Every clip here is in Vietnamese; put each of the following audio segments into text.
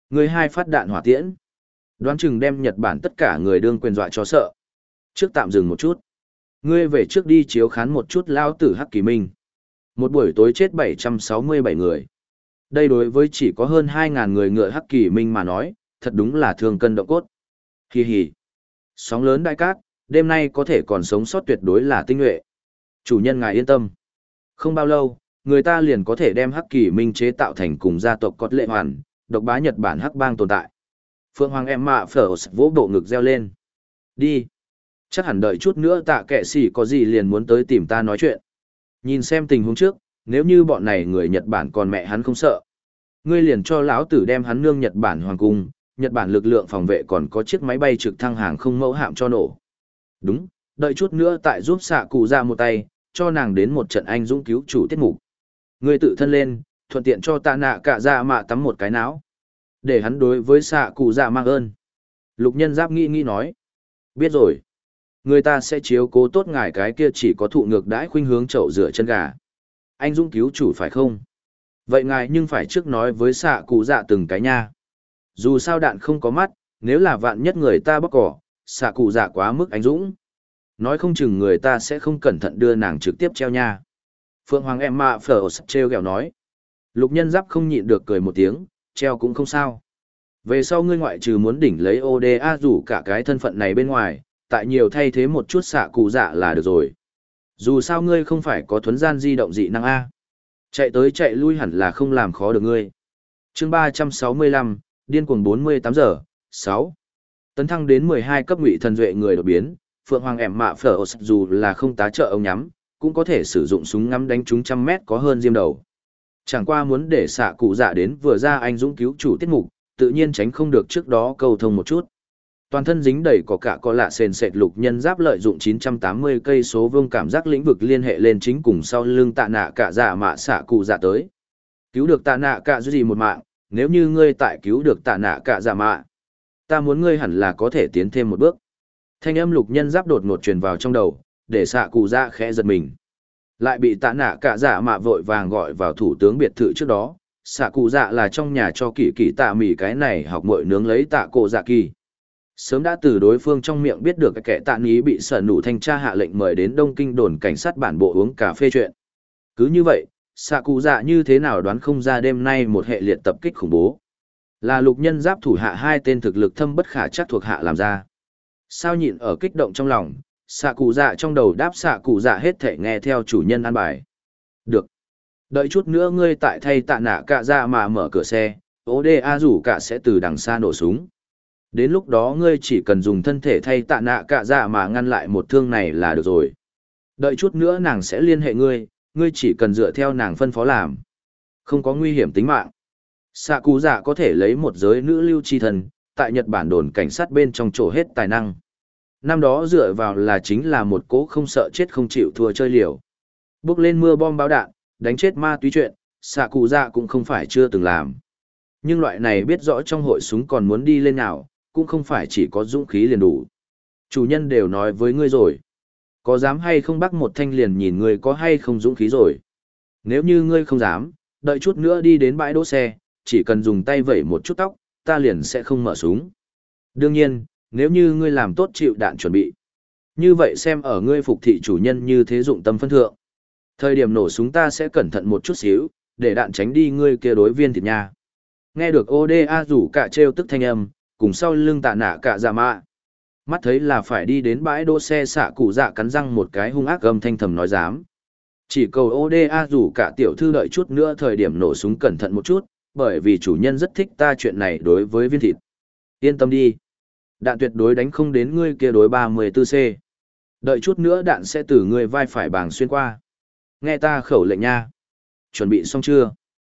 Ngươi hai phát đạn hỏa tiễn. Đoán chừng đem Nhật Bản tất cả người đương quyền dọa cho sợ. Trước tạm dừng một chút. Ngươi về trước đi chiếu khán một chút lao tử Hắc Kỳ Minh. Một buổi tối chết 767 người. Đây đối với chỉ có hơn 2.000 người ngựa Hắc Kỳ Minh mà nói, thật đúng là thương cân động cốt. Hì hì. Sóng lớn đại cát, đêm nay có thể còn sống sót tuyệt đối là tinh nhuệ. Chủ nhân ngài yên tâm. Không bao lâu, người ta liền có thể đem Hắc Kỳ Minh chế tạo thành cùng gia tộc Cốt Lệ Hoàn, độc bá Nhật Bản Hắc Bang tồn tại. Phượng Hoàng em mạ phở vỗ bộ ngực reo lên. Đi. Chắc hẳn đợi chút nữa tạ kệ sĩ có gì liền muốn tới tìm ta nói chuyện. Nhìn xem tình huống trước, nếu như bọn này người Nhật Bản còn mẹ hắn không sợ. Ngươi liền cho lão tử đem hắn nương Nhật Bản hoàng cung, Nhật Bản lực lượng phòng vệ còn có chiếc máy bay trực thăng hàng không mẫu hạm cho nổ. Đúng, đợi chút nữa tại giúp xạ cụ ra một tay, cho nàng đến một trận anh dũng cứu chủ tiết mục. Ngươi tự thân lên, thuận tiện cho tạ nạ cả ra mạ tắm một cái não. Để hắn đối với xạ cụ dạ mang ơn. Lục nhân giáp nghĩ nói. Biết rồi. Người ta sẽ chiếu cố tốt ngài cái kia chỉ có thụ ngược đãi khuynh hướng chậu rửa chân gà. Anh dũng cứu chủ phải không? Vậy ngài nhưng phải trước nói với xạ cụ dạ từng cái nha. Dù sao đạn không có mắt, nếu là vạn nhất người ta bóc cỏ, xạ cụ dạ quá mức anh dũng. Nói không chừng người ta sẽ không cẩn thận đưa nàng trực tiếp treo nha. Phượng Hoàng em mạ phở treo gẹo nói. Lục nhân giáp không nhịn được cười một tiếng, treo cũng không sao. Về sau ngươi ngoại trừ muốn đỉnh lấy ODA rủ cả cái thân phận này bên ngoài, tại nhiều thay thế một chút xạ cụ dạ là được rồi. Dù sao ngươi không phải có thuấn gian di động dị năng A. Chạy tới chạy lui hẳn là không làm khó được ngươi. Chương 365, điên cuồng 48 giờ, 6. Tấn thăng đến 12 cấp ngụy thần duệ người đột biến, Phượng Hoàng ẻm mạ phở dù là không tá trợ ông nhắm, cũng có thể sử dụng súng ngắm đánh trúng trăm mét có hơn diêm đầu. Chẳng qua muốn để xạ cụ dạ đến vừa ra anh dũng cứu chủ tiết mục, tự nhiên tránh không được trước đó cầu thông một chút. Toàn thân dính đầy có cả có lạ sền sệt lục nhân giáp lợi dụng 980 cây số vương cảm giác lĩnh vực liên hệ lên chính cùng sau lưng tạ nạ cả dạ mạ xạ cụ dạ tới. Cứu được tạ nạ cả gì một mạng, nếu như ngươi tại cứu được tạ nạ cả dạ mạ, ta muốn ngươi hẳn là có thể tiến thêm một bước. Thanh âm lục nhân giáp đột ngột truyền vào trong đầu, để xạ cụ dạ khẽ giật mình. Lại bị tạ nạ cả dạ mạ vội vàng gọi vào thủ tướng biệt thự trước đó, xạ cụ dạ là trong nhà cho kỳ kỳ tạ mỉ cái này học muội nướng lấy tạ cổ dạ kỳ. Sớm đã từ đối phương trong miệng biết được cái kẻ tạ ní bị sở nụ thanh tra hạ lệnh mời đến Đông Kinh đồn cảnh sát bản bộ uống cà phê chuyện. Cứ như vậy, xạ cụ dạ như thế nào đoán không ra đêm nay một hệ liệt tập kích khủng bố. Là lục nhân giáp thủ hạ hai tên thực lực thâm bất khả chắc thuộc hạ làm ra. Sao nhịn ở kích động trong lòng, xạ cụ dạ trong đầu đáp xạ cụ dạ hết thể nghe theo chủ nhân an bài. Được. Đợi chút nữa ngươi tại thay tạ nạ cả ra mà mở cửa xe, ODA rủ cả sẽ từ đằng xa nổ súng. Đến lúc đó ngươi chỉ cần dùng thân thể thay tạ nạ cả dạ mà ngăn lại một thương này là được rồi. Đợi chút nữa nàng sẽ liên hệ ngươi, ngươi chỉ cần dựa theo nàng phân phó làm. Không có nguy hiểm tính mạng. Xạ cụ dạ có thể lấy một giới nữ lưu chi thần, tại Nhật Bản đồn cảnh sát bên trong chỗ hết tài năng. Năm đó dựa vào là chính là một cố không sợ chết không chịu thua chơi liều. Bước lên mưa bom báo đạn, đánh chết ma túy chuyện, xạ cụ dạ cũng không phải chưa từng làm. Nhưng loại này biết rõ trong hội súng còn muốn đi lên nào, cũng không phải chỉ có dũng khí liền đủ. Chủ nhân đều nói với ngươi rồi. Có dám hay không bắt một thanh liền nhìn ngươi có hay không dũng khí rồi. Nếu như ngươi không dám, đợi chút nữa đi đến bãi đỗ xe, chỉ cần dùng tay vẩy một chút tóc, ta liền sẽ không mở súng. Đương nhiên, nếu như ngươi làm tốt chịu đạn chuẩn bị. Như vậy xem ở ngươi phục thị chủ nhân như thế dụng tâm phân thượng. Thời điểm nổ súng ta sẽ cẩn thận một chút xíu, để đạn tránh đi ngươi kia đối viên thịt nha. Nghe được ODA rủ cả treo tức thanh âm, cùng sau lưng tạ nạ cả dạ mạ. Mắt thấy là phải đi đến bãi đỗ xe xạ cụ dạ cắn răng một cái hung ác âm thanh thầm nói dám. Chỉ cầu ODA rủ cả tiểu thư đợi chút nữa thời điểm nổ súng cẩn thận một chút, bởi vì chủ nhân rất thích ta chuyện này đối với viên thịt. Yên tâm đi. Đạn tuyệt đối đánh không đến ngươi kia đối 34C. Đợi chút nữa đạn sẽ từ ngươi vai phải bàng xuyên qua. Nghe ta khẩu lệnh nha. Chuẩn bị xong chưa?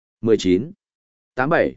19, 87,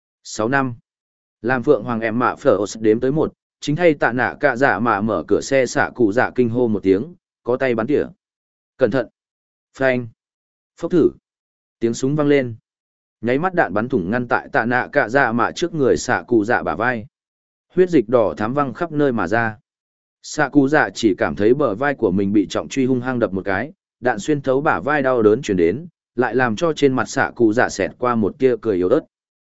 6 năm. Làm Phượng Hoàng em mạ phở đếm tới 1, chính thay tạ nạ cả dạ mà mở cửa xe xạ cụ dạ kinh hô một tiếng, có tay bắn tỉa. Cẩn thận. Phanh. Phốc thử. Tiếng súng vang lên. Nháy mắt đạn bắn thủng ngăn tại tạ nạ cả dạ mà trước người xạ cụ dạ bả vai. Huyết dịch đỏ thám văng khắp nơi mà ra. Xạ cụ dạ chỉ cảm thấy bờ vai của mình bị trọng truy hung hăng đập một cái, đạn xuyên thấu bả vai đau đớn chuyển đến, lại làm cho trên mặt xạ cụ dạ xẹt qua một tia cười yếu ớt.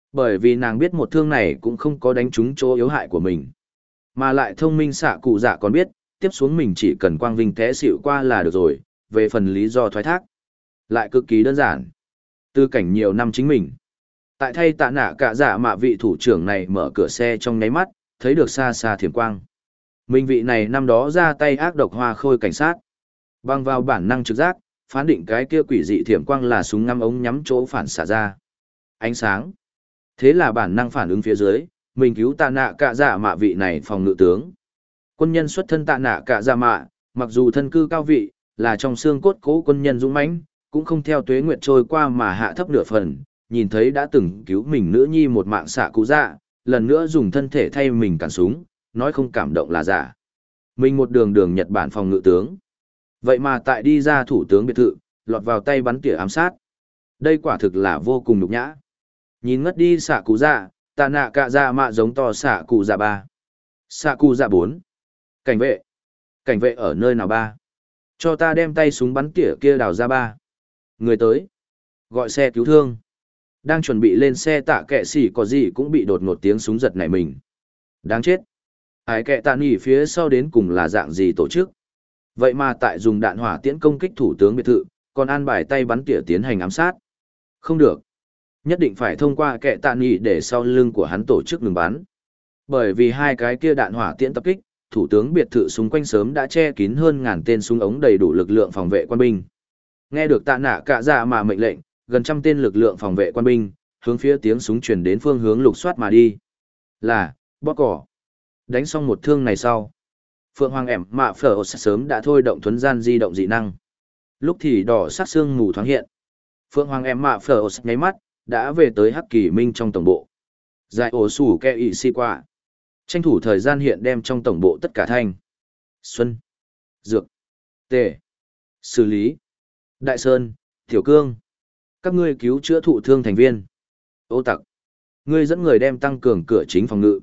Bởi vì nàng biết một thương này cũng không có đánh trúng chỗ yếu hại của mình. Mà lại thông minh xạ cụ dạ còn biết, tiếp xuống mình chỉ cần quang vinh té xịu qua là được rồi, về phần lý do thoái thác. Lại cực kỳ đơn giản. Tư cảnh nhiều năm chính mình. Tại thay tạ nạ cả dạ mạ vị thủ trưởng này mở cửa xe trong nháy mắt, thấy được xa xa thiểm quang. Mình vị này năm đó ra tay ác độc hoa khôi cảnh sát. Bằng vào bản năng trực giác, phán định cái kia quỷ dị thiểm quang là súng ngắm ống nhắm chỗ phản xạ ra. Ánh sáng. Thế là bản năng phản ứng phía dưới, mình cứu tạ nạ cả dạ mạ vị này phòng ngự tướng. Quân nhân xuất thân tạ nạ cả dạ mạ, mặc dù thân cư cao vị, là trong xương cốt cố quân nhân dũng mãnh, cũng không theo tuế nguyệt trôi qua mà hạ thấp nửa phần, nhìn thấy đã từng cứu mình nữ nhi một mạng xạ cụ dạ, lần nữa dùng thân thể thay mình cản súng, nói không cảm động là giả. Mình một đường đường Nhật Bản phòng ngự tướng. Vậy mà tại đi ra thủ tướng biệt thự, lọt vào tay bắn tỉa ám sát. Đây quả thực là vô cùng nhục nhã. Nhìn ngất đi xạ cụ dạ, tạ nạ cả dạ mạ giống to xạ cụ dạ 3. Xạ cụ dạ 4. Cảnh vệ. Cảnh vệ ở nơi nào 3? Cho ta đem tay súng bắn tỉa kia đào ra 3. Người tới. Gọi xe cứu thương. Đang chuẩn bị lên xe tạ kệ xỉ có gì cũng bị đột ngột tiếng súng giật nảy mình. Đáng chết. Ái kệ tạ nghỉ phía sau đến cùng là dạng gì tổ chức. Vậy mà tại dùng đạn hỏa tiễn công kích thủ tướng biệt thự, còn an bài tay bắn tỉa tiến hành ám sát. Không được. Nhất định phải thông qua kệ tạ nghỉ để sau lưng của hắn tổ chức ngừng bắn. Bởi vì hai cái kia đạn hỏa tiễn tập kích, thủ tướng biệt thự xung quanh sớm đã che kín hơn ngàn tên súng ống đầy đủ lực lượng phòng vệ quân binh. Nghe được tạ nạ cả dạ mà mệnh lệnh, gần trăm tên lực lượng phòng vệ quân binh, hướng phía tiếng súng truyền đến phương hướng lục soát mà đi. Là, bóp cỏ. Đánh xong một thương này sau. Phượng Hoàng ẻm mạ phở sớm đã thôi động thuấn gian di động dị năng. Lúc thì đỏ sắc xương mù thoáng hiện. Phượng Hoàng ẻm mạ phở nháy mắt, đã về tới Hắc Kỳ Minh trong tổng bộ. Giải ổ sủ kẹ ị si qua. Tranh thủ thời gian hiện đem trong tổng bộ tất cả thanh. Xuân. Dược. Tề. Xử lý. Đại Sơn. Tiểu Cương. Các ngươi cứu chữa thụ thương thành viên. Ô tặc. Ngươi dẫn người đem tăng cường cửa chính phòng ngự.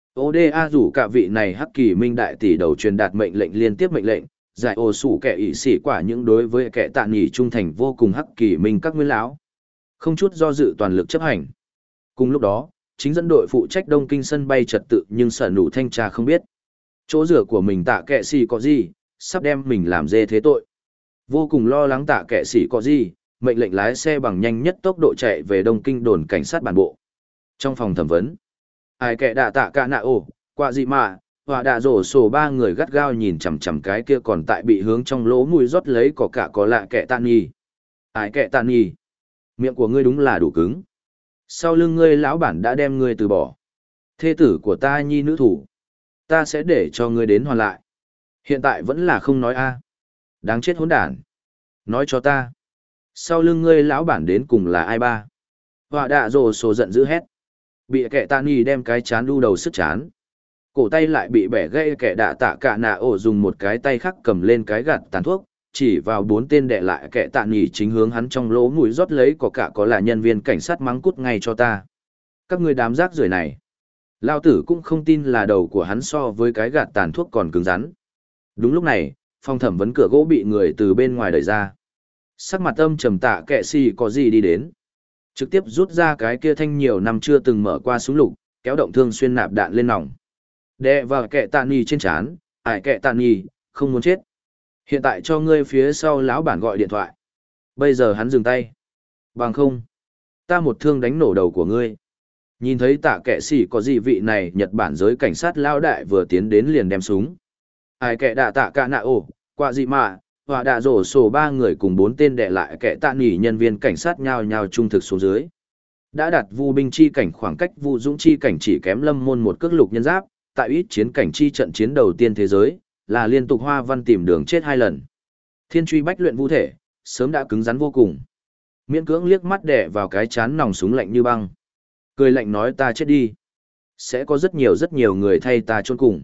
ODA rủ cả vị này Hắc Kỳ Minh đại tỷ đầu truyền đạt mệnh lệnh liên tiếp mệnh lệnh, giải ổ sủ kẻ ỷ sĩ quả những đối với kẻ tạ nghỉ trung thành vô cùng Hắc Kỳ Minh các nguyên lão. Không chút do dự toàn lực chấp hành. Cùng lúc đó, chính dẫn đội phụ trách Đông Kinh sân bay trật tự nhưng sở nụ thanh tra không biết. Chỗ rửa của mình tạ kẻ sĩ có gì, sắp đem mình làm dê thế tội. Vô cùng lo lắng tạ kẻ sĩ có gì, mệnh lệnh lái xe bằng nhanh nhất tốc độ chạy về Đông Kinh đồn cảnh sát bản bộ. Trong phòng thẩm vấn, ai kẻ đạ tạ cả nạ ổ, qua gì mà, và đạ rổ sổ ba người gắt gao nhìn chằm chằm cái kia còn tại bị hướng trong lỗ mùi rót lấy có cả có lạ kẻ tạ nghi. Ai kẻ tạ nghi, miệng của ngươi đúng là đủ cứng. Sau lưng ngươi lão bản đã đem ngươi từ bỏ. Thê tử của ta nhi nữ thủ. Ta sẽ để cho ngươi đến hoàn lại. Hiện tại vẫn là không nói a. Đáng chết hỗn đản. Nói cho ta. Sau lưng ngươi lão bản đến cùng là ai ba? Họa đạ rồ sổ giận dữ hét. Bị kẻ tạ nghi đem cái chán đu đầu sức chán. Cổ tay lại bị bẻ gãy, kẻ đạ tạ cả nạ ổ dùng một cái tay khác cầm lên cái gạt tàn thuốc, chỉ vào 4 tên đệ lại kẻ tạ nghỉ chính hướng hắn trong lỗ mũi rót lấy có cả có là nhân viên cảnh sát mắng cút ngay cho ta. Các ngươi đám rác rưởi này. Lao tử cũng không tin là đầu của hắn so với cái gạt tàn thuốc còn cứng rắn. Đúng lúc này, phòng thẩm vấn cửa gỗ bị người từ bên ngoài đẩy ra. Sắc mặt âm trầm tạ kệ si có gì đi đến. Trực tiếp rút ra cái kia thanh nhiều năm chưa từng mở qua súng lục, kéo động thương xuyên nạp đạn lên nòng. Đè vào kẻ tạ nghỉ trên trán, ải kẻ tạ nghỉ, không muốn chết. Hiện tại cho ngươi phía sau lão bản gọi điện thoại. Bây giờ hắn dừng tay. Bằng không, ta một thương đánh nổ đầu của ngươi. Nhìn thấy tạ kệ sĩ có gì vị này Nhật Bản giới cảnh sát lao đại vừa tiến đến liền đem súng. Ai kẻ đạ tạ cả nạ ổ, qua gì mà, và đạ rổ sổ 3 người cùng 4 tên đệ lại kẻ tạ nghỉ nhân viên cảnh sát nhao nhao trung thực xuống dưới. Đã đặt vu binh chi cảnh khoảng cách vu dũng chi cảnh chỉ kém lâm môn một cước lục nhân giáp, tại ít chiến cảnh chi trận chiến đầu tiên thế giới, là liên tục hoa văn tìm đường chết 2 lần. Thiên truy bách luyện vũ thể, sớm đã cứng rắn vô cùng. Miễn cưỡng liếc mắt đẻ vào cái chán nòng súng lạnh như băng. Cười lạnh nói ta chết đi. Sẽ có rất nhiều người thay ta chôn cùng.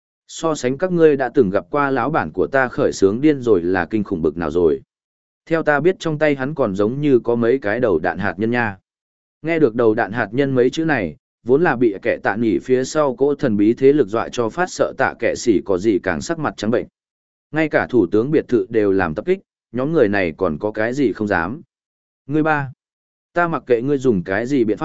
So sánh các ngươi đã từng gặp qua lão bản của ta khởi sướng điên rồi là kinh khủng bực nào rồi. Theo ta biết trong tay hắn còn giống như có mấy cái đầu đạn hạt nhân nha. Nghe được đầu đạn hạt nhân mấy chữ này, vốn là bị kẻ tạ nghỉ phía sau cỗ thần bí thế lực dọa cho phát sợ tạ kẻ sĩ có gì càng sắc mặt trắng bệnh. Ngay cả thủ tướng biệt thự đều làm tập kích, nhóm người này còn có cái gì không dám. Ngươi ba, ta mặc kệ ngươi dùng cái gì biện pháp,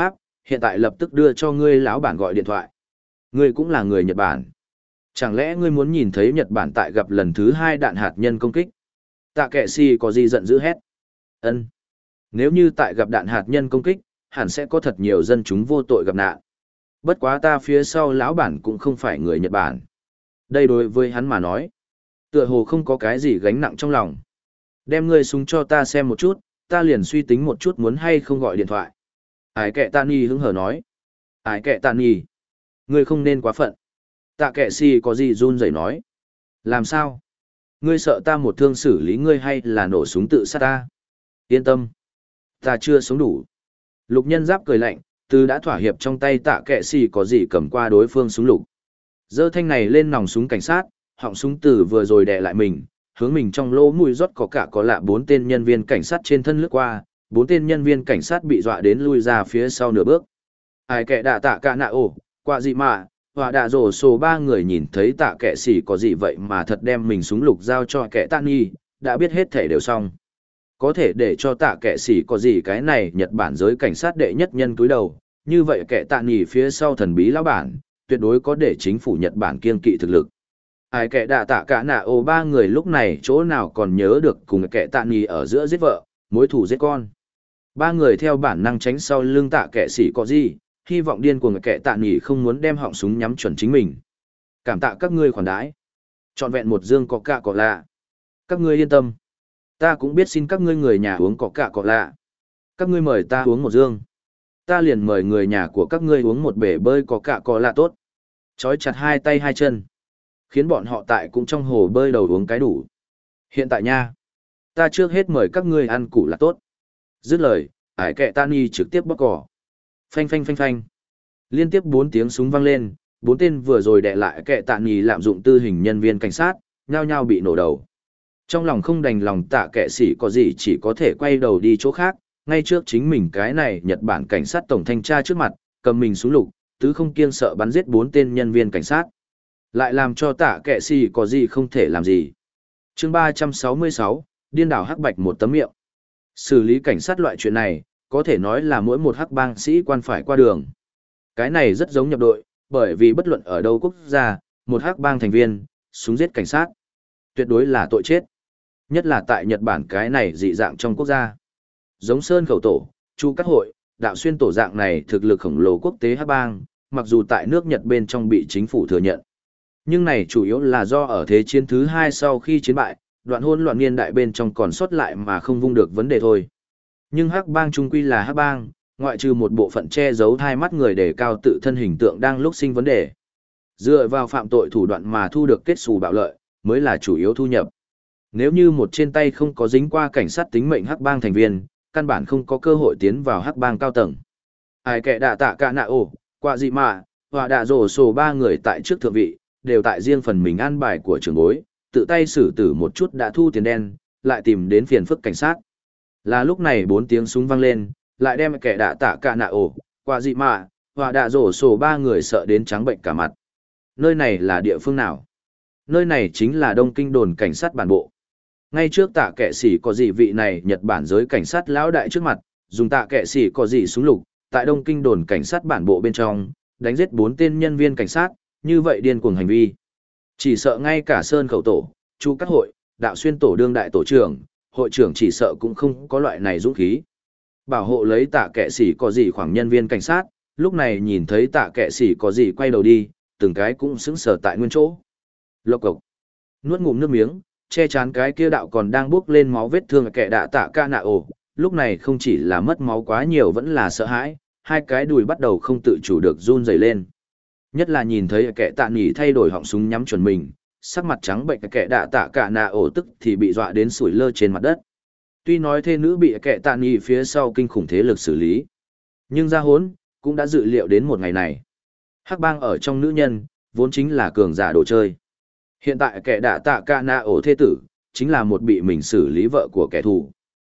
hiện tại lập tức đưa cho ngươi lão bản gọi điện thoại. Ngươi cũng là người Nhật Bản. Chẳng lẽ ngươi muốn nhìn thấy Nhật Bản tại gặp lần thứ 2 đạn hạt nhân công kích? Tạ kệ xì có gì giận dữ hét. Ân. Nếu như tại gặp đạn hạt nhân công kích, hẳn sẽ có thật nhiều dân chúng vô tội gặp nạn. Bất quá ta phía sau lão bản cũng không phải người Nhật Bản. Đây đối với hắn mà nói, tựa hồ không có cái gì gánh nặng trong lòng. Đem ngươi súng cho ta xem một chút, ta liền suy tính một chút muốn hay không gọi điện thoại. Ái kệ tạ nì hứng hở nói. Ái kệ tạ nì. Ngươi không nên quá phận. Tạ kệ si có gì run rẩy nói. Làm sao? Ngươi sợ ta một thương xử lý ngươi hay là nổ súng tự sát ta? Yên tâm. Ta chưa sống đủ. Lục nhân giáp cười lạnh, từ đã thỏa hiệp trong tay tạ kệ si có gì cầm qua đối phương súng lục. Giơ thanh này lên nòng súng cảnh sát, họng súng từ vừa rồi đè lại mình, hướng mình trong lỗ mũi rót có cả có lạ 4 tên nhân viên cảnh sát trên thân lướt qua, 4 tên nhân viên cảnh sát bị dọa đến lui ra phía sau nửa bước. Ai kệ đạ tạ cả nạ ổ, qua gì mà, và đạ rổ sổ 3 người nhìn thấy tạ kệ xỉ có gì vậy mà thật đem mình súng lục giao cho kẻ tạ nghi, đã biết hết thể đều xong. Có thể để cho tạ kệ xỉ có gì cái này Nhật Bản giới cảnh sát đệ nhất nhân túi đầu, như vậy kẻ tạ nghi phía sau thần bí lão bản, tuyệt đối có để chính phủ Nhật Bản kiên kỵ thực lực. Ai kẻ đạ tạ cả nạ ổ 3 người lúc này chỗ nào còn nhớ được cùng kẻ tạ nghi ở giữa giết vợ, mối thù giết con. 3 người theo bản năng tránh sau lưng tạ kệ xỉ có gì, hy vọng điên cuồng kẻ tạ nghỉ không muốn đem họng súng nhắm chuẩn chính mình. Cảm tạ các ngươi khoản đãi. Trọn vẹn một dương có cạ có lạ. Các ngươi yên tâm. Ta cũng biết xin các ngươi người nhà uống có cạ có lạ. Các ngươi mời ta uống một dương. Ta liền mời người nhà của các ngươi uống một bể bơi có cạ có lạ tốt. Chói chặt hai tay hai chân. Khiến bọn họ tại cũng trong hồ bơi đầu uống cái đủ. Hiện tại nha. Ta trước hết mời các ngươi ăn củ là tốt. Dứt lời, ải kệ Tani trực tiếp bóc cỏ. Phanh phanh phanh phanh. Liên tiếp 4 tiếng súng vang lên, 4 tên vừa rồi đè lại kệ tạ nghỉ lạm dụng tư hình nhân viên cảnh sát, nhao nhao bị nổ đầu. Trong lòng không đành lòng tạ kệ sĩ có gì chỉ có thể quay đầu đi chỗ khác, ngay trước chính mình cái này Nhật Bản cảnh sát tổng thanh tra trước mặt, cầm mình súng lục, tứ không kiêng sợ bắn giết 4 tên nhân viên cảnh sát. Lại làm cho tạ kệ sĩ có gì không thể làm gì. Chương 366, điên đảo hắc bạch một tấm miệng. Xử lý cảnh sát loại chuyện này, có thể nói là mỗi một hắc bang sĩ quan phải qua đường. Cái này rất giống nhập đội, bởi vì bất luận ở đâu quốc gia, một hắc bang thành viên, súng giết cảnh sát. Tuyệt đối là tội chết. Nhất là tại Nhật Bản cái này dị dạng trong quốc gia. Giống Sơn Khẩu Tổ, Chu Cát Hội, Đạo Xuyên Tổ dạng này thực lực khổng lồ quốc tế hắc bang, mặc dù tại nước Nhật bên trong bị chính phủ thừa nhận. Nhưng này chủ yếu là do ở Thế chiến thứ 2 sau khi chiến bại, đoạn hỗn loạn niên đại bên trong còn sót lại mà không vung được vấn đề thôi. Nhưng hắc bang trung quy là hắc bang, ngoại trừ một bộ phận che giấu hai mắt người để cao tự thân hình tượng đang lúc sinh vấn đề. Dựa vào phạm tội thủ đoạn mà thu được kết xù bạo lợi, mới là chủ yếu thu nhập. Nếu như một trên tay không có dính qua cảnh sát tính mệnh hắc bang thành viên, căn bản không có cơ hội tiến vào hắc bang cao tầng. Ai kệ đạ tạ cả nạ ổ, qua gì mà, và đạ rổ sổ 3 người tại trước thượng vị, đều tại riêng phần mình an bài của trưởng bối, tự tay xử tử một chút đã thu tiền đen, lại tìm đến phiền phức cảnh sát. Là lúc này 4 tiếng súng vang lên, lại đem kẻ đạ tạ cả nạ ổ, qua dị mạ, và đạ rổ sổ 3 người sợ đến trắng bệnh cả mặt. Nơi này là địa phương nào? Nơi này chính là Đông Kinh đồn cảnh sát bản bộ. Ngay trước tạ kệ sĩ có gì vị này Nhật Bản giới cảnh sát lão đại trước mặt, dùng tạ kệ sĩ có gì súng lục, tại Đông Kinh đồn cảnh sát bản bộ bên trong, đánh giết 4 tên nhân viên cảnh sát, như vậy điên cuồng hành vi. Chỉ sợ ngay cả Sơn Khẩu Tổ, Chu Cát Hội, Đạo Xuyên Tổ đương đại tổ trưởng, hội trưởng chỉ sợ cũng không có loại này dũng khí. Bảo hộ lấy tạ kệ sĩ có gì khoảng nhân viên cảnh sát, lúc này nhìn thấy tạ kệ sĩ có gì quay đầu đi, từng cái cũng sững sờ tại nguyên chỗ. Lộc cộc. Nuốt ngụm nước miếng, che chắn cái kia đạo còn đang bước lên máu vết thương kẻ đạ tạ ca nạ ổ, lúc này không chỉ là mất máu quá nhiều vẫn là sợ hãi, hai cái đùi bắt đầu không tự chủ được run rẩy lên. Nhất là nhìn thấy kẻ tạ nghỉ thay đổi họng súng nhắm chuẩn mình, sắc mặt trắng bệnh kẻ đạ tạ cả nạ ổ tức thì bị dọa đến sủi lơ trên mặt đất. Tuy nói thê nữ bị kẻ tạ nghỉ phía sau kinh khủng thế lực xử lý, nhưng ra hốn, cũng đã dự liệu đến một ngày này. Hắc bang ở trong nữ nhân, vốn chính là cường giả đồ chơi. Hiện tại kẻ đạ tạ cả nạ ổ thê tử, chính là một bị mình xử lý vợ của kẻ thù.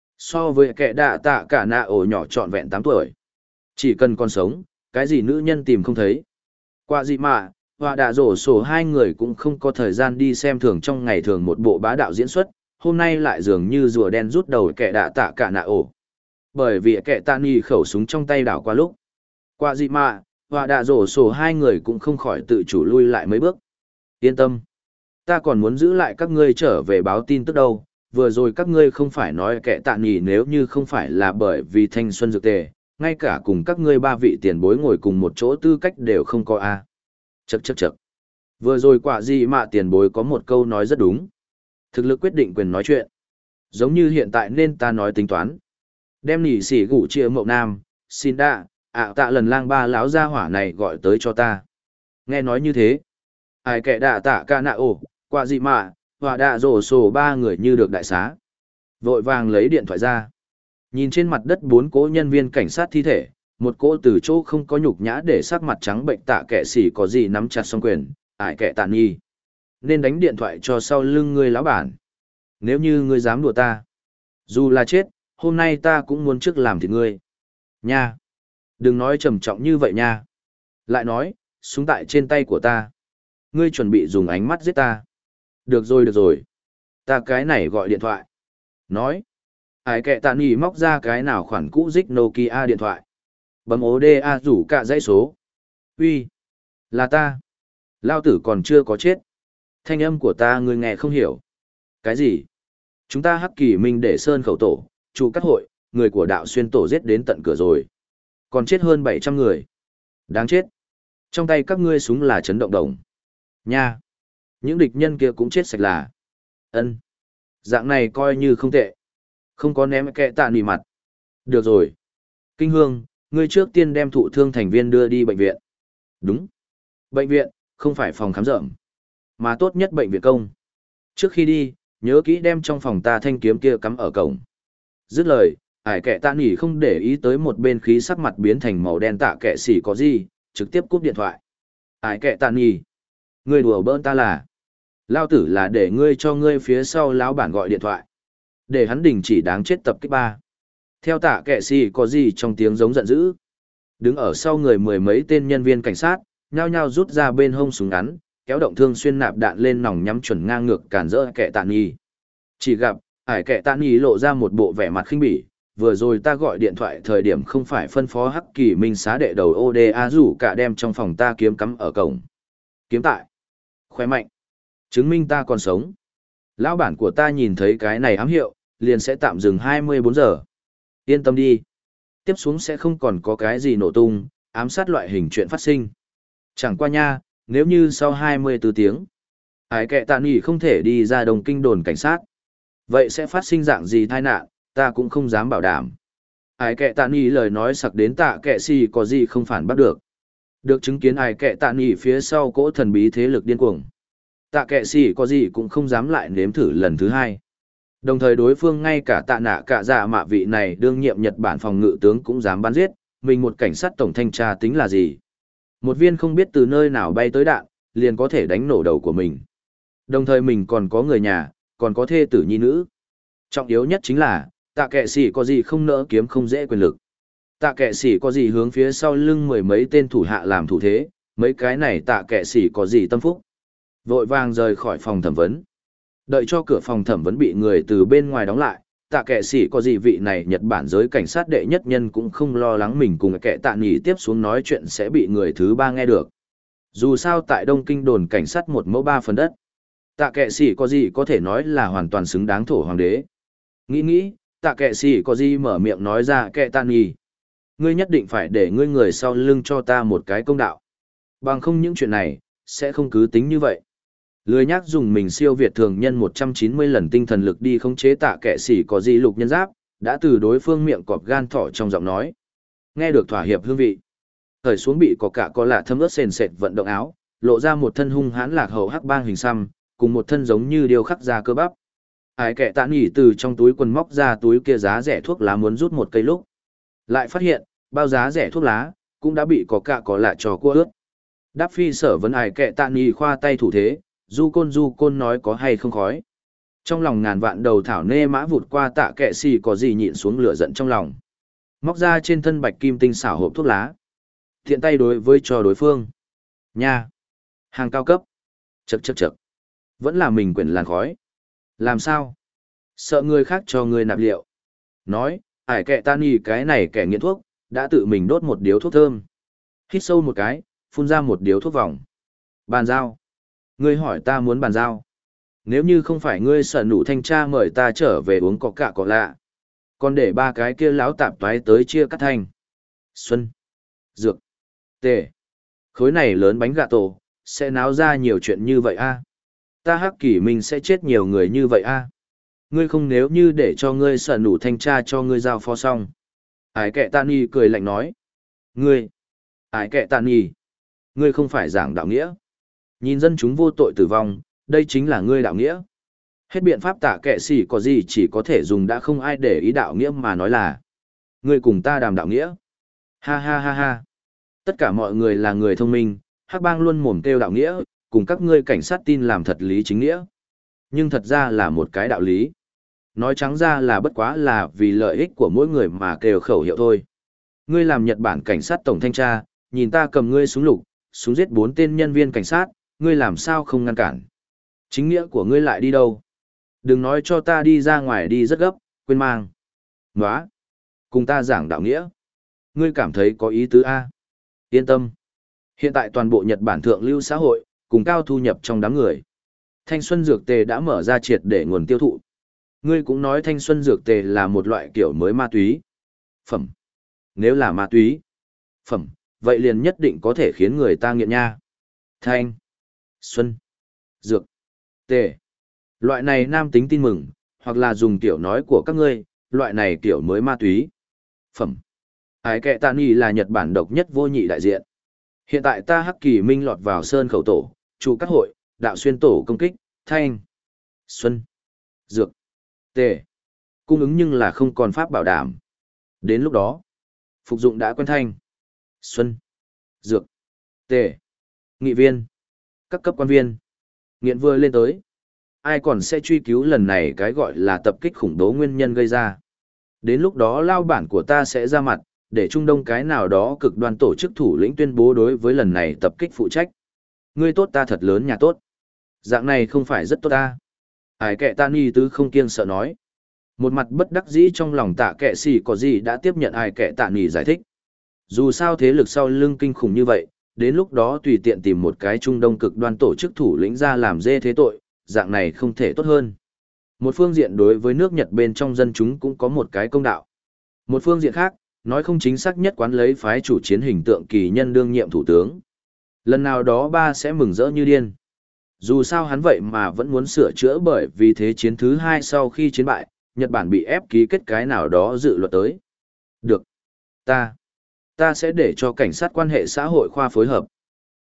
So với kẻ đạ tạ cả nạ ổ nhỏ trọn vẹn 8 tuổi. Chỉ cần còn sống, cái gì nữ nhân tìm không thấy. Qua gì mà, và đạ rổ sổ 2 người cũng không có thời gian đi xem thường trong ngày thường một bộ bá đạo diễn xuất, hôm nay lại dường như rùa đen rút đầu kẻ đạ tạ cả nạ ổ. Bởi vì kẻ tạ ni khẩu súng trong tay đảo qua lúc. Quả gì mà, và đạ rổ sổ hai người cũng không khỏi tự chủ lui lại mấy bước. Yên tâm. Ta còn muốn giữ lại các ngươi trở về báo tin tức đâu. Vừa rồi các ngươi không phải nói kẻ tạ nghỉ nếu như không phải là bởi vì thanh xuân dược tề, ngay cả cùng các ngươi ba vị tiền bối ngồi cùng một chỗ tư cách đều không có a. Chậc chậc chậc. Vừa rồi quả gì mà tiền bối có một câu nói rất đúng. Thực lực quyết định quyền nói chuyện. Giống như hiện tại nên ta nói tính toán. Đem nỉ xỉ gủ chia mậu nam, xin đa, tạ lần lang ba láo gia hỏa này gọi tới cho ta. Nghe nói như thế. Ai kẻ đạ tạ ca nạ ổ, quả gì mà, và đạ rổ sổ ba người như được đại xá. Vội vàng lấy điện thoại ra. Nhìn trên mặt đất 4 cỗ nhân viên cảnh sát thi thể, một cỗ từ chỗ không có nhục nhã để sắc mặt trắng bệnh tạ kẻ xỉ có gì nắm chặt song quyền, ải kẻ tàn nghi. Nên đánh điện thoại cho sau lưng ngươi lão bản. Nếu như ngươi dám đùa ta, dù là chết, hôm nay ta cũng muốn trước làm thịt ngươi. Nha! Đừng nói trầm trọng như vậy nha. Lại nói, súng tại trên tay của ta. Ngươi chuẩn bị dùng ánh mắt giết ta. Được rồi được rồi. Ta cái này gọi điện thoại. Nói. Ải kệ tàn nhì móc ra cái nào khoản cũ dích Nokia điện thoại. Bấm ODA rủ cả dãy số. Uy, là ta. Lao tử còn chưa có chết. Thanh âm của ta ngươi nghe không hiểu. Cái gì? Chúng ta hắc kỳ minh để sơn khẩu tổ, chủ cắt hội, người của đạo xuyên tổ giết đến tận cửa rồi. Còn chết hơn 700 người. Đáng chết. Trong tay các ngươi súng là chấn động đồng. Nha. Những địch nhân kia cũng chết sạch là. Ân. Dạng này coi như không tệ. Không có ném kẹ tạ nỉ mặt. Được rồi. Kinh Hương, ngươi trước tiên đem thụ thương thành viên đưa đi bệnh viện. Đúng. Bệnh viện, không phải phòng khám rợm. Mà tốt nhất bệnh viện công. Trước khi đi, nhớ kỹ đem trong phòng ta thanh kiếm kia cắm ở cổng. Dứt lời, ải kẹ tạ nỉ không để ý tới một bên khí sắc mặt biến thành màu đen tạ kẹ xỉ có gì, trực tiếp cúp điện thoại. Ải kẹ tạ nỉ. Ngươi đùa bỡn ta là. Lao tử là để ngươi cho ngươi phía sau lão bản gọi điện thoại. Để hắn đình chỉ đáng chết tập kích 3. Theo tạ kệ xì có gì trong tiếng giống giận dữ. Đứng ở sau người mười mấy tên nhân viên cảnh sát, nhao nhao rút ra bên hông súng ngắn, kéo động thương xuyên nạp đạn lên nòng nhắm chuẩn ngang ngược cản rỡ kệ tạ nghi. Chỉ gặp, ải kệ tạ nghi lộ ra một bộ vẻ mặt khinh bỉ. Vừa rồi ta gọi điện thoại thời điểm không phải phân phó hắc kỳ minh xá đệ đầu ODA rủ cả đem trong phòng ta kiếm cắm ở cổng. Kiếm tại. Khỏe mạnh. Chứng minh ta còn sống. Lão bản của ta nhìn thấy cái này ám hiệu, liền sẽ tạm dừng 24 giờ. Yên tâm đi. Tiếp xuống sẽ không còn có cái gì nổ tung, ám sát loại hình chuyện phát sinh. Chẳng qua nha, nếu như sau 24 tiếng, ái kệ tạ nghỉ không thể đi ra đồng kinh đồn cảnh sát. Vậy sẽ phát sinh dạng gì tai nạn, ta cũng không dám bảo đảm. Ái kệ tạ nghỉ lời nói sặc đến tạ kệ si có gì không phản bắt được. Được chứng kiến ái kệ tạ nghỉ phía sau cỗ thần bí thế lực điên cuồng. Tạ kệ si có gì cũng không dám lại nếm thử lần thứ hai. Đồng thời đối phương ngay cả tạ nạ cả dạ mạ vị này đương nhiệm Nhật Bản phòng ngự tướng cũng dám bắn giết, mình một cảnh sát tổng thanh tra tính là gì. Một viên không biết từ nơi nào bay tới đạn, liền có thể đánh nổ đầu của mình. Đồng thời mình còn có người nhà, còn có thê tử nhi nữ. Trọng yếu nhất chính là, tạ kệ sĩ có gì không nỡ kiếm không dễ quyền lực. Tạ kệ sĩ có gì hướng phía sau lưng mười mấy tên thủ hạ làm thủ thế, mấy cái này tạ kệ sĩ có gì tâm phúc. Vội vàng rời khỏi phòng thẩm vấn. Đợi cho cửa phòng thẩm vấn bị người từ bên ngoài đóng lại, tạ kệ sĩ có gì vị này Nhật Bản giới cảnh sát đệ nhất nhân cũng không lo lắng mình cùng kẻ tạ nghỉ tiếp xuống nói chuyện sẽ bị người thứ ba nghe được. Dù sao tại Đông Kinh đồn cảnh sát 1 mẫu 3 phần đất, tạ kệ sĩ có gì có thể nói là hoàn toàn xứng đáng thổ hoàng đế. Nghĩ, tạ kệ sĩ có gì mở miệng nói ra kẻ tạ nghỉ. Ngươi nhất định phải để ngươi người sau lưng cho ta một cái công đạo. Bằng không những chuyện này, sẽ không cứ tính như vậy. Lười nhác dùng mình siêu việt thường nhân 190 lần tinh thần lực đi khống chế tạ kệ sĩ có gì lục nhân giáp, đã từ đối phương miệng cọp gan thỏ trong giọng nói. Nghe được thỏa hiệp hương vị. Thời xuống bị có cả có lạ thấm ướt sền sệt vận động áo, lộ ra một thân hung hãn lạc hậu hắc bang hình xăm, cùng một thân giống như điêu khắc ra cơ bắp. Ái kệ tạ nghỉ từ trong túi quần móc ra túi kia giá rẻ thuốc lá muốn rút một cây lúc. Lại phát hiện, bao giá rẻ thuốc lá, cũng đã bị có cả có lạ trò cua ướt. Đáp phi sở vấn ái kệ tạ nghỉ khoa tay thủ thế. Du côn nói có hay không khói. Trong lòng ngàn vạn đầu thảo nê mã vụt qua tạ kệ xì có gì nhịn xuống lửa giận trong lòng. Móc ra trên thân bạch kim tinh xảo hộp thuốc lá. Thiện tay đối với cho đối phương. Nha. Hàng cao cấp. Chậc. Vẫn là mình quyển làn khói. Làm sao? Sợ người khác cho người nạp liệu. Nói, ải kệ tan y cái này kẻ nghiện thuốc, đã tự mình đốt một điếu thuốc thơm. Hít sâu một cái, phun ra một điếu thuốc vòng. Bàn giao. Ngươi hỏi ta muốn bàn giao. Nếu như không phải ngươi sở nụ thanh tra mời ta trở về uống coca cola, còn để ba cái kia láo tạp toái tới chia cắt thanh. Xuân. Dược. Tề. Khối này lớn bánh gà tổ, sẽ náo ra nhiều chuyện như vậy a. Ta Hắc Kỷ Minh sẽ chết nhiều người như vậy a. Ngươi không nếu như để cho ngươi sở nụ thanh tra cho ngươi giao phó xong. Ái kệ Tạn Nhi cười lạnh nói. Ngươi. Ái kệ Tạn Nhi. Ngươi không phải giảng đạo nghĩa. Nhìn dân chúng vô tội tử vong, đây chính là ngươi đạo nghĩa. Hết biện pháp tạ kệ sĩ có gì chỉ có thể dùng đã không ai để ý đạo nghĩa mà nói là. Ngươi cùng ta đàm đạo nghĩa. Ha ha ha ha. Tất cả mọi người là người thông minh, Hắc Bang luôn mồm kêu đạo nghĩa, cùng các ngươi cảnh sát tin làm thật lý chính nghĩa. Nhưng thật ra là một cái đạo lý. Nói trắng ra là bất quá là vì lợi ích của mỗi người mà kêu khẩu hiệu thôi. Ngươi làm Nhật Bản cảnh sát tổng thanh tra, nhìn ta cầm ngươi súng lục, súng giết 4 tên nhân viên cảnh sát, ngươi làm sao không ngăn cản. Chính nghĩa của ngươi lại đi đâu? Đừng nói cho ta đi ra ngoài đi rất gấp, quên mang. Nóa! Cùng ta giảng đạo nghĩa. Ngươi cảm thấy có ý tứ A. Yên tâm. Hiện tại toàn bộ Nhật Bản thượng lưu xã hội, cùng cao thu nhập trong đám người. Thanh xuân dược tề đã mở ra triệt để nguồn tiêu thụ. Ngươi cũng nói thanh xuân dược tề là một loại kiểu mới ma túy. Phẩm. Nếu là ma túy. Phẩm, vậy liền nhất định có thể khiến người ta nghiện nha. Thanh. Xuân. Dược. Tề. Loại này nam tính tin mừng, hoặc là dùng kiểu nói của các ngươi, loại này kiểu mới ma túy. Phẩm. Ái kệ Tạn Nhi là Nhật Bản độc nhất vô nhị đại diện. Hiện tại ta Hắc Kỳ Minh lọt vào sơn khẩu tổ, chủ các hội, đạo xuyên tổ công kích, thanh, xuân, dược, tề. Cung ứng nhưng là không còn pháp bảo đảm. Đến lúc đó, phục dụng đã quen thanh, xuân, dược, tề. Nghị viên, các cấp quan viên, nghiện vừa lên tới. Ai còn sẽ truy cứu lần này cái gọi là tập kích khủng bố nguyên nhân gây ra. Đến lúc đó lao bản của ta sẽ ra mặt, để Trung Đông cái nào đó cực đoan tổ chức thủ lĩnh tuyên bố đối với lần này tập kích phụ trách. Ngươi tốt ta thật lớn nhà tốt. Dạng này không phải rất tốt ta. Ái kệ Tạn Nhi tứ không kiêng sợ nói. Một mặt bất đắc dĩ trong lòng tạ kệ sĩ có gì đã tiếp nhận Ái kệ Tạn Nhi giải thích. Dù sao thế lực sau lưng kinh khủng như vậy, đến lúc đó tùy tiện tìm một cái Trung Đông cực đoan tổ chức thủ lĩnh ra làm dê thế tội, dạng này không thể tốt hơn. Một phương diện đối với nước Nhật bên trong dân chúng cũng có một cái công đạo. Một phương diện khác, nói không chính xác nhất quán lấy phái chủ chiến hình tượng kỳ nhân đương nhiệm thủ tướng. Lần nào đó ba sẽ mừng rỡ như điên. Dù sao hắn vậy mà vẫn muốn sửa chữa bởi vì thế chiến thứ 2 sau khi chiến bại, Nhật Bản bị ép ký kết cái nào đó dự luật tới. Được. Ta sẽ để cho cảnh sát quan hệ xã hội khoa phối hợp.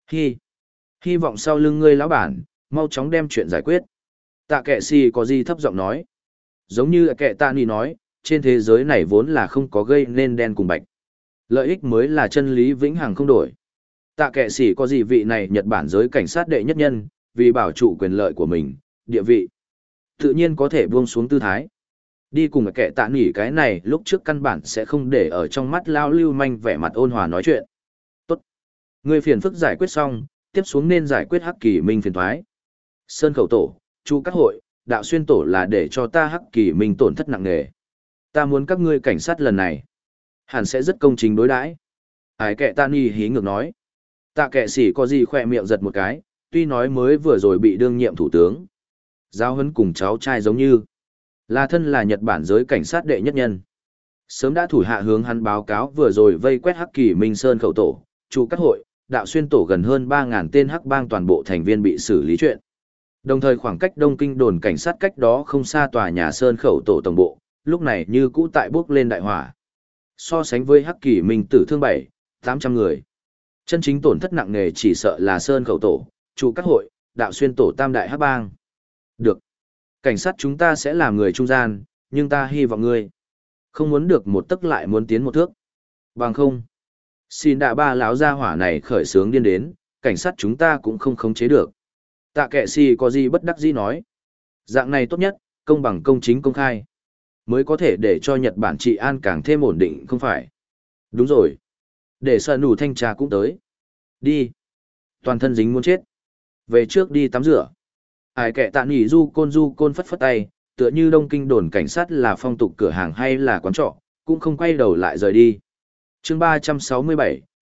Hy vọng sau lưng ngươi lão bản, mau chóng đem chuyện giải quyết. Tạ kệ sĩ có gì thấp giọng nói. Giống như kệ Tạn Nhi nói, trên thế giới này vốn là không có gây nên đen cùng bạch. Lợi ích mới là chân lý vĩnh hằng không đổi. Tạ kệ sĩ có gì vị này Nhật Bản giới cảnh sát đệ nhất nhân, vì bảo trụ quyền lợi của mình, địa vị. Tự nhiên có thể buông xuống tư thái. Đi cùng kệ Tạn Nhi cái này lúc trước căn bản sẽ không để ở trong mắt lao lưu manh vẻ mặt ôn hòa nói chuyện. Tốt. Người phiền phức giải quyết xong, tiếp xuống nên giải quyết Hắc Kỳ Minh phiền thoái. Sơn khẩu tổ, chu các hội, đạo xuyên tổ là để cho ta Hắc Kỳ Minh tổn thất nặng nề. Ta muốn các ngươi cảnh sát lần này hẳn sẽ rất công chính đối đãi. Ái kệ Tạn Nhi hí ngược nói. Tạ kệ sĩ có gì khỏe miệng giật một cái, tuy nói mới vừa rồi bị đương nhiệm thủ tướng. Giao huấn cùng cháu trai giống như. Là thân là Nhật Bản giới cảnh sát đệ nhất nhân. Sớm đã thủ hạ hướng hắn báo cáo vừa rồi vây quét Hắc Kỳ Minh Sơn khẩu tổ, chủ các hội, đạo xuyên tổ gần hơn 3.000 tên Hắc bang toàn bộ thành viên bị xử lý chuyện. Đồng thời khoảng cách Đông Kinh đồn cảnh sát cách đó không xa tòa nhà Sơn khẩu tổ tổng bộ, lúc này như cũ tại bước lên đại hỏa. So sánh với Hắc Kỳ Minh tử thương 700-800 người. Chân chính tổn thất nặng nề chỉ sợ là Sơn khẩu tổ, chủ các hội, đạo xuyên tổ tam đại Hắc bang. Được. Cảnh sát chúng ta sẽ làm người trung gian, nhưng ta hy vọng ngươi không muốn được một tấc lại muốn tiến một thước. Bằng không. Xin đạ ba lão gia hỏa này khởi sướng điên đến, cảnh sát chúng ta cũng không khống chế được. Tạ kệ sĩ có gì bất đắc dĩ nói. Dạng này tốt nhất, công bằng công chính công khai. Mới có thể để cho Nhật Bản trị an càng thêm ổn định không phải. Đúng rồi. Để sở nủ thanh tra cũng tới. Đi. Toàn thân dính muốn chết. Về trước đi tắm rửa. Ái kệ Tạn Nhi du côn phất phất tay, tựa như Đông Kinh đồn cảnh sát là phong tục cửa hàng hay là quán trọ, cũng không quay đầu lại rời đi. Chương 367,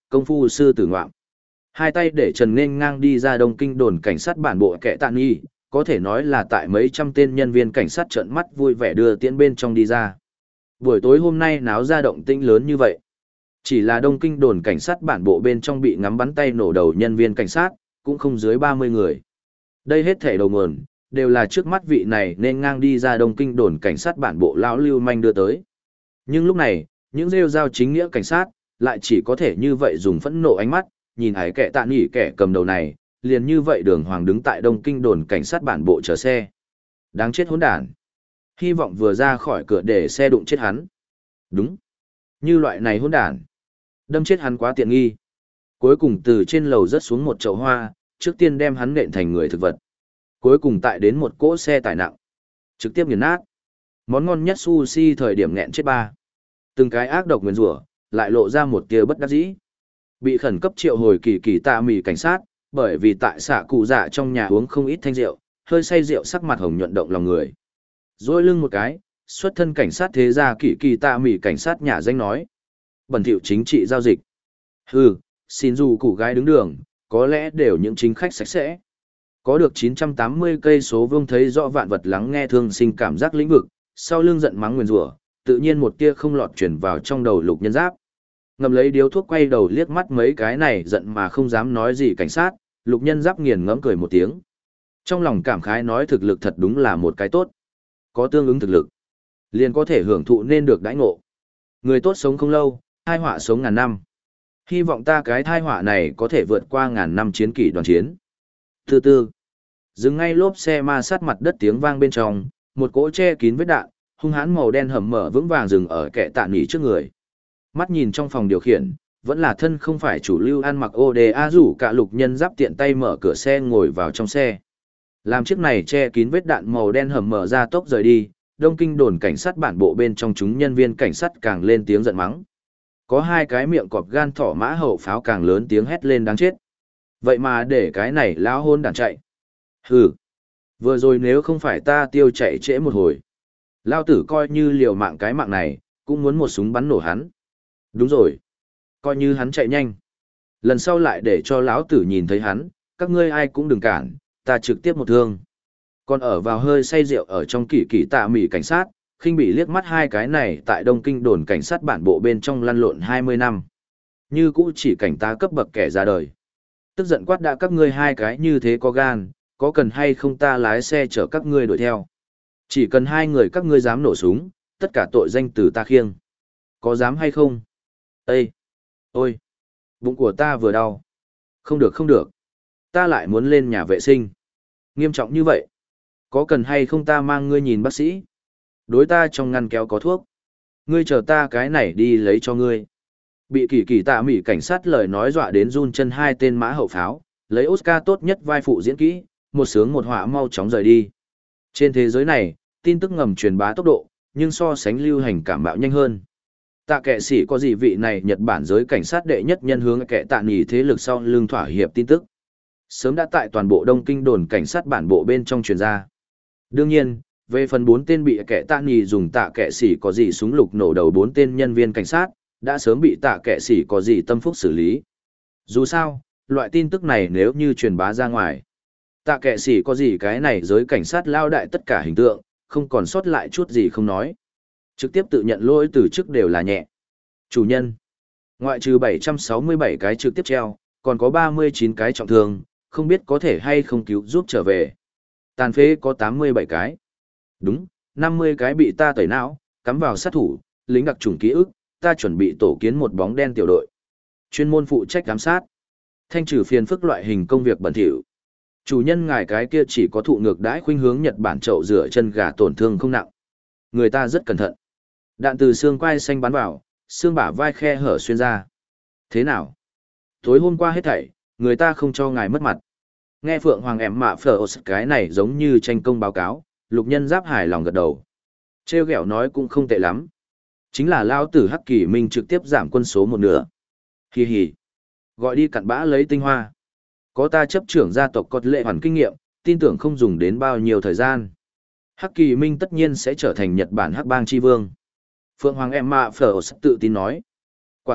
công phu sư tử ngoạm. Hai tay để trần nên ngang đi ra Đông Kinh đồn cảnh sát bản bộ kẻ tạ nghi, có thể nói là tại mấy trăm tên nhân viên cảnh sát trợn mắt vui vẻ đưa tiễn bên trong đi ra. Buổi tối hôm nay náo ra động tĩnh lớn như vậy. Chỉ là Đông Kinh đồn cảnh sát bản bộ bên trong bị ngắm bắn tay nổ đầu nhân viên cảnh sát, cũng không dưới 30 người. Đây hết thể đầu nguồn, đều là trước mắt vị này nên ngang đi ra Đông Kinh đồn cảnh sát bản bộ lão lưu manh đưa tới. Nhưng lúc này, những rêu rao chính nghĩa cảnh sát, lại chỉ có thể như vậy dùng phẫn nộ ánh mắt, nhìn hải kẻ tạ nghỉ kẻ cầm đầu này, liền như vậy đường hoàng đứng tại Đông Kinh đồn cảnh sát bản bộ chờ xe. Đáng chết hỗn đản. Hy vọng vừa ra khỏi cửa để xe đụng chết hắn. Đúng. Như loại này hỗn đản. Đâm chết hắn quá tiện nghi. Cuối cùng từ trên lầu rớt xuống một chậu hoa, trước tiên đem hắn nện thành người thực vật. Cuối cùng tại đến một cỗ xe tải nặng. Trực tiếp nghiền nát. Món ngon nhất sushi thời điểm nghẹn chết ba. Từng cái ác độc nguyền rủa lại lộ ra một tia bất đắc dĩ. Bị khẩn cấp triệu hồi kỳ kỳ tạ mì cảnh sát, bởi vì tại xạ cụ dạ trong nhà uống không ít thanh rượu, hơi say rượu sắc mặt hồng nhuận động lòng người. Rồi lưng một cái, xuất thân cảnh sát thế gia kỳ kỳ tạ mì cảnh sát nhà danh nói. Bẩn thỉu chính trị giao dịch. Hừ, xin dù cụ gái đứng đường, có lẽ đều những chính khách sạch sẽ. Có được 980 cây số vuông thấy rõ vạn vật lắng nghe thương sinh cảm giác lĩnh vực, sau lưng giận mắng nguyền rủa, tự nhiên một tia không lọt chuyển vào trong đầu Lục Nhân Giáp. Ngậm lấy điếu thuốc quay đầu liếc mắt mấy cái này giận mà không dám nói gì cảnh sát, Lục Nhân Giáp nghiền ngẫm cười một tiếng. Trong lòng cảm khái nói thực lực thật đúng là một cái tốt. Có tương ứng thực lực, liền có thể hưởng thụ nên được đãi ngộ. Người tốt sống không lâu, thai họa sống ngàn năm. Hy vọng ta cái thai họa này có thể vượt qua ngàn năm chiến kỷ đoàn chiến. Từ từ, dừng ngay lốp xe ma sát mặt đất tiếng vang bên trong, một cỗ che kín vết đạn, hung hãn màu đen hầm mở vững vàng dừng ở kẻ tạ nghỉ trước người. Mắt nhìn trong phòng điều khiển, vẫn là thân không phải chủ lưu ăn mặc ODA rủ cả Lục Nhân Giáp tiện tay mở cửa xe ngồi vào trong xe. Làm chiếc này che kín vết đạn màu đen hầm mở ra tốc rời đi, Đông Kinh đồn cảnh sát bản bộ bên trong chúng nhân viên cảnh sát càng lên tiếng giận mắng. Có hai cái miệng cọp gan thỏ mã hậu pháo càng lớn tiếng hét lên đáng chết. Vậy mà để cái này lão hôn đàn chạy. Hừ, vừa rồi nếu không phải ta tiêu chạy trễ một hồi, lao tử coi như liều mạng cái mạng này, cũng muốn một súng bắn nổ hắn. Đúng rồi, coi như hắn chạy nhanh. Lần sau lại để cho lão tử nhìn thấy hắn, các ngươi ai cũng đừng cản, ta trực tiếp một thương. Còn ở vào hơi say rượu ở trong kỳ kỳ tạ mỉ cảnh sát, khinh bị liếc mắt hai cái này tại Đông Kinh đồn cảnh sát bản bộ bên trong lăn lộn 20 năm. Như cũ chỉ cảnh tá cấp bậc kẻ ra đời. Tức giận quát đã các ngươi hai cái như thế có gan, có cần hay không ta lái xe chở các ngươi đuổi theo. Chỉ cần hai người các ngươi dám nổ súng, tất cả tội danh từ ta khiêng. Có dám hay không? Ê! Ôi! Bụng của ta vừa đau. Không được không được. Ta lại muốn lên nhà vệ sinh. Nghiêm trọng như vậy. Có cần hay không ta mang ngươi nhìn bác sĩ? Đối ta trong ngăn kéo có thuốc. Ngươi chờ ta cái này đi lấy cho ngươi. Bị kỳ kỳ tạ mỉ cảnh sát lời nói dọa đến run chân hai tên mã hậu pháo, lấy Oscar tốt nhất vai phụ diễn kỹ, một sướng một họa mau chóng rời đi. Trên thế giới này, tin tức ngầm truyền bá tốc độ, nhưng so sánh lưu hành cảm bạo nhanh hơn. Tạ kệ sĩ có gì vị này Nhật Bản giới cảnh sát đệ nhất nhân hướng kẻ tạ nghỉ thế lực sau lưng thỏa hiệp tin tức. Sớm đã tại toàn bộ Đông Kinh đồn cảnh sát bản bộ bên trong truyền ra. Đương nhiên, về phần 4 tên bị kẻ tạ nghỉ dùng tạ kệ sĩ có gì súng lục nổ đầu 4 tên nhân viên cảnh sát, đã sớm bị tạ kệ sĩ có gì tâm phúc xử lý. Dù sao, loại tin tức này nếu như truyền bá ra ngoài, tạ kệ sĩ có gì cái này giới cảnh sát lao đại tất cả hình tượng, không còn sót lại chút gì không nói. Trực tiếp tự nhận lỗi từ chức đều là nhẹ. Chủ nhân, ngoại trừ 767 cái trực tiếp treo, còn có 39 cái trọng thương, không biết có thể hay không cứu giúp trở về. Tàn phế có 87 cái. Đúng, 50 cái bị ta tẩy não, cắm vào sát thủ, lính đặc chủng ký ức, ta chuẩn bị tổ kiến một bóng đen tiểu đội. Chuyên môn phụ trách giám sát, thanh trừ phiền phức loại hình công việc bẩn thỉu. Chủ nhân ngài cái kia chỉ có thụ ngược đãi khuynh hướng Nhật Bản chậu rửa chân gà tổn thương không nặng. Người ta rất cẩn thận. Đạn từ xương quai xanh bắn vào, xương bả vai khe hở xuyên ra. Thế nào? Tối hôm qua hết thảy, người ta không cho ngài mất mặt. Nghe Phượng Hoàng em mạ phở cái này giống như tranh công báo cáo, Lục Nhân Giáp hài lòng gật đầu. Trêu ghẹo nói cũng không tệ lắm. Chính là lao tử Hắc Kỳ Minh trực tiếp giảm quân số một nửa. Hi hi. Gọi đi cặn bã lấy tinh hoa. Có ta chấp trưởng gia tộc cột lệ hoàn kinh nghiệm, tin tưởng không dùng đến bao nhiêu thời gian. Hắc Kỳ Minh tất nhiên sẽ trở thành Nhật Bản Hắc Bang Chi Vương. Phượng Hoàng Emma Phở tự tin nói. Quả thật,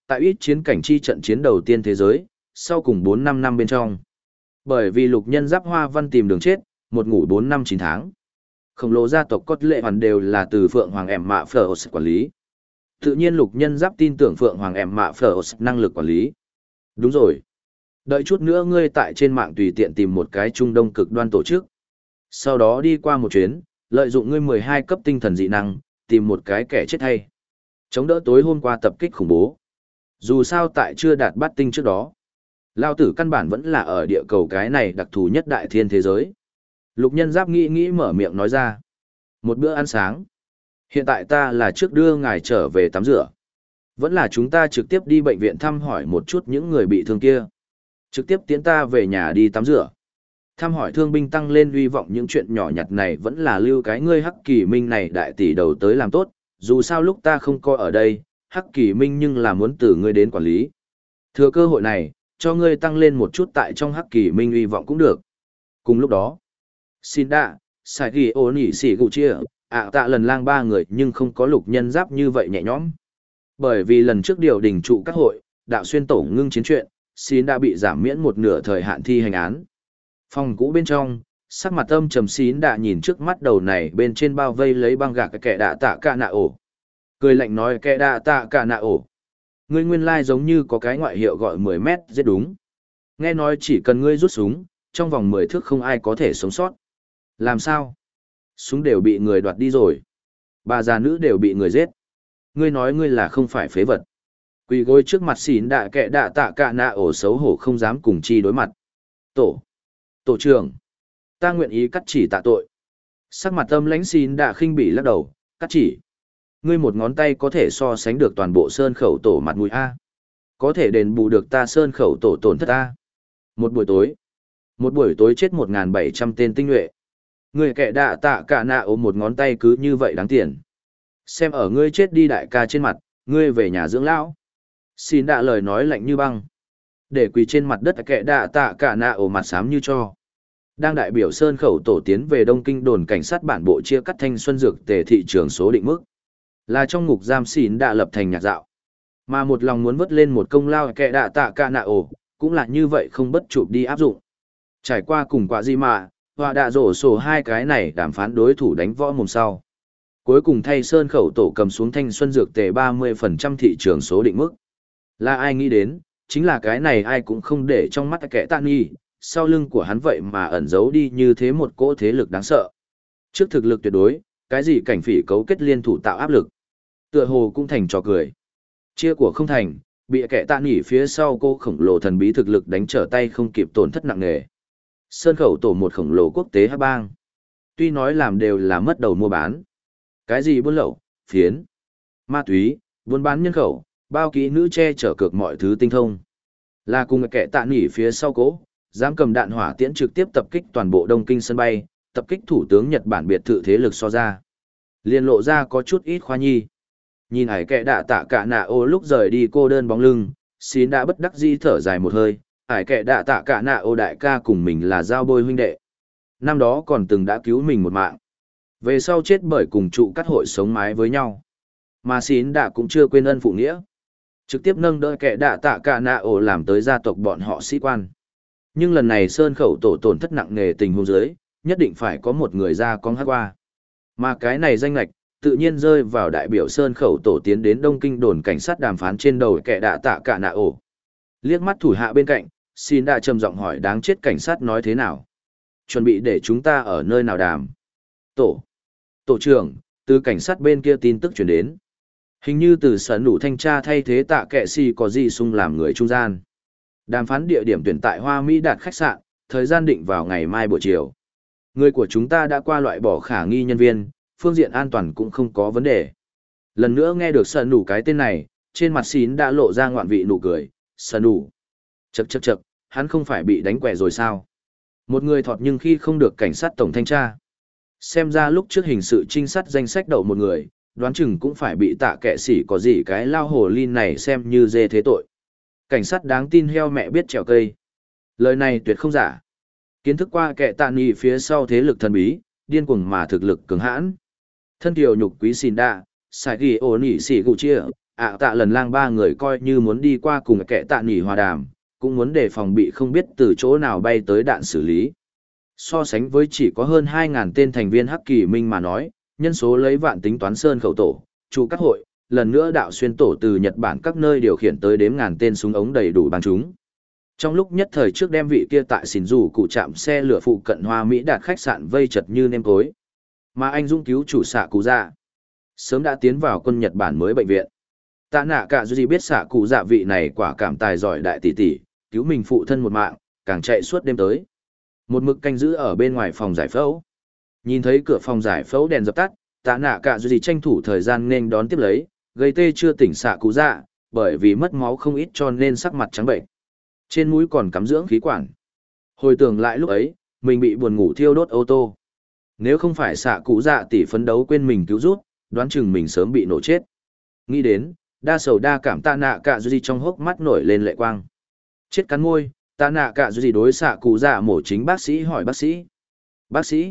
tại ít chiến cảnh chi trận chiến đầu tiên thế giới, sau cùng 4-5 năm bên trong. Bởi vì lục nhân giáp Hoa Văn tìm đường chết, một ngủ 4 năm 9 tháng. Khổng lồ gia tộc cốt lệ hoàn đều là từ Phượng Hoàng Em Mạ Phở quản lý. Tự nhiên lục nhân giáp tin tưởng Phượng Hoàng Em Mạ Phở năng lực quản lý. Đúng rồi. Đợi chút nữa ngươi tại trên mạng tùy tiện tìm một cái Trung Đông cực đoan tổ chức. Sau đó đi qua một chuyến, lợi dụng ngươi 12 cấp tinh thần dị năng, tìm một cái kẻ chết hay. Chống đỡ tối hôm qua tập kích khủng bố. Dù sao tại chưa đạt bát tinh trước đó. Lao tử căn bản vẫn là ở địa cầu cái này đặc thù nhất đại thiên thế giới. Lục nhân giáp nghĩ mở miệng nói ra. Một bữa ăn sáng. Hiện tại ta là trước đưa ngài trở về tắm rửa. Vẫn là chúng ta trực tiếp đi bệnh viện thăm hỏi một chút những người bị thương kia. Trực tiếp tiễn ta về nhà đi tắm rửa. Thăm hỏi thương binh tăng lên hy vọng những chuyện nhỏ nhặt này vẫn là lưu cái ngươi Hắc Kỳ Minh này đại tỷ đầu tới làm tốt. Dù sao lúc ta không coi ở đây, Hắc Kỳ Minh nhưng là muốn từ ngươi đến quản lý. Thừa cơ hội này, cho ngươi tăng lên một chút tại trong Hắc Kỳ Minh hy vọng cũng được. Cùng lúc đó, xin đạ, Sài Ghi Ô Nỉ Sỉ Gụ Chia, Tạ Lần Lang ba người nhưng không có lục nhân giáp như vậy nhẹ nhõm. Bởi vì lần trước điều đình trụ các hội, đạo xuyên tổ ngưng chiến chuyện, xin đã bị giảm miễn một nửa thời hạn thi hành án. Phòng cũ bên trong, sắc mặt âm trầm xín đã nhìn trước mắt đầu này bên trên bao vây lấy băng gạc kẻ đạ tạ cả nạ ổ. Cười lạnh nói kẻ đạ tạ cả nạ ổ. Ngươi nguyên lai giống như có cái ngoại hiệu gọi 10 mét giết đúng. Nghe nói chỉ cần ngươi rút súng, trong vòng 10 thước không ai có thể sống sót. Làm sao? Súng đều bị người đoạt đi rồi. Bà già nữ đều bị người giết. Ngươi nói ngươi là không phải phế vật. Quỳ gối trước mặt xỉn đạ kẻ đạ tạ cả nạ ổ xấu hổ không dám cùng chi đối mặt. Tổ trưởng, ta nguyện ý cắt chỉ tạ tội. Sắc mặt âm lãnh xỉn đạ khinh bỉ lắc đầu, cắt chỉ. Ngươi một ngón tay có thể so sánh được toàn bộ sơn khẩu tổ mặt mũi A. Có thể đền bù được ta sơn khẩu tổ tổn thất A. Một buổi tối chết 1.700 tên tinh nhuệ. Người kẻ đạ tạ cả nạ ôm một ngón tay cứ như vậy đáng tiền. Xem ở ngươi chết đi đại ca trên mặt, ngươi về nhà dưỡng lão. Xin đạ lời nói lạnh như băng. Để quỳ trên mặt đất kẻ đạ tạ cả nạ ổ mặt xám như cho. Đang đại biểu sơn khẩu tổ tiến về Đông Kinh đồn cảnh sát bản bộ chia cắt thanh xuân dược tề thị trường số định mức. Là trong ngục giam xỉn đã lập thành nhạc dạo. Mà một lòng muốn vớt lên một công lao kẻ đạ tạ cả nạ ổ, cũng là như vậy không bất chụp đi áp dụng. Trải qua cùng quả gì mà, và đạ rổ sổ hai cái này đàm phán đối thủ đánh võ mồm sau. Cuối cùng thay sơn khẩu tổ cầm xuống thanh xuân dược tề 30% thị trường số định mức. Là ai nghĩ đến, chính là cái này ai cũng không để trong mắt kẻ tạ nghi, sau lưng của hắn vậy mà ẩn giấu đi như thế một cỗ thế lực đáng sợ. Trước thực lực tuyệt đối, cái gì cảnh phỉ cấu kết liên thủ tạo áp lực. Tựa hồ cũng thành trò cười. Chia của không thành, bị kẻ tạ nghỉ phía sau cô khổng lồ thần bí thực lực đánh trở tay không kịp tổn thất nặng nề. Sơn khẩu tổ một khổng lồ quốc tế hắc bang. Tuy nói làm đều là mất đầu mua bán. Cái gì buôn lậu, phiến, ma túy, buôn bán nhân khẩu, bao kỹ nữ che chở cược mọi thứ tinh thông. Là cùng kẻ tạ nghỉ phía sau cố, dám cầm đạn hỏa tiễn trực tiếp tập kích toàn bộ Đông Kinh sân bay, tập kích thủ tướng Nhật Bản biệt thự thế lực so ra. Liên lộ ra có chút ít khoa nhi. Nhìn hải kẻ đạ tạ cả nạ ô lúc rời đi cô đơn bóng lưng, xin đã bất đắc dĩ thở dài một hơi, hải kẻ đạ tạ cả nạ ô đại ca cùng mình là giao bôi huynh đệ. Năm đó còn từng đã cứu mình một mạng. Về sau chết bởi cùng trụ cắt hội sống mái với nhau. Mà xin đã cũng chưa quên ân phụ nghĩa. Trực tiếp nâng đỡ kẻ đạ tạ cả nạ ổ làm tới gia tộc bọn họ sĩ quan. Nhưng lần này sơn khẩu tổ tổn thất nặng nề tình huống dưới, nhất định phải có một người ra con hát qua. Mà cái này danh lạch, tự nhiên rơi vào đại biểu sơn khẩu tổ tiến đến Đông Kinh đồn cảnh sát đàm phán trên đầu kẻ đạ tạ cả nạ ổ. Liếc mắt thủ hạ bên cạnh, xin đã trầm giọng hỏi đáng chết cảnh sát nói thế nào. Chuẩn bị để chúng ta ở nơi nào đàm. Tổ trưởng, từ cảnh sát bên kia tin tức chuyển đến. Hình như từ sở nủ thanh tra thay thế tạ kệ si có gì sung làm người trung gian. Đàm phán địa điểm tuyển tại Hoa Mỹ Đạt khách sạn, thời gian định vào ngày mai buổi chiều. Người của chúng ta đã qua loại bỏ khả nghi nhân viên, phương diện an toàn cũng không có vấn đề. Lần nữa nghe được sở nủ cái tên này, trên mặt xín đã lộ ra ngoạn vị nụ cười. Sở nủ. Chậc, hắn không phải bị đánh quẻ rồi sao? Một người thọt nhưng khi không được cảnh sát tổng thanh tra. Xem ra lúc trước hình sự trinh sát danh sách đậu một người, đoán chừng cũng phải bị tạ kệ sĩ có gì cái lao hồ ly này xem như dê thế tội. Cảnh sát đáng tin heo mẹ biết trèo cây. Lời này tuyệt không giả. Kiến thức qua kẻ tạ nghị phía sau thế lực thần bí, điên cuồng mà thực lực cường hãn. Thân kiều nhục quý xin đa, sai ghi ổ nỉ xỉ gụ chia, tạ lần lang ba người coi như muốn đi qua cùng kẻ tạ nghỉ hòa đàm, cũng muốn đề phòng bị không biết từ chỗ nào bay tới đạn xử lý. So sánh với chỉ có hơn 2.000 tên thành viên Hắc Kỳ Minh mà nói, nhân số lấy vạn tính toán sơn khẩu tổ, chủ các hội, lần nữa đạo xuyên tổ từ Nhật Bản các nơi điều khiển tới đếm ngàn tên súng ống đầy đủ bằng chúng. Trong lúc nhất thời trước đem vị kia tại xỉn rủ cụ trạm xe lửa phụ cận Hoa Mỹ đạt khách sạn vây chật như nêm cối. Mà anh dũng cứu chủ xạ cụ dạ sớm đã tiến vào quân Nhật Bản mới bệnh viện. Tạ nạ cả dù gì biết xạ cụ dạ vị này quả cảm tài giỏi đại tỷ tỷ, cứu mình phụ thân một mạng, càng chạy suốt đêm tới. Một mực canh giữ ở bên ngoài phòng giải phẫu. Nhìn thấy cửa phòng giải phẫu đèn dập tắt, tạ nạ cả dù gì tranh thủ thời gian nên đón tiếp lấy, gây tê chưa tỉnh xạ cụ dạ, bởi vì mất máu không ít cho nên sắc mặt trắng bệnh. Trên mũi còn cắm dưỡng khí quản. Hồi tưởng lại lúc ấy, mình bị buồn ngủ thiêu đốt ô tô. Nếu không phải xạ cụ dạ tỷ phấn đấu quên mình cứu rút, đoán chừng mình sớm bị nổ chết. Nghĩ đến, đa sầu đa cảm tạ nạ cả dù gì trong hốc mắt nổi lên lệ quang. Chết cắn môi, tạ nạ cả dù gì đối xạ cụ dạ mổ chính bác sĩ hỏi bác sĩ. Bác sĩ,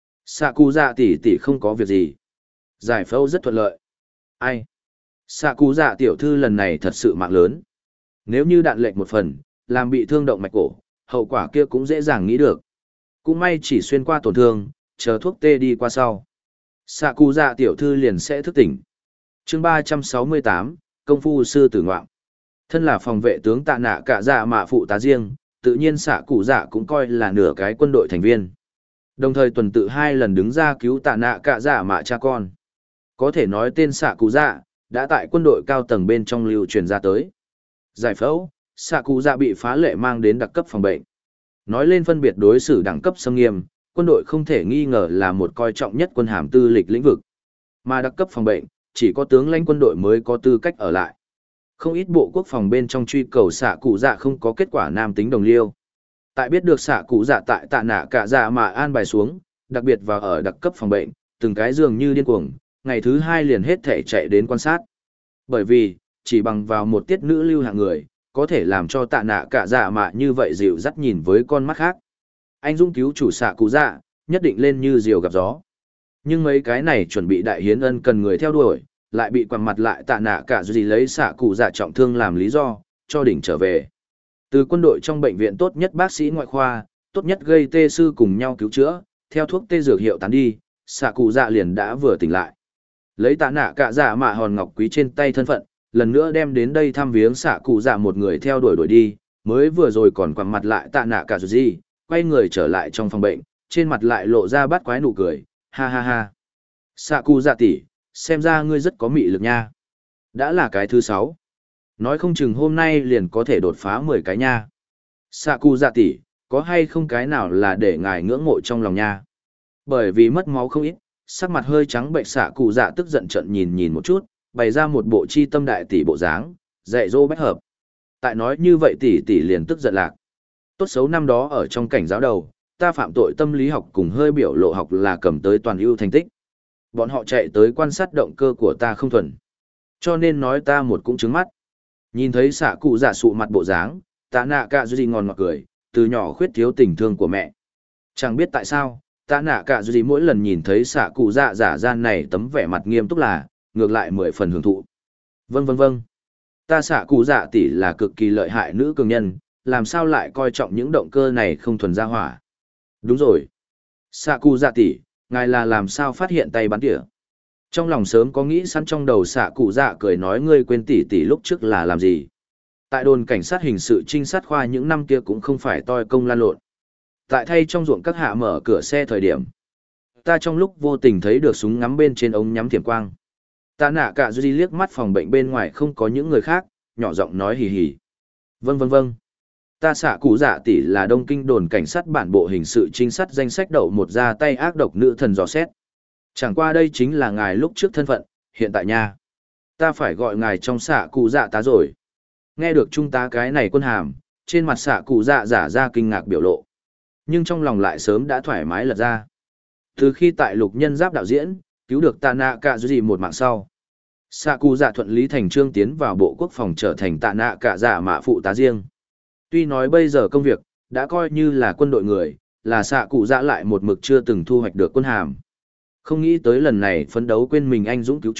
xạ cụ dạ tỷ không có việc gì. Giải phẫu rất thuận lợi. Ai? Xạ cụ dạ tiểu thư lần này thật sự mạng lớn. Nếu như đạn lệch một phần, làm bị thương động mạch cổ, hậu quả kia cũng dễ dàng nghĩ được. Cũng may chỉ xuyên qua tổn thương, chờ thuốc tê đi qua sau. Xạ cụ dạ tiểu thư liền sẽ thức tỉnh. Chương 368, Công phu sư tử ngoạm. Thân là phòng vệ tướng tạ nạ cả dạ mạ phụ tá riêng, tự nhiên xạ cụ dạ cũng coi là nửa cái quân đội thành viên. Đồng thời tuần tự 2 lần đứng ra cứu tạ nạ cả dạ mạ cha con. Có thể nói tên xạ cụ dạ, đã tại quân đội cao tầng bên trong lưu truyền ra tới. Giải phẫu, xạ cụ dạ bị phá lệ mang đến đặc cấp phòng bệnh. Nói lên phân biệt đối xử đẳng cấp xâm nghiêm, quân đội không thể nghi ngờ là một coi trọng nhất quân hàm tư lịch lĩnh vực. Mà đặc cấp phòng bệnh, chỉ có tướng lãnh quân đội mới có tư cách ở lại. Không ít bộ quốc phòng bên trong truy cầu xạ cụ dạ không có kết quả nam tính đồng liêu. Tại biết được xạ cụ dạ tại tạ nạ cả dạ mà an bài xuống, đặc biệt vào ở đặc cấp phòng bệnh, từng cái dường như điên cuồng, ngày thứ 2 liền hết thể chạy đến quan sát. Bởi vì, chỉ bằng vào một tiết nữ lưu hạng người, có thể làm cho tạ nạ cả dạ mà như vậy dịu dắt nhìn với con mắt khác. Anh dũng cứu chủ xạ cụ dạ, nhất định lên như diều gặp gió. Nhưng mấy cái này chuẩn bị đại hiến ân cần người theo đuổi, lại bị quằn mặt lại tạ nạ cả gì lấy xạ cụ dạ trọng thương làm lý do, cho đỉnh trở về. Từ quân đội trong bệnh viện tốt nhất bác sĩ ngoại khoa, tốt nhất gây tê sư cùng nhau cứu chữa, theo thuốc tê dược hiệu tán đi, xạ cụ dạ liền đã vừa tỉnh lại. Lấy tạ nạ cả dạ mạ hòn ngọc quý trên tay thân phận, lần nữa đem đến đây thăm viếng xạ cụ dạ một người theo đuổi đi, mới vừa rồi còn quằn mặt lại tạ nạ cả gì, quay người trở lại trong phòng bệnh, trên mặt lại lộ ra bắt quái nụ cười, ha ha ha. Xạ cụ dạ tỷ, xem ra ngươi rất có mị lực nha. Đã là cái thứ 6. Nói không chừng hôm nay liền có thể đột phá 10 cái nha. Xạ cụ dạ tỷ, có hay không cái nào là để ngài ngưỡng mộ trong lòng nha. Bởi vì mất máu không ít, sắc mặt hơi trắng bệnh xạ cụ dạ tức giận trận nhìn một chút, bày ra một bộ chi tâm đại tỷ bộ dáng, dạy dỗ bách hợp. Tại nói như vậy tỷ liền tức giận lạc. Tốt xấu năm đó ở trong cảnh giáo đầu, ta phạm tội tâm lý học cùng hơi biểu lộ học là cầm tới toàn ưu thành tích. Bọn họ chạy tới quan sát động cơ của ta không thuần. Cho nên nói ta một cũng trứng mắt. Nhìn thấy xạ cụ dạ sụ mặt bộ dáng, tạ nạ cả gì ngon ngọt cười, từ nhỏ khuyết thiếu tình thương của mẹ. Chẳng biết tại sao, tạ nạ cả gì mỗi lần nhìn thấy xạ cụ dạ giả gian này tấm vẻ mặt nghiêm túc là, ngược lại 10 phần hưởng thụ. Vâng. Ta xạ cụ dạ tỷ là cực kỳ lợi hại nữ cường nhân, làm sao lại coi trọng những động cơ này không thuần ra hỏa. Đúng rồi. Xạ cụ dạ tỷ, ngài là làm sao phát hiện tay bắn tỉa? Trong lòng sớm có nghĩ sẵn trong đầu xạ cụ dạ cười nói ngươi quên tỷ lúc trước là làm gì. Tại đồn cảnh sát hình sự trinh sát khoa những năm kia cũng không phải toi công lan lộn. Tại thay trong ruộng các hạ mở cửa xe thời điểm. Ta trong lúc vô tình thấy được súng ngắm bên trên ống nhắm thiểm quang. Ta nạ cả duy liếc mắt phòng bệnh bên ngoài không có những người khác, nhỏ giọng nói hì hì. Vâng. Ta xạ cụ dạ tỷ là Đông Kinh đồn cảnh sát bản bộ hình sự trinh sát danh sách đậu một ra tay ác độc nữ thần dò xét. Chẳng qua đây chính là ngài lúc trước thân phận, hiện tại nha. Ta phải gọi ngài trong xạ cụ dạ tá rồi. Nghe được trung tá cái này quân hàm, trên mặt xạ cụ dạ giả ra kinh ngạc biểu lộ. Nhưng trong lòng lại sớm đã thoải mái lật ra. Từ khi tại Lục Nhân Giáp đạo diễn, cứu được tạ nạ cả gì một mạng sau. Xạ cụ dạ thuận lý thành trương tiến vào bộ quốc phòng trở thành tạ nạ cả dạ mạ phụ tá riêng. Tuy nói bây giờ công việc, đã coi như là quân đội người, là xạ cụ dạ lại một mực chưa từng thu hoạch được quân hàm. Không nghĩ tới lần này phấn đấu quên mình anh dũng cứu chủ,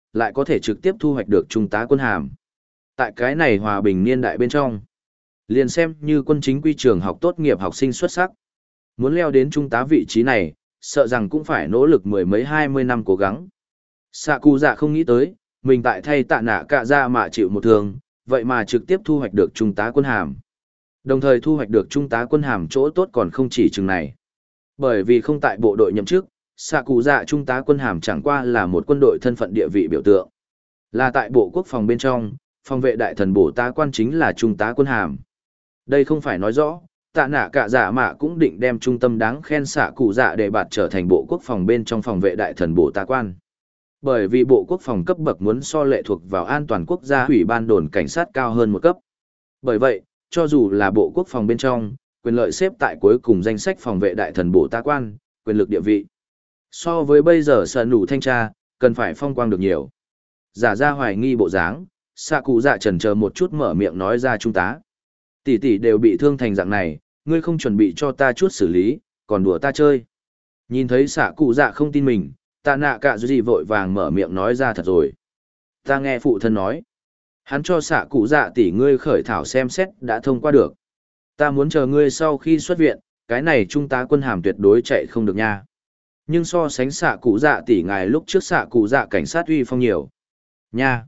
lại có thể trực tiếp thu hoạch được trung tá quân hàm. Tại cái này hòa bình niên đại bên trong, liền xem như quân chính quy trường học tốt nghiệp học sinh xuất sắc. Muốn leo đến trung tá vị trí này, sợ rằng cũng phải nỗ lực mười mấy 20 năm cố gắng. Sạ cụ dạ không nghĩ tới, mình tại thay tạ nạ cả ra mà chịu một thương, vậy mà trực tiếp thu hoạch được trung tá quân hàm. Đồng thời thu hoạch được trung tá quân hàm chỗ tốt còn không chỉ chừng này. Bởi vì không tại bộ đội nhậm chức, sạ cụ dạ trung tá quân hàm chẳng qua là một quân đội thân phận địa vị biểu tượng. Là tại bộ quốc phòng bên trong, phòng vệ đại thần bổ tá quan chính là trung tá quân hàm. Đây không phải nói rõ, tạ nạ cả dạ mạ cũng định đem trung tâm đáng khen sạ cụ dạ để bạt trở thành bộ quốc phòng bên trong phòng vệ đại thần bổ tá quan. Bởi vì bộ quốc phòng cấp bậc muốn so lệ thuộc vào an toàn quốc gia ủy ban đồn cảnh sát cao hơn một cấp. Bởi vậy, cho dù là bộ quốc phòng bên trong, quyền lợi xếp tại cuối cùng danh sách phòng vệ đại thần bổ tá quan, quyền lực địa vị. So với bây giờ sở nủ thanh tra, cần phải phong quang được nhiều. Giả ra hoài nghi bộ dáng, xạ cụ dạ chần chờ một chút mở miệng nói ra trung tá. Tỷ tỷ đều bị thương thành dạng này, ngươi không chuẩn bị cho ta chút xử lý, còn đùa ta chơi. Nhìn thấy xạ cụ dạ không tin mình, tạ nạ cả gì vội vàng mở miệng nói ra thật rồi. Ta nghe phụ thân nói. Hắn cho xạ cụ dạ tỷ ngươi khởi thảo xem xét đã thông qua được. Ta muốn chờ ngươi sau khi xuất viện, cái này trung tá quân hàm tuyệt đối chạy không được nha. Nhưng so sánh xạ cụ dạ tỷ ngài lúc trước xạ cụ dạ cảnh sát uy phong nhiều. Nha.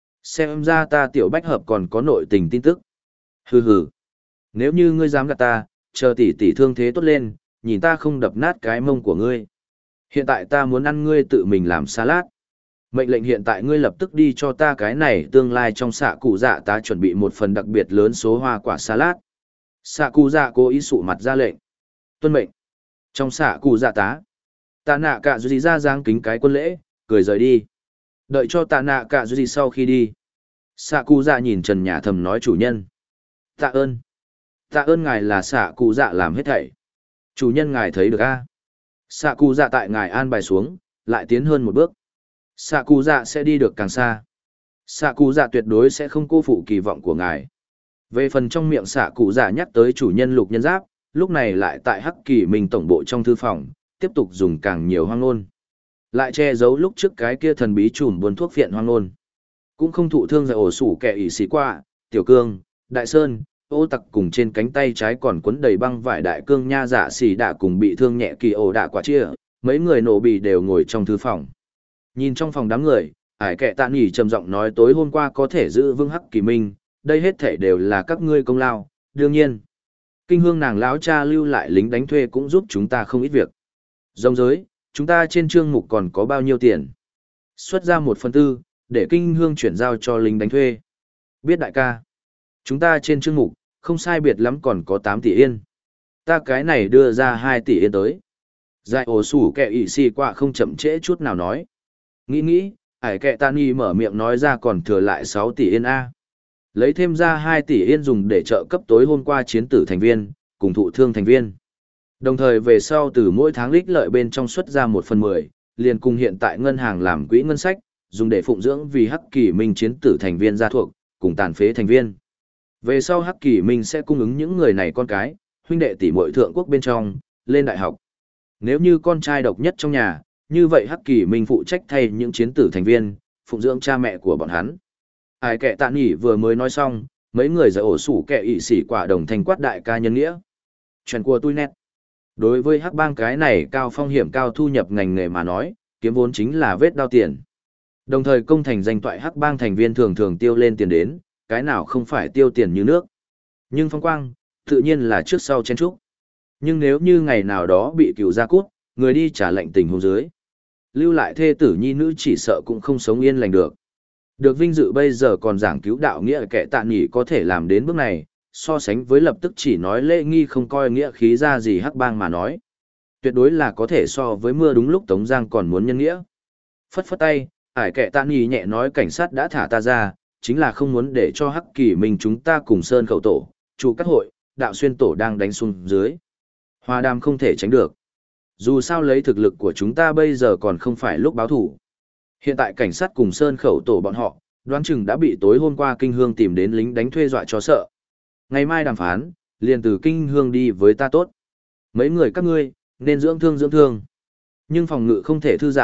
Xem ra ta tiểu bách hợp còn có nội tình tin tức. Hừ hừ. Nếu như ngươi dám gạt ta, chờ tỷ tỷ thương thế tốt lên, nhìn ta không đập nát cái mông của ngươi. Hiện tại ta muốn ăn ngươi tự mình làm salad. Mệnh lệnh hiện tại ngươi lập tức đi cho ta cái này tương lai trong xạ cụ dạ ta chuẩn bị một phần đặc biệt lớn số hoa quả salad. Xạ cụ dạ cố ý sụ mặt ra lệnh. Tuân mệnh. Trong xạ cụ dạ tá. Tạ nạ cả gì ra dáng kính cái quân lễ, cười rời đi. Đợi cho tạ nạ cả gì sau khi đi. Xạ cụ dạ nhìn trần nhà thầm nói chủ nhân. Tạ ơn. Tạ ơn ngài là xạ cụ dạ làm hết thảy. Chủ nhân ngài thấy được a? Xạ cụ dạ tại ngài an bài xuống, lại tiến hơn một bước. Xạ cụ dạ sẽ đi được càng xa. Xạ cụ dạ tuyệt đối sẽ không cô phụ kỳ vọng của ngài. Về phần trong miệng xạ cụ dạ nhắc tới chủ nhân lục nhân giáp, lúc này lại tại Hắc Kỳ Minh tổng bộ trong thư phòng, tiếp tục dùng càng nhiều hoang ngôn. Lại che giấu lúc trước cái kia thần bí trùm buôn thuốc viện hoang ngôn. Cũng không thụ thương giải ổ sủ kẻ ỷ xí qua, tiểu cương, đại sơn, ô tặc cùng trên cánh tay trái còn quấn đầy băng vải đại cương nha dạ xỉ đạ cùng bị thương nhẹ kỳ ổ đạ quả chia, mấy người nổ bì đều ngồi trong thư phòng. Nhìn trong phòng đám người, ải kệ tạ nghỉ trầm giọng nói tối hôm qua có thể giữ vững Hắc Kỳ Minh, đây hết thể đều là các ngươi công lao, đương nhiên. Kinh hương nàng lão cha lưu lại lính đánh thuê cũng giúp chúng ta không ít việc. Rông giới, chúng ta trên chương mục còn có bao nhiêu tiền? Xuất ra 1/4, để kinh hương chuyển giao cho lính đánh thuê. Biết đại ca. Chúng ta trên chương mục, không sai biệt lắm còn có 8 tỷ yên. Ta cái này đưa ra 2 tỷ yên tới. Giải ổ sủ kẹ ỷ xì qua không chậm trễ chút nào nói. Nghĩ, ải kẹ ta nghi mở miệng nói ra còn thừa lại 6 tỷ yên A. Lấy thêm ra 2 tỷ yên dùng để trợ cấp tối hôm qua chiến tử thành viên, cùng thụ thương thành viên. Đồng thời về sau từ mỗi tháng lích lợi bên trong xuất ra 1/10, liền cùng hiện tại ngân hàng làm quỹ ngân sách, dùng để phụng dưỡng vì Hắc Kỳ Minh chiến tử thành viên gia thuộc, cùng tàn phế thành viên. Về sau Hắc Kỳ Minh sẽ cung ứng những người này con cái, huynh đệ tỷ muội thượng quốc bên trong, lên đại học. Nếu như con trai độc nhất trong nhà, như vậy Hắc Kỳ Minh phụ trách thay những chiến tử thành viên, phụng dưỡng cha mẹ của bọn hắn. Ai kệ tạ nghỉ vừa mới nói xong, mấy người giải ổ sủ kệ ỵ sĩ quả đồng thành quát đại ca nhân nghĩa. Chuyện của tôi nét. Đối với Hắc bang cái này cao phong hiểm cao thu nhập ngành nghề mà nói, kiếm vốn chính là vết đao tiền. Đồng thời công thành danh toại Hắc bang thành viên thường thường tiêu lên tiền đến, cái nào không phải tiêu tiền như nước. Nhưng phong quang, tự nhiên là trước sau chen trúc. Nhưng nếu như ngày nào đó bị cựu gia cút, người đi trả lệnh tình huống dưới. Lưu lại thê tử nhi nữ chỉ sợ cũng không sống yên lành được. Được vinh dự bây giờ còn giảng cứu đạo nghĩa kẻ tạ nghỉ có thể làm đến bước này, so sánh với lập tức chỉ nói lễ nghi không coi nghĩa khí ra gì Hắc bang mà nói. Tuyệt đối là có thể so với mưa đúng lúc Tống Giang còn muốn nhân nghĩa. Phất phất tay, ải kẻ tạ nghỉ nhẹ nói cảnh sát đã thả ta ra, chính là không muốn để cho Hắc Kỳ Minh chúng ta cùng Sơn Khẩu Tổ, chủ các hội, đạo xuyên tổ đang đánh xuống dưới. Hòa đàm không thể tránh được. Dù sao lấy thực lực của chúng ta bây giờ còn không phải lúc báo thủ. Hiện tại cảnh sát cùng Sơn Khẩu Tổ bọn họ, đoán chừng đã bị tối hôm qua Kinh Hương tìm đến lính đánh thuê dọa cho sợ. Ngày mai đàm phán, liền từ Kinh Hương đi với ta tốt. Mấy người các ngươi, nên dưỡng thương. Nhưng phòng ngự không thể thư giãn,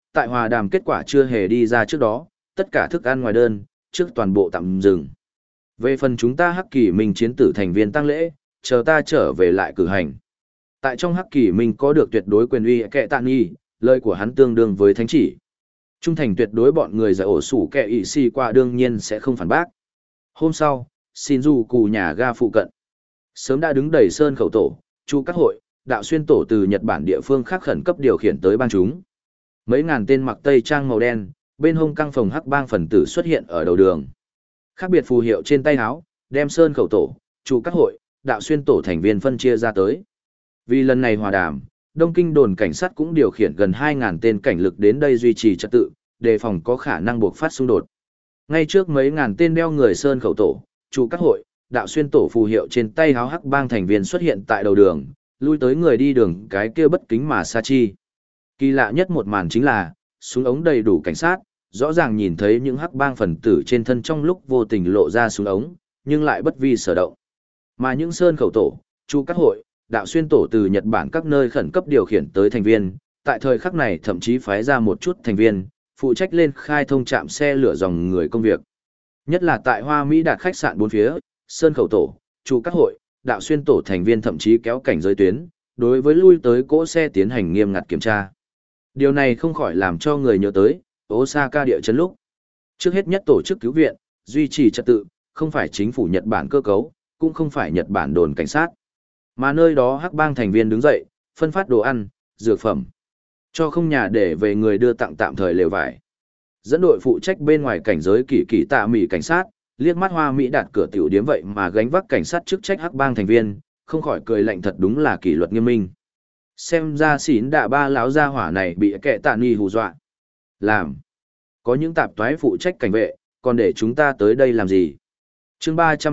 tại hòa đàm kết quả chưa hề đi ra trước đó, tất cả thức ăn ngoài đơn, trước toàn bộ tạm dừng. Về phần chúng ta Hắc Kỳ Minh chiến tử thành viên tăng lễ, chờ ta trở về lại cử hành. Tại trong Hắc Kỳ Minh có được tuyệt đối quyền uy kệ tạ nghi, lời của hắn tương đương với thánh chỉ. Trung thành tuyệt đối bọn người giải ổ sủ kệ ỷ xì qua đương nhiên sẽ không phản bác. Hôm sau, Shinjuku nhà ga phụ cận. Sớm đã đứng đầy sơn khẩu tổ, chu các hội, đạo xuyên tổ từ Nhật Bản địa phương khác khẩn cấp điều khiển tới bang chúng. Mấy ngàn tên mặc tây trang màu đen, bên hông căng phòng hắc bang phần tử xuất hiện ở đầu đường. Khác biệt phù hiệu trên tay áo, đem sơn khẩu tổ, chu các hội, đạo xuyên tổ thành viên phân chia ra tới. Vì lần này hòa đàm, Đông Kinh đồn cảnh sát cũng điều khiển gần 2.000 tên cảnh lực đến đây duy trì trật tự, đề phòng có khả năng buộc phát xung đột. Ngay trước mấy ngàn tên đeo người sơn khẩu tổ, chủ các hội, đạo xuyên tổ phù hiệu trên tay háo hắc bang thành viên xuất hiện tại đầu đường, lui tới người đi đường cái kia bất kính mà sa chi. Kỳ lạ nhất một màn chính là, súng ống đầy đủ cảnh sát, rõ ràng nhìn thấy những hắc bang phần tử trên thân trong lúc vô tình lộ ra súng ống, nhưng lại bất vi sở động. Mà những sơn khẩu tổ, chủ các hội, đạo xuyên tổ từ Nhật Bản các nơi khẩn cấp điều khiển tới thành viên, tại thời khắc này thậm chí phái ra một chút thành viên, phụ trách lên khai thông trạm xe lửa dòng người công việc. Nhất là tại Hoa Mỹ Đạt khách sạn bốn phía, sơn khẩu tổ, chủ các hội, đạo xuyên tổ thành viên thậm chí kéo cảnh giới tuyến, đối với lui tới cỗ xe tiến hành nghiêm ngặt kiểm tra. Điều này không khỏi làm cho người nhớ tới Osaka địa chấn lúc. Trước hết nhất tổ chức cứu viện, duy trì trật tự, không phải chính phủ Nhật Bản cơ cấu, cũng không phải Nhật Bản đồn cảnh sát. Mà nơi đó hắc bang thành viên đứng dậy, phân phát đồ ăn, dược phẩm, cho không nhà để về người đưa tặng tạm thời lều vải. Dẫn đội phụ trách bên ngoài cảnh giới kỳ kỳ tạ mỹ cảnh sát, liếc mắt Hoa Mỹ Đạt cửa tiểu điếm vậy mà gánh vác cảnh sát chức trách hắc bang thành viên, không khỏi cười lạnh, thật đúng là kỷ luật nghiêm minh. Xem ra xỉn đạ ba lão gia hỏa này bị kệ tạ nghi hù dọa. Làm. Có những tạp toái phụ trách cảnh vệ, còn để chúng ta tới đây làm gì? Chương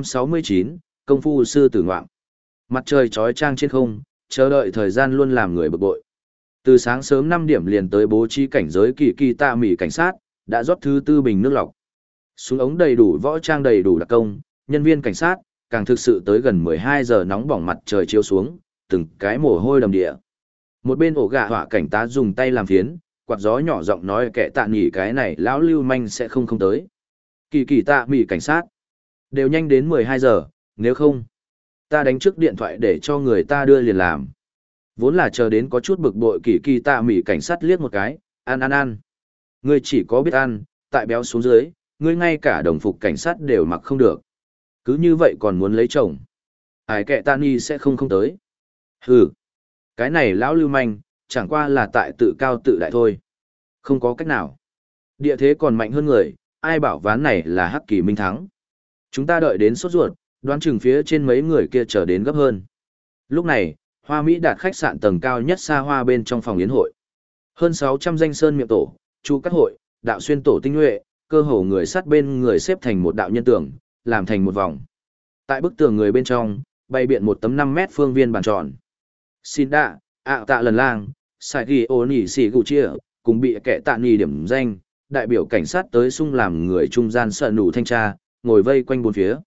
369, Công phu sư tử ngoạm. Mặt trời chói chang trên không, chờ đợi thời gian luôn làm người bực bội. Từ sáng sớm 5 điểm liền tới bố trí cảnh giới kỳ kỳ tạ mỹ cảnh sát, đã rót thứ tư bình nước lọc. Súng ống đầy đủ, võ trang đầy đủ đặc công, nhân viên cảnh sát, càng thực sự tới gần 12 giờ nóng bỏng mặt trời chiếu xuống, từng cái mồ hôi đầm địa. Một bên ổ gà hỏa cảnh tá dùng tay làm phiến, quạt gió nhỏ giọng nói kẻ tạ nghỉ cái này lão lưu manh sẽ không tới. Kỳ kỳ tạ mỹ cảnh sát, đều nhanh đến 12 giờ, nếu không, ta đánh trước điện thoại để cho người ta đưa liền làm. Vốn là chờ đến có chút bực bội kỳ kỳ tạ mỹ cảnh sát liếc một cái, ăn. Ngươi chỉ có biết ăn, tại béo xuống dưới, ngươi ngay cả đồng phục cảnh sát đều mặc không được. Cứ như vậy còn muốn lấy chồng. Ai kệ tạ ni sẽ không tới. Hừ, cái này lão lưu manh, chẳng qua là tại tự cao tự đại thôi. Không có cách nào. Địa thế còn mạnh hơn người, ai bảo ván này là Hắc Kỳ Minh thắng. Chúng ta đợi đến sốt ruột, đoán chừng phía trên mấy người kia chờ đến gấp hơn. Lúc này, Hoa Mỹ Đạt khách sạn tầng cao nhất xa hoa bên trong phòng yến hội. Hơn 600 danh sơn miệng tổ, chu các hội, đạo xuyên tổ tinh nhuệ, cơ hồ người sát bên người xếp thành một đạo nhân tường, làm thành một vòng. Tại bức tường người bên trong, bày biện một tấm 5 mét phương viên bàn tròn. Xin đạ, tạ lần lang, sai ghi ô nỉ xì gù chia, cùng bị kẻ tạ nỉ điểm danh, đại biểu cảnh sát tới sung làm người trung gian sợ nủ thanh tra, ngồi vây quanh bốn phía.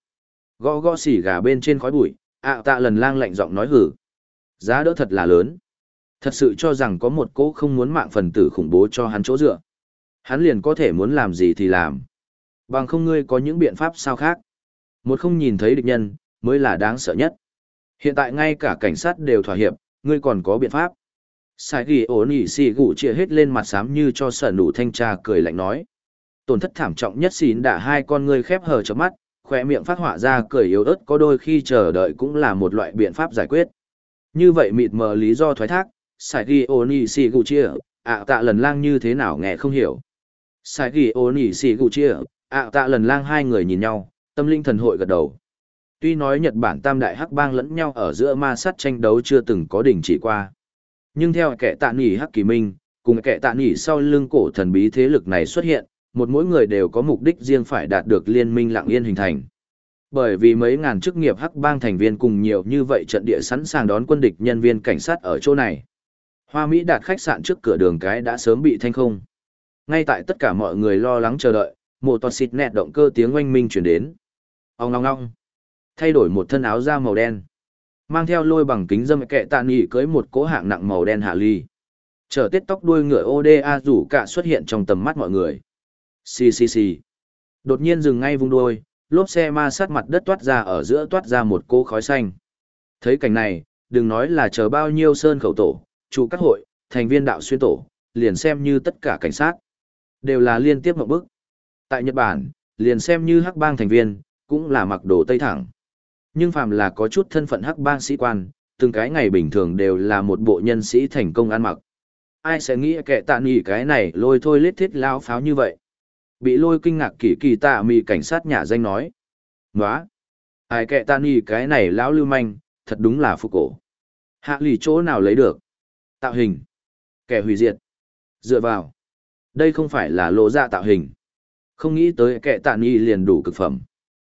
Gõ xỉ gà bên trên khói bụi, tạ lần lang lạnh giọng nói hử. Giá đỡ thật là lớn. Thật sự cho rằng có một cỗ không muốn mạng phần tử khủng bố cho hắn chỗ dựa. Hắn liền có thể muốn làm gì thì làm. Bằng không ngươi có những biện pháp sao khác. Một không nhìn thấy địch nhân, mới là đáng sợ nhất. Hiện tại ngay cả cảnh sát đều thỏa hiệp, ngươi còn có biện pháp. Sai ghi ổn ỉ xì gủ chia hết lên mặt xám như cho sở nụ thanh tra cười lạnh nói. Tổn thất thảm trọng nhất xín đã hai con ngươi khép hờ cho mắt, khỏe miệng phát họa ra cười yếu ớt, có đôi khi chờ đợi cũng là một loại biện pháp giải quyết. Như vậy mịt mờ lý do thoái thác, sai ghi ổn ỉ xì gủ chia, tạ lần lang như thế nào nghe không hiểu. Sai ghi ổn ỉ xì gủ chia, tạ lần lang hai người nhìn nhau, tâm linh thần hội gật đầu. Tuy nói Nhật Bản tam đại hắc bang lẫn nhau ở giữa ma sát tranh đấu chưa từng có đình chỉ qua. Nhưng theo kẻ tạ nghỉ Hắc Kỳ Minh, cùng kẻ tạ nghỉ sau lưng cổ thần bí thế lực này xuất hiện, mỗi người đều có mục đích riêng phải đạt được liên minh lặng yên hình thành. Bởi vì mấy ngàn chức nghiệp hắc bang thành viên cùng nhiều như vậy trận địa sẵn sàng đón quân địch nhân viên cảnh sát ở chỗ này. Hoa Mỹ Đạt khách sạn trước cửa đường cái đã sớm bị thanh không. Ngay tại tất cả mọi người lo lắng chờ đợi, một toàn xịt nẹt động cơ tiếng oanh minh chuyển đến. Ong ong ong. Thay đổi một thân áo da màu đen. Mang theo lôi bằng kính dâm kệ tạ nghỉ cưới một cỗ hạng nặng màu đen hạ ly. Chở tết tóc đuôi ngựa Oda rủ cả xuất hiện trong tầm mắt mọi người. Xì xì xì. Đột nhiên dừng ngay vung đuôi, lốp xe ma sát mặt đất toát ra ở giữa toát ra một cỗ khói xanh. Thấy cảnh này, đừng nói là chờ bao nhiêu sơn khẩu tổ, chủ các hội, thành viên đạo xuyên tổ, liền xem như tất cả cảnh sát. Đều là liên tiếp ngậm bức. Tại Nhật Bản, liền xem như hắc bang thành viên, cũng là mặc đồ tây thẳng. Nhưng phàm là có chút thân phận hắc bang sĩ quan, từng cái ngày bình thường đều là một bộ nhân sĩ thành công ăn mặc. Ai sẽ nghĩ kẻ tạ nghỉ cái này lôi thôi lết thiết lao pháo như vậy. Bị lôi kinh ngạc kỳ kỳ tạ mì cảnh sát nhà danh nói. Nóa! Ai kẻ tạ nghỉ cái này lão lưu manh, thật đúng là phục cổ. Hạ lì chỗ nào lấy được? Tạo hình. Kẻ hủy diệt. Dựa vào. Đây không phải là lộ ra tạo hình. Không nghĩ tới kẻ tạ nghỉ liền đủ cực phẩm.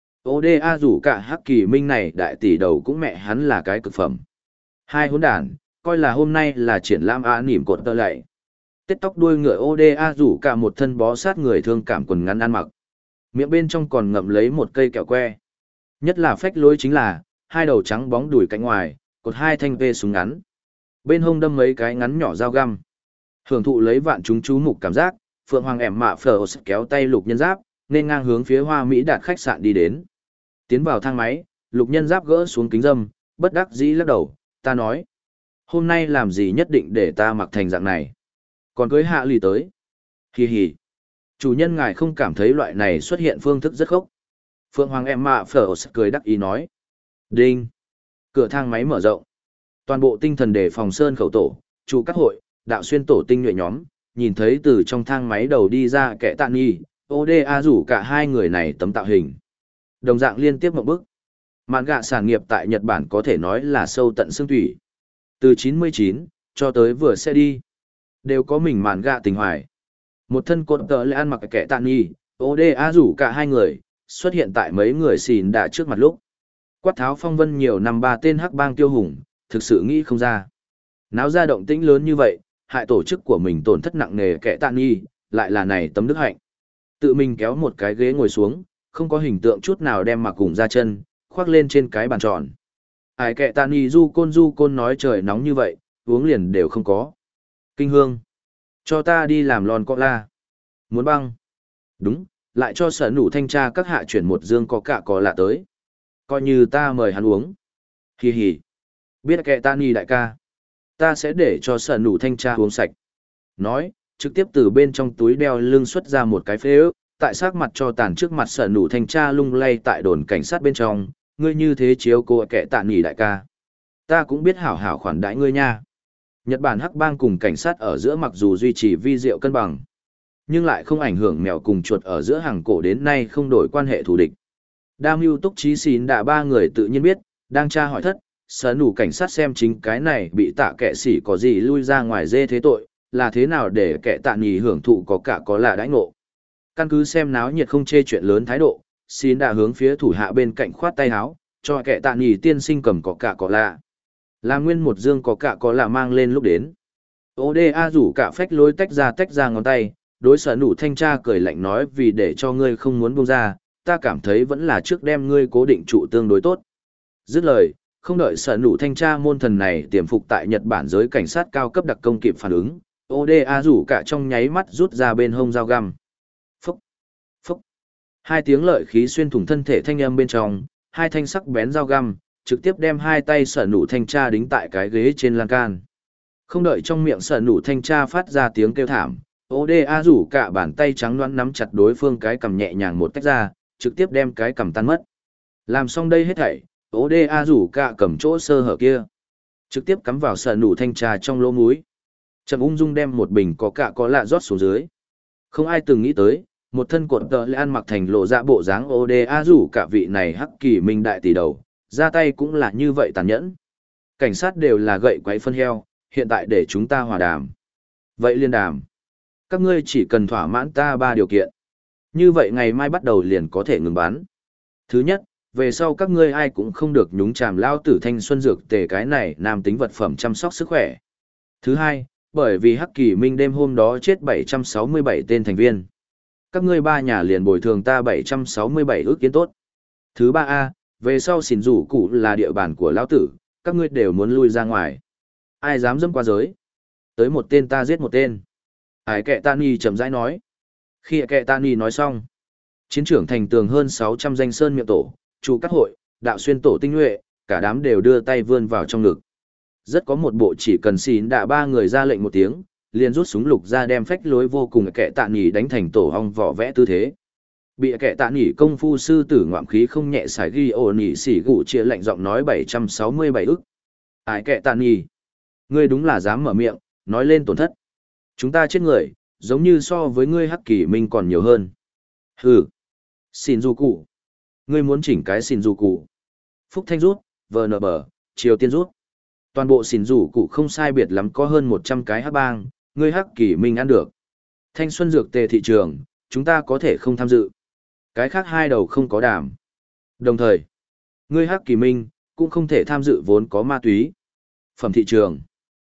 Oda rủ cả hắc kỳ minh này đại tỷ đầu cũng mẹ hắn là cái cực phẩm. Hai hỗn đản, coi là hôm nay là triển lãm nỉm cột tơ lạy. Tết tóc đuôi ngựa Oda rủ cả một thân bó sát người thương cảm quần ngắn ăn mặc. Miệng bên trong còn ngậm lấy một cây kẹo que. Nhất là phách lối chính là, hai đầu trắng bóng đùi cạnh ngoài, cột hai thanh vê súng ngắn. Bên hông đâm mấy cái ngắn nhỏ dao găm. Hưởng thụ lấy vạn chúng chú mục cảm giác, Phượng Hoàng ẻm mạ phở kéo tay Lục Nhân Giáp, nên ngang hướng phía Hoa Mỹ Đạt khách sạn đi đến. Tiến vào thang máy, Lục Nhân Giáp gỡ xuống kính râm, bất đắc dĩ lắc đầu, ta nói. Hôm nay làm gì nhất định để ta mặc thành dạng này. Còn cưới hạ lì tới. Hì hì. Chủ nhân ngài không cảm thấy loại này xuất hiện phương thức rất khốc. Phượng Hoàng em mạ phở cười đắc ý nói. Đinh. Cửa thang máy mở rộng. Toàn bộ tinh thần để phòng sơn khẩu tổ, chủ các hội, đạo xuyên tổ tinh nhuệ nhóm, nhìn thấy từ trong thang máy đầu đi ra kẻ tạ nghi, Oda rủ cả hai người này tấm tạo hình. Đồng dạng liên tiếp một bước. Mạn gạ sản nghiệp tại Nhật Bản có thể nói là sâu tận xương thủy. Từ 99, cho tới vừa sẽ đi. Đều có mình mạn gạ tình hoài. Một thân cột tờ lệ ăn mặc kẻ tạ nghi, Oda rủ cả hai người, xuất hiện tại mấy người xìn đã trước mặt lúc. Quát tháo phong vân nhiều năm ba tên hắc bang tiêu hùng, thực sự nghĩ không ra. Náo ra động tĩnh lớn như vậy, hại tổ chức của mình tổn thất nặng nề kẻ tạ nghi, lại là này tấm đức hạnh. Tự mình kéo một cái ghế ngồi xuống, không có hình tượng chút nào đem mặc cùng ra chân, khoác lên trên cái bàn tròn. Ai kẻ tạ nghi du côn nói trời nóng như vậy, uống liền đều không có. Kinh hương. Cho ta đi làm lon cola. Muốn băng. Đúng, lại cho sở nủ thanh tra các hạ chuyển một dương có cả có lạ tới. Coi như ta mời hắn uống. Hì hì. Biết kẻ tạ nghi đại ca. Ta sẽ để cho sở nủ thanh tra uống sạch. Nói, trực tiếp từ bên trong túi đeo lưng xuất ra một cái phế ước, tại sát mặt cho tàn trước mặt sở nủ thanh tra lung lay tại đồn cảnh sát bên trong, ngươi như thế chiếu cô kẻ tạ nghỉ đại ca. Ta cũng biết hảo hảo khoản đãi ngươi nha. Nhật Bản hắc bang cùng cảnh sát ở giữa mặc dù duy trì vi diệu cân bằng, nhưng lại không ảnh hưởng mèo cùng chuột ở giữa hàng cổ đến nay không đổi quan hệ thù địch. Đam mưu túc trí xín đã ba người tự nhiên biết, đang tra hỏi thất, sở nủ cảnh sát xem chính cái này bị tạ kẻ sỉ có gì lui ra ngoài dê thế tội, là thế nào để kẻ tạ nghỉ hưởng thụ có cả có là đãi ngộ. Căn cứ xem náo nhiệt không chê chuyện lớn thái độ, xin đã hướng phía thủ hạ bên cạnh khoát tay áo, cho kẻ tạ nghỉ tiên sinh cầm có cả có lạ. Là nguyên một dương có cả có lạ mang lên lúc đến. Oda rủ cả phách lối tách ra ngón tay, đối sở nủ thanh tra cười lạnh nói vì để cho ngươi không muốn buông ra, ta cảm thấy vẫn là trước đem ngươi cố định trụ tương đối tốt. Dứt lời, không đợi sở nủ thanh tra môn thần này tiềm phục tại Nhật Bản giới cảnh sát cao cấp đặc công kịp phản ứng, Oda rủ cả trong nháy mắt rút ra bên hông dao găm. Phúc! Phúc! Hai tiếng lợi khí xuyên thủng thân thể thanh âm bên trong, hai thanh sắc bén dao găm, trực tiếp đem hai tay sở nủ thanh tra đính tại cái ghế trên lan can. Không đợi trong miệng sở nủ thanh tra phát ra tiếng kêu thảm, Oda rủ cả bàn tay trắng loãng nắm chặt đối phương cái cầm nhẹ nhàng một tách ra, trực tiếp đem cái cầm tan mất. Làm xong đây hết thảy, Oda rủ cả cầm chỗ sơ hở kia, trực tiếp cắm vào sở nủ thanh tra trong lỗ mũi. Trầm ung dung đem một bình có cả có lạ rót xuống dưới. Không ai từng nghĩ tới, một thân cột tợ lệ ăn mặc thành lộ dạ bộ dáng Oda rủ cả vị này hắc kỳ minh đại tỷ đầu, ra tay cũng là như vậy tàn nhẫn. Cảnh sát đều là gậy quấy phân heo, hiện tại để chúng ta hòa đàm. Vậy liên đàm. Các ngươi chỉ cần thỏa mãn ta 3 điều kiện. Như vậy ngày mai bắt đầu liền có thể ngừng bắn. Thứ nhất, về sau các ngươi ai cũng không được nhúng chàm lao tử thanh xuân dược tề cái này nam tính vật phẩm chăm sóc sức khỏe. Thứ hai, bởi vì hắc kỳ minh đêm hôm đó chết 767 tên thành viên. Các ngươi ba nhà liền bồi thường ta 767 ước kiến tốt. Thứ ba a, về sau xỉn rủ cụ là địa bàn của lão tử, các ngươi đều muốn lui ra ngoài. Ai dám dẫm qua giới? Tới một tên ta giết một tên. Ải kệ Tani chậm rãi nói. Khi kệ Tani nói xong, chiến trưởng thành tường hơn 600 danh sơn miệng tổ, chủ các hội, đạo xuyên tổ tinh nhuệ, cả đám đều đưa tay vươn vào trong ngực. Rất có một bộ chỉ cần xín đạ ba người ra lệnh một tiếng, liền rút súng lục ra đem phách lối vô cùng kệ tạ nhỉ đánh thành tổ hong vỏ vẽ tư thế. Bị kệ tạ nhỉ công phu sư tử ngoạm khí không nhẹ xài ghi ồ nhỉ xỉ gụ chia lệnh giọng nói 767 ức. Ải kệ tạ nhỉ, ngươi đúng là dám mở miệng, nói lên tổn thất. Chúng ta chết người, giống như so với ngươi hắc kỳ minh còn nhiều hơn. Hừ, xin du cụ. Ngươi muốn chỉnh cái xin du cụ. Phúc Thanh rút, VNB, Triều Tiên rút. Toàn bộ xỉn rủ cụ không sai biệt lắm có hơn 100 cái hắc bang, ngươi hắc kỳ minh ăn được. Thanh xuân dược tề thị trường, chúng ta có thể không tham dự. Cái khác hai đầu không có đảm. Đồng thời, ngươi hắc kỳ minh, cũng không thể tham dự vốn có ma túy. Phẩm thị trường.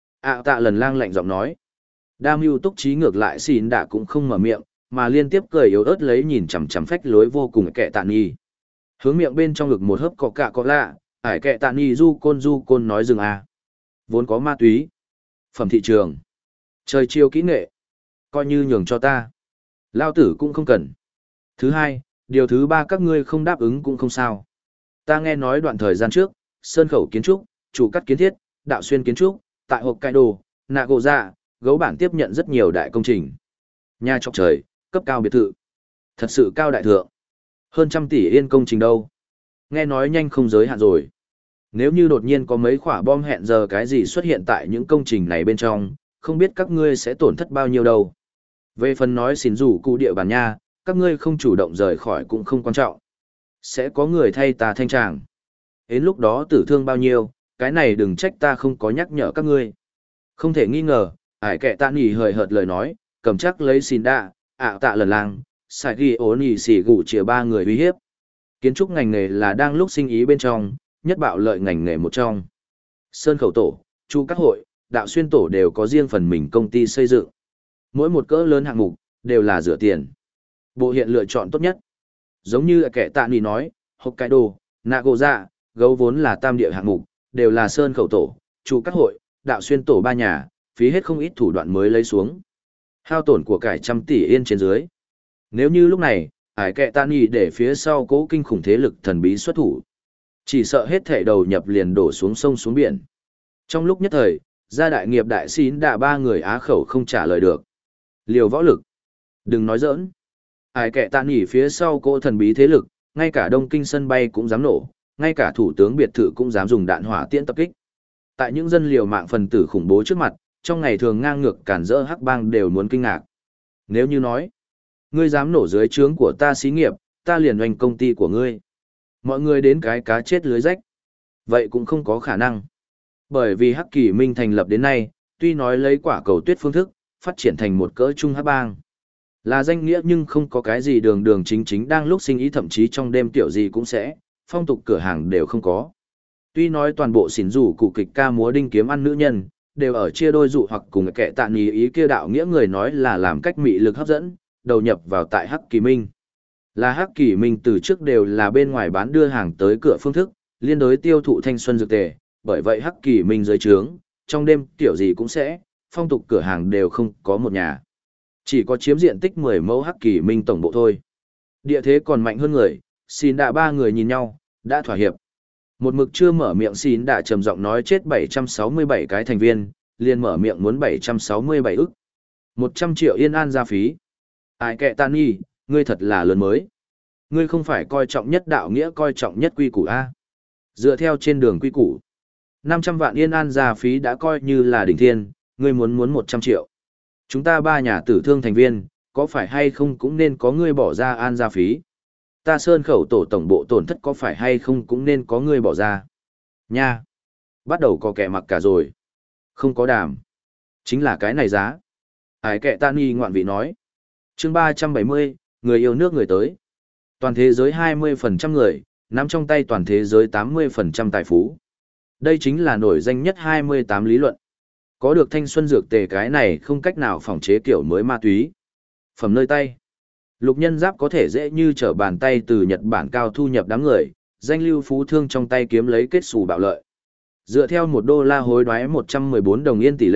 Tạ lần lang lạnh giọng nói. Đam mưu túc trí ngược lại xỉn đã cũng không mở miệng, mà liên tiếp cười yếu ớt lấy nhìn chằm chằm phách lối vô cùng kệ tạ nghi. Hướng miệng bên trong ngực một hớp có cạ có lạ, ải kệ tạ nghi du côn nói dừng à. Vốn có ma túy. Phẩm thị trường. Trời chiêu kỹ nghệ. Coi như nhường cho ta. Lao tử cũng không cần. Thứ hai, điều thứ ba các ngươi không đáp ứng cũng không sao. Ta nghe nói đoạn thời gian trước, sơn khẩu kiến trúc, chủ cắt kiến thiết, đạo xuyên kiến trúc, tại Hokkaido, Nagoya, gấu bản tiếp nhận rất nhiều đại công trình. Nhà trọc trời, cấp cao biệt thự. Thật sự cao đại thượng. Hơn 100 tỷ yên công trình đâu. Nghe nói nhanh không giới hạn rồi. Nếu như đột nhiên có mấy quả bom hẹn giờ cái gì xuất hiện tại những công trình này bên trong, không biết các ngươi sẽ tổn thất bao nhiêu đâu. Về phần nói xỉn rủ cụ địa bàn nha, các ngươi không chủ động rời khỏi cũng không quan trọng. Sẽ có người thay ta thanh tràng. Đến lúc đó tử thương bao nhiêu, cái này đừng trách ta không có nhắc nhở các ngươi. Không thể nghi ngờ, ải kệ tạ nỉ hời hợt lời nói, cầm chắc lấy xỉn đạ, tạ lần lang, xài ghi ố nỉ xỉ gủ chìa ba người uy hiếp. Kiến trúc ngành nghề là đang lúc sinh ý bên trong, nhất bạo lợi ngành nghề một trong. Sơn khẩu tổ, chu các hội, đạo xuyên tổ đều có riêng phần mình công ty xây dựng. Mỗi một cỡ lớn hạng mục, đều là rửa tiền. Bộ hiện lựa chọn tốt nhất. Giống như kẻ tạ nỉ nói, Hokkaido, Nagoya, gấu vốn là tam địa hạng mục, đều là sơn khẩu tổ, chu các hội, đạo xuyên tổ ba nhà, phí hết không ít thủ đoạn mới lấy xuống. Hao tổn của cải 100 tỷ yên trên dưới. Nếu như lúc này, ải kẻ tạ nỉ để phía sau cố kinh khủng thế lực thần bí xuất thủ. Chỉ sợ hết thể đầu nhập liền đổ xuống sông xuống biển. Trong lúc nhất thời, gia đại nghiệp đại xín đạ ba người á khẩu không trả lời được. Liều võ lực. Đừng nói giỡn. Ai kệ tạ nghỉ phía sau cỗ thần bí thế lực, ngay cả Đông Kinh sân bay cũng dám nổ, ngay cả thủ tướng biệt thự cũng dám dùng đạn hỏa tiễn tập kích. Tại những dân liều mạng phần tử khủng bố trước mặt, trong ngày thường ngang ngược cản rỡ hắc bang đều muốn kinh ngạc. Nếu như nói, ngươi dám nổ dưới trướng của ta xí nghiệp, ta liền oanh công ty của ngươi. Mọi người đến cái cá chết lưới rách. Vậy cũng không có khả năng. Bởi vì Hắc Kỳ Minh thành lập đến nay, tuy nói lấy quả cầu tuyết phương thức, phát triển thành một cỡ trung hắc bang. Là danh nghĩa nhưng không có cái gì đường đường chính chính đang lúc sinh ý thậm chí trong đêm tiểu gì cũng sẽ, phong tục cửa hàng đều không có. Tuy nói toàn bộ xỉn rủ cụ kịch ca múa đinh kiếm ăn nữ nhân, đều ở chia đôi dụ hoặc cùng kẻ tạ ý ý kia đạo nghĩa người nói là làm cách mị lực hấp dẫn, đầu nhập vào tại Hắc Kỳ Minh. Là Hắc Kỳ Minh từ trước đều là bên ngoài bán đưa hàng tới cửa phương thức, liên đối tiêu thụ thanh xuân dược tề, bởi vậy Hắc Kỳ Minh dưới trướng, trong đêm kiểu gì cũng sẽ, phong tục cửa hàng đều không có một nhà. Chỉ có chiếm diện tích 10 mẫu Hắc Kỳ Minh tổng bộ thôi. Địa thế còn mạnh hơn người, xin đạ ba người nhìn nhau, đã thỏa hiệp. Một mực chưa mở miệng xin đạ trầm giọng nói chết 767 cái thành viên, liền mở miệng muốn 767 ức. 100 triệu yên an gia phí. Ai kệ tan y, ngươi thật là lớn mới. Ngươi không phải coi trọng nhất đạo nghĩa coi trọng nhất quy củ A. Dựa theo trên đường quy củ, 500 vạn yên an gia phí đã coi như là đỉnh thiên, ngươi muốn 100 triệu. Chúng ta ba nhà tử thương thành viên, có phải hay không cũng nên có ngươi bỏ ra an gia phí. Ta sơn khẩu tổ tổng bộ tổn thất có phải hay không cũng nên có ngươi bỏ ra. Nha! Bắt đầu có kẻ mặc cả rồi. Không có đàm. Chính là cái này giá. Ái kệ tan y ngoạn vị nói. Chương 370, người yêu nước người tới. Toàn thế giới 20% người, nắm trong tay toàn thế giới 80% tài phú. Đây chính là nổi danh nhất 28 lý luận. Có được thanh xuân dược tề cái này không cách nào phòng chế kiểu mới ma túy. Phẩm nơi tay. Lục nhân giáp có thể dễ như trở bàn tay từ Nhật Bản cao thu nhập đám người, danh lưu phú thương trong tay kiếm lấy kết xù bạo lợi. Dựa theo $1 hối đoái 114 đồng yên tỷ lệ,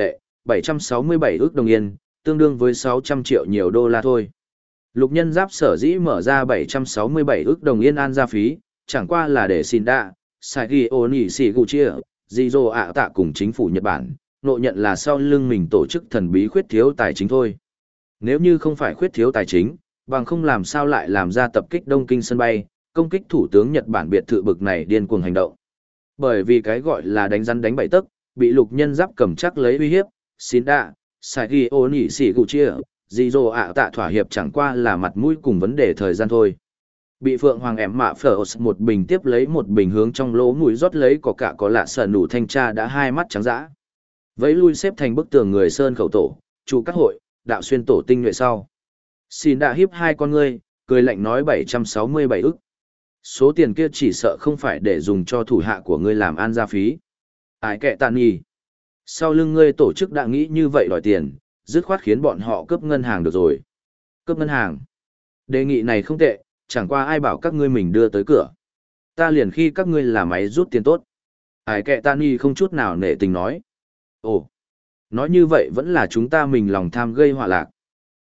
767 ức đồng yên, tương đương với 600 triệu nhiều đô la thôi. Lục Nhân Giáp sở dĩ mở ra 767 ức đồng yên an gia phí, chẳng qua là để xin đạ, Saigi Onishiguchi, Jizo ạ tạ cùng chính phủ Nhật Bản, nội nhận là sau lưng mình tổ chức thần bí khuyết thiếu tài chính thôi. Nếu như không phải khuyết thiếu tài chính, bằng không làm sao lại làm ra tập kích Đông Kinh sân bay, công kích thủ tướng Nhật Bản biệt thự bực này điên cuồng hành động. Bởi vì cái gọi là đánh rắn đánh bậy tấc, bị Lục Nhân Giáp cầm chắc lấy uy hiếp, xin đạ, Saigi Onishiguchi, Jizo ạ tạ thỏa hiệp chẳng qua là mặt mũi cùng vấn đề thời gian thôi. Bị Phượng Hoàng ẻm mạ phở một bình tiếp lấy một bình hướng trong lỗ mũi rót lấy có cả có lạ sở nủ thanh tra đã hai mắt trắng dã. Vẫy lui xếp thành bức tường người sơn khẩu tổ, chủ các hội, đạo xuyên tổ tinh nhuệ sau. Xin đã hiếp hai con ngươi, cười lạnh nói 767 ức. Số tiền kia chỉ sợ không phải để dùng cho thủ hạ của ngươi làm an gia phí. Ai kệ tàn nhì. Sau lưng ngươi tổ chức đã nghĩ như vậy đòi tiền, dứt khoát khiến bọn họ cướp ngân hàng được rồi. Cướp ngân hàng. Đề nghị này không tệ, chẳng qua ai bảo các ngươi mình đưa tới cửa. Ta liền khi các ngươi là máy rút tiền tốt. Ai kệ tàn nhì không chút nào nể tình nói. Ồ, nói như vậy vẫn là chúng ta mình lòng tham gây họa lạc.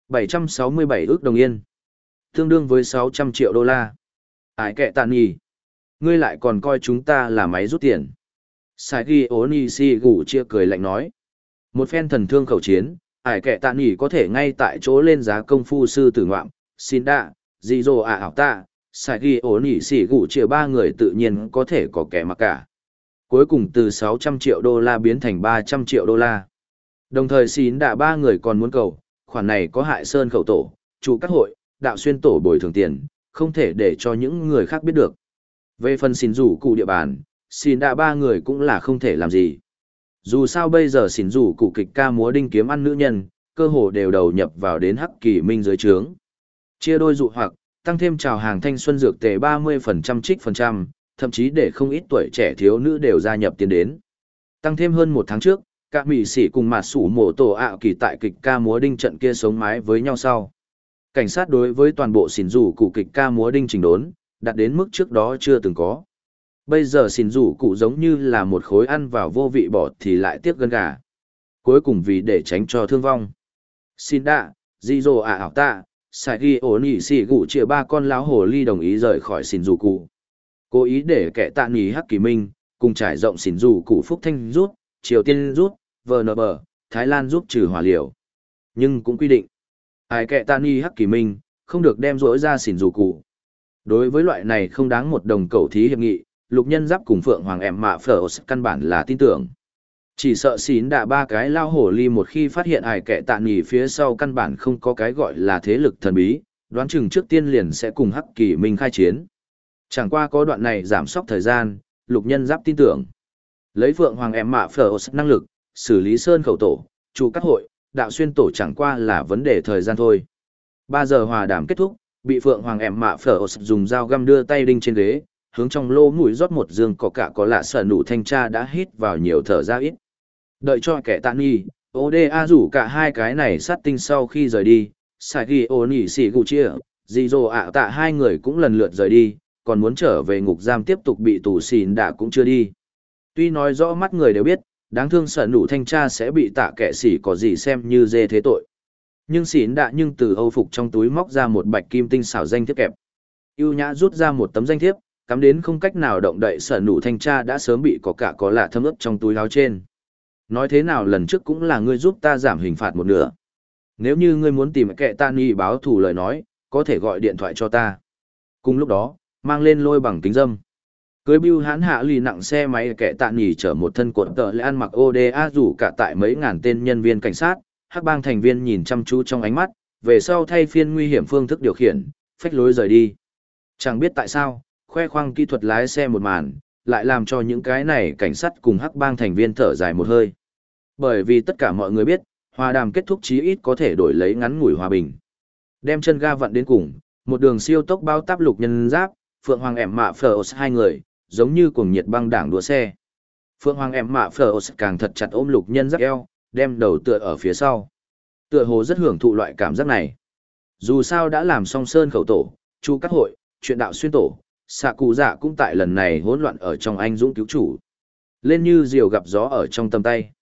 767 ức đồng yên. Tương đương với 600 triệu đô la. Ai kệ tàn nhì. Ngươi lại còn coi chúng ta là máy rút tiền. Saigi Onishi chia cười lạnh nói. Một phen thần thương khẩu chiến, ải kệ tạ nghỉ có thể ngay tại chỗ lên giá công phu sư tử ngoạm, xin đạ, dị dồ ảo tạ, Saigi Onishi chia ba người tự nhiên có thể có kẻ mặc cả. Cuối cùng từ 600 triệu đô la biến thành 300 triệu đô la. Đồng thời xin đạ ba người còn muốn cầu, khoản này có hại sơn khẩu tổ, chủ các hội, đạo xuyên tổ bồi thường tiền, không thể để cho những người khác biết được. Về phần xin rủ cụ địa bàn, xin đạ ba người cũng là không thể làm gì. Dù sao bây giờ xin rủ cụ kịch ca múa đinh kiếm ăn nữ nhân, cơ hồ đều đầu nhập vào đến Hắc Kỳ Minh dưới trướng. Chia đôi dụ hoặc, tăng thêm chào hàng thanh xuân dược tề 30% trích phần trăm, thậm chí để không ít tuổi trẻ thiếu nữ đều gia nhập tiến đến. Tăng thêm hơn một tháng trước, các mỹ sĩ cùng mặt sủ mổ tổ ảo kỳ tại kịch ca múa đinh trận kia sống mái với nhau sau. Cảnh sát đối với toàn bộ xin rủ cụ kịch ca múa đinh trình đốn, đạt đến mức trước đó chưa từng có. Bây giờ xin rủ cụ giống như là một khối ăn vào vô vị bỏ thì lại tiếc gân gà. Cuối cùng vì để tránh cho thương vong. Xin đạ, Jizo ảo tạ, Saigi Onishi chia ba con láo hồ ly đồng ý rời khỏi xin rủ cụ. Cố ý để kẻ tạ nghỉ Hắc Kỳ Minh, cùng trải rộng xin rủ cụ Phúc Thanh rút, Triều Tiên rút, VNB, Thái Lan giúp trừ hỏa liều. Nhưng cũng quy định, ai kẻ tạ nghỉ Hắc Kỳ Minh, không được đem rỗi ra xin rủ cụ. Đối với loại này không đáng một đồng cầu thí hiệp nghị, Lục Nhân Giáp cùng Phượng Hoàng ẻm mạ phở căn bản là tin tưởng. Chỉ sợ xín đạ ba cái lao hổ ly một khi phát hiện ải kẻ tạ nghỉ phía sau căn bản không có cái gọi là thế lực thần bí, đoán chừng trước tiên liền sẽ cùng Hắc Kỳ Minh khai chiến. Chẳng qua có đoạn này giảm sốc thời gian, Lục Nhân Giáp tin tưởng. Lấy Phượng Hoàng ẻm mạ phở năng lực, xử lý sơn khẩu tổ, chủ các hội, đạo xuyên tổ chẳng qua là vấn đề thời gian thôi. 3 giờ hòa đàm kết thúc, bị Phượng Hoàng ẻm mạ phở dùng dao găm đưa tay đinh trên ghế, hướng trong lô mũi rót một dương có cả có lạ sở nụ thanh tra đã hít vào nhiều thở ra ít. Đợi cho kẻ tạ nghi, Oda rủ cả hai cái này sát tinh sau khi rời đi, Saigi Onishiguchi, Jizo ạ tạ hai người cũng lần lượt rời đi, còn muốn trở về ngục giam tiếp tục bị tù xỉn đã cũng chưa đi. Tuy nói rõ mắt người đều biết, đáng thương sở nụ thanh tra sẽ bị tạ kẻ xỉ có gì xem như dê thế tội. Nhưng xỉn đã nhưng từ Âu phục trong túi móc ra một bạch kim tinh xảo danh thiếp kẹp. Ưu nhã rút ra một tấm danh thiếp, cắm đến không cách nào động đậy sở nụ thanh tra đã sớm bị có cả có lạ thấm ướp trong túi áo trên. Nói thế nào lần trước cũng là ngươi giúp ta giảm hình phạt một nửa. Nếu như ngươi muốn tìm kẻ ta nghi báo thù lời nói, có thể gọi điện thoại cho ta. Cùng lúc đó, mang lên lôi bằng kính dâm. Cưới bưu hãn hạ lì nặng xe máy kẻ tạ nghỉ chở một thân cuộn tợ lẽ ăn mặc ODA rủ cả tại mấy ngàn tên nhân viên cảnh sát, hắc bang thành viên nhìn chăm chú trong ánh mắt, về sau thay phiên nguy hiểm phương thức điều khiển, phách lối rời đi. Chẳng biết tại sao, khoe khoang kỹ thuật lái xe một màn, lại làm cho những cái này cảnh sát cùng hắc bang thành viên thở dài một hơi. Bởi vì tất cả mọi người biết, hòa đàm kết thúc chí ít có thể đổi lấy ngắn ngủi hòa bình. Đem chân ga vặn đến cùng, một đường siêu tốc bao táp Lục Nhân Giáp, Phượng Hoàng ẻm mạ phở hai người, giống như cuồng nhiệt băng đảng đua xe. Phượng Hoàng ẻm mạ phở càng thật chặt ôm Lục Nhân Giáp eo, đem đầu tựa ở phía sau. Tựa hồ rất hưởng thụ loại cảm giác này. Dù sao đã làm xong sơn khẩu tổ, chu các hội, chuyện đạo xuyên tổ, xạ cụ dạ cũng tại lần này hỗn loạn ở trong anh dũng cứu chủ. Lên như diều gặp gió ở trong tầm tay.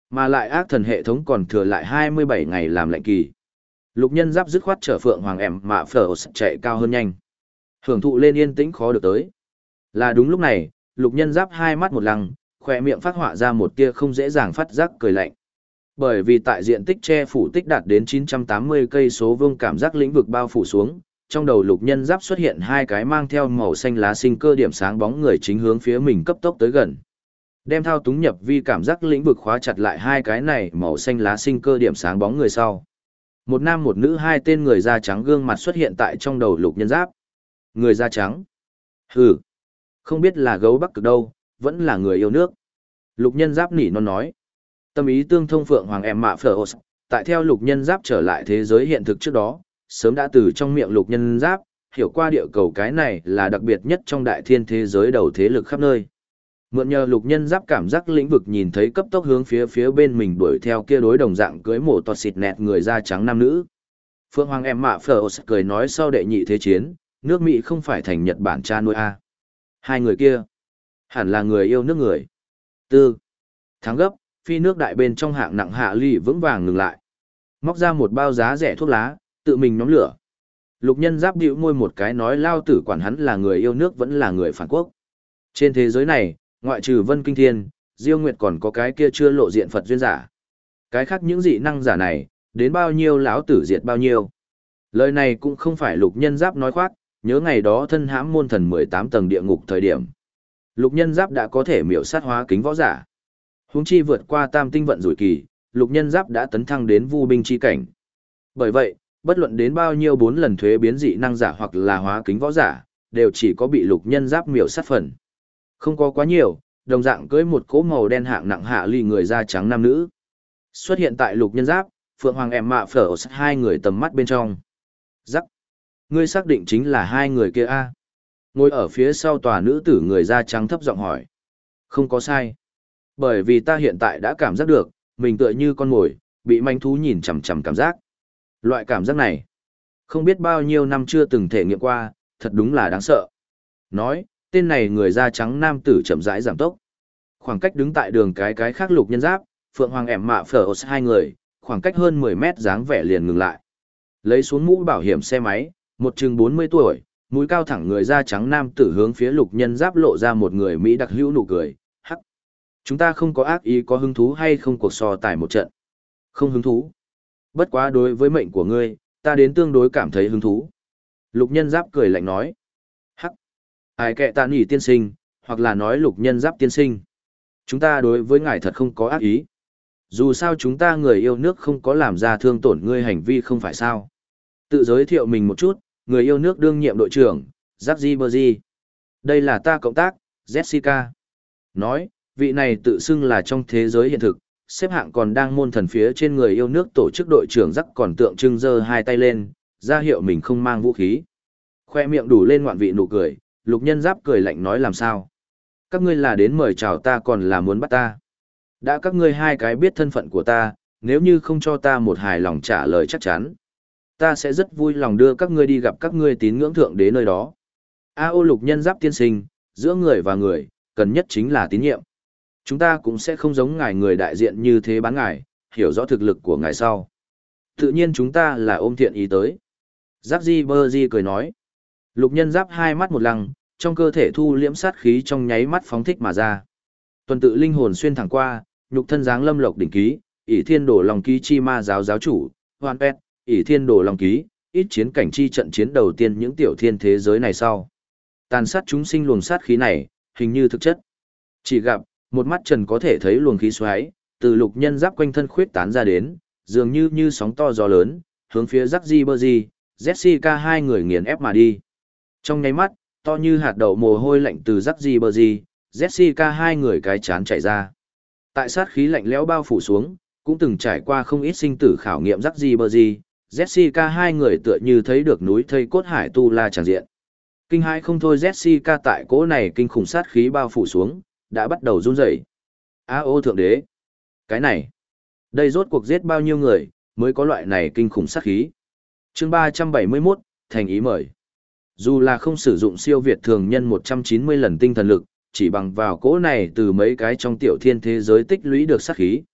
Mà lại ác thần hệ thống còn thừa lại 27 ngày làm lệnh kỳ. Lục nhân giáp dứt khoát trở Phượng Hoàng em mạ phở chạy cao hơn nhanh. Hưởng thụ lên yên tĩnh khó được tới. Là đúng lúc này, lục nhân giáp hai mắt một lăng, khỏe miệng phát họa ra một tia không dễ dàng phát giác cười lạnh. Bởi vì tại diện tích che phủ tích đạt đến 980 cây số vuông cảm giác lĩnh vực bao phủ xuống, trong đầu lục nhân giáp xuất hiện hai cái mang theo màu xanh lá sinh cơ điểm sáng bóng người chính hướng phía mình cấp tốc tới gần. Đem thao túng nhập vi cảm giác lĩnh vực khóa chặt lại hai cái này màu xanh lá sinh cơ điểm sáng bóng người sau. Một nam một nữ hai tên người da trắng gương mặt xuất hiện tại trong đầu lục nhân giáp. Người da trắng. Hừ. Không biết là gấu Bắc Cực đâu, vẫn là người yêu nước. Lục nhân giáp nỉ non nói. Tâm ý tương thông Phượng Hoàng em mạ phở tại theo lục nhân giáp trở lại thế giới hiện thực trước đó, sớm đã từ trong miệng lục nhân giáp, hiểu qua địa cầu cái này là đặc biệt nhất trong đại thiên thế giới đầu thế lực khắp nơi. Mượn nhờ lục nhân giáp cảm giác lĩnh vực nhìn thấy cấp tốc hướng phía bên mình đuổi theo kia đối đồng dạng cưới mổ toạt xịt nẹt người da trắng nam nữ. Phượng Hoàng em mạ phở cười nói sau đệ nhị thế chiến, nước Mỹ không phải thành Nhật Bản cha nuôi a. Hai người kia, hẳn là người yêu nước người. Tư. Thắng gấp, phi nước đại bên trong hạng nặng hạ ly vững vàng ngừng lại. Móc ra một bao giá rẻ thuốc lá, tự mình nhóm lửa. Lục nhân giáp bĩu môi một cái nói lao tử quản hắn là người yêu nước vẫn là người phản quốc. Trên thế giới này, ngoại trừ Vân Kinh Thiên, Diêu Nguyệt còn có cái kia chưa lộ diện Phật duyên giả. Cái khác những dị năng giả này, đến bao nhiêu lão tử diệt bao nhiêu. Lời này cũng không phải lục nhân giáp nói khoác, nhớ ngày đó thân hãm môn thần 18 tầng địa ngục thời điểm. Lục nhân giáp đã có thể miểu sát hóa kính võ giả. Huống chi vượt qua tam tinh vận rủi kỳ, lục nhân giáp đã tấn thăng đến vu binh chi cảnh. Bởi vậy, bất luận đến bao nhiêu 4 lần thuế biến dị năng giả hoặc là hóa kính võ giả, đều chỉ có bị lục nhân giáp miểu sát phần. Không có quá nhiều, đồng dạng cưới một cỗ màu đen hạng nặng hạ ly người da trắng nam nữ. Xuất hiện tại lục nhân giáp, Phượng Hoàng em mạ phở hai người tầm mắt bên trong. Rắc. Ngươi xác định chính là hai người kia a? Ngồi ở phía sau tòa nữ tử người da trắng thấp giọng hỏi. Không có sai. Bởi vì ta hiện tại đã cảm giác được, mình tựa như con mồi, bị manh thú nhìn chằm chằm cảm giác. Loại cảm giác này, không biết bao nhiêu năm chưa từng thể nghiệm qua, thật đúng là đáng sợ. Nói, tên này người da trắng nam tử chậm rãi giảm tốc. Khoảng cách đứng tại đường cái khác lục nhân giáp, Phượng Hoàng em mạ phở hai người, khoảng cách hơn 10 mét dáng vẻ liền ngừng lại. Lấy xuống mũ bảo hiểm xe máy, một chừng 40 tuổi, mũi cao thẳng người da trắng nam tử hướng phía lục nhân giáp lộ ra một người Mỹ đặc hữu nụ cười. Hắc. Chúng ta không có ác ý, có hứng thú hay không cuộc so tài một trận? Không hứng thú. Bất quá đối với mệnh của ngươi, ta đến tương đối cảm thấy hứng thú. Lục nhân giáp cười lạnh nói. Hắc. Ai kệ ta nhỉ tiên sinh, hoặc là nói lục nhân giáp tiên sinh. Chúng ta đối với ngài thật không có ác ý. Dù sao chúng ta người yêu nước không có làm ra thương tổn ngươi hành vi không phải sao. Tự giới thiệu mình một chút, người yêu nước đương nhiệm đội trưởng, Jackie Bergy. Đây là ta cộng tác, Jessica. Nói, vị này tự xưng là trong thế giới hiện thực, xếp hạng còn đang môn thần phía trên người yêu nước tổ chức đội trưởng Jack còn tượng trưng giơ hai tay lên, ra hiệu mình không mang vũ khí. Khoe miệng đủ lên ngoạn vị nụ cười, lục nhân giáp cười lạnh nói làm sao. Các ngươi là đến mời chào ta còn là muốn bắt ta. Đã các ngươi hai cái biết thân phận của ta, nếu như không cho ta một hài lòng trả lời chắc chắn, ta sẽ rất vui lòng đưa các ngươi đi gặp các ngươi tín ngưỡng thượng đế nơi đó. A.O. lục nhân giáp tiên sinh, giữa người và người, cần nhất chính là tín nhiệm. Chúng ta cũng sẽ không giống ngài người đại diện như thế bán ngài, hiểu rõ thực lực của ngài sau. Tự nhiên chúng ta là ôm thiện ý tới. Jackie Bergy cười nói. Lục nhân giáp hai mắt một lăng, trong cơ thể thu liễm sát khí trong nháy mắt phóng thích mà ra. Tuần tự linh hồn xuyên thẳng qua, nhục thân dáng lâm lộc đỉnh ký, ỷ thiên đổ lòng ký chi ma giáo giáo chủ, hoan pet, ỷ thiên đổ lòng ký, ít chiến cảnh chi trận chiến đầu tiên những tiểu thiên thế giới này sau. Tàn sát chúng sinh luồng sát khí này, hình như thực chất. Chỉ gặp, một mắt trần có thể thấy luồng khí xoáy, từ lục nhân giáp quanh thân khuyết tán ra đến, dường như sóng to gió lớn, hướng phía Jackie Bergy, Jessica hai người nghiền ép mà đi. Trong nháy mắt, to như hạt đậu mồ hôi lạnh từ Jackie Bergy, Jessica hai người cái chán chạy ra. Tại sát khí lạnh lẽo bao phủ xuống, cũng từng trải qua không ít sinh tử khảo nghiệm Jackie Bergy, Jessica hai người tựa như thấy được núi thây cốt hải tu la tràn diện. Kinh hãi không thôi, Jessica tại cỗ này kinh khủng sát khí bao phủ xuống, đã bắt đầu run rẩy. A.O. thượng đế. Cái này, đây rốt cuộc giết bao nhiêu người, mới có loại này kinh khủng sát khí. Chương 371, thành ý mời. Dù là không sử dụng siêu việt thường nhân 190 lần tinh thần lực, chỉ bằng vào cỗ này từ mấy cái trong tiểu thiên thế giới tích lũy được sát khí.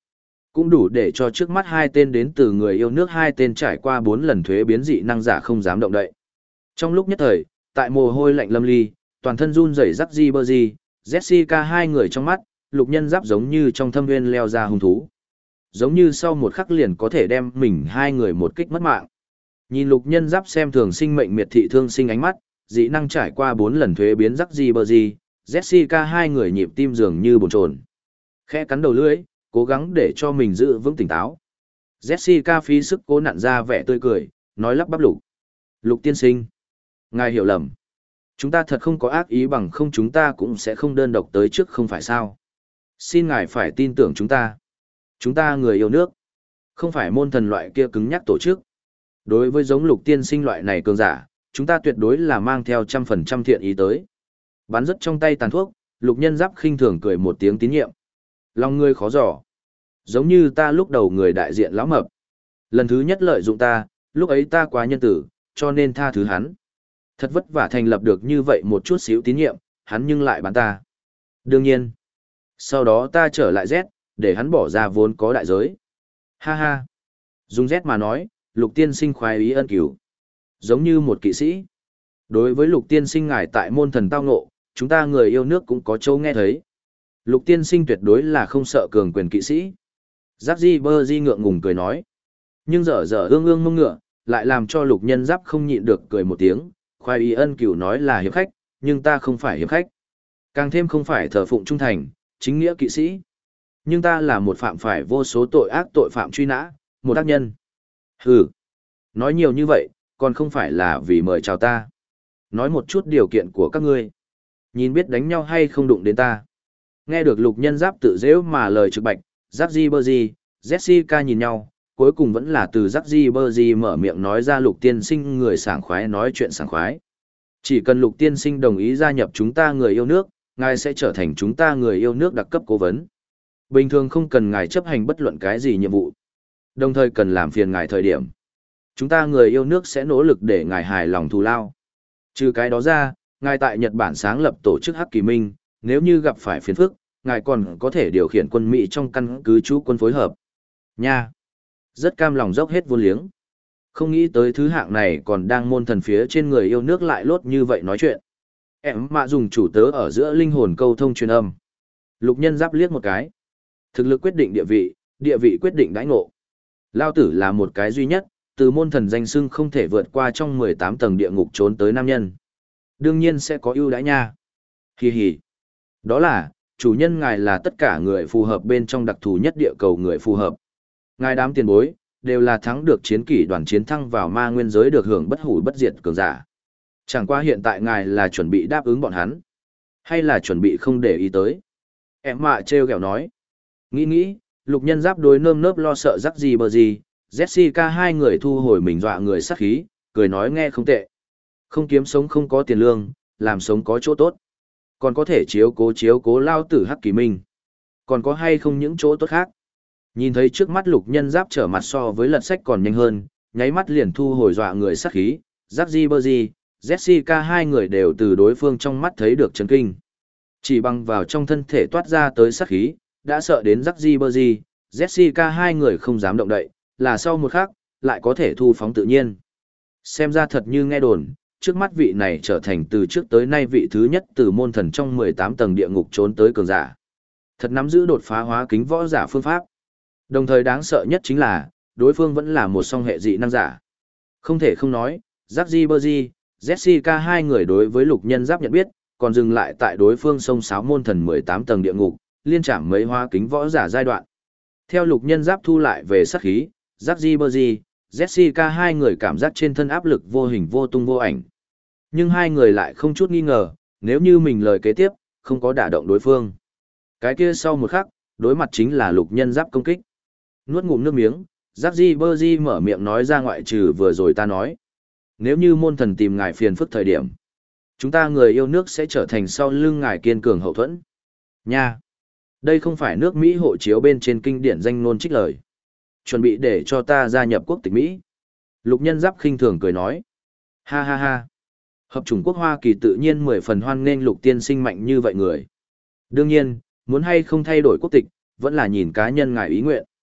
Cũng đủ để cho trước mắt hai tên đến từ người yêu nước, hai tên trải qua 4 lần thuế biến dị năng giả không dám động đậy. Trong lúc nhất thời, tại mồ hôi lạnh lâm ly, toàn thân run rẩy rắc di bơ di, Jessica hai người trong mắt, Lục Nhân Giáp giống như trong thâm nguyên leo ra hung thú. Giống như sau một khắc liền có thể đem mình hai người một kích mất mạng. Nhìn Lục Nhân Giáp xem thường sinh mệnh miệt thị thương sinh ánh mắt, dị năng trải qua 4 lần thuế biến rắc di bơ di, Jessica hai người nhịp tim dường như bồn chồn. Khẽ cắn đầu lưỡi, cố gắng để cho mình giữ vững tỉnh táo. Jessica phí sức cố nặn ra vẻ tươi cười, nói lắp bắp Lục. Lục tiên sinh. Ngài hiểu lầm. Chúng ta thật không có ác ý, bằng không chúng ta cũng sẽ không đơn độc tới trước không phải sao. Xin ngài phải tin tưởng chúng ta. Chúng ta người yêu nước. Không phải môn thần loại kia cứng nhắc tổ chức. Đối với giống Lục tiên sinh loại này cường giả, chúng ta tuyệt đối là mang theo 100% thiện ý tới. Bắn rất trong tay tàn thuốc, Lục Nhân Giáp khinh thường cười một tiếng tín nhiệm. Lòng ngươi khó dò. Giống như ta lúc đầu người đại diện lão mập. Lần thứ nhất lợi dụng ta, lúc ấy ta quá nhân tử, cho nên tha thứ hắn. Thật vất vả thành lập được như vậy một chút xíu tín nhiệm, hắn nhưng lại bán ta. Đương nhiên. Sau đó ta trở lại Z, để hắn bỏ ra vốn có đại giới. Ha ha. Dùng Z mà nói, Lục tiên sinh khoái ý ân cứu. Giống như một kỵ sĩ. Đối với Lục tiên sinh ngài tại môn thần tao ngộ, chúng ta người yêu nước cũng có châu nghe thấy. Lục tiên sinh tuyệt đối là không sợ cường quyền kỵ sĩ. Giáp di bơ di ngượng ngùng cười nói. Nhưng dở dở ương ương mông ngựa, lại làm cho Lục Nhân Giáp không nhịn được cười một tiếng. Khoái ý ân cửu nói là hiệp khách, nhưng ta không phải hiệp khách. Càng thêm không phải thờ phụng trung thành, chính nghĩa kỵ sĩ. Nhưng ta là một phạm phải vô số tội ác, tội phạm truy nã, một ác nhân. Hừ. Nói nhiều như vậy, còn không phải là vì mời chào ta. Nói một chút điều kiện của các ngươi. Nhìn biết đánh nhau hay không đụng đến ta. Nghe được Lục Nhân Giáp tự dễu mà lời trực bạch, Giáp di bơ di, Jessica nhìn nhau, cuối cùng vẫn là từ Giáp di bơ di mở miệng nói ra Lục tiên sinh người sảng khoái nói chuyện sảng khoái. Chỉ cần Lục tiên sinh đồng ý gia nhập chúng ta người yêu nước, ngài sẽ trở thành chúng ta người yêu nước đặc cấp cố vấn. Bình thường không cần ngài chấp hành bất luận cái gì nhiệm vụ. Đồng thời cần làm phiền ngài thời điểm. Chúng ta người yêu nước sẽ nỗ lực để ngài hài lòng thù lao. Trừ cái đó ra, ngài tại Nhật Bản sáng lập tổ chức Hắc Kỳ Minh, nếu như gặp phải phiền phức, ngài còn có thể điều khiển quân Mỹ trong căn cứ trú quân phối hợp. Nha! Rất cam lòng dốc hết vốn liếng. Không nghĩ tới thứ hạng này còn đang môn thần phía trên người yêu nước lại lốt như vậy nói chuyện. Em mạ dùng chủ tớ ở giữa linh hồn câu thông truyền âm. Lục Nhân Giáp liếc một cái. Thực lực quyết định địa vị quyết định đãi ngộ. Lao tử là một cái duy nhất, từ môn thần danh xưng không thể vượt qua trong 18 tầng địa ngục trốn tới nam nhân. Đương nhiên sẽ có ưu đãi nha. Hi hi. Đó là, chủ nhân ngài là tất cả người phù hợp bên trong đặc thù nhất địa cầu người phù hợp. Ngài đám tiền bối, đều là thắng được chiến kỷ đoàn chiến thăng vào ma nguyên giới được hưởng bất hủ bất diệt cường giả. Chẳng qua hiện tại ngài là chuẩn bị đáp ứng bọn hắn, hay là chuẩn bị không để ý tới. Em mạ trêu ghẹo nói. Nghĩ, Lục Nhân Giáp đối nơm nớp lo sợ rắc gì bờ gì, Jessica hai người thu hồi mình dọa người sát khí, cười nói nghe không tệ. Không kiếm sống không có tiền lương, làm sống có chỗ tốt. Còn có thể chiếu cố lao tử Hắc Kỳ Minh. Còn có hay không những chỗ tốt khác? Nhìn thấy trước mắt Lục Nhân Giáp trở mặt so với lật sách còn nhanh hơn, nháy mắt liền thu hồi dọa người sát khí, Giáp Di Bơ Di, Jessica hai người đều từ đối phương trong mắt thấy được chấn kinh. Chỉ bằng vào trong thân thể toát ra tới sát khí, đã sợ đến Giáp Di Bơ Di, Jessica hai người không dám động đậy, là sau một khắc, lại có thể thu phóng tự nhiên. Xem ra thật như nghe đồn, trước mắt vị này trở thành từ trước tới nay vị thứ nhất từ môn thần trong 18 tầng địa ngục trốn tới cường giả. Thật nắm giữ đột phá hóa kính võ giả phương pháp. Đồng thời đáng sợ nhất chính là, đối phương vẫn là một song hệ dị năng giả. Không thể không nói, Giáp Di Bơ Di, Jessica hai người đối với Lục Nhân Giáp nhận biết, còn dừng lại tại đối phương sông sáo môn thần 18 tầng địa ngục, liên trảm mấy hóa kính võ giả giai đoạn. Theo Lục Nhân Giáp thu lại về sát khí, Giáp Di Bơ Di, Jessica hai người cảm giác trên thân áp lực vô hình vô tung vô ảnh. Nhưng hai người lại không chút nghi ngờ, nếu như mình lời kế tiếp, không có đả động đối phương. Cái kia sau một khắc, đối mặt chính là Lục Nhân Giáp công kích. Nuốt ngụm nước miếng, Giáp Di Bơ Di mở miệng nói ra ngoại trừ vừa rồi ta nói. Nếu như môn thần tìm ngài phiền phức thời điểm, chúng ta người yêu nước sẽ trở thành sau lưng ngài kiên cường hậu thuẫn. Nha! Đây không phải nước Mỹ hộ chiếu bên trên kinh điển danh ngôn trích lời. Chuẩn bị để cho ta gia nhập quốc tịch Mỹ. Lục Nhân Giáp khinh thường cười nói. Ha ha ha! Hợp chủng quốc Hoa Kỳ tự nhiên 10 phần hoan nghênh Lục tiên sinh mạnh như vậy người. Đương nhiên, muốn hay không thay đổi quốc tịch, vẫn là nhìn cá nhân ngài ý nguyện.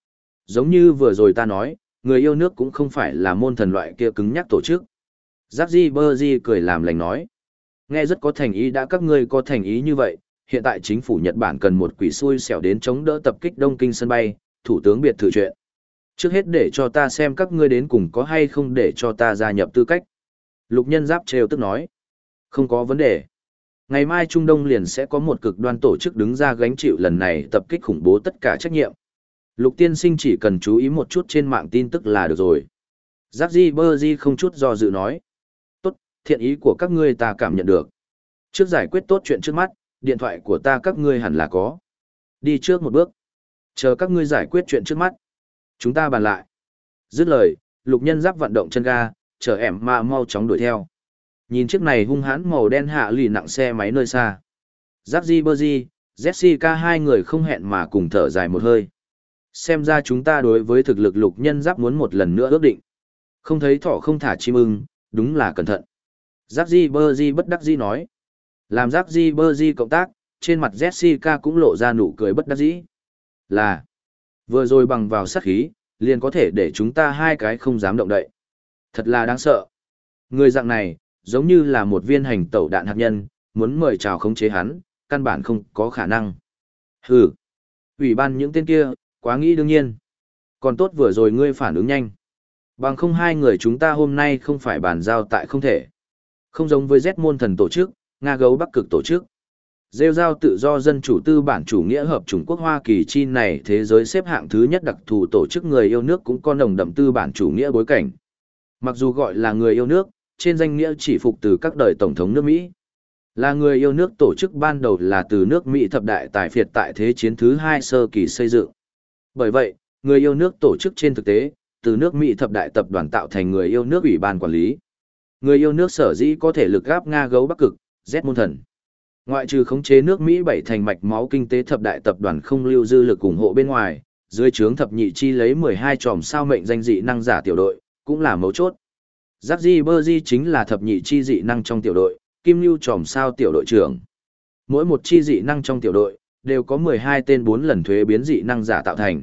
Giống như vừa rồi ta nói, người yêu nước cũng không phải là môn thần loại kia cứng nhắc tổ chức. Jackji Berji cười làm lành nói. Nghe rất có thành ý, đã các ngươi có thành ý như vậy, hiện tại chính phủ Nhật Bản cần một quỷ xui xẻo đến chống đỡ tập kích Đông Kinh sân bay, thủ tướng biệt thự chuyện. Trước hết để cho ta xem các ngươi đến cùng có hay không để cho ta gia nhập tư cách. Lục Nhân Giáp trêu tức nói. Không có vấn đề. Ngày mai Trung Đông liền sẽ có một cực đoan tổ chức đứng ra gánh chịu lần này tập kích khủng bố tất cả trách nhiệm. Lục tiên sinh chỉ cần chú ý một chút trên mạng tin tức là được rồi. Jackji Berji không chút do dự nói. Tốt, thiện ý của các ngươi ta cảm nhận được. Trước giải quyết tốt chuyện trước mắt, điện thoại của ta các ngươi hẳn là có. Đi trước một bước. Chờ các ngươi giải quyết chuyện trước mắt. Chúng ta bàn lại. Dứt lời, Lục Nhân Giáp vận động chân ga, chở ẻm mà mau chóng đuổi theo. Nhìn chiếc này hung hãn màu đen hạ lì nặng xe máy nơi xa. Jackji Berji, Jessica hai người không hẹn mà cùng thở dài một hơi. Xem ra chúng ta đối với thực lực Lục Nhân Giáp muốn một lần nữa ước định. Không thấy thỏ không thả chim ưng, đúng là cẩn thận. Jackji Berji bất đắc dĩ nói. Làm Jackji Berji cộng tác, trên mặt Jessica cũng lộ ra nụ cười bất đắc dĩ. Là, vừa rồi bằng vào sát khí, liền có thể để chúng ta hai cái không dám động đậy. Thật là đáng sợ. Người dạng này, giống như là một viên hành tẩu đạn hạt nhân, muốn mời chào khống chế hắn, căn bản không có khả năng. Hừ, ủy ban những tên kia, quá nghĩ đương nhiên. Còn tốt vừa rồi ngươi phản ứng nhanh. Bằng không hai người chúng ta hôm nay không phải bàn giao tại không thể. Không giống với Z môn thần tổ chức, Nga gấu Bắc cực tổ chức. Rêu giao tự do dân chủ tư bản chủ nghĩa hợp chủng quốc Hoa Kỳ chi này thế giới xếp hạng thứ nhất đặc thù tổ chức người yêu nước cũng có nồng đậm tư bản chủ nghĩa bối cảnh. Mặc dù gọi là người yêu nước, trên danh nghĩa chỉ phục từ các đời tổng thống nước Mỹ. Là người yêu nước tổ chức ban đầu là từ nước Mỹ thập đại tài phiệt tại Thế chiến thứ hai sơ kỳ xây dựng. Bởi vậy, người yêu nước tổ chức trên thực tế, từ nước Mỹ thập đại tập đoàn tạo thành người yêu nước ủy ban quản lý. Người yêu nước sở dĩ có thể lực gáp Nga gấu Bắc cực, Z môn thần. Ngoại trừ khống chế nước Mỹ bảy thành mạch máu kinh tế thập đại tập đoàn không lưu dư lực ủng hộ bên ngoài, dưới trướng thập nhị chi lấy 12 tròm sao mệnh danh dị năng giả tiểu đội, cũng là mấu chốt. Jackji Berji chính là thập nhị chi dị năng trong tiểu đội, kim lưu tròm sao tiểu đội trưởng. Mỗi một chi dị năng trong tiểu đội, đều có 12 tên 4 lần thuế biến dị năng giả tạo thành.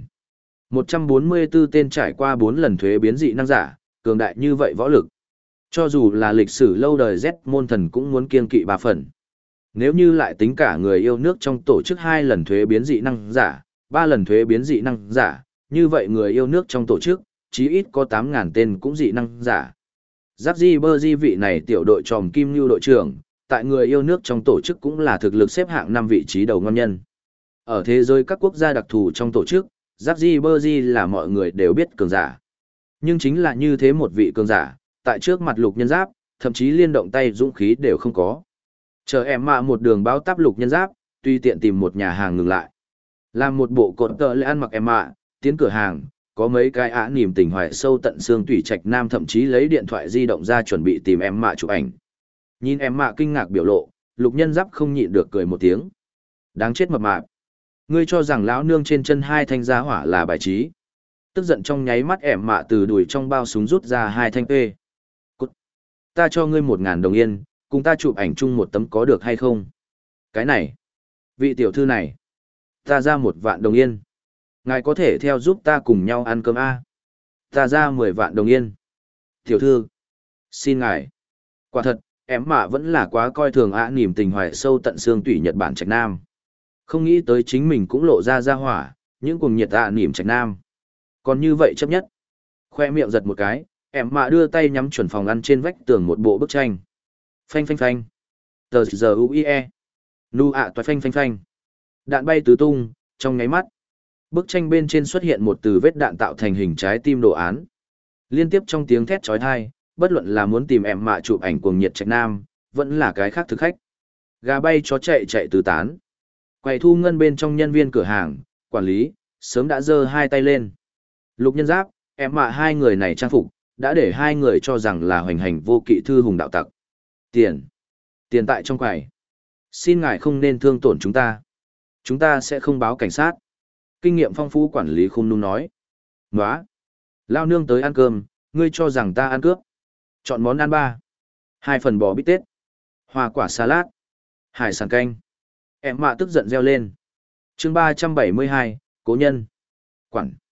144 tên trải qua 4 lần thuế biến dị năng giả, cường đại như vậy võ lực. Cho dù là lịch sử lâu đời Z môn thần cũng muốn kiêng kỵ 3 phần. Nếu như lại tính cả người yêu nước trong tổ chức 2 lần thuế biến dị năng giả, 3 lần thuế biến dị năng giả, như vậy người yêu nước trong tổ chức, chí ít có 8.000 tên cũng dị năng giả. Jackji Berji vị này tiểu đội tròm kim lưu đội trưởng, tại người yêu nước trong tổ chức cũng là thực lực xếp hạng 5 vị trí đầu ngon nhân. Ở thế giới các quốc gia đặc thù trong tổ chức, Jackji Berji là mọi người đều biết cường giả. Nhưng chính là như thế một vị cường giả, tại trước mặt Lục Nhân Giáp, thậm chí liên động tay dũng khí đều không có. Chờ em mạ một đường báo táp Lục Nhân Giáp, tùy tiện tìm một nhà hàng ngừng lại. Làm một bộ cột tợ lệ ăn mặc em mạ, tiến cửa hàng, có mấy cái ả niềm tình hoài sâu tận xương tủy trạch nam thậm chí lấy điện thoại di động ra chuẩn bị tìm em mạ chụp ảnh. Nhìn em mạ kinh ngạc biểu lộ, Lục Nhân Giáp không nhịn được cười một tiếng. Đáng chết mập mạp. Ngươi cho rằng lão nương trên chân hai thanh giá hỏa là bài trí. Tức giận trong nháy mắt em mạ từ đùi trong bao súng rút ra hai thanh pê. Cút. Ta cho ngươi 1.000 đồng yên, cùng ta chụp ảnh chung một tấm có được hay không? Cái này. Vị tiểu thư này. Ta ra 1 vạn đồng yên. Ngài có thể theo giúp ta cùng nhau ăn cơm A. Ta ra 10 vạn đồng yên. Tiểu thư. Xin ngài. Quả thật, em mạ vẫn là quá coi thường ả niềm tình hoài sâu tận xương tủy Nhật Bản trạch nam. Không nghĩ tới chính mình cũng lộ ra hỏa, những cuồng nhiệt ả niềm trạch nam. Còn như vậy chấp nhất. Khoe miệng giật một cái, em mạ đưa tay nhắm chuẩn phòng ăn trên vách tường một bộ bức tranh. Phanh phanh phanh. Tờ giờ UIE. Nu ạ toài phanh phanh phanh. Đạn bay tứ tung, trong nháy mắt. Bức tranh bên trên xuất hiện một từ vết đạn tạo thành hình trái tim đồ án. Liên tiếp trong tiếng thét chói tai, bất luận là muốn tìm em mạ chụp ảnh cuồng nhiệt trạch nam, vẫn là cái khác thực khách. Gà bay chó chạy chạy tứ tán. Quầy thu ngân bên trong nhân viên cửa hàng, quản lý, sớm đã giơ hai tay lên. Lục Nhân Giáp, em mạ hai người này trang phục, đã để hai người cho rằng là hoành hành vô kỵ thư hùng đạo tặc. Tiền. Tiền tại trong quầy. Xin ngài không nên thương tổn chúng ta. Chúng ta sẽ không báo cảnh sát. Kinh nghiệm phong phú quản lý khung nung nói. Nóa. Lao nương tới ăn cơm, ngươi cho rằng ta ăn cướp. Chọn món ăn 3. 2 phần bò bít tết. Hoa quả salad. Hải sản canh. Em mạ tức giận reo lên. chương 372, cố nhân. Quản.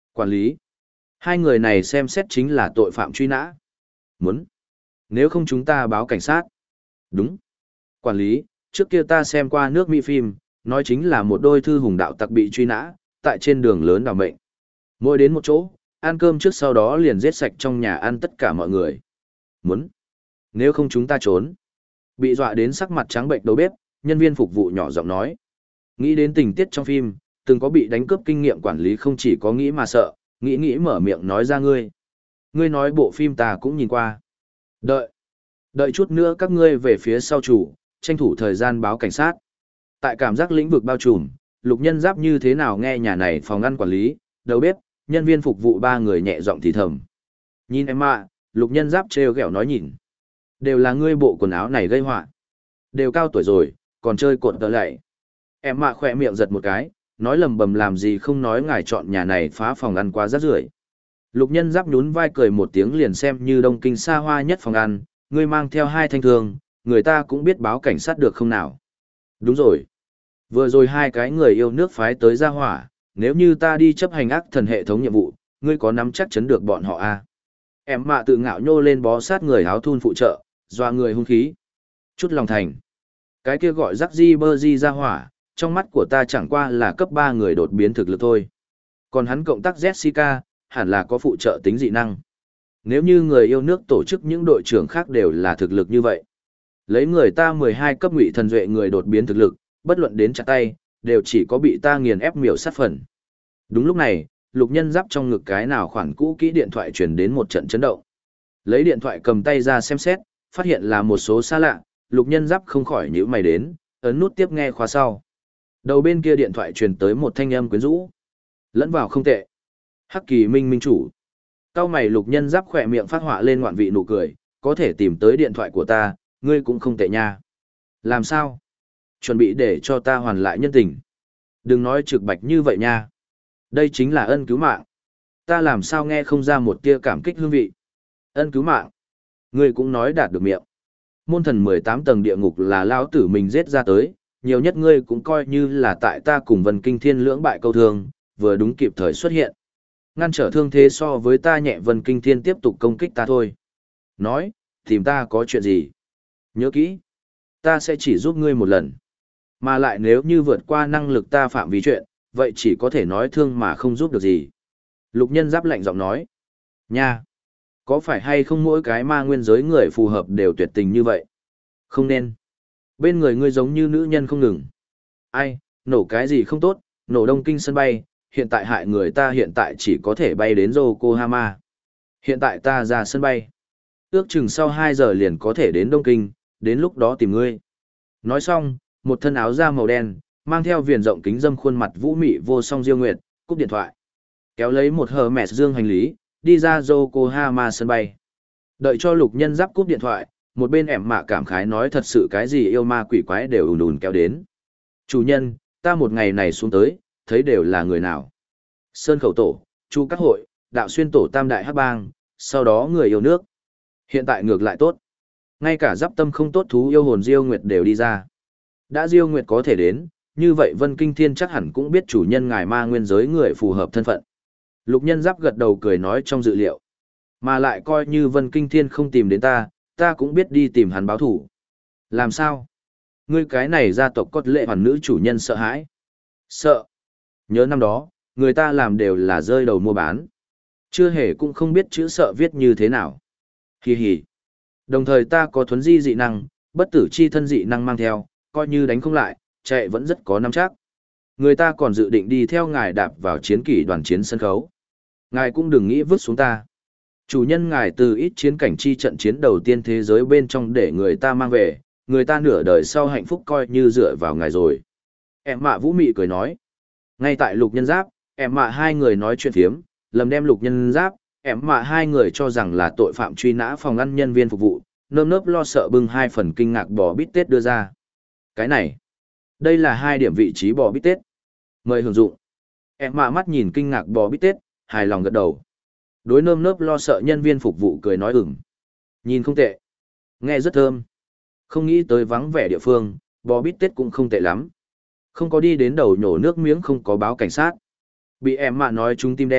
Quản lý. Hai người này xem xét chính là tội phạm truy nã. Muốn. Nếu không chúng ta báo cảnh sát. Đúng. Quản lý, trước kia ta xem qua nước Mỹ phim, nói chính là một đôi thư hùng đạo tặc bị truy nã, tại trên đường lớn đào mệnh. Mỗi đến một chỗ, ăn cơm trước sau đó liền giết sạch trong nhà ăn tất cả mọi người. Muốn. Nếu không chúng ta trốn. Bị dọa đến sắc mặt trắng bệnh đầu bếp, nhân viên phục vụ nhỏ giọng nói. Nghĩ đến tình tiết trong phim, từng có bị đánh cướp kinh nghiệm quản lý không chỉ có nghĩ mà sợ, nghĩ mở miệng nói ra ngươi. Ngươi nói bộ phim ta cũng nhìn qua. Đợi chút nữa các ngươi về phía sau chủ, tranh thủ thời gian báo cảnh sát. Tại cảm giác lĩnh vực bao trùm, Lục Nhân Giáp như thế nào nghe nhà này phòng ăn quản lý, đầu bếp, nhân viên phục vụ ba người nhẹ giọng thì thầm. Nhìn em ạ, Lục Nhân Giáp trêu ghẹo nói nhìn. Đều là ngươi bộ quần áo này gây họa. Đều cao tuổi rồi, còn chơi cột tờ lạy. Em mạ khỏe miệng giật một cái, nói lầm bầm làm gì không nói ngài chọn nhà này phá phòng ăn quá rác rưởi. Lục Nhân Giáp nhún vai cười một tiếng liền xem như Đông Kinh xa hoa nhất phòng ăn, ngươi mang theo hai thanh thương, người ta cũng biết báo cảnh sát được không nào. Đúng rồi. Vừa rồi hai cái người yêu nước phái tới ra hỏa, nếu như ta đi chấp hành ác thần hệ thống nhiệm vụ, ngươi có nắm chắc chấn được bọn họ à? Em mạ tự ngạo nhô lên bó sát người áo thun phụ trợ, doa người hung khí. Chút lòng thành. Cái kia gọi rắc di bơ di ra hỏa, trong mắt của ta chẳng qua là cấp 3 người đột biến thực lực thôi. Còn hắn cộng tác Jessica, hẳn là có phụ trợ tính dị năng. Nếu như người yêu nước tổ chức những đội trưởng khác đều là thực lực như vậy. Lấy người ta 12 cấp ngụy thần duệ người đột biến thực lực, bất luận đến chặt tay, đều chỉ có bị ta nghiền ép miểu sát phần. Đúng lúc này, Lục Nhân Giáp trong ngực cái nào khoản cũ kỹ điện thoại truyền đến một trận chấn động. Lấy điện thoại cầm tay ra xem xét, phát hiện là một số xa lạ, Lục Nhân Giáp không khỏi nhíu mày đến, ấn nút tiếp nghe khóa sau. Đầu bên kia điện thoại truyền tới một thanh âm quyến rũ. Lẫn vào không tệ. Hắc Kỳ Minh minh chủ. Cao mày Lục Nhân Giáp khỏe miệng phát họa lên ngoạn vị nụ cười, có thể tìm tới điện thoại của ta, ngươi cũng không tệ nha. Làm sao? Chuẩn bị để cho ta hoàn lại nhân tình. Đừng nói trực bạch như vậy nha. Đây chính là ân cứu mạng. Ta làm sao nghe không ra một tia cảm kích hương vị. Ân cứu mạng. Ngươi cũng nói đạt được miệng. Môn thần 18 tầng địa ngục là lão tử mình giết ra tới, nhiều nhất ngươi cũng coi như là tại ta cùng Vân Kinh Thiên lưỡng bại câu thương, vừa đúng kịp thời xuất hiện. Ngăn trở thương thế so với ta nhẹ Vân Kinh Thiên tiếp tục công kích ta thôi. Nói, tìm ta có chuyện gì? Nhớ kỹ, ta sẽ chỉ giúp ngươi một lần. Mà lại nếu như vượt qua năng lực ta phạm vi chuyện, vậy chỉ có thể nói thương mà không giúp được gì. Lục Nhân Giáp lạnh giọng nói. Nha! Có phải hay không mỗi cái ma nguyên giới người phù hợp đều tuyệt tình như vậy? Không nên. Bên người ngươi giống như nữ nhân không ngừng. Ai, nổ cái gì không tốt, nổ Đông Kinh sân bay, hiện tại hại người ta hiện tại chỉ có thể bay đến Yokohama. Hiện tại ta ra sân bay. Ước chừng sau 2 giờ liền có thể đến Đông Kinh, đến lúc đó tìm ngươi. Nói xong, một thân áo da màu đen, mang theo viền rộng kính dâm khuôn mặt vũ mị vô song Diêu Nguyệt, cúp điện thoại. Kéo lấy một hờ mẹ dương hành lý, đi ra Yokohama sân bay. Đợi cho Lục Nhân Giáp cúp điện thoại, một bên ẻm mạ cảm khái nói thật sự cái gì yêu ma quỷ quái đều ùn ùn kéo đến. Chủ nhân, ta một ngày này xuống tới, thấy đều là người nào. Sơn Khẩu Tổ, Chu Các Hội, Đạo Xuyên Tổ Tam Đại Hắc Bang, sau đó người yêu nước. Hiện tại ngược lại tốt. Ngay cả giáp tâm không tốt thú yêu hồn Diêu Nguyệt đều đi ra. Đã Diêu Nguyệt có thể đến, như vậy Vân Kinh Thiên chắc hẳn cũng biết chủ nhân ngài ma nguyên giới người phù hợp thân phận. Lục Nhân Giáp gật đầu cười nói trong dự liệu. Mà lại coi như Vân Kinh Thiên không tìm đến ta cũng biết đi tìm hắn báo thủ. Làm sao? Ngươi cái này gia tộc cốt lệ hoàn nữ chủ nhân sợ hãi. Sợ. Nhớ năm đó, người ta làm đều là rơi đầu mua bán. Chưa hề cũng không biết chữ sợ viết như thế nào. Hì hì. Đồng thời ta có thuấn di dị năng, bất tử chi thân dị năng mang theo, coi như đánh không lại, chạy vẫn rất có nắm chắc. Người ta còn dự định đi theo ngài đạp vào chiến kỷ đoàn chiến sân khấu. Ngài cũng đừng nghĩ vứt xuống ta. Chủ nhân ngài từ ít chiến cảnh chi trận chiến đầu tiên thế giới bên trong để người ta mang về, người ta nửa đời sau hạnh phúc coi như dựa vào ngài rồi. Em mạ vũ mị cười nói. Ngay tại Lục Nhân Giáp, em mạ hai người nói chuyện phiếm, lầm đem Lục Nhân Giáp, em mạ hai người cho rằng là tội phạm truy nã phòng ăn nhân viên phục vụ, nơm nớp lo sợ bưng 2 phần kinh ngạc bò bít tết đưa ra. Cái này, đây là 2 điểm vị trí bò bít tết. Mời hưởng dụng. Em mạ mắt nhìn kinh ngạc bò bít tết, hài lòng gật đầu. Đối nơm nớp lo sợ nhân viên phục vụ cười nói ửng. Nhìn không tệ. Nghe rất thơm. Không nghĩ tới vắng vẻ địa phương, bò bít tết cũng không tệ lắm. Không có đi đến đầu nhổ nước miếng không có báo cảnh sát. Bị em mạ nói trúng tim đen,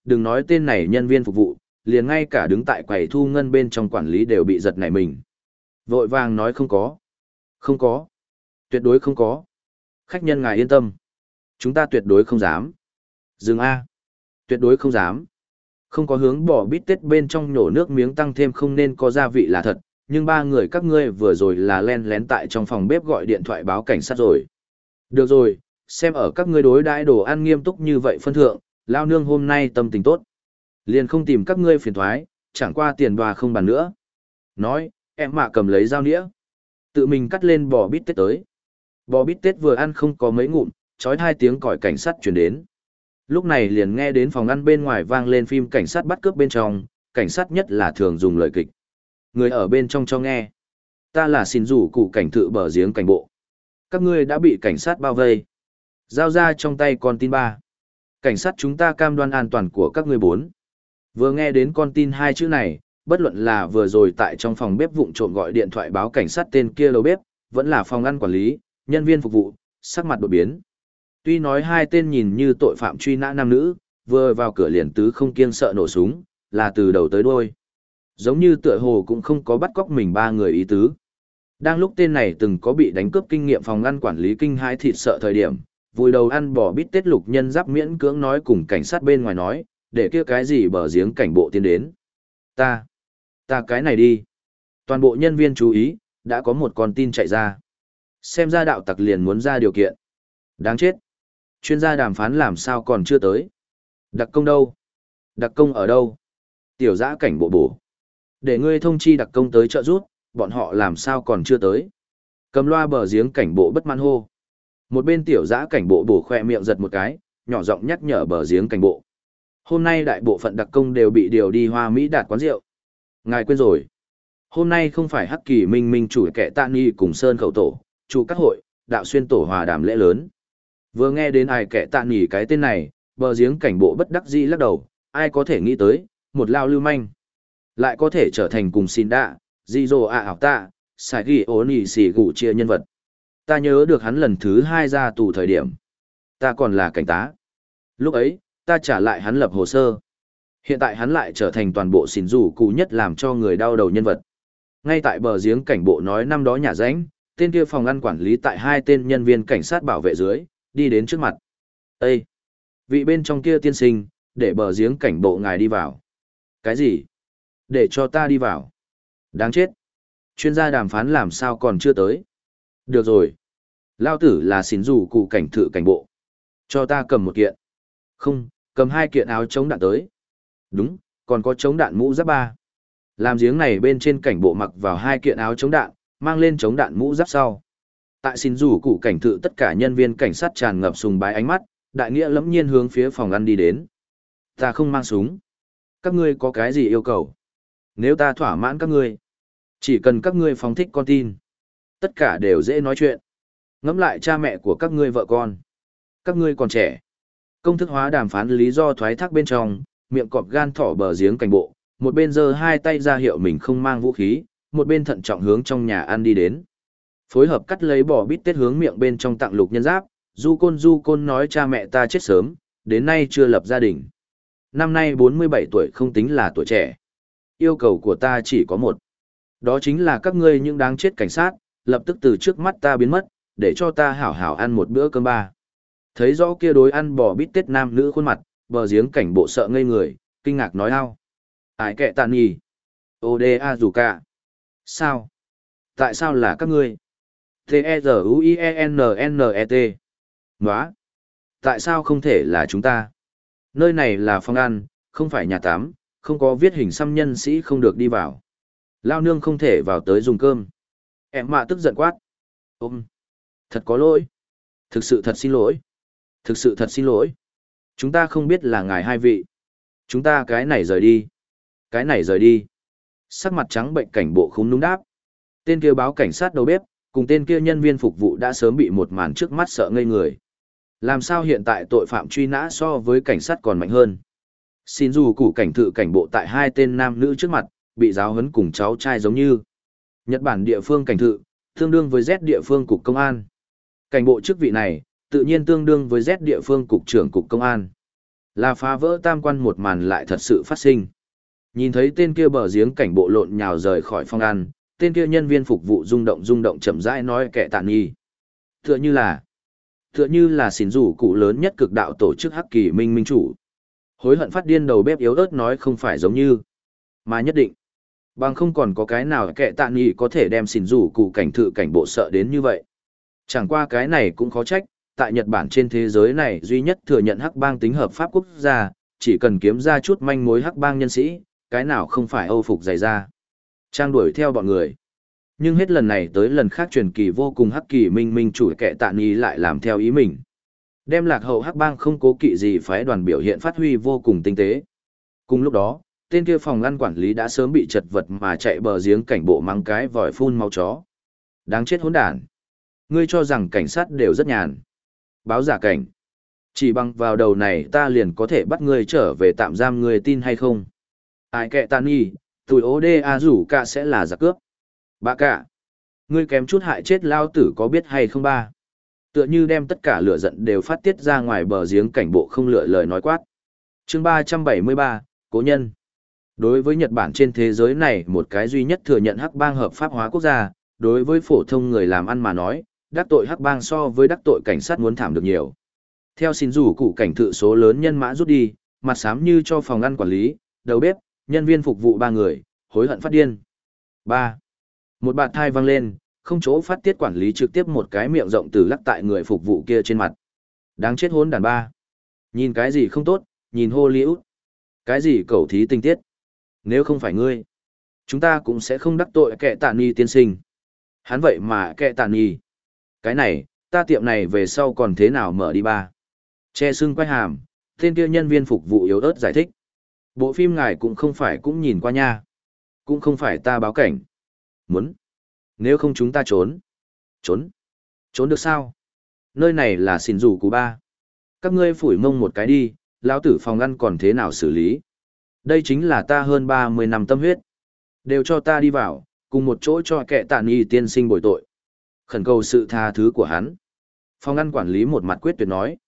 đừng nói tên này nhân viên phục vụ, liền ngay cả đứng tại quầy thu ngân bên trong quản lý đều bị giật nảy mình. Vội vàng nói không có. Không có. Tuyệt đối không có. Khách nhân ngài yên tâm. Chúng ta tuyệt đối không dám. Dừng A. Tuyệt đối không dám. Không có hướng bỏ bít tết bên trong nhổ nước miếng tăng thêm không nên có gia vị là thật, nhưng ba người các ngươi vừa rồi là len lén tại trong phòng bếp gọi điện thoại báo cảnh sát rồi. Được rồi, xem ở các ngươi đối đãi đồ ăn nghiêm túc như vậy phân thượng, lao nương hôm nay tâm tình tốt. Liền không tìm các ngươi phiền thoái, chẳng qua tiền đoà không bàn nữa. Nói, em mạ cầm lấy dao nĩa. Tự mình cắt lên bò bít tết tới. Bò bít tết vừa ăn không có mấy ngụm, chói hai tiếng còi cảnh sát chuyển đến. Lúc này liền nghe đến phòng ăn bên ngoài vang lên phim cảnh sát bắt cướp bên trong, cảnh sát nhất là thường dùng lời kịch. Người ở bên trong cho nghe. Ta là xin rủ cụ cảnh thự bờ giếng cảnh bộ. Các ngươi đã bị cảnh sát bao vây. Giao ra trong tay con tin 3. Cảnh sát chúng ta cam đoan an toàn của các ngươi 4. Vừa nghe đến con tin 2 chữ này, bất luận là vừa rồi tại trong phòng bếp vụng trộm gọi điện thoại báo cảnh sát tên kia đầu bếp, vẫn là phòng ăn quản lý, nhân viên phục vụ, sắc mặt đột biến. Tuy nói hai tên nhìn như tội phạm truy nã nam nữ, vừa vào cửa liền tứ không kiêng sợ nổ súng, là từ đầu tới đuôi. Giống như tựa hồ cũng không có bắt cóc mình ba người ý tứ. Đang lúc tên này từng có bị đánh cướp kinh nghiệm phòng ăn quản lý kinh hãi thịt sợ thời điểm, vùi đầu ăn bò bít tết lục nhân giáp miễn cưỡng nói cùng cảnh sát bên ngoài nói, để kia cái gì bờ giếng cảnh bộ tiến đến. Ta cái này đi. Toàn bộ nhân viên chú ý, đã có một con tin chạy ra. Xem ra đạo tặc liền muốn ra điều kiện. Đáng chết. Chuyên gia đàm phán làm sao còn chưa tới. Đặc công đâu? Đặc công ở đâu? Tiểu giã cảnh bộ bổ. Để ngươi thông chi đặc công tới trợ giúp, bọn họ làm sao còn chưa tới. Cầm loa bờ giếng cảnh bộ bất mãn hô. Một bên tiểu giã cảnh bộ bổ khoe miệng giật một cái, nhỏ giọng nhắc nhở bờ giếng cảnh bộ. Hôm nay đại bộ phận đặc công đều bị điều đi Hoa Mỹ đạt quán rượu. Ngài quên rồi. Hôm nay không phải Hắc Kỳ Minh Minh chủ kẻ tạ nghi cùng Sơn Khẩu Tổ, chủ các hội, đạo xuyên tổ hòa đàm lễ lớn. Vừa nghe đến ai kẻ tạ nghỉ cái tên này, bờ giếng cảnh bộ bất đắc dĩ lắc đầu, ai có thể nghĩ tới, một lao lưu manh. Lại có thể trở thành cùng xin đạ, di dồ ạ ảo tạ, xài ghi ố nỉ xì gủ chia nhân vật. Ta nhớ được hắn lần thứ 2 ra tù thời điểm. Ta còn là cảnh tá. Lúc ấy, ta trả lại hắn lập hồ sơ. Hiện tại hắn lại trở thành toàn bộ xỉn rủ cụ nhất làm cho người đau đầu nhân vật. Ngay tại bờ giếng cảnh bộ nói năm đó nhà ránh, tên kia phòng ăn quản lý tại 2 tên nhân viên cảnh sát bảo vệ dưới, đi đến trước mặt. Ê! Vị bên trong kia tiên sinh, để bờ giếng cảnh bộ ngài đi vào. Cái gì? Để cho ta đi vào. Đáng chết. Chuyên gia đàm phán làm sao còn chưa tới. Được rồi. Lao tử là xỉn rủ cụ cảnh thự cảnh bộ. Cho ta cầm một kiện. Không, cầm 2 kiện áo chống đạn tới. Đúng, còn có chống đạn mũ giáp 3. Làm giếng này bên trên cảnh bộ mặc vào 2 kiện áo chống đạn, mang lên chống đạn mũ giáp sau. Tại xin rủ cụ cảnh thự tất cả nhân viên cảnh sát tràn ngập sùng bái ánh mắt, đại nghĩa lẫm nhiên hướng phía phòng ăn đi đến. Ta không mang súng. Các ngươi có cái gì yêu cầu? Nếu ta thỏa mãn các ngươi, chỉ cần các ngươi phóng thích con tin. Tất cả đều dễ nói chuyện. Ngẫm lại cha mẹ của các ngươi vợ con. Các ngươi còn trẻ. Công thức hóa đàm phán lý do thoái thác bên trong, miệng cọp gan thỏ bờ giếng cảnh bộ, một bên giơ 2 tay ra hiệu mình không mang vũ khí, một bên thận trọng hướng trong nhà ăn đi đến. Phối hợp cắt lấy bò bít tết hướng miệng bên trong tặng lục nhân giáp, du côn nói cha mẹ ta chết sớm, đến nay chưa lập gia đình. Năm nay 47 tuổi không tính là tuổi trẻ. Yêu cầu của ta chỉ có một. Đó chính là các ngươi những đáng chết cảnh sát, lập tức từ trước mắt ta biến mất, để cho ta hảo hảo ăn một bữa cơm 3. Thấy rõ kia đối ăn bò bít tết nam nữ khuôn mặt, bờ giếng cảnh bộ sợ ngây người, kinh ngạc nói ao. Ái kệ tàn nhì. Oda dù cả. Sao? Tại sao là các ngươi? T-E-Z-U-I-E-N-N-E-T. Nóa. Tại sao không thể là chúng ta? Nơi này là phòng ăn, không phải nhà tắm, không có viết hình xăm nhân sĩ không được đi vào. Lao nương không thể vào tới dùng cơm. Em mạ tức giận quát. Ôm. Thật có lỗi. Thực sự thật xin lỗi. Thực sự thật xin lỗi. Chúng ta không biết là ngài hai vị. Chúng ta cái này rời đi. Cái này rời đi. Sắc mặt trắng bệnh cảnh bộ không đúng đáp. Tên kia báo cảnh sát đầu bếp, cùng tên kia nhân viên phục vụ đã sớm bị một màn trước mắt sợ ngây người. Làm sao hiện tại tội phạm truy nã so với cảnh sát còn mạnh hơn? Xin dù củ cảnh thự cảnh bộ tại 2 tên nam nữ trước mặt, bị giáo huấn cùng cháu trai giống như. Nhật Bản địa phương cảnh thự, tương đương với Z địa phương cục công an. Cảnh bộ chức vị này, tự nhiên tương đương với Z địa phương cục trưởng cục công an. Là phá vỡ tam quan một màn lại thật sự phát sinh. Nhìn thấy tên kia bờ giếng cảnh bộ lộn nhào rời khỏi phòng ăn, tên kia nhân viên phục vụ rung động chậm rãi nói kệ tạ nghi. Tựa như là xỉn rủ cụ lớn nhất cực đạo tổ chức Hắc Kỳ Minh minh chủ. Hối hận phát điên đầu bếp yếu ớt nói không phải giống như, mà nhất định. Bằng không còn có cái nào kệ tạ nghi có thể đem xỉn rủ cụ cảnh thự cảnh bộ sợ đến như vậy. Chẳng qua cái này cũng khó trách, tại Nhật Bản trên thế giới này duy nhất thừa nhận hắc bang tính hợp pháp quốc gia, chỉ cần kiếm ra chút manh mối hắc bang nhân sĩ, cái nào không phải âu phục dày ra. Trang đuổi theo bọn người. Nhưng hết lần này tới lần khác truyền kỳ vô cùng hắc kỳ minh minh chủ kệ tạ nghi lại làm theo ý mình. Đem lạc hậu hắc bang không cố kỵ gì phái đoàn biểu hiện phát huy vô cùng tinh tế. Cùng lúc đó, tên kia phòng ngăn quản lý đã sớm bị chật vật mà chạy bờ giếng cảnh bộ mắng cái vòi phun máu chó. Đáng chết hỗn đản. Ngươi cho rằng cảnh sát đều rất nhàn. Báo giả cảnh. Chỉ bằng vào đầu này ta liền có thể bắt ngươi trở về tạm giam, ngươi tin hay không? Ai kệ tạ nghi, tụi ố đê a rủ cả sẽ là giặc cướp. Bà cả. Ngươi kém chút hại chết lao tử có biết hay không ba? Tựa như đem tất cả lửa giận đều phát tiết ra ngoài bờ giếng cảnh bộ không lựa lời nói quát. Chương 373, Cố nhân. Đối với Nhật Bản trên thế giới này một cái duy nhất thừa nhận hắc bang hợp pháp hóa quốc gia, đối với phổ thông người làm ăn mà nói, đắc tội hắc bang so với đắc tội cảnh sát muốn thảm được nhiều. Theo xin rủ cụ cảnh thự số lớn nhân mã rút đi, mặt xám như cho phòng ăn quản lý, đầu bếp, nhân viên phục vụ 3 người, hối hận phát điên. 3. Một bạt thai vang lên, không chỗ phát tiết quản lý trực tiếp một cái miệng rộng từ lắc tại người phục vụ kia trên mặt. Đáng chết hốn đàn ba. Nhìn cái gì không tốt, nhìn Hollywood. Cái gì cầu thí tinh tiết. Nếu không phải ngươi, chúng ta cũng sẽ không đắc tội kệ tạ nghi tiên sinh. Hắn vậy mà kệ tạ nghi. Cái này, ta tiệm này về sau còn thế nào mở đi ba. Che sưng quay hàm, tên kia nhân viên phục vụ yếu ớt giải thích. Bộ phim ngài cũng không phải cũng nhìn qua nha. Cũng không phải ta báo cảnh. Muốn. Nếu không chúng ta trốn. Trốn. Trốn được sao? Nơi này là xỉn rủ của ba. Các ngươi phủi mông một cái đi, lão tử phòng ăn còn thế nào xử lý. Đây chính là ta hơn 30 năm tâm huyết. Đều cho ta đi vào, cùng một chỗ cho kệ tạ nghi tiên sinh bồi tội. Khẩn cầu sự tha thứ của hắn. Phòng ăn quản lý một mặt quyết tuyệt nói.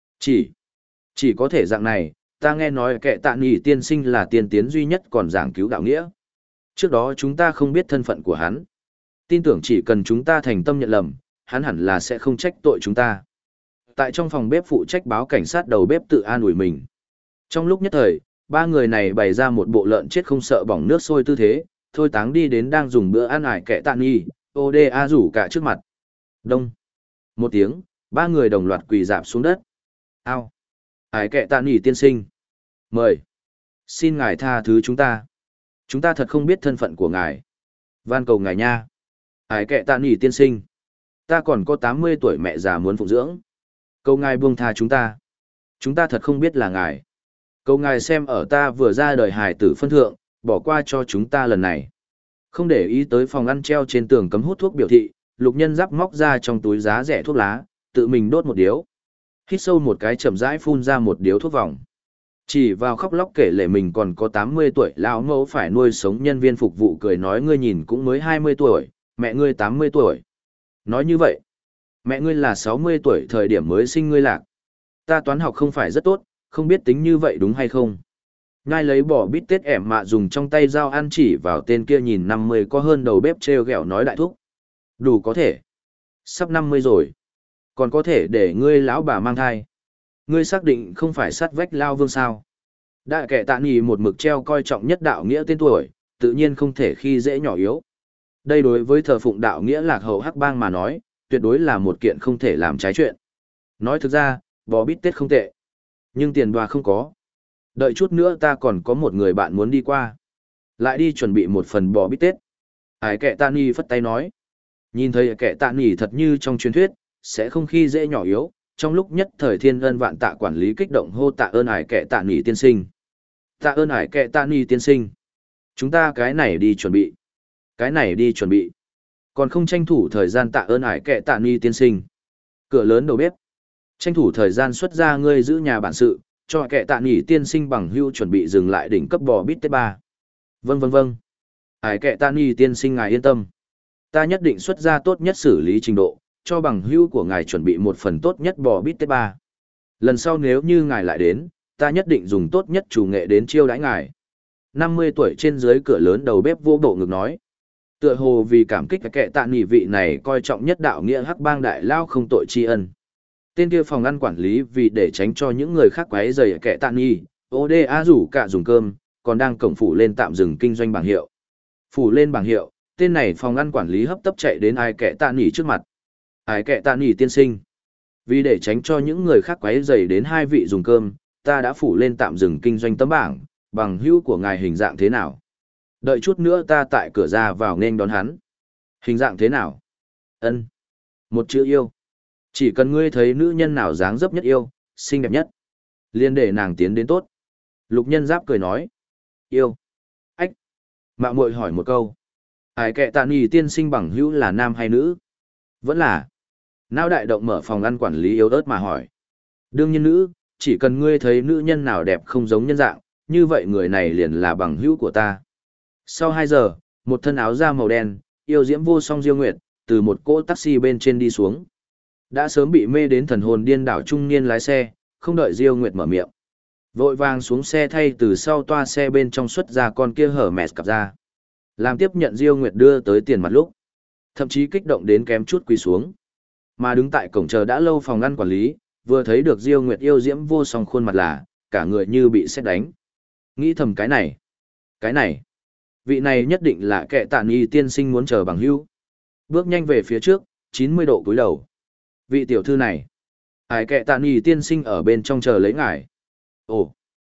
Chỉ có thể dạng này, ta nghe nói kệ tạ nghi tiên sinh là tiên tiến duy nhất còn giảng cứu đạo nghĩa. Trước đó chúng ta không biết thân phận của hắn. Tin tưởng chỉ cần chúng ta thành tâm nhận lầm, hắn hẳn là sẽ không trách tội chúng ta. Tại trong phòng bếp phụ trách báo cảnh sát đầu bếp tự an ủi mình. Trong lúc nhất thời, 3 người này bày ra một bộ lợn chết không sợ bỏng nước sôi tư thế, thôi táng đi đến đang dùng bữa ăn ải kệ tạ nghi, ODA rủ cả trước mặt. Đông. Một tiếng, 3 người đồng loạt quỳ dạp xuống đất. Ao. Ải kệ tạ nghi tiên sinh. Mời. Xin ngài tha thứ chúng ta. Chúng ta thật không biết thân phận của ngài. Van cầu ngài nha. Ải kệ tạ nghi tiên sinh. Ta còn có 80 tuổi mẹ già muốn phụng dưỡng. Cầu ngài buông tha chúng ta. Chúng ta thật không biết là ngài. Cầu ngài xem ở ta vừa ra đời hài tử phân thượng, bỏ qua cho chúng ta lần này. Không để ý tới phòng ăn treo trên tường cấm hút thuốc biểu thị, Lục Nhân Giáp móc ra trong túi giá rẻ thuốc lá, tự mình đốt một điếu. Hít sâu một cái chậm rãi phun ra một điếu thuốc vòng. Chỉ vào khóc lóc kể lể mình còn có 80 tuổi lão mẫu phải nuôi sống nhân viên phục vụ cười nói ngươi nhìn cũng mới 20 tuổi, mẹ ngươi 80 tuổi. Nói như vậy, mẹ ngươi là 60 tuổi thời điểm mới sinh ngươi lạc. Ta toán học không phải rất tốt, không biết tính như vậy đúng hay không. Ngay lấy bỏ bít tết ẻm mạ dùng trong tay dao ăn chỉ vào tên kia nhìn 50 có hơn đầu bếp treo gẹo nói đại thúc. Đủ có thể. Sắp 50 rồi. Còn có thể để ngươi lão bà mang thai. Ngươi xác định không phải sát vách lao vương sao. Đại kẻ tạ nghỉ một mực treo coi trọng nhất đạo nghĩa tên tuổi, tự nhiên không thể khi dễ nhỏ yếu. Đây đối với thờ phụng đạo nghĩa lạc hậu hắc bang mà nói, tuyệt đối là một kiện không thể làm trái chuyện. Nói thực ra, bò bít tết không tệ. Nhưng tiền đoà không có. Đợi chút nữa ta còn có một người bạn muốn đi qua. Lại đi chuẩn bị một phần bò bít tết. Ải kẻ tạ nghỉ phất tay nói. Nhìn thấy kẻ tạ nghỉ thật như trong truyền thuyết, sẽ không khi dễ nhỏ yếu. Trong lúc nhất thời thiên ân vạn tạ quản lý kích động hô tạ ơn ải kẻ tạ nghỉ tiên sinh. Tạ ơn ải kẻ tạ nghỉ tiên sinh. Chúng ta cái này đi chuẩn bị. Cái này đi chuẩn bị. Còn không tranh thủ thời gian tạ ơn ải kẻ tạ nghỉ tiên sinh. Cửa lớn đầu bếp. Tranh thủ thời gian xuất ra ngươi giữ nhà bản sự, cho kẻ tạ nghỉ tiên sinh bằng hưu chuẩn bị dừng lại đỉnh cấp bò bít tết 3. Vâng vâng vâng. Ải kẻ tạ nghỉ tiên sinh ngài yên tâm. Ta nhất định xuất ra tốt nhất xử lý trình độ, cho bằng hưu của ngài chuẩn bị một phần tốt nhất bò bít tết 3. Lần sau nếu như ngài lại đến, ta nhất định dùng tốt nhất chủ nghệ đến chiêu đãi ngài. 50 tuổi trên dưới cửa lớn đầu bếp vô bộ ngực nói. Tựa hồ vì cảm kích kệ tạ nghỉ vị này coi trọng nhất đạo nghĩa hắc bang đại lao không tội tri ân. Tên kia phòng ăn quản lý vì để tránh cho những người khác quấy rầy kệ tạ nghỉ, ODA rủ cả dùng cơm, còn đang cổng phủ lên tạm dừng kinh doanh bảng hiệu. Phủ lên bảng hiệu, tên này phòng ăn quản lý hấp tấp chạy đến ai kệ tạ nghỉ trước mặt. Ai kệ tạ nghỉ tiên sinh. Vì để tránh cho những người khác quấy rầy đến hai vị dùng cơm, ta đã phủ lên tạm dừng kinh doanh tấm bảng, bằng hữu của ngài hình dạng thế nào? Đợi chút nữa ta tại cửa ra vào nên đón hắn. Hình dạng thế nào? Ân. Một chữ yêu. Chỉ cần ngươi thấy nữ nhân nào dáng dấp nhất yêu, xinh đẹp nhất, liền để nàng tiến đến tốt. Lục Nhân Giáp cười nói. Yêu. Ách. Mạo muội hỏi một câu. Ai kệ tạ nghỉ tiên sinh bằng hữu là nam hay nữ? Vẫn là. Não đại động mở phòng ăn quản lý yếu ớt mà hỏi. Đương nhiên nữ, chỉ cần ngươi thấy nữ nhân nào đẹp không giống nhân dạng, như vậy người này liền là bằng hữu của ta. Sau 2 giờ, một thân áo da màu đen, yêu diễm vô song Diêu Nguyệt, từ một cỗ taxi bên trên đi xuống. Đã sớm bị mê đến thần hồn điên đảo trung niên lái xe, không đợi Diêu Nguyệt mở miệng. Vội vàng xuống xe thay từ sau toa xe bên trong xuất ra con kia hở mẹt cặp ra. Làm tiếp nhận Diêu Nguyệt đưa tới tiền mặt lúc. Thậm chí kích động đến kém chút quỳ xuống. Mà đứng tại cổng chờ đã lâu phòng ăn quản lý, vừa thấy được Diêu Nguyệt yêu diễm vô song khuôn mặt là, cả người như bị sét đánh. Nghĩ thầm cái này, vị này nhất định là kệ tạ nghỉ tiên sinh muốn chờ bằng hữu. Bước nhanh về phía trước, 90 độ cúi đầu. Vị tiểu thư này, ai kệ tạ nghỉ tiên sinh ở bên trong chờ lấy ngài. Ồ,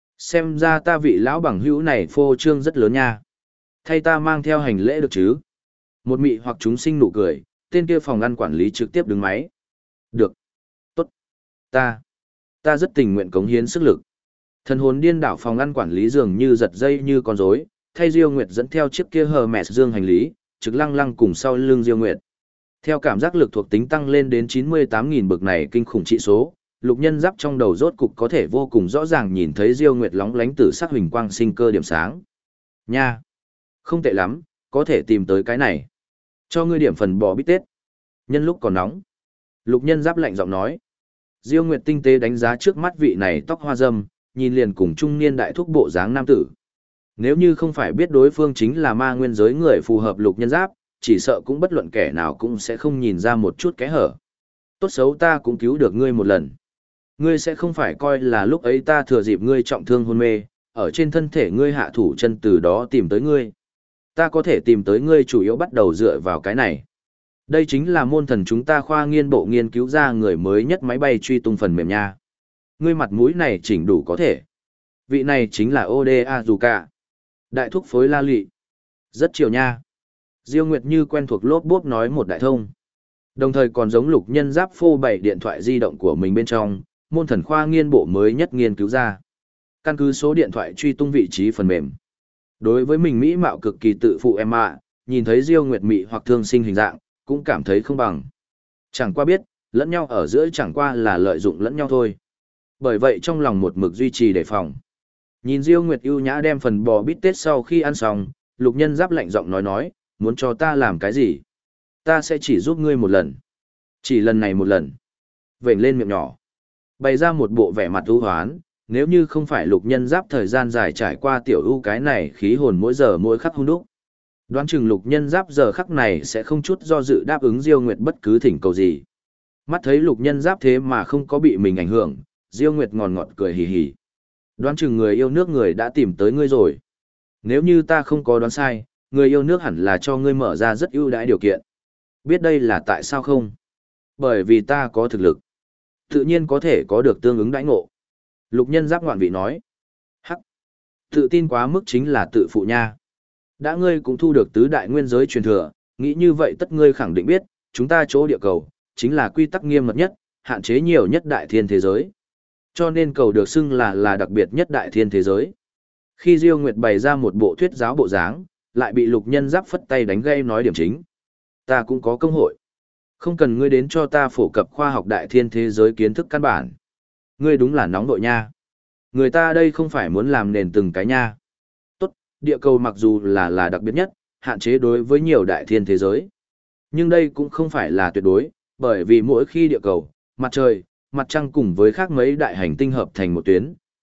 xem ra ta vị lão bằng hữu này phô trương rất lớn nha. Thay ta mang theo hành lễ được chứ? Một mị hoặc chúng sinh nụ cười, tên kia phòng ăn quản lý trực tiếp đứng máy. Được. Tốt. Ta rất tình nguyện cống hiến sức lực. Thần hồn điên đảo phòng ăn quản lý dường như giật dây như con rối, thay Diêu Nguyệt dẫn theo chiếc kia hờ mẹ dương hành lý, trực lăng lăng cùng sau lưng Diêu Nguyệt. Theo cảm giác lực thuộc tính tăng lên đến 98.000 bậc này kinh khủng trị số, Lục Nhân Giáp trong đầu rốt cục có thể vô cùng rõ ràng nhìn thấy Diêu Nguyệt lóng lánh tử sắc huỳnh quang sinh cơ điểm sáng. Nha, không tệ lắm, có thể tìm tới cái này. Cho ngươi điểm phần bò bít tết. Nhân lúc còn nóng. Lục Nhân Giáp lạnh giọng nói. Diêu Nguyệt tinh tế đánh giá trước mắt vị này tóc hoa râm, nhìn liền cùng trung niên đại thúc bộ dáng nam tử. Nếu như không phải biết đối phương chính là ma nguyên giới người phù hợp Lục Nhân Giáp, chỉ sợ cũng bất luận kẻ nào cũng sẽ không nhìn ra một chút kẽ hở. Tốt xấu ta cũng cứu được ngươi một lần. Ngươi sẽ không phải coi là lúc ấy ta thừa dịp ngươi trọng thương hôn mê, ở trên thân thể ngươi hạ thủ chân từ đó tìm tới ngươi. Ta có thể tìm tới ngươi chủ yếu bắt đầu dựa vào cái này. Đây chính là môn thần chúng ta khoa nghiên bộ nghiên cứu ra người mới nhất máy bay truy tung phần mềm nha. Ngươi mặt mũi này chỉnh đủ có thể. Vị này chính là Oda Azuka. Đại thúc phối la lị. Rất chiều nha. Diêu Nguyệt như quen thuộc lốp bốp nói một đại thông. Đồng thời còn giống Lục Nhân Giáp phô bày điện thoại di động của mình bên trong, môn thần khoa nghiên bộ mới nhất nghiên cứu ra. Căn cứ số điện thoại truy tung vị trí phần mềm. Đối với mình mỹ mạo cực kỳ tự phụ em ạ, nhìn thấy Diêu Nguyệt mị hoặc thương sinh hình dạng, cũng cảm thấy không bằng. Chẳng qua biết, lẫn nhau ở giữa chẳng qua là lợi dụng lẫn nhau thôi. Bởi vậy trong lòng một mực duy trì đề phòng. Nhìn Diêu Nguyệt ưu nhã đem phần bò bít tết sau khi ăn xong, Lục Nhân Giáp lạnh giọng nói, muốn cho ta làm cái gì? Ta sẽ chỉ giúp ngươi một lần. Chỉ lần này một lần. Vểnh lên miệng nhỏ. Bày ra một bộ vẻ mặt ưu hoán, nếu như không phải Lục Nhân Giáp thời gian dài trải qua tiểu ưu cái này khí hồn mỗi giờ mỗi khắc hung đúc. Đoán chừng Lục Nhân Giáp giờ khắc này sẽ không chút do dự đáp ứng Diêu Nguyệt bất cứ thỉnh cầu gì. Mắt thấy Lục Nhân Giáp thế mà không có bị mình ảnh hưởng, Diêu Nguyệt ngọt ngọt cười hì hì. Đoán chừng người yêu nước người đã tìm tới ngươi rồi. Nếu như ta không có đoán sai, người yêu nước hẳn là cho ngươi mở ra rất ưu đãi điều kiện. Biết đây là tại sao không? Bởi vì ta có thực lực. Tự nhiên có thể có được tương ứng đãi ngộ. Lục Nhân Giáp ngoạn vị nói. Hắc. Tự tin quá mức chính là tự phụ nha. Đã ngươi cũng thu được tứ đại nguyên giới truyền thừa, nghĩ như vậy tất ngươi khẳng định biết, chúng ta chỗ địa cầu, chính là quy tắc nghiêm mật nhất, hạn chế nhiều nhất đại thiên thế giới. Cho nên cầu được xưng là đặc biệt nhất đại thiên thế giới. Khi Diêu Nguyệt bày ra một bộ thuyết giáo bộ dáng, lại bị Lục Nhân Giáp phất tay đánh gây nói điểm chính. Ta cũng có công hội. Không cần ngươi đến cho ta phổ cập khoa học đại thiên thế giới kiến thức căn bản. Ngươi đúng là nóng đội nha. Người ta đây không phải muốn làm nền từng cái nha. Tốt, địa cầu mặc dù là đặc biệt nhất, hạn chế đối với nhiều đại thiên thế giới. Nhưng đây cũng không phải là tuyệt đối, bởi vì mỗi khi địa cầu, mặt trời, mặt trăng cùng với khác mấy đại hành tinh hợp thành một tuyến,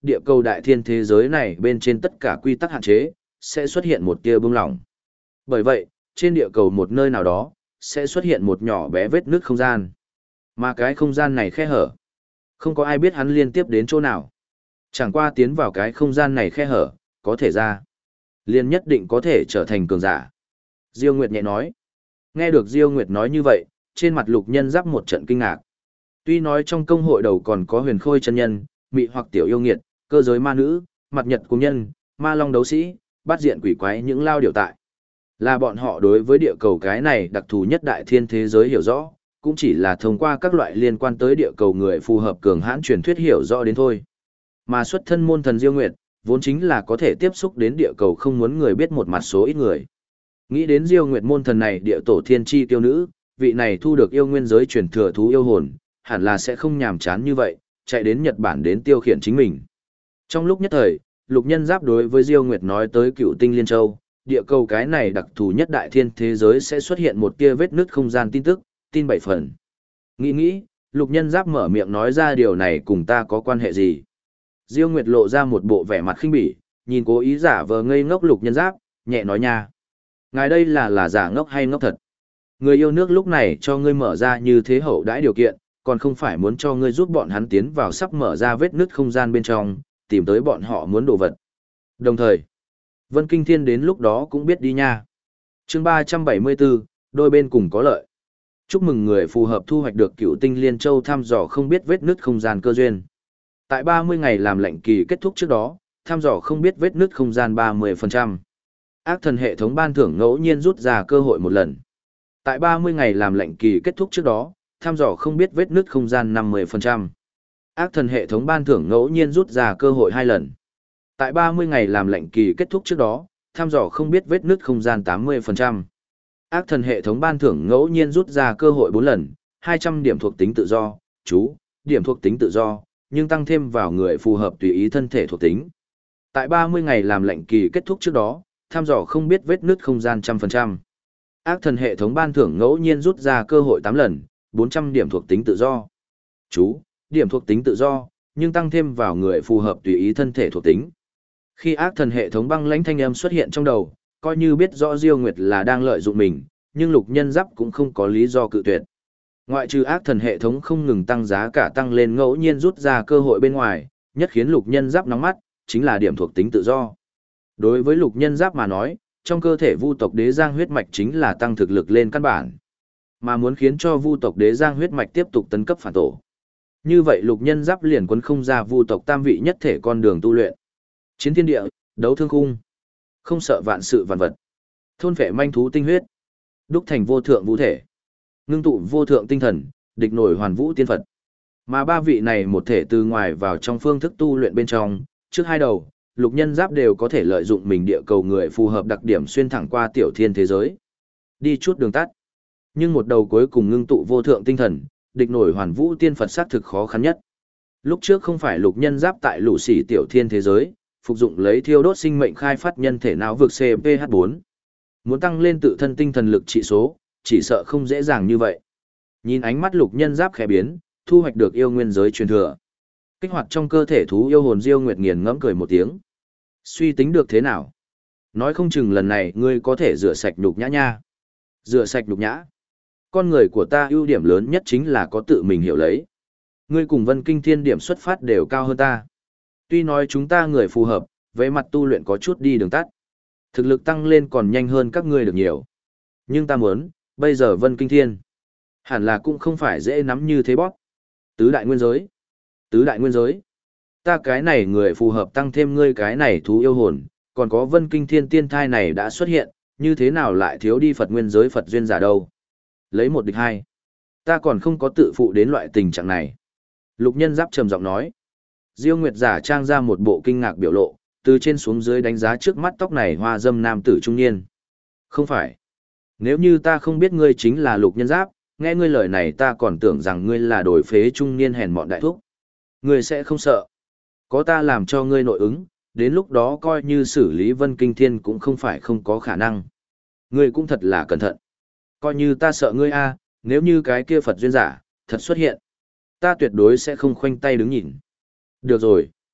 địa cầu đại thiên thế giới này bên trên tất cả quy tắc hạn chế, sẽ xuất hiện một tia bung lỏng. Bởi vậy, trên địa cầu một nơi nào đó, sẽ xuất hiện một nhỏ bé vết nứt không gian. Mà cái không gian này khe hở. Không có ai biết hắn liên tiếp đến chỗ nào. Chẳng qua tiến vào cái không gian này khe hở, có thể ra. Liên nhất định có thể trở thành cường giả. Diêu Nguyệt nhẹ nói. Nghe được Diêu Nguyệt nói như vậy, trên mặt Lục Nhân Giáp một trận kinh ngạc. Tuy nói trong công hội đầu còn có Huyền Khôi chân nhân, Mị hoặc tiểu yêu nghiệt, cơ giới ma nữ, mặt nhật cung nhân, ma long đấu sĩ, bát diện quỷ quái những lao điều tại. Là bọn họ đối với địa cầu cái này đặc thù nhất đại thiên thế giới hiểu rõ, cũng chỉ là thông qua các loại liên quan tới địa cầu người phù hợp cường hãn truyền thuyết hiểu rõ đến thôi. Mà xuất thân môn thần Diêu Nguyệt, vốn chính là có thể tiếp xúc đến địa cầu không muốn người biết một mặt số ít người. Nghĩ đến Diêu Nguyệt môn thần này địa tổ thiên chi tiêu nữ, vị này thu được yêu nguyên giới truyền thừa thú yêu hồn, hẳn là sẽ không nhàm chán như vậy, chạy đến Nhật Bản đến tiêu khiển chính mình. Trong lúc nhất thời, Lục Nhân Giáp đối với Diêu Nguyệt nói tới Cựu Tinh Liên Châu, địa cầu cái này đặc thù nhất đại thiên thế giới sẽ xuất hiện một tia vết nứt không gian tin tức, tin 7 phần. Nghĩ, Lục Nhân Giáp mở miệng nói ra điều này cùng ta có quan hệ gì? Diêu Nguyệt lộ ra một bộ vẻ mặt khinh bỉ, nhìn cố ý giả vờ ngây ngốc Lục Nhân Giáp, nhẹ nói nha. Ngài đây là giả ngốc hay ngốc thật? Người yêu nước lúc này cho ngươi mở ra như thế hậu đãi điều kiện, còn không phải muốn cho ngươi giúp bọn hắn tiến vào sắp mở ra vết nứt không gian bên trong, tìm tới bọn họ muốn đồ vật. Đồng thời, Vân Kinh Thiên đến lúc đó cũng biết đi nha. Chương 374, đôi bên cùng có lợi. Chúc mừng người phù hợp thu hoạch được Cựu Tinh Liên Châu thăm dò không biết vết nứt không gian cơ duyên. Tại 30 ngày làm lệnh kỳ kết thúc trước đó, thăm dò không biết vết nứt không gian 30%. Ác thần hệ thống ban thưởng ngẫu nhiên rút ra cơ hội một lần. Tại 30 ngày làm lệnh kỳ kết thúc trước đó, thăm dò không biết vết nứt không gian 50%. Ác thần hệ thống ban thưởng ngẫu nhiên rút ra cơ hội 2 lần. Tại 30 ngày làm lệnh kỳ kết thúc trước đó, thăm dò không biết vết nứt không gian 80%. Ác thần hệ thống ban thưởng ngẫu nhiên rút ra cơ hội 4 lần, 200 điểm thuộc tính tự do, chú, điểm thuộc tính tự do, nhưng tăng thêm vào người phù hợp tùy ý thân thể thuộc tính. Tại 30 ngày làm lệnh kỳ kết thúc trước đó, thăm dò không biết vết nứt không gian 100%. Ác thần hệ thống ban thưởng ngẫu nhiên rút ra cơ hội 8 lần, 400 điểm thuộc tính tự do. Chú, điểm thuộc tính tự do, nhưng tăng thêm vào người phù hợp tùy ý thân thể thuộc tính. Khi ác thần hệ thống băng lãnh thanh âm xuất hiện trong đầu, coi như biết rõ Diêu Nguyệt là đang lợi dụng mình, nhưng Lục Nhân Giáp cũng không có lý do cự tuyệt. Ngoại trừ ác thần hệ thống không ngừng tăng giá cả tăng lên ngẫu nhiên rút ra cơ hội bên ngoài, nhất khiến Lục Nhân Giáp nóng mắt, chính là điểm thuộc tính tự do. Đối với Lục Nhân Giáp mà nói, trong cơ thể Vu tộc Đế Giang huyết mạch chính là tăng thực lực lên căn bản. Mà muốn khiến cho Vu tộc Đế Giang huyết mạch tiếp tục tấn cấp phản tổ. Như vậy Lục Nhân Giáp liền quấn không ra Vu tộc tam vị nhất thể con đường tu luyện. Chiến thiên địa, đấu thương khung. Không sợ vạn sự vạn vật. Thôn phệ manh thú tinh huyết. Đúc thành vô thượng vũ thể. Ngưng tụ vô thượng tinh thần, địch nổi hoàn vũ tiên Phật. Mà ba vị này một thể từ ngoài vào trong phương thức tu luyện bên trong, trước hai đầu, Lục Nhân Giáp đều có thể lợi dụng mình địa cầu người phù hợp đặc điểm xuyên thẳng qua tiểu thiên thế giới. Đi chút đường tắt. Nhưng một đầu cuối cùng ngưng tụ vô thượng tinh thần, địch nổi hoàn vũ tiên Phật xác thực khó khăn nhất. Lúc trước không phải Lục Nhân Giáp tại lũ sỉ tiểu thiên thế giới, phục dụng lấy thiêu đốt sinh mệnh khai phát nhân thể não vực CPH4. Muốn tăng lên tự thân tinh thần lực trị số, chỉ sợ không dễ dàng như vậy. Nhìn ánh mắt Lục Nhân Giáp khẽ biến, thu hoạch được yêu nguyên giới truyền thừa. Kích hoạt trong cơ thể thú yêu hồn Diêu Nguyệt nghiền ngẫm cười một tiếng. Suy tính được thế nào? Nói không chừng lần này ngươi có thể rửa sạch nhục nhã nha. Rửa sạch nhục nhã. Con người của ta ưu điểm lớn nhất chính là có tự mình hiểu lấy. Ngươi cùng Vân Kinh Thiên điểm xuất phát đều cao hơn ta. Tuy nói chúng ta người phù hợp, về mặt tu luyện có chút đi đường tắt. Thực lực tăng lên còn nhanh hơn các ngươi được nhiều. Nhưng ta muốn, bây giờ Vân Kinh Thiên, hẳn là cũng không phải dễ nắm như thế bóp. Tứ đại nguyên giới. Tứ đại nguyên giới. Ta cái này người phù hợp tăng thêm ngươi cái này thú yêu hồn, còn có Vân Kinh Thiên tiên thai này đã xuất hiện, như thế nào lại thiếu đi Phật nguyên giới Phật duyên giả đâu. Lấy một địch hai. Ta còn không có tự phụ đến loại tình trạng này. Lục Nhân Giáp trầm giọng nói. Diêu Nguyệt giả trang ra một bộ kinh ngạc biểu lộ, từ trên xuống dưới đánh giá trước mắt tóc này hoa dâm nam tử trung niên. Không phải. Nếu như ta không biết ngươi chính là Lục Nhân Giáp, nghe ngươi lời này ta còn tưởng rằng ngươi là đổi phế trung niên hèn mọn đại thúc. Ngươi sẽ không sợ. Có ta làm cho ngươi nội ứng, đến lúc đó coi như xử lý Vân Kinh Thiên cũng không phải không có khả năng. Ngươi cũng thật là cẩn thận. Coi như ta sợ ngươi a, nếu như cái kia Phật duyên giả, thật xuất hiện. Ta tuyệt đối sẽ không khoanh tay đứng nhìn. Được rồi.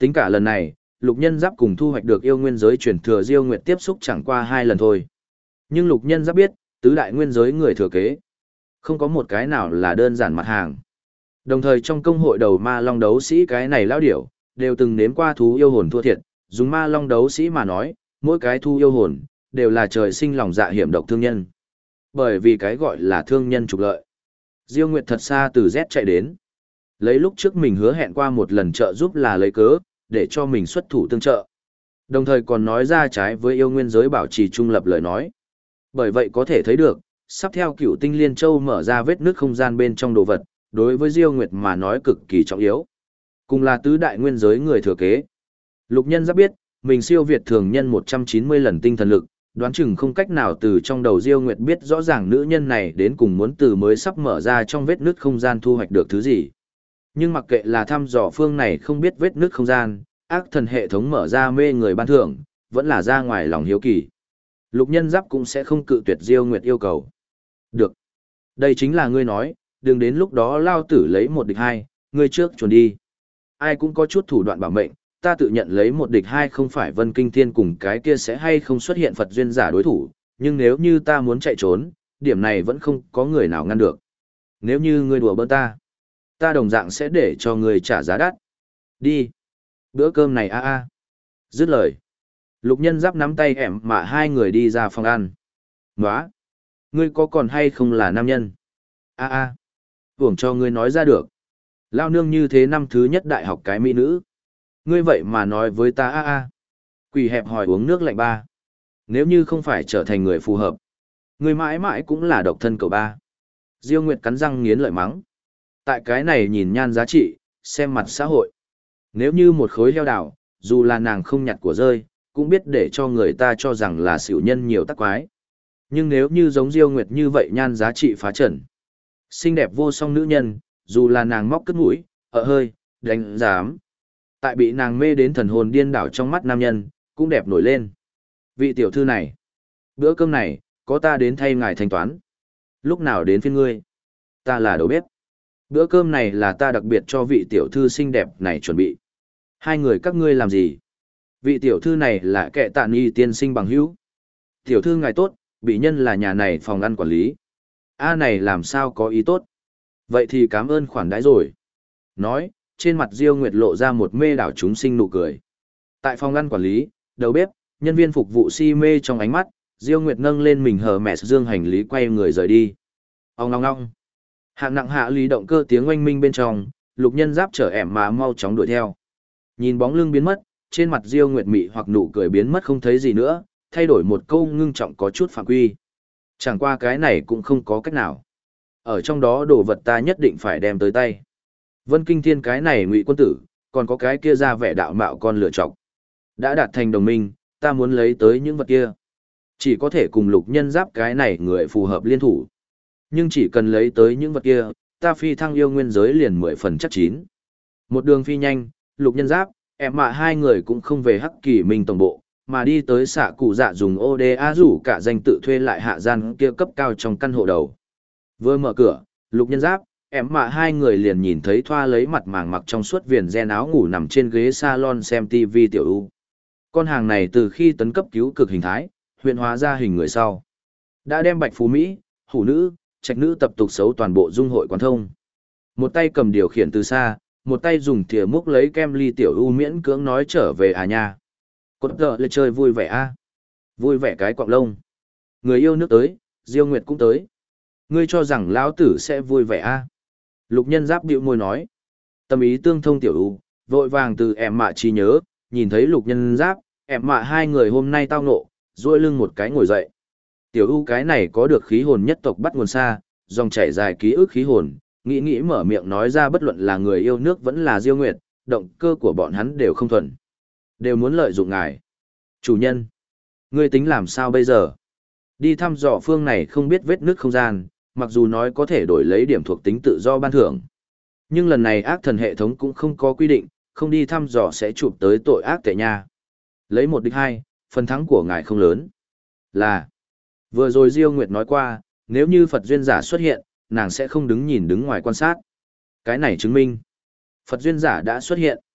Tính cả lần này, Lục Nhân Giáp cùng thu hoạch được yêu nguyên giới truyền thừa Diêu Nguyệt tiếp xúc chẳng qua 2 lần thôi. Nhưng Lục Nhân Giáp biết, tứ đại nguyên giới người thừa kế, không có một cái nào là đơn giản mặt hàng. Đồng thời trong công hội đầu ma long đấu sĩ cái này lão điểu, đều từng nếm qua thú yêu hồn thua thiệt, dùng ma long đấu sĩ mà nói, mỗi cái thú yêu hồn, đều là trời sinh lòng dạ hiểm độc thương nhân. Bởi vì cái gọi là thương nhân trục lợi. Diêu Nguyệt thật xa từ Z chạy đến. Lấy lúc trước mình hứa hẹn qua một lần trợ giúp là lấy cớ, để cho mình xuất thủ tương trợ. Đồng thời còn nói ra trái với yêu nguyên giới bảo trì trung lập lời nói. Bởi vậy có thể thấy được, sắp theo Cửu Tinh Liên Châu mở ra vết nước không gian bên trong đồ vật, đối với Diêu Nguyệt mà nói cực kỳ trọng yếu. Cùng là tứ đại nguyên giới người thừa kế. Lục Nhân Giáp biết, mình siêu việt thường nhân 190 lần tinh thần lực, đoán chừng không cách nào từ trong đầu Diêu Nguyệt biết rõ ràng nữ nhân này đến cùng muốn từ mới sắp mở ra trong vết nứt không gian thu hoạch được thứ gì. Nhưng mặc kệ là thăm dò phương này không biết vết nứt không gian, ác thần hệ thống mở ra mê người ban thưởng, vẫn là ra ngoài lòng hiếu kỳ. Lục Nhân Giáp cũng sẽ không cự tuyệt Diêu Nguyệt yêu cầu. Được. Đây chính là ngươi nói, đừng đến lúc đó lao tử lấy một địch hai, ngươi trước chuẩn đi. Ai cũng có chút thủ đoạn bảo mệnh, ta tự nhận lấy một địch hai không phải Vân Kinh Thiên cùng cái kia sẽ hay không xuất hiện Phật duyên giả đối thủ, nhưng nếu như ta muốn chạy trốn, điểm này vẫn không có người nào ngăn được. Nếu như ngươi đùa bỡn ta đồng dạng sẽ để cho ngươi trả giá đắt. Đi. Bữa cơm này a. Dứt lời. Lục Nhân Giáp nắm tay ẻm mà hai người đi ra phòng ăn. Nóa. Ngươi có còn hay không là nam nhân? Hưởng cho ngươi nói ra được. Lao nương như thế năm thứ nhất đại học cái mỹ nữ. Ngươi vậy mà nói với ta Quỷ hẹp hỏi uống nước lạnh ba. Nếu như không phải trở thành người phù hợp, ngươi mãi mãi cũng là độc thân cậu ba. Diêu Nguyệt cắn răng nghiến lợi mắng. Tại cái này nhìn nhan giá trị, xem mặt xã hội. Nếu như một khối heo đào, dù là nàng không nhặt của rơi, cũng biết để cho người ta cho rằng là xỉu nhân nhiều tắc quái. Nhưng nếu như giống Diêu Nguyệt như vậy nhan giá trị phá trần. Xinh đẹp vô song nữ nhân, dù là nàng móc cất mũi, hơi, đánh giám. Tại bị nàng mê đến thần hồn điên đảo trong mắt nam nhân, cũng đẹp nổi lên. Vị tiểu thư này, bữa cơm này, có ta đến thay ngài thanh toán. Lúc nào đến phiên ngươi? Ta là đầu bếp. Bữa cơm này là ta đặc biệt cho vị tiểu thư xinh đẹp này chuẩn bị. Hai người các ngươi làm gì? Vị tiểu thư này là kẻ tạ nghi tiên sinh bằng hữu. Tiểu thư ngài tốt, bị nhân là nhà này phòng ăn quản lý. Này làm sao có ý tốt? Vậy thì cảm ơn khoản đãi rồi. Nói, trên mặt Diêu Nguyệt lộ ra một mê đảo chúng sinh nụ cười. Tại phòng ăn quản lý, đầu bếp, nhân viên phục vụ si mê trong ánh mắt, Diêu Nguyệt nâng lên mình hờ mẹ dương hành lý quay người rời đi. Ong ngong ngong. Hạng nặng hạ lý động cơ tiếng oanh minh bên trong, Lục Nhân Giáp chở ẻm mà mau chóng đuổi theo. Nhìn bóng lưng biến mất, trên mặt Diêu Nguyệt mị hoặc nụ cười biến mất không thấy gì nữa, thay đổi một câu ngưng trọng có chút phạm quy. Chẳng qua cái này cũng không có cách nào. Ở trong đó đồ vật ta nhất định phải đem tới tay. Vân Kinh Thiên cái này ngụy quân tử, còn có cái kia ra vẻ đạo mạo con lựa chọc. Đã đạt thành đồng minh, ta muốn lấy tới những vật kia. Chỉ có thể cùng Lục Nhân Giáp cái này người phù hợp liên thủ. Nhưng chỉ cần lấy tới những vật kia, ta phi thăng yêu nguyên giới liền 10 phần chắc chín. Một đường phi nhanh, Lục Nhân Giáp, em mạ hai người cũng không về Hắc Kỳ Minh tổng bộ, mà đi tới xạ cụ dạ dùng ODA rủ cả danh tự thuê lại hạ gian kia cấp cao trong căn hộ đầu. Vừa mở cửa, Lục Nhân Giáp, em mạ hai người liền nhìn thấy thoa lấy mặt màng mặc trong suốt viền ren áo ngủ nằm trên ghế salon xem TV tiểu U. Con hàng này từ khi tấn cấp cứu cực hình thái, huyện hóa ra hình người sau. Đã đem Bạch Phú Mỹ, Hủ Nữ, Trạch Nữ tập tục xấu toàn bộ dung hội quán thông. Một tay cầm điều khiển từ xa, một tay dùng thìa múc lấy kem ly tiểu U miễn cưỡng nói trở về nha. Cốt gợ lại chơi vui vẻ Vui vẻ cái quạng lông. Người yêu nước tới, Diêu Nguyệt cũng tới. Ngươi cho rằng lão tử sẽ vui vẻ Lục Nhân Giáp bĩu môi nói. Tâm ý tương thông tiểu U, vội vàng từ em mạ trí nhớ, nhìn thấy Lục Nhân Giáp, em mạ hai người hôm nay tao ngộ, duỗi lưng một cái ngồi dậy. Tiểu U cái này có được khí hồn nhất tộc bắt nguồn xa, dòng chảy dài ký ức khí hồn, nghĩ mở miệng nói ra bất luận là người yêu nước vẫn là Diêu Nguyệt, động cơ của bọn hắn đều không thuần. Đều muốn lợi dụng ngài. Chủ nhân, ngươi tính làm sao bây giờ? Đi thăm dò phương này không biết vết nước không gian, mặc dù nói có thể đổi lấy điểm thuộc tính tự do ban thưởng. Nhưng lần này ác thần hệ thống cũng không có quy định, không đi thăm dò sẽ chụp tới tội ác tệ nha. Lấy một địch hai, phần thắng của ngài không lớn. Là, vừa rồi Diêu Nguyệt nói qua, nếu như Phật duyên giả xuất hiện, nàng sẽ không đứng nhìn đứng ngoài quan sát. Cái này chứng minh, Phật duyên giả đã xuất hiện.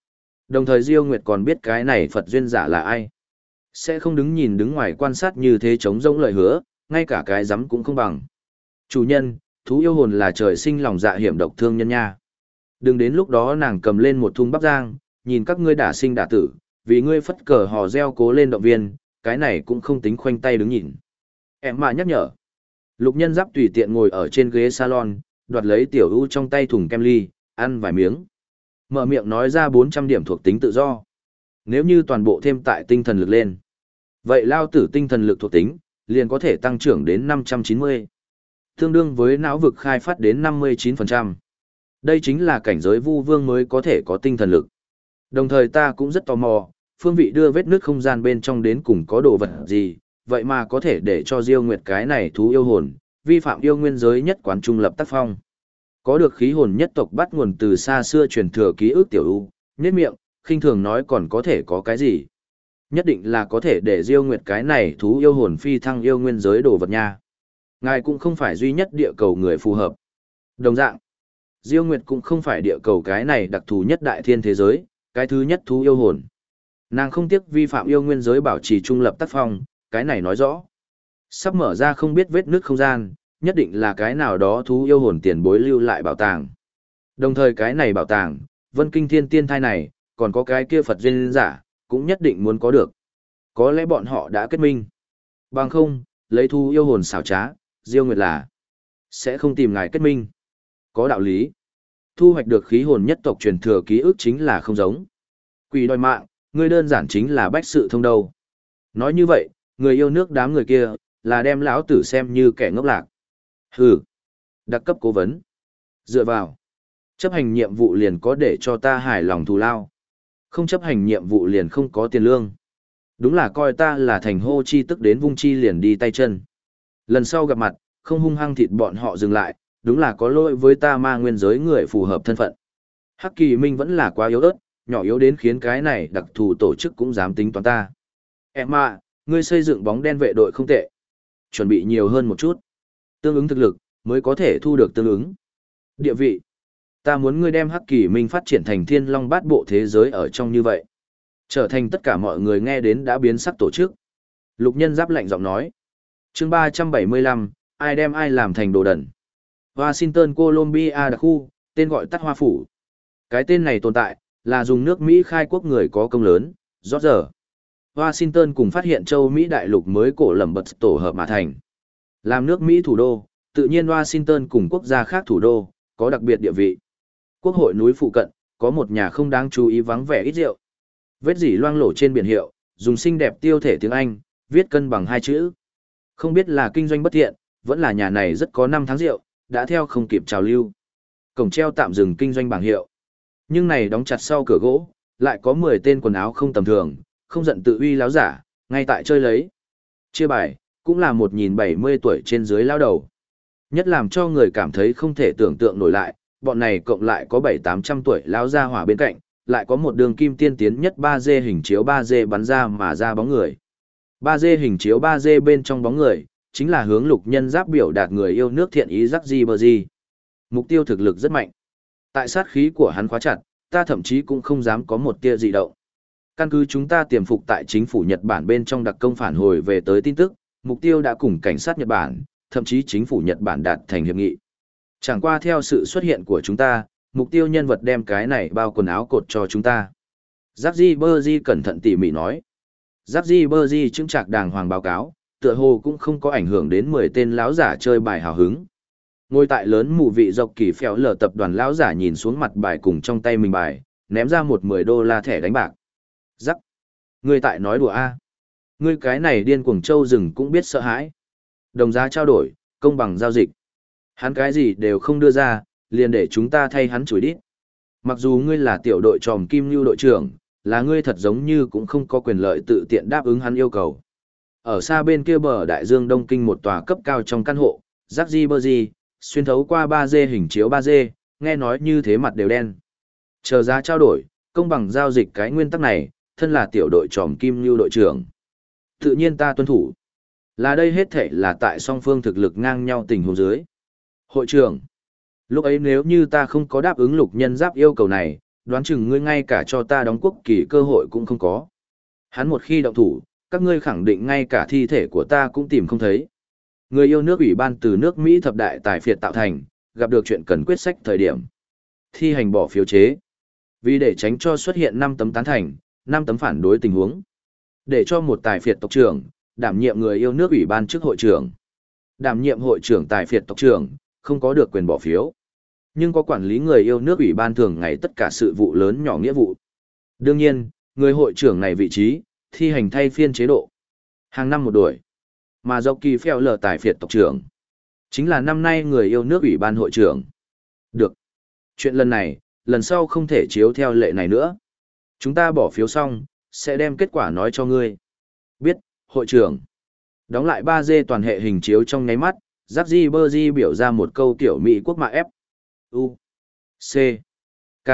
Đồng thời Diêu Nguyệt còn biết cái này Phật duyên giả là ai. Sẽ không đứng nhìn đứng ngoài quan sát như thế chống rỗng lời hứa, ngay cả cái rắm cũng không bằng. Chủ nhân, thú yêu hồn là trời sinh lòng dạ hiểm độc thương nhân nha. Đừng đến lúc đó nàng cầm lên một thùng bắp rang, nhìn các ngươi đả sinh đả tử, vì ngươi phất cờ hò reo cố lên động viên, cái này cũng không tính khoanh tay đứng nhìn. Em mà nhắc nhở. Lục Nhân Giáp tùy tiện ngồi ở trên ghế salon, đoạt lấy tiểu ưu trong tay thùng kem ly, ăn vài miếng. Mở miệng nói ra 400 điểm thuộc tính tự do. Nếu như toàn bộ thêm tại tinh thần lực lên. Vậy lao tử tinh thần lực thuộc tính, liền có thể tăng trưởng đến 590. Tương đương với não vực khai phát đến 59%. Đây chính là cảnh giới vu vương mới có thể có tinh thần lực. Đồng thời ta cũng rất tò mò, phương vị đưa vết nước không gian bên trong đến cùng có đồ vật gì, vậy mà có thể để cho Diêu Nguyệt cái này thú yêu hồn, vi phạm yêu nguyên giới nhất quán trung lập tác phong. Có được khí hồn nhất tộc bắt nguồn từ xa xưa truyền thừa ký ức tiểu u, nhếch miệng, khinh thường nói còn có thể có cái gì. Nhất định là có thể để Diêu Nguyệt cái này thú yêu hồn phi thăng yêu nguyên giới đồ vật nha. Ngài cũng không phải duy nhất địa cầu người phù hợp. Đồng dạng, Diêu Nguyệt cũng không phải địa cầu cái này đặc thù nhất đại thiên thế giới, cái thứ nhất thú yêu hồn. Nàng không tiếc vi phạm yêu nguyên giới bảo trì trung lập tác phong, cái này nói rõ. Sắp mở ra không biết vết nước không gian, nhất định là cái nào đó thú yêu hồn tiền bối lưu lại bảo tàng. Đồng thời cái này bảo tàng, Vân Kinh Thiên Tiên thai này, còn có cái kia Phật duyên giả, cũng nhất định muốn có được. Có lẽ bọn họ đã kết minh. Bằng không, lấy thú yêu hồn xảo trá, Diêu Nguyệt là sẽ không tìm ngài kết minh. Có đạo lý. Thu hoạch được khí hồn nhất tộc truyền thừa ký ức chính là không giống. Quỷ đòi mạng, ngươi đơn giản chính là bách sự thông đâu. Nói như vậy, người yêu nước đám người kia, là đem lão tử xem như kẻ ngốc lạc. Hừ. Đặc cấp cố vấn. Dựa vào. Chấp hành nhiệm vụ liền có để cho ta hài lòng thù lao. Không chấp hành nhiệm vụ liền không có tiền lương. Đúng là coi ta là thành hô chi tức đến vung chi liền đi tay chân. Lần sau gặp mặt, không hung hăng thịt bọn họ dừng lại, đúng là có lỗi với ta ma nguyên giới người phù hợp thân phận. Hắc Kỳ Minh vẫn là quá yếu ớt, nhỏ yếu đến khiến cái này đặc thù tổ chức cũng dám tính toán ta. Em à, ngươi xây dựng bóng đen vệ đội không tệ. Chuẩn bị nhiều hơn một chút. Tương ứng thực lực, mới có thể thu được tương ứng. Địa vị. Ta muốn ngươi đem Hắc Kỳ Minh phát triển thành thiên long bát bộ thế giới ở trong như vậy. Trở thành tất cả mọi người nghe đến đã biến sắc tổ chức. Lục Nhân Giáp lạnh giọng nói. Chương 375, ai đem ai làm thành đồ đần. Washington Columbia đặc khu, tên gọi tắt Hoa Phủ. Cái tên này tồn tại, là dùng nước Mỹ khai quốc người có công lớn, rót giờ. Washington cùng phát hiện châu Mỹ đại lục mới cổ lầm bật tổ hợp mà thành. Làm nước Mỹ thủ đô, tự nhiên Washington cùng quốc gia khác thủ đô, có đặc biệt địa vị. Quốc hội núi phụ cận, có một nhà không đáng chú ý vắng vẻ ít rượu. Vết dỉ loang lổ trên biển hiệu, dùng xinh đẹp tiêu thể tiếng Anh, viết cân bằng hai chữ. Không biết là kinh doanh bất thiện, vẫn là nhà này rất có năm tháng rượu, đã theo không kịp trào lưu. Cổng treo tạm dừng kinh doanh bảng hiệu. Nhưng này đóng chặt sau cửa gỗ, lại có 10 tên quần áo không tầm thường, không giận tự uy láo giả, ngay tại chơi lấy. Chia bài, cũng là một nhìn 70 tuổi trên dưới lao đầu. Nhất làm cho người cảm thấy không thể tưởng tượng nổi lại, bọn này cộng lại có 700-800 tuổi lao ra hỏa bên cạnh, lại có một đường kim tiên tiến nhất 3D hình chiếu 3D bắn ra mà ra bóng người. 3D hình chiếu 3D bên trong bóng người, chính là hướng Lục Nhân Giáp biểu đạt người yêu nước thiện ý Jackji Bergy. Mục tiêu thực lực rất mạnh. Tại sát khí của hắn khóa chặt, ta thậm chí cũng không dám có một tia dị động. Căn cứ chúng ta tiềm phục tại chính phủ Nhật Bản bên trong đặc công phản hồi về tới tin tức, mục tiêu đã cùng cảnh sát Nhật Bản, thậm chí chính phủ Nhật Bản đạt thành hiệp nghị. Chẳng qua theo sự xuất hiện của chúng ta, mục tiêu nhân vật đem cái này bao quần áo cột cho chúng ta. Jackji Bergy cẩn thận tỉ mỉ nói. Jackji Bergy chứng trạc đàng hoàng báo cáo, tựa hồ cũng không có ảnh hưởng đến 10 tên lão giả chơi bài hào hứng. Ngồi tại lớn mù vị dọc kỳ phèo lở tập đoàn lão giả nhìn xuống mặt bài cùng trong tay mình bài, ném ra một $10 thẻ đánh bạc. Rắc. Ngươi tại nói đùa a? Ngươi cái này điên cuồng châu rừng cũng biết sợ hãi. Đồng giá trao đổi, công bằng giao dịch. Hắn cái gì đều không đưa ra, liền để chúng ta thay hắn chửi đít. Mặc dù ngươi là tiểu đội tròm kim lưu đội trưởng, là ngươi thật giống như cũng không có quyền lợi tự tiện đáp ứng hắn yêu cầu. Ở xa bên kia bờ đại dương Đông Kinh một tòa cấp cao trong căn hộ, Jackji Bergy, xuyên thấu qua 3D hình chiếu 3D, nghe nói như thế mặt đều đen. Chờ giá trao đổi, công bằng giao dịch cái nguyên tắc này, thân là tiểu đội tròm kim lưu đội trưởng. Tự nhiên ta tuân thủ. Là đây hết thể là tại song phương thực lực ngang nhau tình huống dưới. Hội trưởng, lúc ấy nếu như ta không có đáp ứng Lục Nhân Giáp yêu cầu này, đoán chừng ngươi ngay cả cho ta đóng quốc kỳ cơ hội cũng không có. Hắn một khi động thủ, các ngươi khẳng định ngay cả thi thể của ta cũng tìm không thấy. Người yêu nước ủy ban từ nước Mỹ thập đại tài phiệt tạo thành, gặp được chuyện cần quyết sách thời điểm. Thi hành bỏ phiếu chế. Vì để tránh cho xuất hiện 5 tấm tán thành, 5 tấm phản đối tình huống. Để cho một tài phiệt tộc trưởng, đảm nhiệm người yêu nước ủy ban trước hội trưởng. Đảm nhiệm hội trưởng tài phiệt tộc trưởng, không có được quyền bỏ phiếu. Nhưng có quản lý người yêu nước ủy ban thường ngày tất cả sự vụ lớn nhỏ nghĩa vụ. Đương nhiên, người hội trưởng này vị trí, thi hành thay phiên chế độ. Hàng năm một đuổi. Mà do kỳ phèo lờ tài phiệt tộc trưởng. Chính là năm nay người yêu nước ủy ban hội trưởng. Được. Chuyện lần này, lần sau không thể chiếu theo lệ này nữa. Chúng ta bỏ phiếu xong, sẽ đem kết quả nói cho ngươi. Biết, hội trưởng. Đóng lại 3D toàn hệ hình chiếu trong nháy mắt, Jackson Bergy biểu ra một câu tiểu Mỹ quốc mạ F. U. C. K.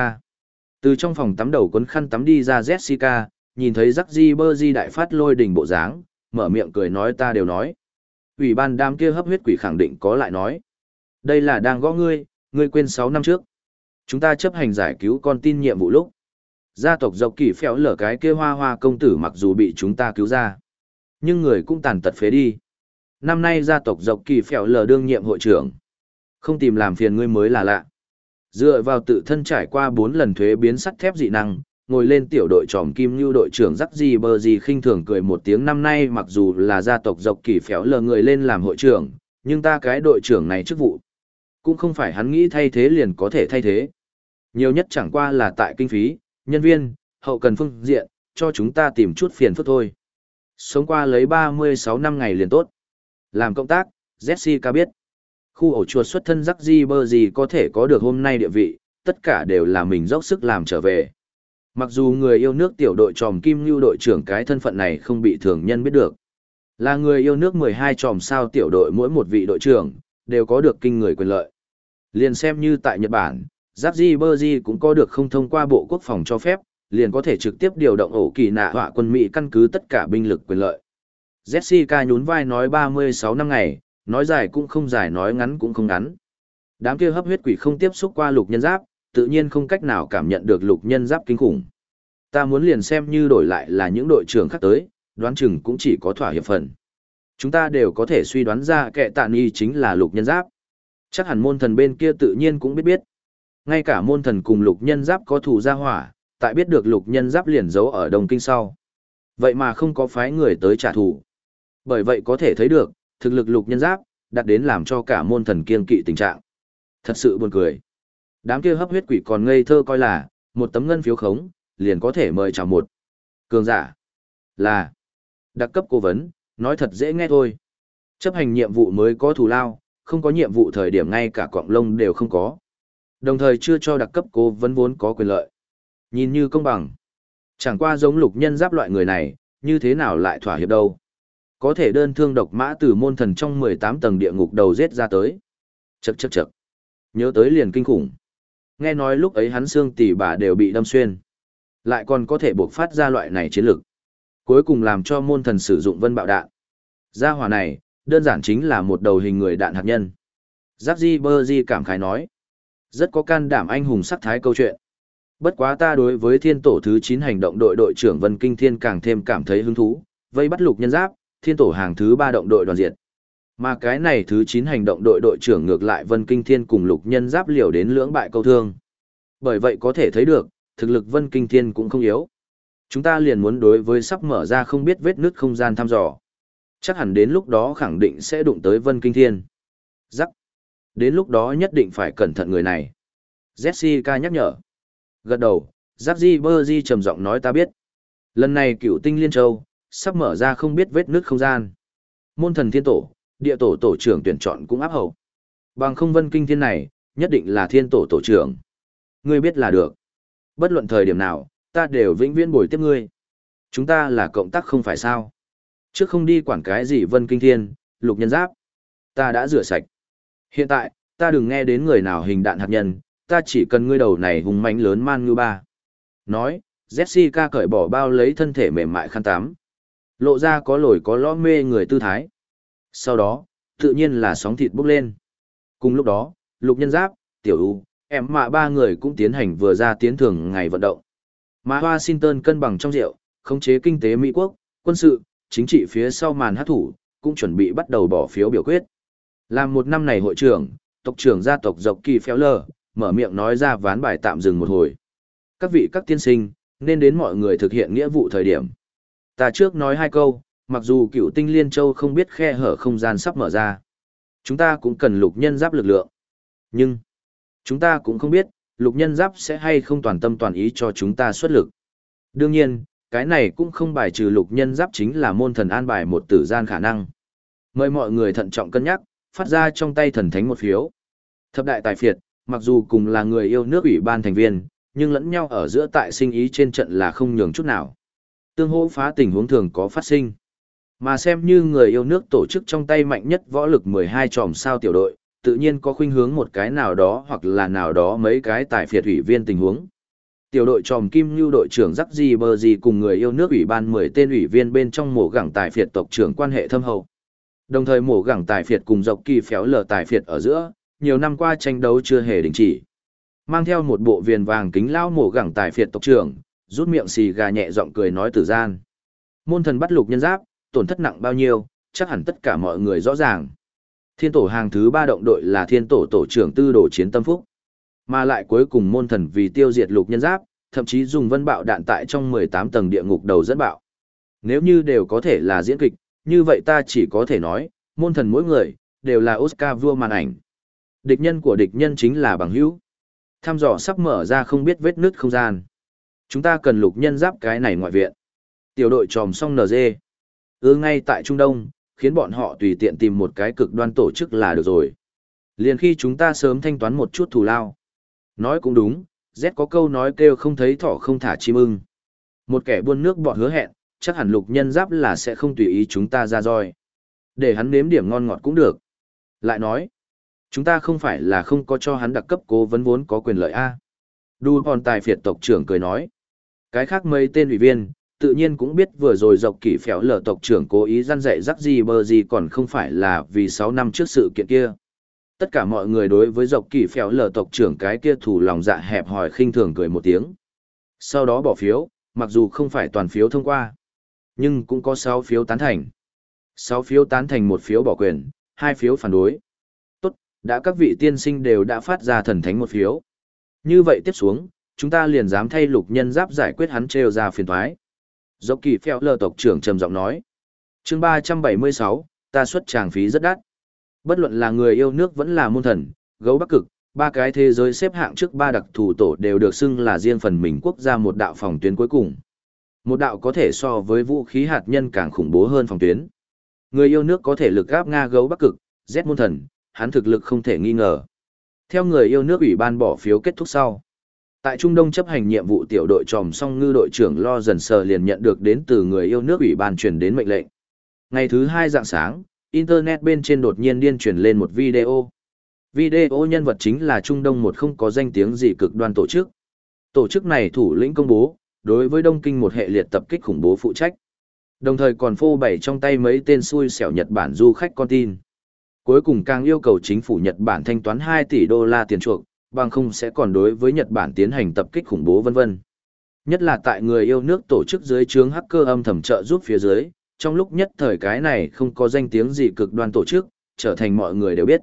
Từ trong phòng tắm đầu cuốn khăn tắm đi ra Jessica, nhìn thấy Jackson Bergy đại phát lôi đỉnh bộ dáng, mở miệng cười nói ta đều nói. Ủy ban đám kia hấp huyết quỷ khẳng định có lại nói. Đây là đang gõ ngươi quên 6 năm trước. Chúng ta chấp hành giải cứu con tin nhiệm vụ lúc. Gia tộc dọc kỳ phèo lở cái kia hoa hoa công tử mặc dù bị chúng ta cứu ra. Nhưng người cũng tàn tật phế đi. Năm nay gia tộc dọc kỳ phèo lở đương nhiệm hội trưởng. Không tìm làm phiền ngươi mới là lạ. Dựa vào tự thân trải qua 4 lần thuế biến sắt thép dị năng, ngồi lên tiểu đội tròm kim như đội trưởng rắc gì bờ gì khinh thường cười một tiếng năm nay mặc dù là gia tộc dọc kỳ phéo lờ người lên làm hội trưởng, nhưng ta cái đội trưởng này chức vụ. Cũng không phải hắn nghĩ thay thế liền có thể thay thế. Nhiều nhất chẳng qua là tại kinh phí, nhân viên, hậu cần phương diện, cho chúng ta tìm chút phiền phức thôi. Sống qua lấy 36 năm ngày liền tốt. Làm công tác, Jessica biết. Khu ổ chuột xuất thân rắc gì bờ gì có thể có được hôm nay địa vị, tất cả đều là mình dốc sức làm trở về. Mặc dù người yêu nước tiểu đội tròm kim như đội trưởng cái thân phận này không bị thường nhân biết được. Là người yêu nước 12 tròm sao tiểu đội mỗi một vị đội trưởng, đều có được kinh người quyền lợi. Liền xem như tại Nhật Bản, Jackson Bergy cũng có được không thông qua Bộ Quốc phòng cho phép, liền có thể trực tiếp điều động ổ kỳ nạ họa quân Mỹ căn cứ tất cả binh lực quyền lợi. Jessica nhún vai nói 36 năm ngày, nói dài cũng không dài nói ngắn cũng không ngắn. Đám kia hấp huyết quỷ không tiếp xúc qua lục nhân giáp, tự nhiên không cách nào cảm nhận được lục nhân giáp kinh khủng. Ta muốn liền xem như đổi lại là những đội trưởng khác tới, đoán chừng cũng chỉ có thỏa hiệp phần. Chúng ta đều có thể suy đoán ra kẻ tạ nghi chính là lục nhân giáp. Chắc hẳn môn thần bên kia tự nhiên cũng biết. Ngay cả môn thần cùng lục nhân giáp có thù gia hỏa, tại biết được lục nhân giáp liền giấu ở Đông Kinh sau. Vậy mà không có phái người tới trả thù. Bởi vậy có thể thấy được, thực lực lục nhân giáp, đạt đến làm cho cả môn thần kiên kỵ tình trạng. Thật sự buồn cười. Đám kia hấp huyết quỷ còn ngây thơ coi là, một tấm ngân phiếu khống, liền có thể mời chào một cường giả. Là đặc cấp cố vấn, nói thật dễ nghe thôi. Chấp hành nhiệm vụ mới có thù lao, không có nhiệm vụ thời điểm ngay cả cọng lông đều không có. Đồng thời chưa cho đặc cấp cố vấn vốn có quyền lợi. Nhìn như công bằng. Chẳng qua giống lục nhân giáp loại người này, như thế nào lại thỏa hiệp đâu. Có thể đơn thương độc mã từ môn thần trong 18 tầng địa ngục đầu giết ra tới. Chậc chậc chậc. Nhớ tới liền kinh khủng. Nghe nói lúc ấy hắn xương tỉ bà đều bị đâm xuyên. Lại còn có thể buộc phát ra loại này chiến lực. Cuối cùng làm cho môn thần sử dụng vân bạo đạn. Gia hỏa này, đơn giản chính là một đầu hình người đạn hạt nhân. Jackson Bergy cảm khái nói. Rất có can đảm anh hùng sắc thái câu chuyện. Bất quá ta đối với thiên tổ thứ 9 hành động đội đội trưởng Vân Kinh Thiên càng thêm cảm thấy hứng thú, vây bắt lục nhân giáp, thiên tổ hàng thứ 3 động đội đoàn diệt. Mà cái này thứ 9 hành động đội đội trưởng ngược lại Vân Kinh Thiên cùng lục nhân giáp liều đến lưỡng bại câu thương. Bởi vậy có thể thấy được, thực lực Vân Kinh Thiên cũng không yếu. Chúng ta liền muốn đối với sắp mở ra không biết vết nứt không gian thăm dò. Chắc hẳn đến lúc đó khẳng định sẽ đụng tới Vân Kinh Thiên. Rắc. Đến lúc đó nhất định phải cẩn thận người này. Jessica nhắc nhở. Gật đầu, Jackson Bergy trầm giọng nói ta biết. Lần này cựu tinh liên châu, sắp mở ra không biết vết nứt không gian. Môn thần thiên tổ, địa tổ tổ trưởng tuyển chọn cũng áp hậu. Bằng không Vân Kinh Thiên này, nhất định là thiên tổ tổ trưởng. Ngươi biết là được. Bất luận thời điểm nào, ta đều vĩnh viễn bồi tiếp ngươi. Chúng ta là cộng tác không phải sao. Trước không đi quản cái gì Vân Kinh Thiên, lục nhân giáp. Ta đã rửa sạch. Hiện tại, ta đừng nghe đến người nào hình đạn hạt nhân, ta chỉ cần ngươi đầu này hùng mãnh lớn man như ba. Nói, Jessica cởi bỏ bao lấy thân thể mềm mại khăn tắm. Lộ ra có lồi có lõm mê người tư thái. Sau đó, tự nhiên là sóng thịt bốc lên. Cùng lúc đó, lục nhân giáp, tiểu U, Em mạ ba người cũng tiến hành vừa ra tiến thường ngày vận động. Mà Washington cân bằng trong rượu, khống chế kinh tế Mỹ quốc, quân sự, chính trị phía sau màn hát thủ, cũng chuẩn bị bắt đầu bỏ phiếu biểu quyết. Làm một năm này hội trưởng, tộc trưởng gia tộc Dọc Kỳ Phéo Lờ, mở miệng nói ra ván bài tạm dừng một hồi. Các vị các tiên sinh, nên đến mọi người thực hiện nghĩa vụ thời điểm. Ta trước nói hai câu, mặc dù cựu tinh liên châu không biết khe hở không gian sắp mở ra. Chúng ta cũng cần lục nhân giáp lực lượng. Nhưng, chúng ta cũng không biết, lục nhân giáp sẽ hay không toàn tâm toàn ý cho chúng ta xuất lực. Đương nhiên, cái này cũng không bài trừ lục nhân giáp chính là môn thần an bài một tử gian khả năng. Mời mọi người thận trọng cân nhắc, phát ra trong tay thần thánh một phiếu. Thập đại tài phiệt, mặc dù cùng là người yêu nước ủy ban thành viên, nhưng lẫn nhau ở giữa tại sinh ý trên trận là không nhường chút nào. Tương hỗ phá tình huống thường có phát sinh. Mà xem như người yêu nước tổ chức trong tay mạnh nhất võ lực 12 tròm sao tiểu đội, tự nhiên có khuynh hướng một cái nào đó hoặc là nào đó mấy cái tài phiệt ủy viên tình huống. Tiểu đội tròm kim như đội trưởng Dắc Di Bờ Di cùng người yêu nước ủy ban 10 tên ủy viên bên trong mổ gẳng tài phiệt tộc trưởng quan hệ thâm hậu. Đồng thời mổ gẳng tài phiệt cùng Dọc Kỳ Phéo Lờ tài phiệt ở giữa, nhiều năm qua tranh đấu chưa hề đình chỉ. Mang theo một bộ viền vàng kính lao mổ gẳng tài phiệt tộc trưởng, rút miệng xì gà nhẹ giọng cười nói tử gian. Môn thần bắt lục nhân giáp, tổn thất nặng bao nhiêu, chắc hẳn tất cả mọi người rõ ràng. Thiên tổ hàng thứ 3 động đội là thiên tổ tổ trưởng Tư Đồ Chiến Tâm Phúc. Mà lại cuối cùng môn thần vì tiêu diệt lục nhân giáp, thậm chí dùng vân bạo đạn tại trong 18 tầng địa ngục đầu dẫn bạo. Nếu như đều có thể là diễn kịch, như vậy ta chỉ có thể nói, môn thần mỗi người, đều là Oscar vua màn ảnh. Địch nhân của địch nhân chính là bằng hữu. Thăm dò sắp mở ra không biết vết nứt không gian. Chúng ta cần lục nhân giáp cái này ngoại viện. Tiểu đội tròm xong NG. Ngay tại Trung Đông, khiến bọn họ tùy tiện tìm một cái cực đoan tổ chức là được rồi. Liền khi chúng ta sớm thanh toán một chút thù lao. Nói cũng đúng, Z có câu nói kêu không thấy thỏ không thả chim ưng. Một kẻ buôn nước bọt hứa hẹn, chắc hẳn lục nhân giáp là sẽ không tùy ý chúng ta ra roi. Để hắn nếm điểm ngon ngọt cũng được. Lại nói, chúng ta không phải là không có cho hắn đặc cấp cố vấn vốn có quyền lợi A. Đu hòn tài phiệt tộc trưởng cười nói. Cái khác mấy tên ủy viên, tự nhiên cũng biết vừa rồi Dọc Kỳ Phéo Lờ tộc trưởng cố ý răn dạy Dắc Di Bờ Di còn không phải là vì 6 năm trước sự kiện kia. Tất cả mọi người đối với Dọc Kỳ Phéo Lờ tộc trưởng cái kia thủ lòng dạ hẹp hòi khinh thường cười một tiếng. Sau đó bỏ phiếu, mặc dù không phải toàn phiếu thông qua, nhưng cũng có 6 phiếu tán thành. 6 phiếu tán thành, 1 phiếu bỏ quyền, 2 phiếu phản đối. Tốt, đã các vị tiên sinh đều đã phát ra thần thánh 1 phiếu. Như vậy tiếp xuống, chúng ta liền dám thay lục nhân giáp giải quyết hắn trêu ra phiền toái. Dọc Kỳ Phéo Lờ tộc trưởng trầm giọng nói. Chương 376, ta xuất tràng phí rất đắt. Bất luận là người yêu nước vẫn là môn thần, gấu Bắc Cực, ba cái thế giới xếp hạng trước 3 đặc thù tổ đều được xưng là riêng phần mình quốc gia một đạo phòng tuyến cuối cùng. Một đạo có thể so với vũ khí hạt nhân càng khủng bố hơn phòng tuyến. Người yêu nước có thể lực gáp Nga gấu Bắc Cực, Z môn thần, hắn thực lực không thể nghi ngờ. Theo người yêu nước ủy ban bỏ phiếu kết thúc sau. Tại Trung Đông chấp hành nhiệm vụ tiểu đội tròm song ngư đội trưởng Lo Dần Sờ liền nhận được đến từ người yêu nước ủy ban truyền đến mệnh lệnh. Ngày thứ 2 rạng sáng, Internet bên trên đột nhiên điên truyền lên một video. Video nhân vật chính là Trung Đông một không có danh tiếng gì cực đoan tổ chức. Tổ chức này thủ lĩnh công bố, đối với Đông Kinh một hệ liệt tập kích khủng bố phụ trách. Đồng thời còn phô bày trong tay mấy tên xui xẻo Nhật Bản du khách con tin. Cuối cùng càng yêu cầu chính phủ Nhật Bản thanh toán 2 tỷ đô la tiền chuộc, bằng không sẽ còn đối với Nhật Bản tiến hành tập kích khủng bố vân vân. Nhất là tại người yêu nước tổ chức dưới trướng hacker âm thầm trợ giúp phía dưới, trong lúc nhất thời cái này không có danh tiếng gì cực đoan tổ chức, trở thành mọi người đều biết.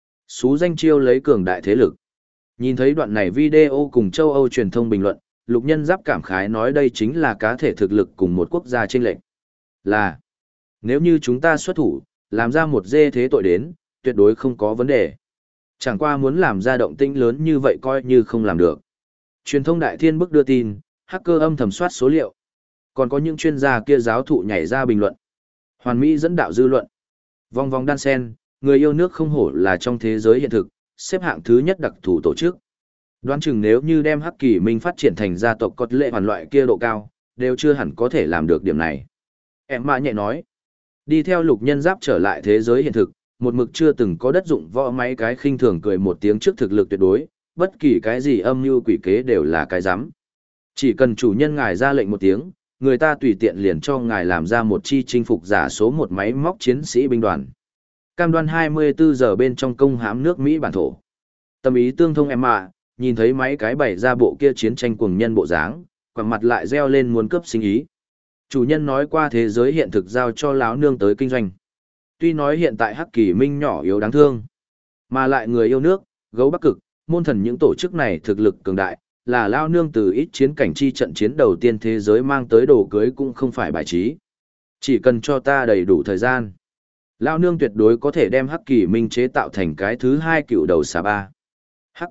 Xú danh chiêu lấy cường đại thế lực. Nhìn thấy đoạn này video cùng châu Âu truyền thông bình luận, lục nhân giáp cảm khái nói đây chính là cá thể thực lực cùng một quốc gia chênh lệch. Là, nếu như chúng ta xuất thủ, làm ra một dê thế tội đến, tuyệt đối không có vấn đề. Chẳng qua muốn làm ra động tĩnh lớn như vậy coi như không làm được. Truyền thông Đại Thiên Bức đưa tin, hacker âm thầm soát số liệu. Còn có những chuyên gia kia giáo thụ nhảy ra bình luận. Hoàn Mỹ dẫn đạo dư luận. Vòng vòng đan sen, người yêu nước không hổ là trong thế giới hiện thực, xếp hạng thứ nhất đặc thù tổ chức. Đoán chừng nếu như đem Hắc Kỳ Minh phát triển thành gia tộc cốt lệ hoàn loại kia độ cao, đều chưa hẳn có thể làm được điểm này. Em mã nhẹ nói, đi theo lục nhân giáp trở lại thế giới hiện thực, một mực chưa từng có đất dụng võ máy cái khinh thường cười một tiếng trước thực lực tuyệt đối, bất kỳ cái gì âm mưu quỷ kế đều là cái rắm. Chỉ cần chủ nhân ngài ra lệnh một tiếng, người ta tùy tiện liền cho ngài làm ra một chi chinh phục giả số một máy móc chiến sĩ binh đoàn. Cam đoan 24 giờ bên trong công hãm nước Mỹ bản thổ. Tâm ý tương thông em ạ, nhìn thấy mấy cái bày ra bộ kia chiến tranh cuồng nhân bộ dáng, quẳng mặt lại reo lên muốn cướp sinh ý. Chủ nhân nói qua thế giới hiện thực giao cho lão nương tới kinh doanh. Tuy nói hiện tại Hắc Kỳ Minh nhỏ yếu đáng thương, mà lại người yêu nước, gấu Bắc Cực, môn thần những tổ chức này thực lực cường đại, là lão nương từ ít chiến cảnh chi trận chiến đầu tiên thế giới mang tới đồ cưới cũng không phải bài trí. Chỉ cần cho ta đầy đủ thời gian, lão nương tuyệt đối có thể đem Hắc Kỳ Minh chế tạo thành cái thứ hai cựu đầu xà ba. Hắc.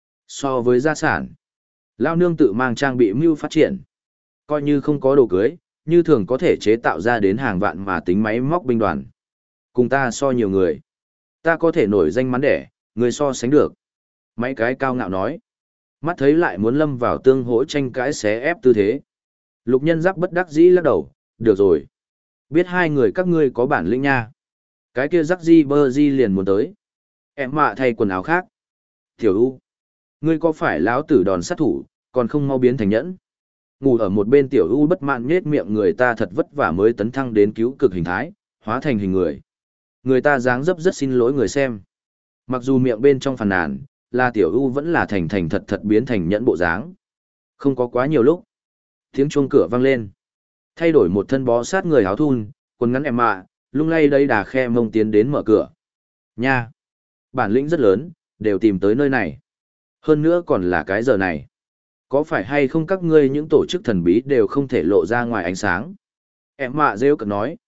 So với gia sản, lão nương tự mang trang bị mưu phát triển. Coi như không có đồ cưới, như thường có thể chế tạo ra đến hàng vạn mà tính máy móc binh đoàn. Cùng ta so nhiều người. Ta có thể nổi danh mắn đẻ, người so sánh được. Mấy cái cao ngạo nói. Mắt thấy lại muốn lâm vào tương hỗ tranh cãi xé ép tư thế. Lục Nhân Giáp bất đắc dĩ lắc đầu, được rồi. Biết hai người các ngươi có bản lĩnh nha. Cái kia rắc di bơ di liền muốn tới. Em mạ thay quần áo khác. Tiểu U. Ngươi có phải lão tử đòn sát thủ, còn không mau biến thành nhẫn. Ngủ ở một bên Tiểu U bất mãn nhết miệng người ta thật vất vả mới tấn thăng đến cứu cực hình thái, hóa thành hình người. Người ta dáng dấp rất xin lỗi người xem. Mặc dù miệng bên trong phàn nàn, là Tiểu U vẫn là thành thành thật thật biến thành nhẫn bộ dáng. Không có quá nhiều lúc. Tiếng chuông cửa vang lên. Thay đổi một thân bó sát người áo thun, quần ngắn em mạ, lung lay đây đà khe mông tiến đến mở cửa. Nha! Bản lĩnh rất lớn, đều tìm tới nơi này. Hơn nữa còn là cái giờ này. Có phải hay không các ngươi những tổ chức thần bí đều không thể lộ ra ngoài ánh sáng? Em mạ rêu cực nói.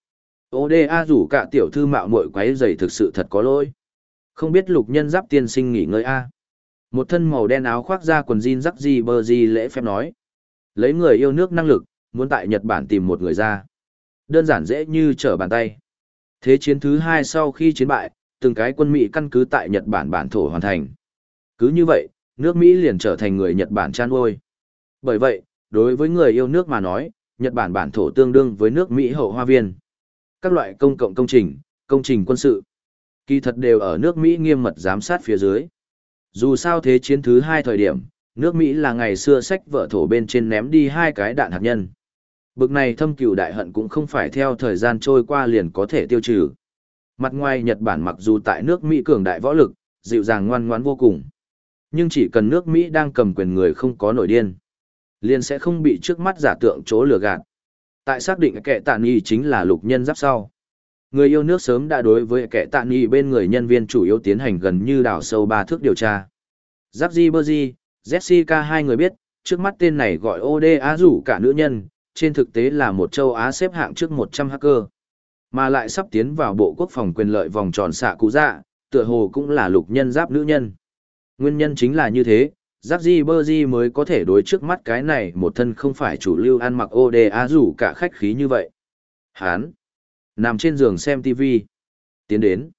ODA rủ cả tiểu thư mạo muội quấy giày thực sự thật có lỗi. Không biết Lục Nhân Giáp tiên sinh nghỉ ngơi a? Một thân màu đen áo khoác da quần jean rắc gì bơ gì lễ phép nói. Lấy người yêu nước năng lực, muốn tại Nhật Bản tìm một người ra. Đơn giản dễ như trở bàn tay. Thế chiến thứ hai sau khi chiến bại, từng cái quân Mỹ căn cứ tại Nhật Bản bản thổ hoàn thành. Cứ như vậy, nước Mỹ liền trở thành người Nhật Bản chan nuôi. Bởi vậy, đối với người yêu nước mà nói, Nhật Bản bản thổ tương đương với nước Mỹ hậu hoa viên. Các loại công cộng công trình quân sự, kỳ thật đều ở nước Mỹ nghiêm mật giám sát phía dưới. Dù sao thế chiến thứ hai thời điểm, nước Mỹ là ngày xưa sách vợ thổ bên trên ném đi 2 cái đạn hạt nhân. Bực này thâm cừu đại hận cũng không phải theo thời gian trôi qua liền có thể tiêu trừ. Mặt ngoài Nhật Bản mặc dù tại nước Mỹ cường đại võ lực, dịu dàng ngoan ngoãn vô cùng. Nhưng chỉ cần nước Mỹ đang cầm quyền người không có nổi điên, liền sẽ không bị trước mắt giả tượng chỗ lừa gạt. Tại xác định kẻ tạ nghi chính là Lục Nhân Giáp sau. Người yêu nước sớm đã đối với kẻ tạ nghi bên người nhân viên chủ yếu tiến hành gần như đào sâu 3 thước điều tra. Giáp Di Bơ Di, Jessica hai người biết, trước mắt tên này gọi ODA rủ cả nữ nhân, trên thực tế là một châu Á xếp hạng trước 100 hacker. Mà lại sắp tiến vào bộ quốc phòng quyền lợi vòng tròn xạ cụ dạ, tựa hồ cũng là Lục Nhân Giáp nữ nhân. Nguyên nhân chính là như thế, Giáp Di Bơ Di mới có thể đối trước mắt cái này một thân không phải chủ lưu ăn mặc ODA rủ cả khách khí như vậy. Hán! Nằm trên giường xem TV. Tiến đến.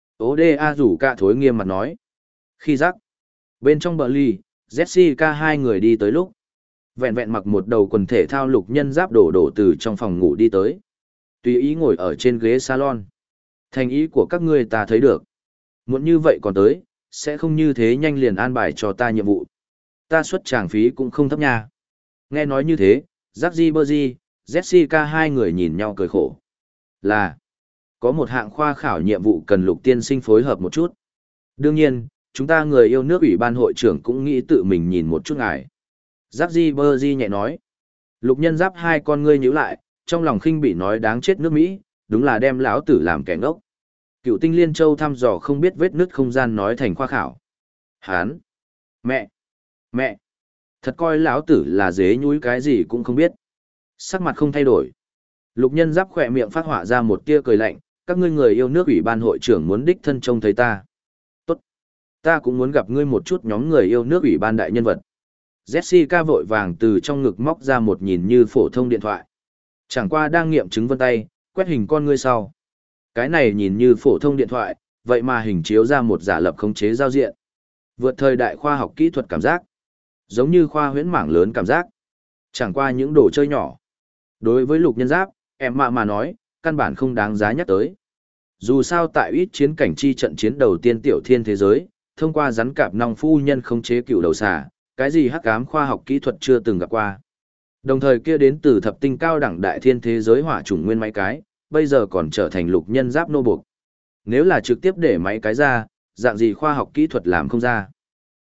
ODA rủ cả thối nghiêm mặt nói. Khi rắc. Bên trong bờ ly, Jessica hai người đi tới lúc. Vẹn vẹn mặc một đầu quần thể thao Lục Nhân Giáp đổ từ trong phòng ngủ đi tới. Tùy ý ngồi ở trên ghế salon. Thành ý của các ngươi ta thấy được. Muốn như vậy còn tới, sẽ không như thế nhanh liền an bài cho ta nhiệm vụ. Ta xuất tràng phí cũng không thấp nha. Nghe nói như thế, Jack Bergy, Jessica hai người nhìn nhau cười khổ. Là, có một hạng khoa khảo nhiệm vụ cần Lục tiên sinh phối hợp một chút. Đương nhiên, chúng ta người yêu nước ủy ban hội trưởng cũng nghĩ tự mình nhìn một chút ngài. Jack Bergy nhẹ nói. Lục Nhân Giáp hai con ngươi nhíu lại, trong lòng khinh bị nói đáng chết nước Mỹ, đúng là đem lão tử làm kẻ ngốc. Cựu tinh Liên Châu thăm dò không biết vết nứt không gian nói thành khoa khảo. Hán! Mẹ! Thật coi lão tử là dế nhúi cái gì cũng không biết. Sắc mặt không thay đổi. Lục Nhân Giáp khỏe miệng phát họa ra một tia cười lạnh, các ngươi người yêu nước ủy ban hội trưởng muốn đích thân trông thấy ta. Tốt! Ta cũng muốn gặp ngươi một chút nhóm người yêu nước ủy ban đại nhân vật. Jessica vội vàng từ trong ngực móc ra một nhìn như phổ thông điện thoại. Chẳng qua đang nghiệm chứng vân tay, quét hình con ngươi sau. Cái này nhìn như phổ thông điện thoại, vậy mà hình chiếu ra một giả lập khống chế giao diện. Vượt thời đại khoa học kỹ thuật cảm giác. Giống như khoa huyễn mảng lớn cảm giác. Chẳng qua những đồ chơi nhỏ. Đối với Lục Nhân Giáp, em mà nói, căn bản không đáng giá nhắc tới. Dù sao tại ít chiến cảnh chi trận chiến đầu tiên tiểu thiên thế giới, thông qua rắn cạp nòng phu nhân khống chế cựu đầu xà, cái gì hắc ám khoa học kỹ thuật chưa từng gặp qua. Đồng thời kia đến từ thập tinh cao đẳng đại thiên thế giới hỏa chủng nguyên máy cái, bây giờ còn trở thành Lục Nhân Giáp nô buộc. Nếu là trực tiếp để máy cái ra, dạng gì khoa học kỹ thuật làm không ra.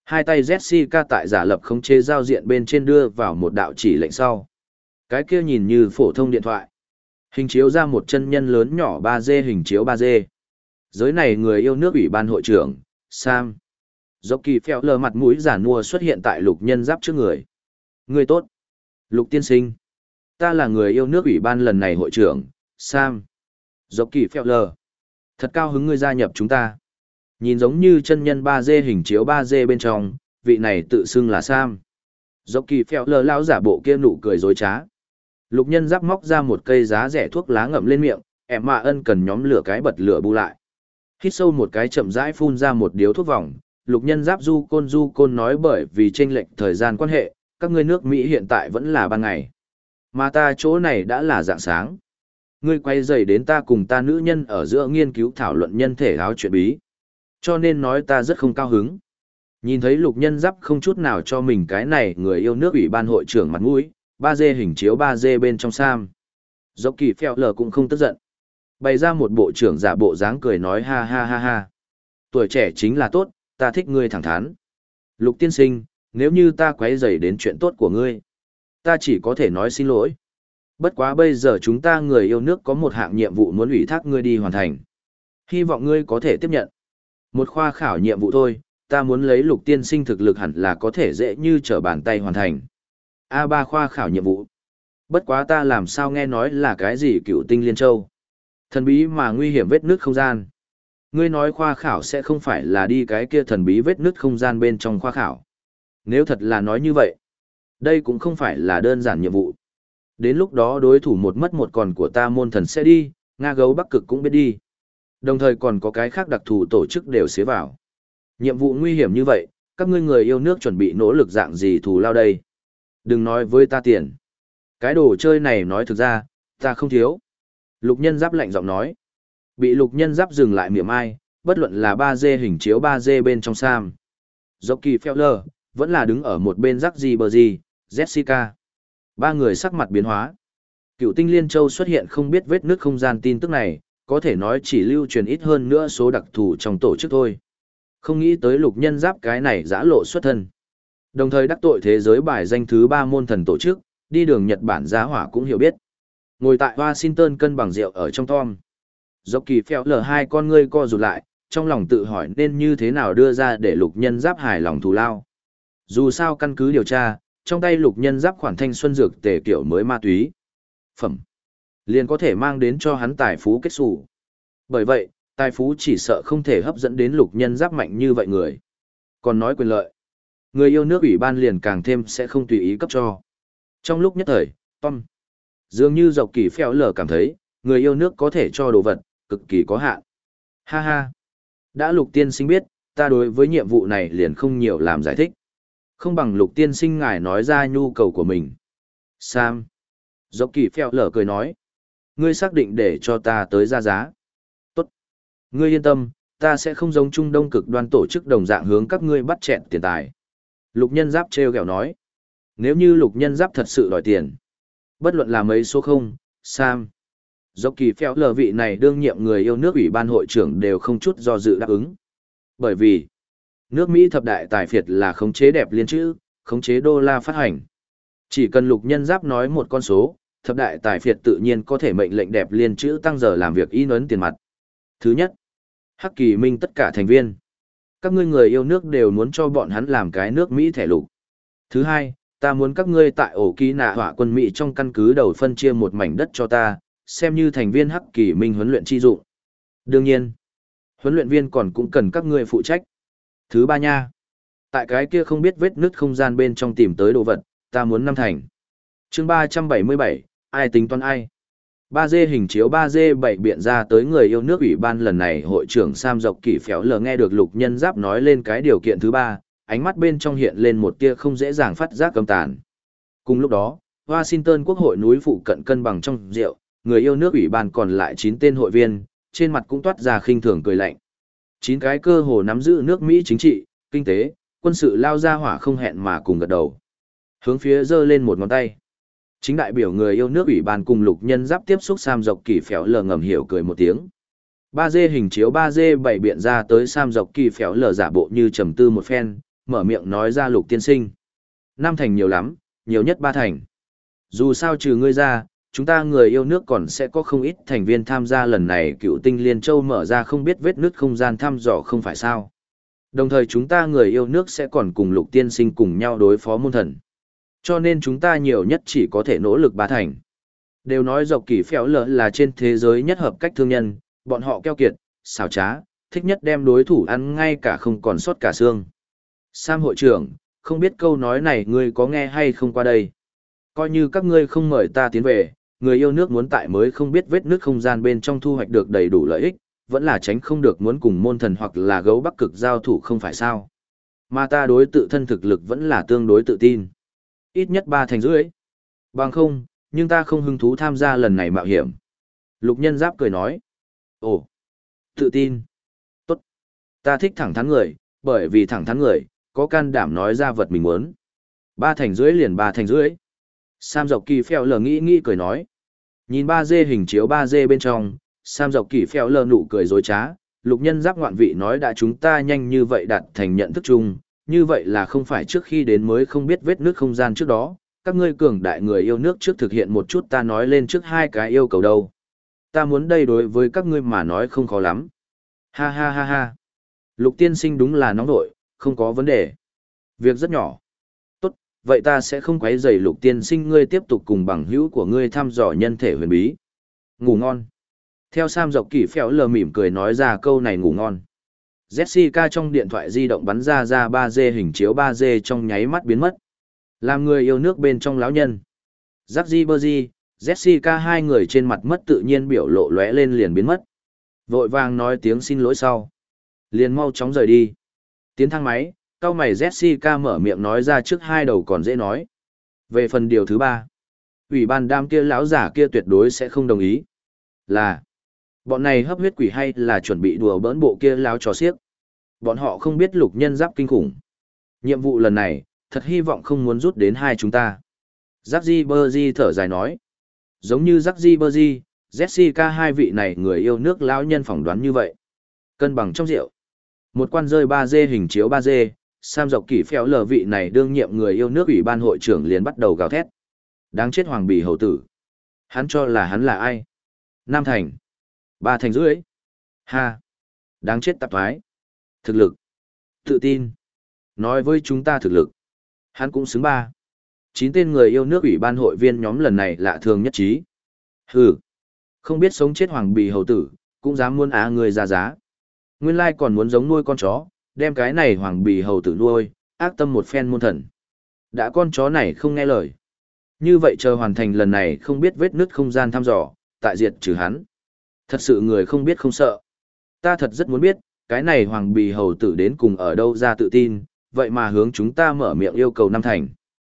Hai tay Jessica tại giả lập khống chế giao diện bên trên đưa vào một đạo chỉ lệnh sau. Cái kia nhìn như phổ thông điện thoại. Hình chiếu ra một chân nhân lớn nhỏ 3D hình chiếu 3D. Giới này người yêu nước ủy ban hội trưởng, Sam. Dọc kỳ phèo lờ mặt mũi giả nua xuất hiện tại lục nhân giáp trước người. Người tốt. Lục tiên sinh. Ta là người yêu nước ủy ban lần này hội trưởng, Sam. Dọc kỳ phèo lờ. Thật cao hứng ngươi gia nhập chúng ta. Nhìn giống như chân nhân 3D hình chiếu 3D bên trong, vị này tự xưng là Sam. Dọc kỳ phèo lờ lão giả bộ kia nụ cười dối trá. Lục nhân giáp móc ra một cây giá rẻ thuốc lá ngậm lên miệng, em mà ân cần nhóm lửa cái bật lửa bu lại. Hít sâu một cái chậm rãi phun ra một điếu thuốc vòng, lục nhân giáp du côn nói bởi vì chênh lệch thời gian quan hệ, các ngươi nước Mỹ hiện tại vẫn là ban ngày. Mà ta chỗ này đã là dạng sáng. Ngươi quay dày đến ta cùng ta nữ nhân ở giữa nghiên cứu thảo luận nhân thể áo chuyện bí. Cho nên nói ta rất không cao hứng. Nhìn thấy lục nhân giáp không chút nào cho mình cái này người yêu nước ủy ban hội trưởng mặt mũi, 3D hình chiếu 3D bên trong Sam. Dốc kỳ phèo lờ cũng không tức giận. Bày ra một bộ trưởng giả bộ dáng cười nói ha ha ha ha. Tuổi trẻ chính là tốt, ta thích ngươi thẳng thắn. Lục tiên sinh, nếu như ta quấy rầy đến chuyện tốt của ngươi, ta chỉ có thể nói xin lỗi. Bất quá bây giờ chúng ta người yêu nước có một hạng nhiệm vụ muốn ủy thác ngươi đi hoàn thành. Hy vọng ngươi có thể tiếp nhận. Một khoa khảo nhiệm vụ thôi, ta muốn lấy lục tiên sinh thực lực hẳn là có thể dễ như trở bàn tay hoàn thành. A3 khoa khảo nhiệm vụ. Bất quá ta làm sao nghe nói là cái gì cựu tinh liên châu. Thần bí mà nguy hiểm vết nứt không gian. Ngươi nói khoa khảo sẽ không phải là đi cái kia thần bí vết nứt không gian bên trong khoa khảo. Nếu thật là nói như vậy, đây cũng không phải là đơn giản nhiệm vụ. Đến lúc đó đối thủ một mất một còn của ta môn thần sẽ đi, Nga gấu Bắc Cực cũng biết đi. Đồng thời còn có cái khác đặc thù tổ chức đều xế vào. Nhiệm vụ nguy hiểm như vậy, các ngươi người yêu nước chuẩn bị nỗ lực dạng gì thù lao đây. Đừng nói với ta tiền. Cái đồ chơi này nói thực ra, ta không thiếu. Lục nhân giáp lạnh giọng nói. Bị lục nhân giáp dừng lại miệng ai, bất luận là 3D hình chiếu 3D bên trong Sam. Jockey Feller, vẫn là đứng ở một bên rắc gì bờ gì, Jessica. Ba người sắc mặt biến hóa. Cựu tinh liên châu xuất hiện không biết vết nứt không gian tin tức này, có thể nói chỉ lưu truyền ít hơn nữa số đặc thù trong tổ chức thôi. Không nghĩ tới lục nhân giáp cái này giã lộ xuất thân. Đồng thời đắc tội thế giới bài danh thứ 3 môn thần tổ chức, đi đường Nhật Bản giá hỏa cũng hiểu biết. Ngồi tại Washington cân bằng rượu ở trong Tom. Dọc kỳ phèo lờ hai con ngươi co rụt lại, trong lòng tự hỏi nên như thế nào đưa ra để lục nhân giáp hài lòng thù lao. Dù sao căn cứ điều tra, trong tay lục nhân giáp khoản thanh xuân dược tề kiểu mới ma túy. Phẩm. Liền có thể mang đến cho hắn tài phú kết xù. Bởi vậy, tài phú chỉ sợ không thể hấp dẫn đến lục nhân giáp mạnh như vậy người. Còn nói quyền lợi. Người yêu nước ủy ban liền càng thêm sẽ không tùy ý cấp cho. Trong lúc nhất thời, Tom. Dường như dọc kỳ phèo lờ cảm thấy, người yêu nước có thể cho đồ vật, cực kỳ có hạn. Ha ha. Đã lục tiên sinh biết, ta đối với nhiệm vụ này liền không nhiều làm giải thích. Không bằng lục tiên sinh ngài nói ra nhu cầu của mình. Sam. Dọc kỳ phèo lờ cười nói. Ngươi xác định để cho ta tới ra giá. Tốt. Ngươi yên tâm, ta sẽ không giống Trung Đông cực đoan tổ chức đồng dạng hướng các ngươi bắt chẹn tiền tài. Lục nhân giáp treo gẹo nói. Nếu như lục nhân giáp thật sự đòi tiền. Bất luận là mấy số không, Sam. Dọc kỳ phèo lờ vị này đương nhiệm người yêu nước ủy ban hội trưởng đều không chút do dự đáp ứng. Bởi vì, nước Mỹ thập đại tài phiệt là khống chế đẹp liên chữ, khống chế đô la phát hành. Chỉ cần lục nhân giáp nói một con số, thập đại tài phiệt tự nhiên có thể mệnh lệnh đẹp liên chữ tăng giờ làm việc in ấn tiền mặt. Thứ nhất, Hắc Kỳ Minh tất cả thành viên. Các ngươi người yêu nước đều muốn cho bọn hắn làm cái nước Mỹ thẻ lục. Thứ hai, ta muốn các ngươi tại ổ ký nạ hỏa quân Mỹ trong căn cứ đầu phân chia một mảnh đất cho ta, xem như thành viên Hắc Kỳ Minh huấn luyện chi dụng. Đương nhiên, huấn luyện viên còn cũng cần các ngươi phụ trách. Thứ ba nha, tại cái kia không biết vết nứt không gian bên trong tìm tới đồ vật, ta muốn 5 thành. Chương 377, ai tính toán ai? 3D hình chiếu 3D bảy biện ra tới người yêu nước ủy ban lần này hội trưởng Sam Dọc Kỳ Phéo lờ nghe được lục nhân giáp nói lên cái điều kiện thứ ba, ánh mắt bên trong hiện lên một tia không dễ dàng phát giác căm tàn. Cùng lúc đó, Washington quốc hội núi phụ cận cân bằng trong rượu, người yêu nước ủy ban còn lại 9 tên hội viên, trên mặt cũng toát ra khinh thường cười lạnh. 9 cái cơ hồ nắm giữ nước Mỹ chính trị, kinh tế, quân sự lao ra hỏa không hẹn mà cùng gật đầu. Hướng phía giơ lên một ngón tay. Chính đại biểu người yêu nước ủy ban cùng lục nhân giáp tiếp xúc Sam Dọc Kỳ Phéo lờ ngầm hiểu cười một tiếng. 3D hình chiếu 3D bảy biện ra tới Sam Dọc Kỳ Phéo lờ giả bộ như trầm tư một phen, mở miệng nói ra Lục tiên sinh. 5 thành nhiều lắm, nhiều nhất 3 thành. Dù sao trừ ngươi ra, chúng ta người yêu nước còn sẽ có không ít thành viên tham gia lần này Cựu Tinh Liên Châu mở ra không biết vết nứt không gian thăm dò không phải sao. Đồng thời chúng ta người yêu nước sẽ còn cùng Lục tiên sinh cùng nhau đối phó môn thần. Cho nên chúng ta nhiều nhất chỉ có thể nỗ lực 3 thành. Đều nói dọc kỷ phèo lờ là trên thế giới nhất hợp cách thương nhân, bọn họ keo kiệt, xảo trá, thích nhất đem đối thủ ăn ngay cả không còn sót cả xương. Sam hội trưởng, không biết câu nói này ngươi có nghe hay không qua đây? Coi như các ngươi không mời ta tiến về, người yêu nước muốn tại mới không biết vết nước không gian bên trong thu hoạch được đầy đủ lợi ích, vẫn là tránh không được muốn cùng môn thần hoặc là gấu bắc cực giao thủ không phải sao. Mà ta đối tự thân thực lực vẫn là tương đối tự tin. Ít nhất 3 thành rưỡi. Bằng không, nhưng ta không hứng thú tham gia lần này mạo hiểm. Lục Nhân Giáp cười nói. Ồ, tự tin. Tốt. Ta thích thẳng thắn người, bởi vì thẳng thắn người, có can đảm nói ra vật mình muốn. 3 thành rưỡi liền 3 thành rưỡi. Sam Dọc Kỳ Phèo lờ nghĩ cười nói. Nhìn 3D hình chiếu 3D bên trong, Sam Dọc Kỳ Phèo lờ nụ cười dối trá. Lục Nhân Giáp ngoạn vị nói đã chúng ta nhanh như vậy đạt thành nhận thức chung, như vậy là không phải trước khi đến mới không biết vết nước không gian trước đó, các ngươi cường đại người yêu nước trước thực hiện một chút ta nói lên trước 2 cái yêu cầu đâu. Ta muốn đây đối với các ngươi mà nói không khó lắm. Ha ha ha ha. Lục tiên sinh đúng là nóng nội, không có vấn đề. Việc rất nhỏ. Tốt, vậy ta sẽ không quấy rầy Lục tiên sinh ngươi tiếp tục cùng bằng hữu của ngươi thăm dò nhân thể huyền bí. Ngủ ngon. Theo Sam Dọc Kỳ Phèo lờ mỉm cười nói ra câu này ngủ ngon. Jessica trong điện thoại di động bắn ra 3D hình chiếu 3D trong nháy mắt biến mất. Làm người yêu nước bên trong lão nhân. Jackson Bergy, Jessica hai người trên mặt mất tự nhiên biểu lộ lóe lên liền biến mất. Vội vàng nói tiếng xin lỗi sau. Liền mau chóng rời đi. Tiến thang máy, cau mày Jessica mở miệng nói ra trước 2 đầu còn dễ nói. Về phần điều thứ 3, ủy ban đam kia lão giả kia tuyệt đối sẽ không đồng ý. Là bọn này hấp huyết quỷ hay là chuẩn bị đùa bỡn bộ kia láo trò xiếc. Bọn họ không biết Lục Nhân Giáp kinh khủng. Nhiệm vụ lần này, thật hy vọng không muốn rút đến 2 chúng ta. Jackson Bergy thở dài nói. Giống như Jackson Bergy, Jessica hai vị này người yêu nước lão nhân phỏng đoán như vậy. Cân bằng trong rượu. Một quan rơi 3D hình chiếu 3D, Sam Dọc Kỳ Phèo lờ vị này đương nhiệm người yêu nước ủy ban hội trưởng liền bắt đầu gào thét. Đáng chết Hoàng Bì hầu tử. Hắn cho là hắn là ai? 5 thành. 3 thành rưỡi. Ha. Đáng chết tạp thoái. Thực lực. Tự tin. Nói với chúng ta thực lực. Hắn cũng xứng 3. 9 tên người yêu nước ủy ban hội viên nhóm lần này lạ thường nhất trí. Hừ. Không biết sống chết Hoàng Bì hầu tử, cũng dám muốn á người ra giá. Nguyên lai còn muốn giống nuôi con chó, đem cái này Hoàng Bì hầu tử nuôi, ác tâm một phen môn thần. Đã con chó này không nghe lời. Như vậy chờ hoàn thành lần này không biết vết nứt không gian thăm dò, tại diệt trừ hắn. Thật sự người không biết không sợ. Ta thật rất muốn biết, cái này Hoàng Bì hầu tử đến cùng ở đâu ra tự tin, vậy mà hướng chúng ta mở miệng yêu cầu 5 thành.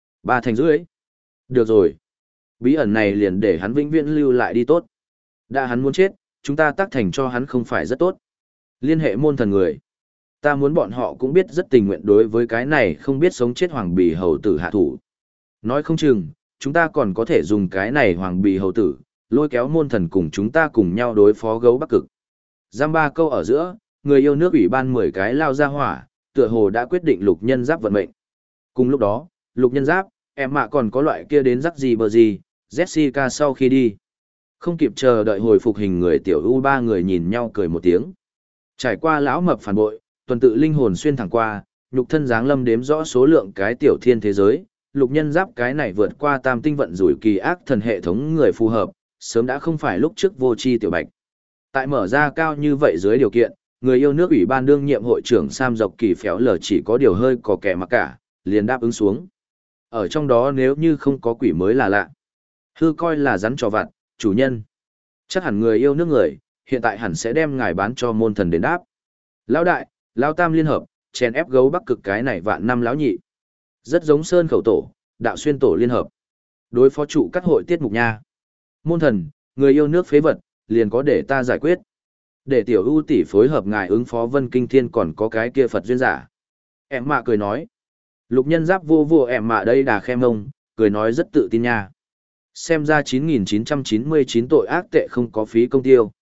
3 thành rưỡi. Được rồi. Bí ẩn này liền để hắn vĩnh viễn lưu lại đi tốt. Đã hắn muốn chết, chúng ta tác thành cho hắn không phải rất tốt. Liên hệ môn thần người. Ta muốn bọn họ cũng biết rất tình nguyện đối với cái này không biết sống chết Hoàng Bì hầu tử hạ thủ. Nói không chừng, chúng ta còn có thể dùng cái này Hoàng Bì hầu tử, lôi kéo môn thần cùng chúng ta cùng nhau đối phó gấu Bắc Cực. Giam 3 câu ở giữa, người yêu nước ủy ban 10 cái lao ra hỏa, tựa hồ đã quyết định Lục Nhân Giáp vận mệnh. Cùng lúc đó, Lục Nhân Giáp, em mạ còn có loại kia đến rắc gì bờ gì, Jessica sau khi đi. Không kịp chờ đợi hồi phục hình người tiểu U3 người nhìn nhau cười một tiếng. Trải qua lão mập phản bội, tuần tự linh hồn xuyên thẳng qua, nhục thân dáng lâm đếm rõ số lượng cái tiểu thiên thế giới, Lục Nhân Giáp cái này vượt qua tam tinh vận rủi kỳ ác thần hệ thống người phù hợp, sớm đã không phải lúc trước vô tri tiểu bạch. Tại mở ra cao như vậy dưới điều kiện, người yêu nước ủy ban đương nhiệm hội trưởng Sam Dọc Kỳ Phèo lờ chỉ có điều hơi có kẻ mặc cả, liền đáp ứng xuống. Ở trong đó nếu như không có quỷ mới là lạ. Hư coi là rắn trò vặt, chủ nhân. Chắc hẳn người yêu nước người, hiện tại hẳn sẽ đem ngài bán cho môn thần đến đáp. Lão đại, lão tam liên hợp, chèn ép gấu Bắc Cực cái này vạn năm lão nhị. Rất giống Sơn Khẩu Tổ, Đạo Xuyên Tổ liên hợp. Đối phó trụ các hội tiết mục nha. Môn thần, người yêu nước phế vật, liền có để ta giải quyết. Để tiểu ưu tỷ phối hợp ngài ứng phó Vân Kinh Thiên còn có cái kia Phật duyên giả. Em mạ cười nói. Lục Nhân Giáp vô vô em mạ đây đà khem ông, cười nói rất tự tin nha. Xem ra 9.999 tội ác tệ không có phí công tiêu.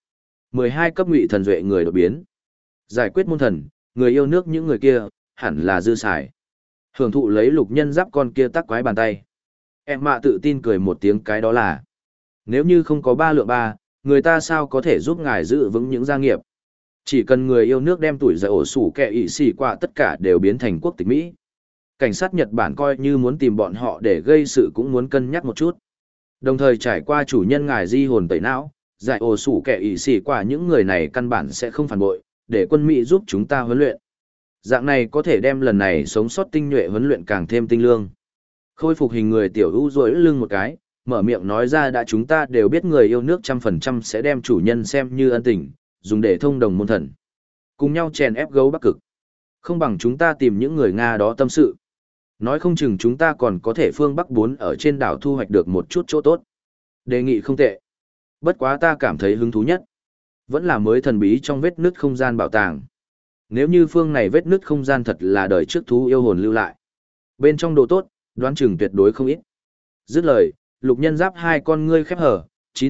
12 cấp ngụy thần duệ người đột biến. Giải quyết môn thần, người yêu nước những người kia, hẳn là dư xài. Hưởng thụ lấy lục nhân giáp con kia tắc quái bàn tay. Em mạ tự tin cười một tiếng, cái đó là. Nếu như không có 3 lượng 3, người ta sao có thể giúp ngài giữ vững những gia nghiệp. Chỉ cần người yêu nước đem tuổi già ổ sủ kẹ ị xì qua tất cả đều biến thành quốc tịch Mỹ. Cảnh sát Nhật Bản coi như muốn tìm bọn họ để gây sự cũng muốn cân nhắc một chút. Đồng thời trải qua chủ nhân ngài di hồn tẩy não, giải ổ sủ kẹ ị xì qua những người này căn bản sẽ không phản bội, để quân Mỹ giúp chúng ta huấn luyện. Dạng này có thể đem lần này sống sót tinh nhuệ huấn luyện càng thêm tinh lương. Khôi phục hình người tiểu u rối lưng một cái, mở miệng nói ra đã chúng ta đều biết người yêu nước 100% sẽ đem chủ nhân xem như ân tình, dùng để thông đồng môn thần. Cùng nhau chèn ép gấu Bắc Cực. Không bằng chúng ta tìm những người Nga đó tâm sự. Nói không chừng chúng ta còn có thể phương Bắc 4 ở trên đảo thu hoạch được một chút chỗ tốt. Đề nghị không tệ. Bất quá ta cảm thấy hứng thú nhất. Vẫn là mới thần bí trong vết nứt không gian bảo tàng. Nếu như phương này vết nứt không gian thật là đời trước thú yêu hồn lưu lại. Bên trong đồ tốt, đoán chừng tuyệt đối không ít. Dứt lời, lục nhân giáp hai con ngươi khép hở,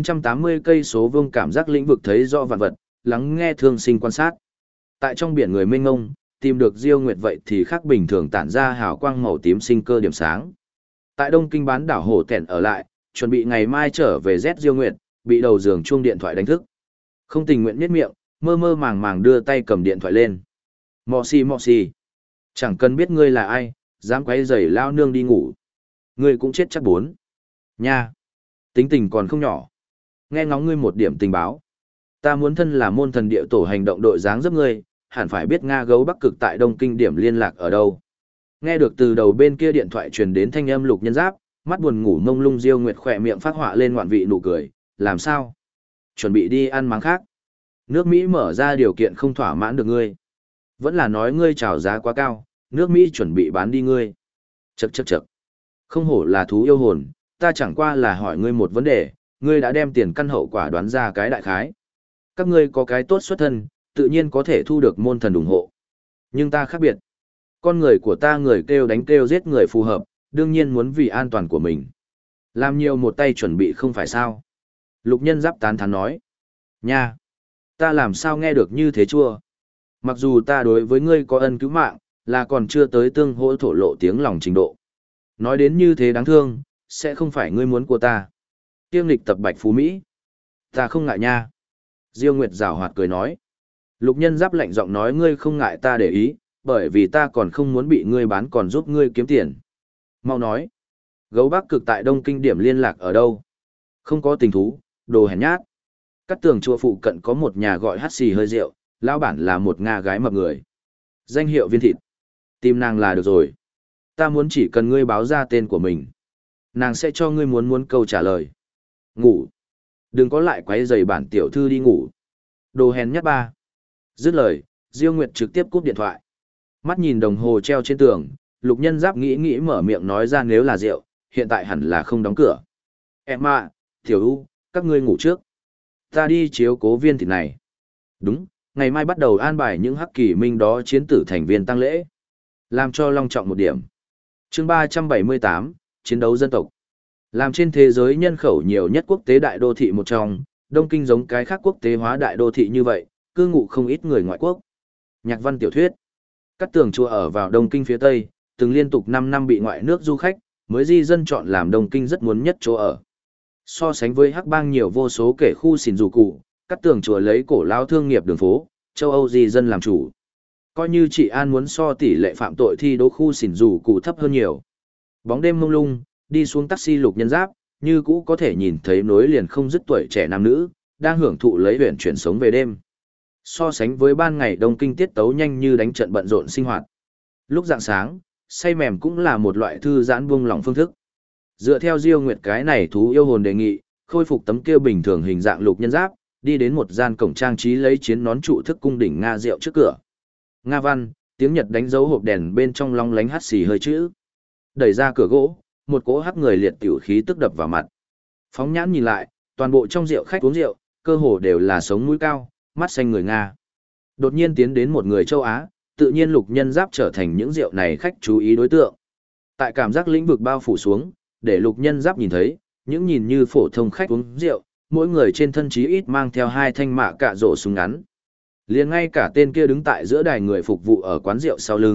980 cây số vuông cảm giác lĩnh vực thấy rõ vạn vật, lắng nghe thương sinh quan sát. Tại trong biển người mênh ngông, tìm được Diêu Nguyệt vậy thì khác bình thường tản ra hào quang màu tím sinh cơ điểm sáng. Tại Đông Kinh bán đảo Hồ Tẻn ở lại, chuẩn bị ngày mai trở về Z Diêu Nguyệt, bị đầu giường chuông điện thoại đánh thức. Không tình nguyện nhếch miệng, mơ mơ màng màng đưa tay cầm điện thoại lên. Mọ xì. Chẳng cần biết ngươi là ai, dám quấy rầy lao nương đi ngủ. Ngươi cũng chết chắc bốn. Nha. Tính tình còn không nhỏ. Nghe ngóng ngươi một điểm tình báo. Ta muốn thân là môn thần địa tổ hành động đội dáng giúp ngươi, hẳn phải biết Nga gấu Bắc Cực tại Đông Kinh điểm liên lạc ở đâu. Nghe được từ đầu bên kia điện thoại truyền đến thanh âm lục nhân giáp, mắt buồn ngủ mông lung Diêu Nguyệt khỏe miệng phát họa lên ngoạn vị nụ cười, làm sao? Chuẩn bị đi ăn máng khác. Nước Mỹ mở ra điều kiện không thỏa mãn được ngươi. Vẫn là nói ngươi chào giá quá cao, nước Mỹ chuẩn bị bán đi ngươi. Chậc. Không hổ là thú yêu hồn, ta chẳng qua là hỏi ngươi một vấn đề, ngươi đã đem tiền căn hậu quả đoán ra cái đại khái. Các ngươi có cái tốt xuất thân, tự nhiên có thể thu được môn thần ủng hộ. Nhưng ta khác biệt. Con người của ta người kêu đánh kêu giết người phù hợp, đương nhiên muốn vì an toàn của mình. Làm nhiều một tay chuẩn bị không phải sao. Lục nhân giáp tán thán nói. Nha! Ta làm sao nghe được như thế chua? Mặc dù ta đối với ngươi có ân cứu mạng, là còn chưa tới tương hỗ thổ lộ tiếng lòng trình độ. Nói đến như thế đáng thương, sẽ không phải ngươi muốn của ta. Tiêm lịch tập Bạch Phú Mỹ. Ta không ngại nha. Diêu Nguyệt giảo hoạt cười nói. Lục nhân giáp lạnh giọng nói ngươi không ngại ta để ý, bởi vì ta còn không muốn bị ngươi bán còn giúp ngươi kiếm tiền. Mau nói. Gấu Bắc Cực tại Đông Kinh điểm liên lạc ở đâu? Không có tình thú, đồ hèn nhát. Cắt tường chùa phụ cận có một nhà gọi hắt xì hơi rượu, lão bản là một Nga gái mập người. Danh hiệu viên thịt. Tìm nàng là được rồi. Ta muốn chỉ cần ngươi báo ra tên của mình. Nàng sẽ cho ngươi muốn câu trả lời. Ngủ. Đừng có lại quấy rầy bản tiểu thư đi ngủ. Đồ hèn nhát ba. Dứt lời, Diêu Nguyệt trực tiếp cúp điện thoại. Mắt nhìn đồng hồ treo trên tường, lục nhân giáp nghĩ mở miệng nói ra nếu là rượu, hiện tại hẳn là không đóng cửa. Em à, tiểu u, các ngươi ngủ trước. Ta đi chiếu cố viên thịt này. Đúng, ngày mai bắt đầu an bài những hắc kỳ minh đó chiến tử thành viên tăng lễ. Làm cho long trọng một điểm. Chương 378, chiến đấu dân tộc. Làm trên thế giới nhân khẩu nhiều nhất quốc tế đại đô thị một trong, Đông Kinh giống cái khác quốc tế hóa đại đô thị như vậy, cư ngụ không ít người ngoại quốc. Nhạc văn tiểu thuyết. Cát tường chùa ở vào Đông Kinh phía Tây, từng liên tục 5 năm bị ngoại nước du khách, mới di dân chọn làm Đông Kinh rất muốn nhất chỗ ở. So sánh với Hắc Bang nhiều vô số kể khu xỉn dù cụ, Cát tường chùa lấy cổ lao thương nghiệp đường phố, châu Âu di dân làm chủ. Coi như chị An muốn so tỷ lệ phạm tội thi đỗ khu xỉn dù cụ thấp hơn nhiều. Bóng đêm mông lung, đi xuống taxi lục nhân giáp, như cũ có thể nhìn thấy nối liền không dứt tuổi trẻ nam nữ, đang hưởng thụ lấy huyền chuyển sống về đêm. So sánh với ban ngày Đông Kinh tiết tấu nhanh như đánh trận bận rộn sinh hoạt. Lúc rạng sáng, say mềm cũng là một loại thư giãn buông lỏng phương thức. Dựa theo Diêu Nguyệt cái này thú yêu hồn đề nghị, khôi phục tấm kia bình thường hình dạng lục nhân giáp, đi đến một gian cổng trang trí lấy chiến nón trụ thức cung đỉnh Nga rượu trước cửa. Nga văn, tiếng Nhật đánh dấu hộp đèn bên trong long lánh hắt xì hơi chữ. Đẩy ra cửa gỗ, một cỗ hắc người liệt tiểu khí tức đập vào mặt. Phóng nhãn nhìn lại, toàn bộ trong rượu khách uống rượu, cơ hồ đều là sống mũi cao, mắt xanh người Nga. Đột nhiên tiến đến một người châu Á, tự nhiên lục nhân giáp trở thành những rượu này khách chú ý đối tượng. Tại cảm giác lĩnh vực bao phủ xuống, để lục nhân giáp nhìn thấy, những nhìn như phổ thông khách uống rượu, mỗi người trên thân chí ít mang theo 2 thanh mạ cạ rổ súng ngắn. Liền ngay cả tên kia đứng tại giữa đài người phục vụ ở quán rượu sau lưng,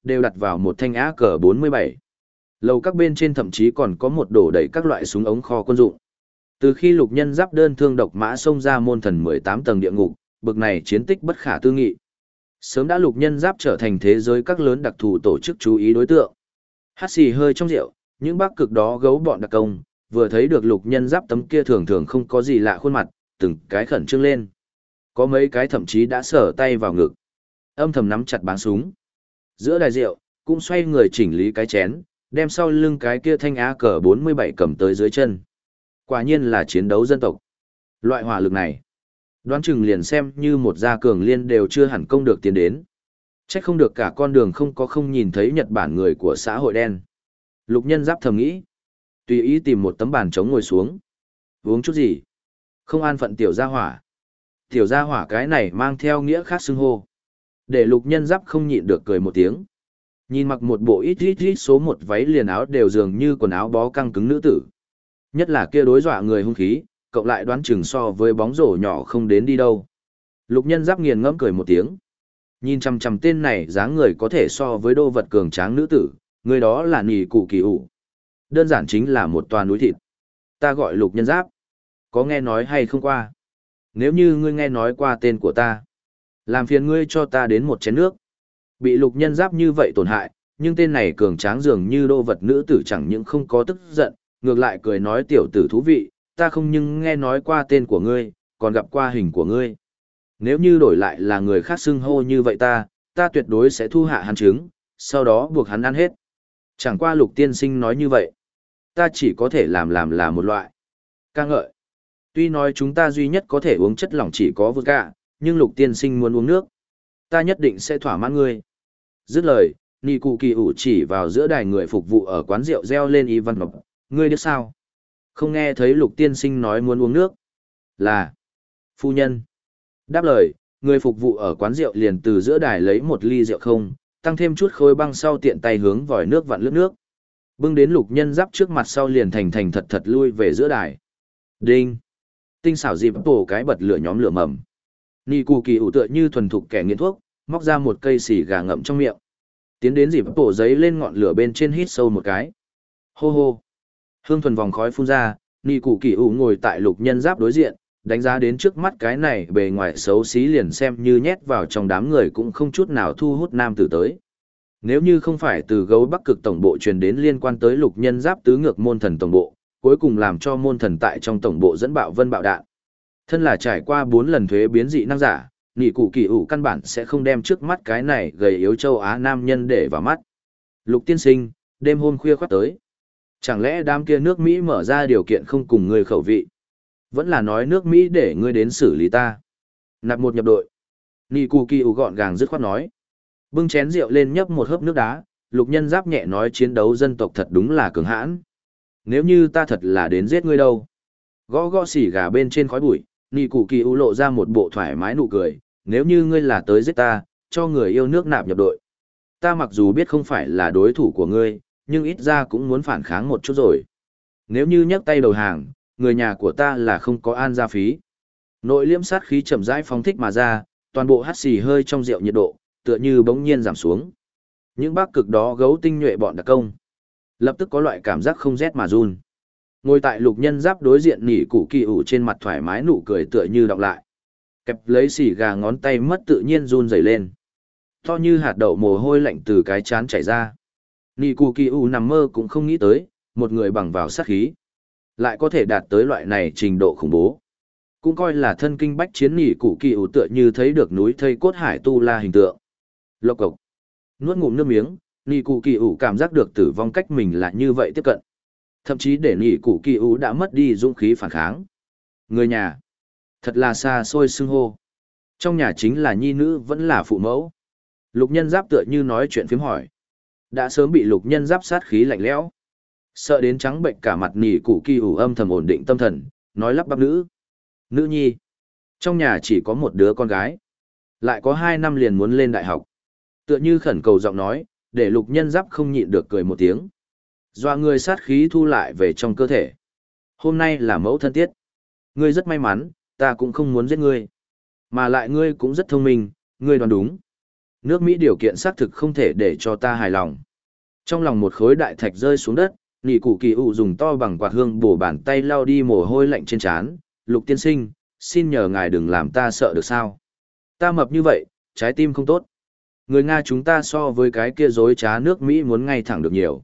đều đặt vào một thanh AK-47. Lầu các bên trên thậm chí còn có một đổ đầy các loại súng ống kho quân dụng. Từ khi Lục Nhân Giáp đơn thương độc mã xông ra môn thần 18 tầng địa ngục, bực này chiến tích bất khả tư nghị. Sớm đã Lục Nhân Giáp trở thành thế giới các lớn đặc thù tổ chức chú ý đối tượng. Hắt xì hơi trong rượu, những bác cực đó gấu bọn đặc công, vừa thấy được Lục Nhân Giáp tấm kia thường thường không có gì lạ khuôn mặt, từng cái khẩn trương lên. Có mấy cái thậm chí đã sờ tay vào ngực, âm thầm nắm chặt báng súng. Giữa đài rượu, cũng xoay người chỉnh lý cái chén, đem sau lưng cái kia thanh AK-47 cầm tới dưới chân. Quả nhiên là chiến đấu dân tộc. Loại hỏa lực này, đoán chừng liền xem như một gia cường liên đều chưa hẳn công được tiến đến. Chắc không được cả con đường không nhìn thấy Nhật Bản người của xã hội đen. Lục Nhân Giáp thầm nghĩ. Tùy ý tìm một tấm bàn trống ngồi xuống. Uống chút gì? Không an phận tiểu gia hỏa. Tiểu gia hỏa cái này mang theo nghĩa khác xưng hô. Để Lục Nhân Giáp không nhịn được cười một tiếng. Nhìn mặc một bộ ít số một váy liền áo đều dường như quần áo bó căng cứng nữ tử. Nhất là kia đối dọa người hung khí, cộng lại đoán chừng so với bóng rổ nhỏ không đến đi đâu. Lục Nhân Giáp nghiền ngẫm cười một tiếng. Nhìn chằm chằm tên này dáng người có thể so với đô vật cường tráng nữ tử, người đó là Nỉ Cụ Kỳ ủ. Đơn giản chính là một toà núi thịt. Ta gọi Lục Nhân Giáp. Có nghe nói hay không qua? Nếu như ngươi nghe nói qua tên của ta, làm phiền ngươi cho ta đến một chén nước. Bị Lục Nhân Giáp như vậy tổn hại, nhưng tên này cường tráng dường như đô vật nữ tử chẳng những không có tức giận, ngược lại cười nói tiểu tử thú vị, ta không nhưng nghe nói qua tên của ngươi, còn gặp qua hình của ngươi. Nếu như đổi lại là người khác xưng hô như vậy ta tuyệt đối sẽ thu hạ hắn trứng, sau đó buộc hắn ăn hết. Chẳng qua Lục tiên sinh nói như vậy, ta chỉ có thể làm là một loại ca ngợi. Tuy nói chúng ta duy nhất có thể uống chất lỏng chỉ có vodka, nhưng Lục tiên sinh muốn uống nước, ta nhất định sẽ thỏa mãn ngươi. Dứt lời, Nị Cụ Kỳ ủ chỉ vào giữa đài người phục vụ ở quán rượu reo lên Ivanov, ngươi biết sao? Không nghe thấy Lục tiên sinh nói muốn uống nước? Là phu nhân. Đáp lời, người phục vụ ở quán rượu liền từ giữa đài lấy một ly rượu không, tăng thêm chút khối băng sau tiện tay hướng vòi nước vặn lướt nước. Bưng đến Lục Nhân Giáp trước mặt sau liền thành thật lui về giữa đài. Đinh. Tinh xảo dịp tổ cái bật lửa nhóm lửa mầm. Nị Cụ Kỳ ủ tựa như thuần thục kẻ nghiện thuốc, móc ra một cây xì gà ngậm trong miệng. Tiến đến dịp tổ giấy lên ngọn lửa bên trên hít sâu một cái. Hô hô. Hương thuần vòng khói phun ra, Nị Cụ Kỳ ủ ngồi tại Lục Nhân Giáp đối diện, đánh giá đến trước mắt cái này bề ngoài xấu xí liền xem như nhét vào trong đám người cũng không chút nào thu hút nam tử tới. Nếu như không phải từ gấu Bắc Cực tổng bộ truyền đến liên quan tới Lục Nhân Giáp tứ ngược môn thần tổng bộ, cuối cùng làm cho môn thần tại trong tổng bộ dẫn bạo vân bạo đạn. Thân là trải qua 4 lần thuế biến dị năng giả, Nị Cụ Kỳ ủ căn bản sẽ không đem trước mắt cái này gầy yếu châu Á nam nhân để vào mắt. Lục tiên sinh, đêm hôm khuya khoắt tới. Chẳng lẽ đám kia nước Mỹ mở ra điều kiện không cùng người khẩu vị? Vẫn là nói nước Mỹ để ngươi đến xử lý ta. Nạp một nhập đội. Nị Cụ Kỳ ủ gọn gàng dứt khoát nói. Bưng chén rượu lên nhấp một hớp nước đá, Lục Nhân Giáp nhẹ nói chiến đấu dân tộc thật đúng là cường hãn. Nếu như ta thật là đến giết ngươi đâu. Gõ gõ xỉ gà bên trên khói bụi, Nị Cụ Kỳ ủ lộ ra một bộ thoải mái nụ cười. Nếu như ngươi là tới giết ta, cho người yêu nước nạp nhập đội. Ta mặc dù biết không phải là đối thủ của ngươi, nhưng ít ra cũng muốn phản kháng một chút rồi. Nếu như nhấc tay đầu hàng, người nhà của ta là không có an gia phí. Nội liễm sát khí chậm rãi phóng thích mà ra, toàn bộ hắt xì hơi trong rượu nhiệt độ, tựa như bỗng nhiên giảm xuống. Những bác cực đó gấu tinh nhuệ bọn đặc công, lập tức có loại cảm giác không rét mà run. Ngồi tại Lục Nhân Giáp đối diện Nị Cụ Kỳ ủ trên mặt thoải mái nụ cười tựa như đọc lại. Kẹp lấy xì gà ngón tay mất tự nhiên run rẩy lên. To như hạt đậu mồ hôi lạnh từ cái chán chảy ra. Nị Cụ Kỳ ủ nằm mơ cũng không nghĩ tới, một người bằng vào sát khí lại có thể đạt tới loại này trình độ khủng bố. Cũng coi là thân kinh bách chiến. Nị Cụ Kỳ ủ tựa như thấy được núi thây cốt hải tu la hình tượng. Lộc cộc. Nuốt ngụm nước miếng, Nị Cụ Kỳ ủ cảm giác được tử vong cách mình là như vậy tiếp cận. Thậm chí để Nị Cụ Kỳ ủ đã mất đi dũng khí phản kháng. Người nhà. Thật là xa xôi xưng hô. Trong nhà chính là nhi nữ vẫn là phụ mẫu. Lục Nhân Giáp tựa như nói chuyện phiếm hỏi. Đã sớm bị Lục Nhân Giáp sát khí lạnh lẽo. Sợ đến trắng bệnh cả mặt. Nị Cụ Kỳ ủ âm thầm ổn định tâm thần, nói lắp bắp nữ. Nữ nhi. Trong nhà chỉ có một đứa con gái. Lại có 2 năm liền muốn lên đại học. Tựa như khẩn cầu giọng nói, để Lục Nhân Giáp không nhịn được cười một tiếng. Doa người sát khí thu lại về trong cơ thể. Hôm nay là mẫu thân tiết. Ngươi rất may mắn, ta cũng không muốn giết ngươi. Mà lại ngươi cũng rất thông minh, ngươi đoán đúng. Nước Mỹ điều kiện xác thực không thể để cho ta hài lòng. Trong lòng một khối đại thạch rơi xuống đất, nỉ cụ kỳ ủ dùng to bằng quạt hương bổ bàn tay lau đi mồ hôi lạnh trên trán. Lục tiên sinh, xin nhờ ngài đừng làm ta sợ được sao. Ta mập như vậy, trái tim không tốt. Người Nga chúng ta so với cái kia dối trá nước Mỹ muốn ngay thẳng được nhiều.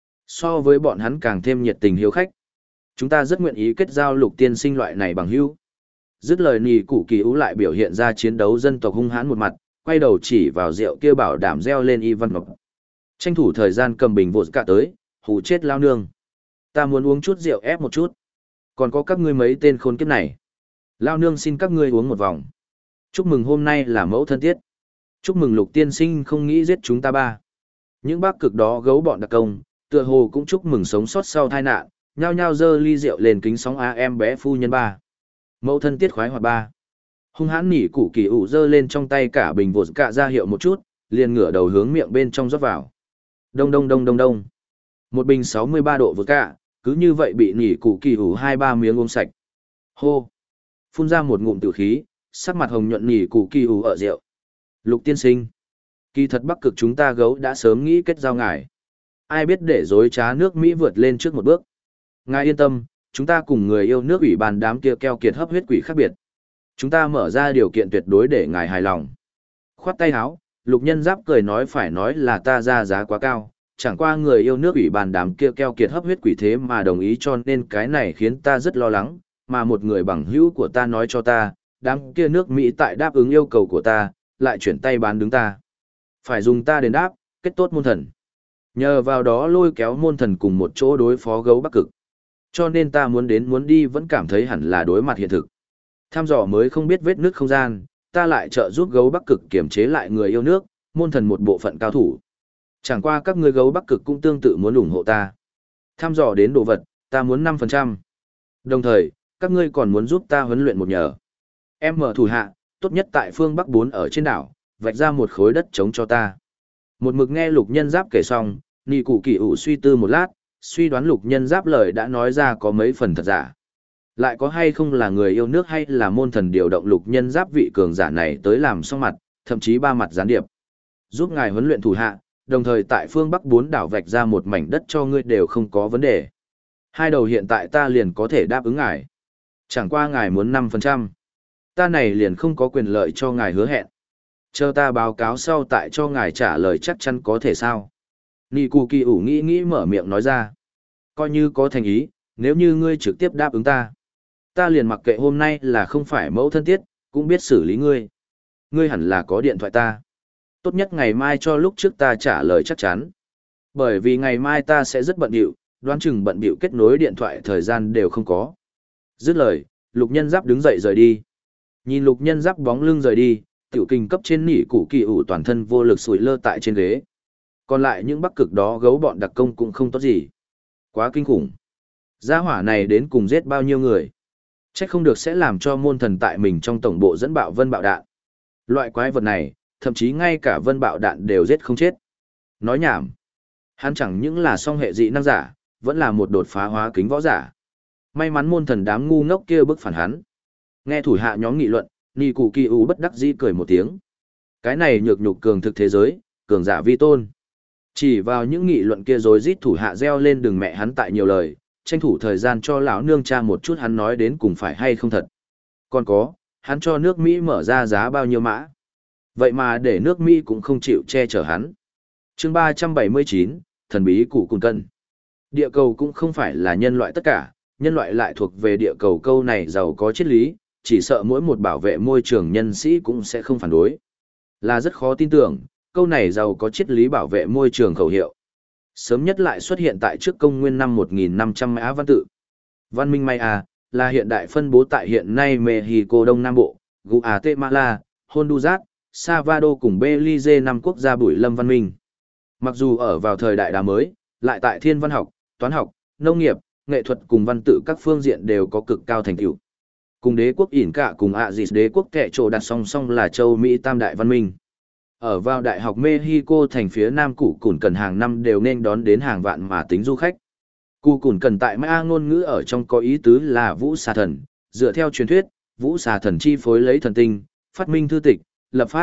So với bọn hắn càng thêm nhiệt tình hiếu khách. Chúng ta rất nguyện ý kết giao Lục tiên sinh loại này bằng hữu. Dứt lời nỉ cụ kỳ ủ lại biểu hiện ra chiến đấu dân tộc hung hãn một mặt, quay đầu chỉ vào rượu kia bảo đảm reo lên Ivanov. Tranh thủ thời gian cầm bình vột cả tới, hù chết lao nương. Ta muốn uống chút rượu ép một chút. Còn có các ngươi mấy tên khốn kiếp này. Lao nương xin các ngươi uống một vòng. Chúc mừng hôm nay là mẫu thân tiết. Chúc mừng Lục tiên sinh không nghĩ giết chúng ta ba. Những bác cực đó gấu bọn đặc công, tựa hồ cũng chúc mừng sống sót sau tai nạn, nhao nhao dơ ly rượu lên kính sóng em bé phu nhân ba. Mẫu thân tiết khoái hoạt ba. Hung hãn nỉ cụ kỳ ủ dơ lên trong tay cả bình vột cạ ra hiệu một chút, liền ngửa đầu hướng miệng bên trong rót vào. Đông đông đông đông đông. Một bình 63 độ vột cạ, cứ như vậy bị nỉ cụ kỳ ủ 2-3 miếng uống sạch. Hô. Phun ra một ngụm tử khí, sắc mặt hồng nhuận nỉ cụ kỳ ủ ở rượu. Lục tiên sinh. Kỳ thật Bắc Cực chúng ta gấu đã sớm nghĩ kết giao ngài. Ai biết để dối trá nước Mỹ vượt lên trước một bước. Ngài yên tâm, chúng ta cùng người yêu nước ủy ban đám kia keo kiệt hấp huyết quỷ khác biệt. Chúng ta mở ra điều kiện tuyệt đối để ngài hài lòng. Khoát tay áo, Lục Nhân Giáp cười nói phải nói là ta ra giá quá cao, chẳng qua người yêu nước ủy ban đám kia keo kiệt hấp huyết quỷ thế mà đồng ý cho nên cái này khiến ta rất lo lắng, mà một người bằng hữu của ta nói cho ta, đám kia nước Mỹ tại đáp ứng yêu cầu của ta, lại chuyển tay bán đứng ta. Phải dùng ta đền đáp, kết tốt môn thần. Nhờ vào đó lôi kéo môn thần cùng một chỗ đối phó gấu Bắc Cực. Cho nên ta muốn đến muốn đi vẫn cảm thấy hẳn là đối mặt hiện thực. Tham dò mới không biết vết nước không gian, ta lại trợ giúp gấu Bắc Cực kiểm chế lại người yêu nước, môn thần một bộ phận cao thủ. Chẳng qua các ngươi gấu Bắc Cực cũng tương tự muốn ủng hộ ta. Tham dò đến đồ vật, ta muốn 5%. Đồng thời, các ngươi còn muốn giúp ta huấn luyện một nhờ. Em mở thủ hạ, tốt nhất tại phương Bắc 4 ở trên đảo, vạch ra một khối đất trống cho ta. Một mực nghe Lục Nhân Giáp kể xong, nỉ cụ kỳ ủ suy tư một lát, suy đoán Lục Nhân Giáp lời đã nói ra có mấy phần thật giả. Lại có hay không là người yêu nước hay là môn thần điều động Lục Nhân Giáp vị cường giả này tới làm xong mặt, thậm chí ba mặt gián điệp. Giúp ngài huấn luyện thủ hạ, đồng thời tại phương Bắc 4 đảo vạch ra một mảnh đất cho ngươi đều không có vấn đề. Hai đầu hiện tại ta liền có thể đáp ứng ngài. Chẳng qua ngài muốn 5%. Ta này liền không có quyền lợi cho ngài hứa hẹn. Chờ ta báo cáo sau tại cho ngài trả lời chắc chắn có thể sao. Nỉ cụ kỳ ủ nghĩ mở miệng nói ra. Coi như có thành ý, nếu như ngươi trực tiếp đáp ứng ta. Ta liền mặc kệ hôm nay là không phải mẫu thân tiết, cũng biết xử lý ngươi. Ngươi hẳn là có điện thoại ta. Tốt nhất ngày mai cho lúc trước ta trả lời chắc chắn. Bởi vì ngày mai ta sẽ rất bận bịu, đoán chừng bận bịu kết nối điện thoại thời gian đều không có. Dứt lời, Lục Nhân Giáp đứng dậy rời đi. Nhìn Lục Nhân Giáp bóng lưng rời đi, tiểu kinh cấp trên nỉ cụ kỳ ủ toàn thân vô lực sủi lơ tại trên ghế. Còn lại những Bắc Cực đó gấu bọn đặc công cũng không tốt gì. Quá kinh khủng. Gia hỏa này đến cùng giết bao nhiêu người. Chắc không được sẽ làm cho môn thần tại mình trong tổng bộ dẫn bạo vân bạo đạn. Loại quái vật này, thậm chí ngay cả vân bạo đạn đều giết không chết. Nói nhảm. Hắn chẳng những là song hệ dị năng giả, vẫn là một đột phá hóa kính võ giả. May mắn môn thần đám ngu ngốc kia bức phản hắn. Nghe thủ hạ nhóm nghị luận, nỉ cụ kỳ ủ bất đắc dĩ cười một tiếng. Cái này nhược nhục cường thực thế giới, cường giả vi tôn. Chỉ vào những nghị luận kia rồi rít thủ hạ reo lên đừng mẹ hắn tại nhiều lời, tranh thủ thời gian cho lão nương cha một chút hắn nói đến cùng phải hay không thật. Còn có, hắn cho nước Mỹ mở ra giá bao nhiêu mã. Vậy mà để nước Mỹ cũng không chịu che chở hắn. Chương 379, thần bí cụ cùn cân. Địa cầu cũng không phải là nhân loại tất cả, nhân loại lại thuộc về địa cầu câu này giàu có triết lý, chỉ sợ mỗi một bảo vệ môi trường nhân sĩ cũng sẽ không phản đối. Là rất khó tin tưởng, câu này giàu có triết lý bảo vệ môi trường khẩu hiệu. Sớm nhất lại xuất hiện tại trước công nguyên năm 1500 Mã văn tự. Văn minh Maya là hiện đại phân bố tại hiện nay Mexico Đông Nam Bộ, Guatemala, Honduras, Salvador cùng Belize năm quốc gia bụi lâm văn minh. Mặc dù ở vào thời đại đá mới, lại tại thiên văn học, toán học, nông nghiệp, nghệ thuật cùng văn tự các phương diện đều có cực cao thành tựu. Cùng đế quốc Inca cùng Azis đế quốc kẻ trổ đặt song song là châu Mỹ tam đại văn minh. Ở vào đại học Mexico thành phía nam Cụ Cùn Cần hàng năm đều nên đón đến hàng vạn mà tính du khách. Cụ Cùn Cần tại Maya ngôn ngữ ở trong có ý tứ là vũ xà thần, dựa theo truyền thuyết, vũ xà thần chi phối lấy thần tinh, phát minh thư tịch, lập pháp,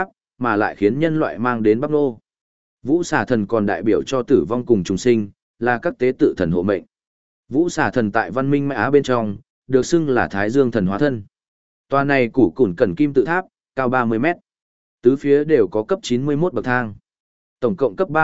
mà lại khiến nhân loại mang đến Bắc Nô. Vũ xà thần còn đại biểu cho tử vong cùng trùng sinh, là các tế tự thần hộ mệnh. Vũ xà thần tại văn minh Mã Á bên trong, được xưng là Thái Dương thần hóa thân. Tòa này củ củn cẩn kim tự tháp, cao 30 mét. Tứ phía đều có cấp 91 bậc thang. Tổng cộng cấp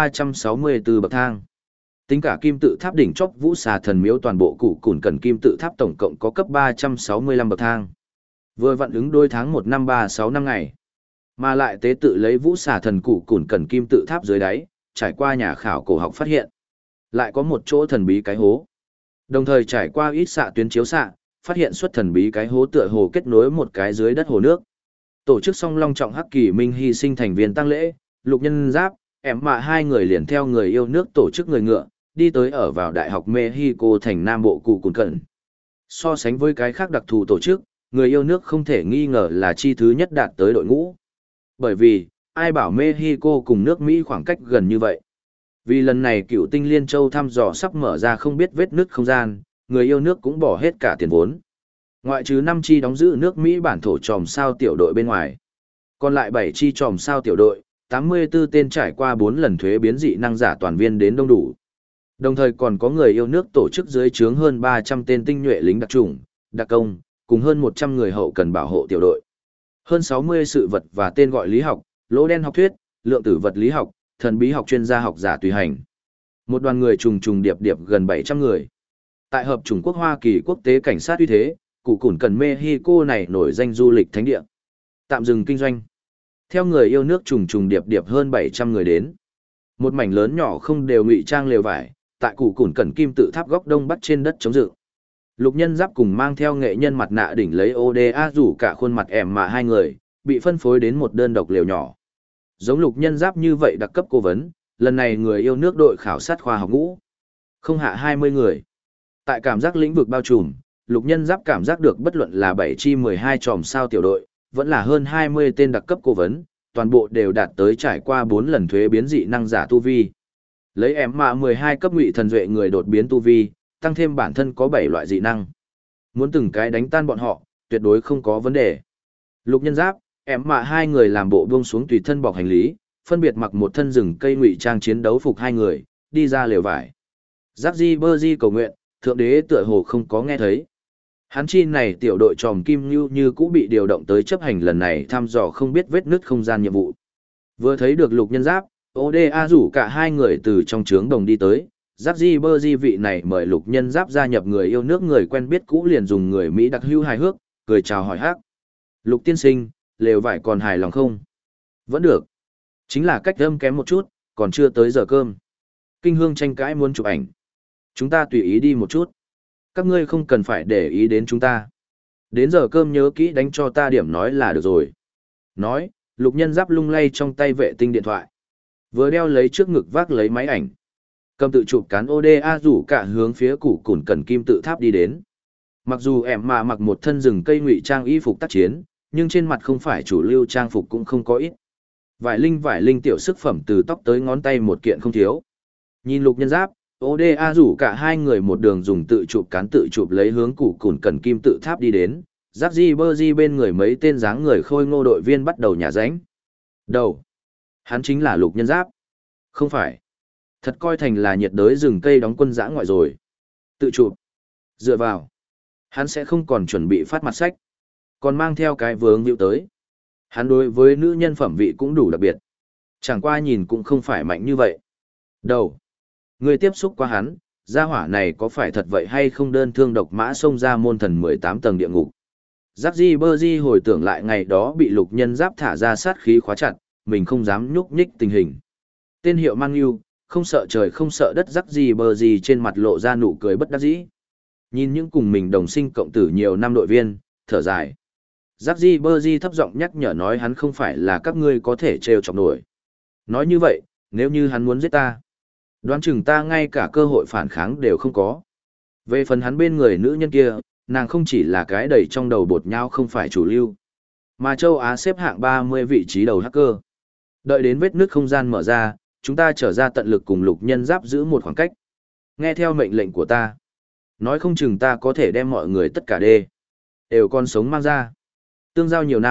364 bậc thang. Tính cả kim tự tháp đỉnh chóp Vũ xà thần miếu toàn bộ củ củn cẩn kim tự tháp tổng cộng có cấp 365 bậc thang. Vừa vặn ứng đôi tháng 1 năm 36 năm ngày. Mà lại tế tự lấy Vũ xà thần củ củn cẩn kim tự tháp dưới đáy, trải qua nhà khảo cổ học phát hiện. Lại có một chỗ thần bí cái hố. Đồng thời trải qua ít xạ tuyến chiếu xạ, phát hiện xuất thần bí cái hố tựa hồ kết nối một cái dưới đất hồ nước. Tổ chức xong long trọng Hắc Kỳ Minh hy sinh thành viên tang lễ, Lục Nhân Giáp, em mạ hai người liền theo người yêu nước tổ chức người ngựa, đi tới ở vào Đại học Mexico thành Nam Bộ Cụ Cùn Cẩn. So sánh với cái khác đặc thù tổ chức, người yêu nước không thể nghi ngờ là chi thứ nhất đạt tới đội ngũ. Bởi vì, ai bảo Mexico cùng nước Mỹ khoảng cách gần như vậy. Vì lần này cựu tinh liên châu thăm dò sắp mở ra không biết vết nứt không gian, người yêu nước cũng bỏ hết cả tiền vốn. Ngoại trừ 5 chi đóng giữ nước Mỹ bản thổ tròm sao tiểu đội bên ngoài. Còn lại 7 chi tròm sao tiểu đội, 84 tên trải qua 4 lần thuế biến dị năng giả toàn viên đến đông đủ. Đồng thời còn có người yêu nước tổ chức dưới trướng hơn 300 tên tinh nhuệ lính đặc chủng, đặc công, cùng hơn 100 người hậu cần bảo hộ tiểu đội. Hơn 60 sự vật và tên gọi lý học, lỗ đen học thuyết, lượng tử vật lý học, thần bí học chuyên gia học giả tùy hành. Một đoàn người trùng trùng điệp điệp gần 700 người. Tại hợp chủng quốc Hoa Kỳ quốc tế cảnh sát uy thế, Cụ Cùn Cẩn Mexico này nổi danh du lịch thánh địa. Tạm dừng kinh doanh. Theo người yêu nước trùng trùng điệp điệp hơn 700 người đến. Một mảnh lớn nhỏ không đều ngụy trang lều vải, tại Cụ Cùn Cẩn kim tự tháp góc đông bắc trên đất chống dự. Lục Nhân Giáp cùng mang theo nghệ nhân mặt nạ đỉnh lấy ODA rủ cả khuôn mặt ẻm mà hai người, bị phân phối đến một đơn độc lều nhỏ. Giống Lục Nhân Giáp như vậy đặc cấp cố vấn, lần này người yêu nước đội khảo sát khoa học ngũ. Không hạ 20 người. Tại cảm giác lĩnh vực bao trùm, Lục Nhân Giáp cảm giác được bất luận là 7 chi 12 tròm sao tiểu đội, vẫn là hơn 20 tên đặc cấp cố vấn, toàn bộ đều đạt tới trải qua 4 lần thuế biến dị năng giả tu vi. Lấy em mạ 12 cấp ngụy thần duệ người đột biến tu vi, tăng thêm bản thân có 7 loại dị năng. Muốn từng cái đánh tan bọn họ, tuyệt đối không có vấn đề. Lục Nhân Giáp, em mạ hai người làm bộ buông xuống tùy thân bọc hành lý, phân biệt mặc một thân rừng cây ngụy trang chiến đấu phục hai người, đi ra lều vải. Giáp Di Bơ Di cầu nguyện, thượng đế tựa hồ không có nghe thấy. Hắn chi này tiểu đội tròm kim như cũ bị điều động tới chấp hành lần này thăm dò không biết vết nứt không gian nhiệm vụ. Vừa thấy được Lục Nhân Giáp, ODA rủ cả hai người từ trong trướng đồng đi tới. Giáp Di Bơ Di vị này mời Lục Nhân Giáp gia nhập người yêu nước người quen biết cũ liền dùng người Mỹ đặc hữu hài hước, cười chào hỏi hát. Lục tiên sinh, lều vải còn hài lòng không? Vẫn được. Chính là cách âm kém một chút, còn chưa tới giờ cơm. Kinh Hương tranh cãi muốn chụp ảnh. Chúng ta tùy ý đi một chút. Các ngươi không cần phải để ý đến chúng ta. Đến giờ cơm nhớ kỹ đánh cho ta điểm nói là được rồi. Nói, Lục Nhân Giáp lung lay trong tay vệ tinh điện thoại. Vừa đeo lấy trước ngực vác lấy máy ảnh. Cầm tự chụp cán ODA rủ cả hướng phía Cụ Cùn Cẩn kim tự tháp đi đến. Mặc dù em mà mặc một thân rừng cây ngụy trang y phục tác chiến, nhưng trên mặt không phải chủ lưu trang phục cũng không có ít. Vải linh tiểu sức phẩm từ tóc tới ngón tay một kiện không thiếu. Nhìn Lục Nhân Giáp, ODA rủ cả hai người một đường dùng tự chụp cán tự chụp lấy hướng Cụ Cùn Cẩn kim tự tháp đi đến. Giáp Di Bơ Di bên người mấy tên dáng người khôi ngô đội viên bắt đầu nhả ránh. Đầu. Hắn chính là Lục Nhân Giáp. Không phải. Thật coi thành là nhiệt đới rừng cây đóng quân dã ngoại rồi. Tự chụp. Dựa vào. Hắn sẽ không còn chuẩn bị phát mặt sách. Còn mang theo cái vướng víu tới. Hắn đối với nữ nhân phẩm vị cũng đủ đặc biệt. Chẳng qua nhìn cũng không phải mạnh như vậy. Đầu. Người tiếp xúc qua hắn, gia hỏa này có phải thật vậy hay không đơn thương độc mã xông ra môn thần 18 tầng địa ngục. Giáp Di Bơ Di hồi tưởng lại ngày đó bị Lục Nhân Giáp thả ra sát khí khóa chặt, mình không dám nhúc nhích tình hình. Tên hiệu Mang Yêu, không sợ trời không sợ đất Giáp Di Bơ Di trên mặt lộ ra nụ cười bất đắc dĩ. Nhìn những cùng mình đồng sinh cộng tử nhiều năm đội viên, thở dài. Giáp Di Bơ Di thấp giọng nhắc nhở nói hắn không phải là các ngươi có thể trêu chọc nổi. Nói như vậy, nếu như hắn muốn giết ta, đoán chừng ta ngay cả cơ hội phản kháng đều không có. Về phần hắn bên người nữ nhân kia, nàng không chỉ là cái đầy trong đầu bột nhau không phải chủ lưu, mà châu Á xếp hạng 30 vị trí đầu hacker. Đợi đến vết nước không gian mở ra, chúng ta trở ra tận lực cùng Lục Nhân Giáp giữ một khoảng cách. Nghe theo mệnh lệnh của ta. Nói không chừng ta có thể đem mọi người tất cả đều con sống mang ra. Tương giao nhiều năm,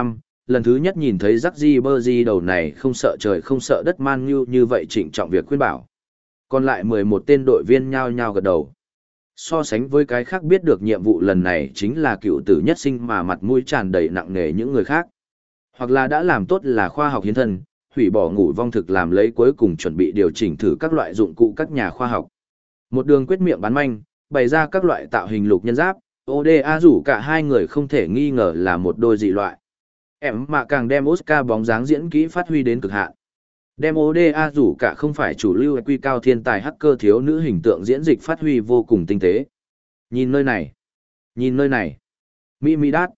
lần thứ nhất nhìn thấy rắc di bơ di đầu này không sợ trời không sợ đất man như vậy trịnh trọng việc khuyên bảo. Còn lại 11 tên đội viên nhao nhao gật đầu. So sánh với cái khác biết được nhiệm vụ lần này chính là cựu tử nhất sinh mà mặt mũi tràn đầy nặng nề những người khác. Hoặc là đã làm tốt là khoa học hiến thân, hủy bỏ ngủ vong thực làm lấy cuối cùng chuẩn bị điều chỉnh thử các loại dụng cụ các nhà khoa học. Một đường quyết miệng bán manh, bày ra các loại tạo hình lục nhân giáp, ODA rủ cả hai người không thể nghi ngờ là một đôi dị loại. Em mà càng đem Oscar bóng dáng diễn kỹ phát huy đến cực hạn. Đem ODA rủ cả không phải chủ lưu quy cao thiên tài hacker thiếu nữ hình tượng diễn dịch phát huy vô cùng tinh tế. Nhìn nơi này. Nhìn nơi này. Mỹ Mỹ đát.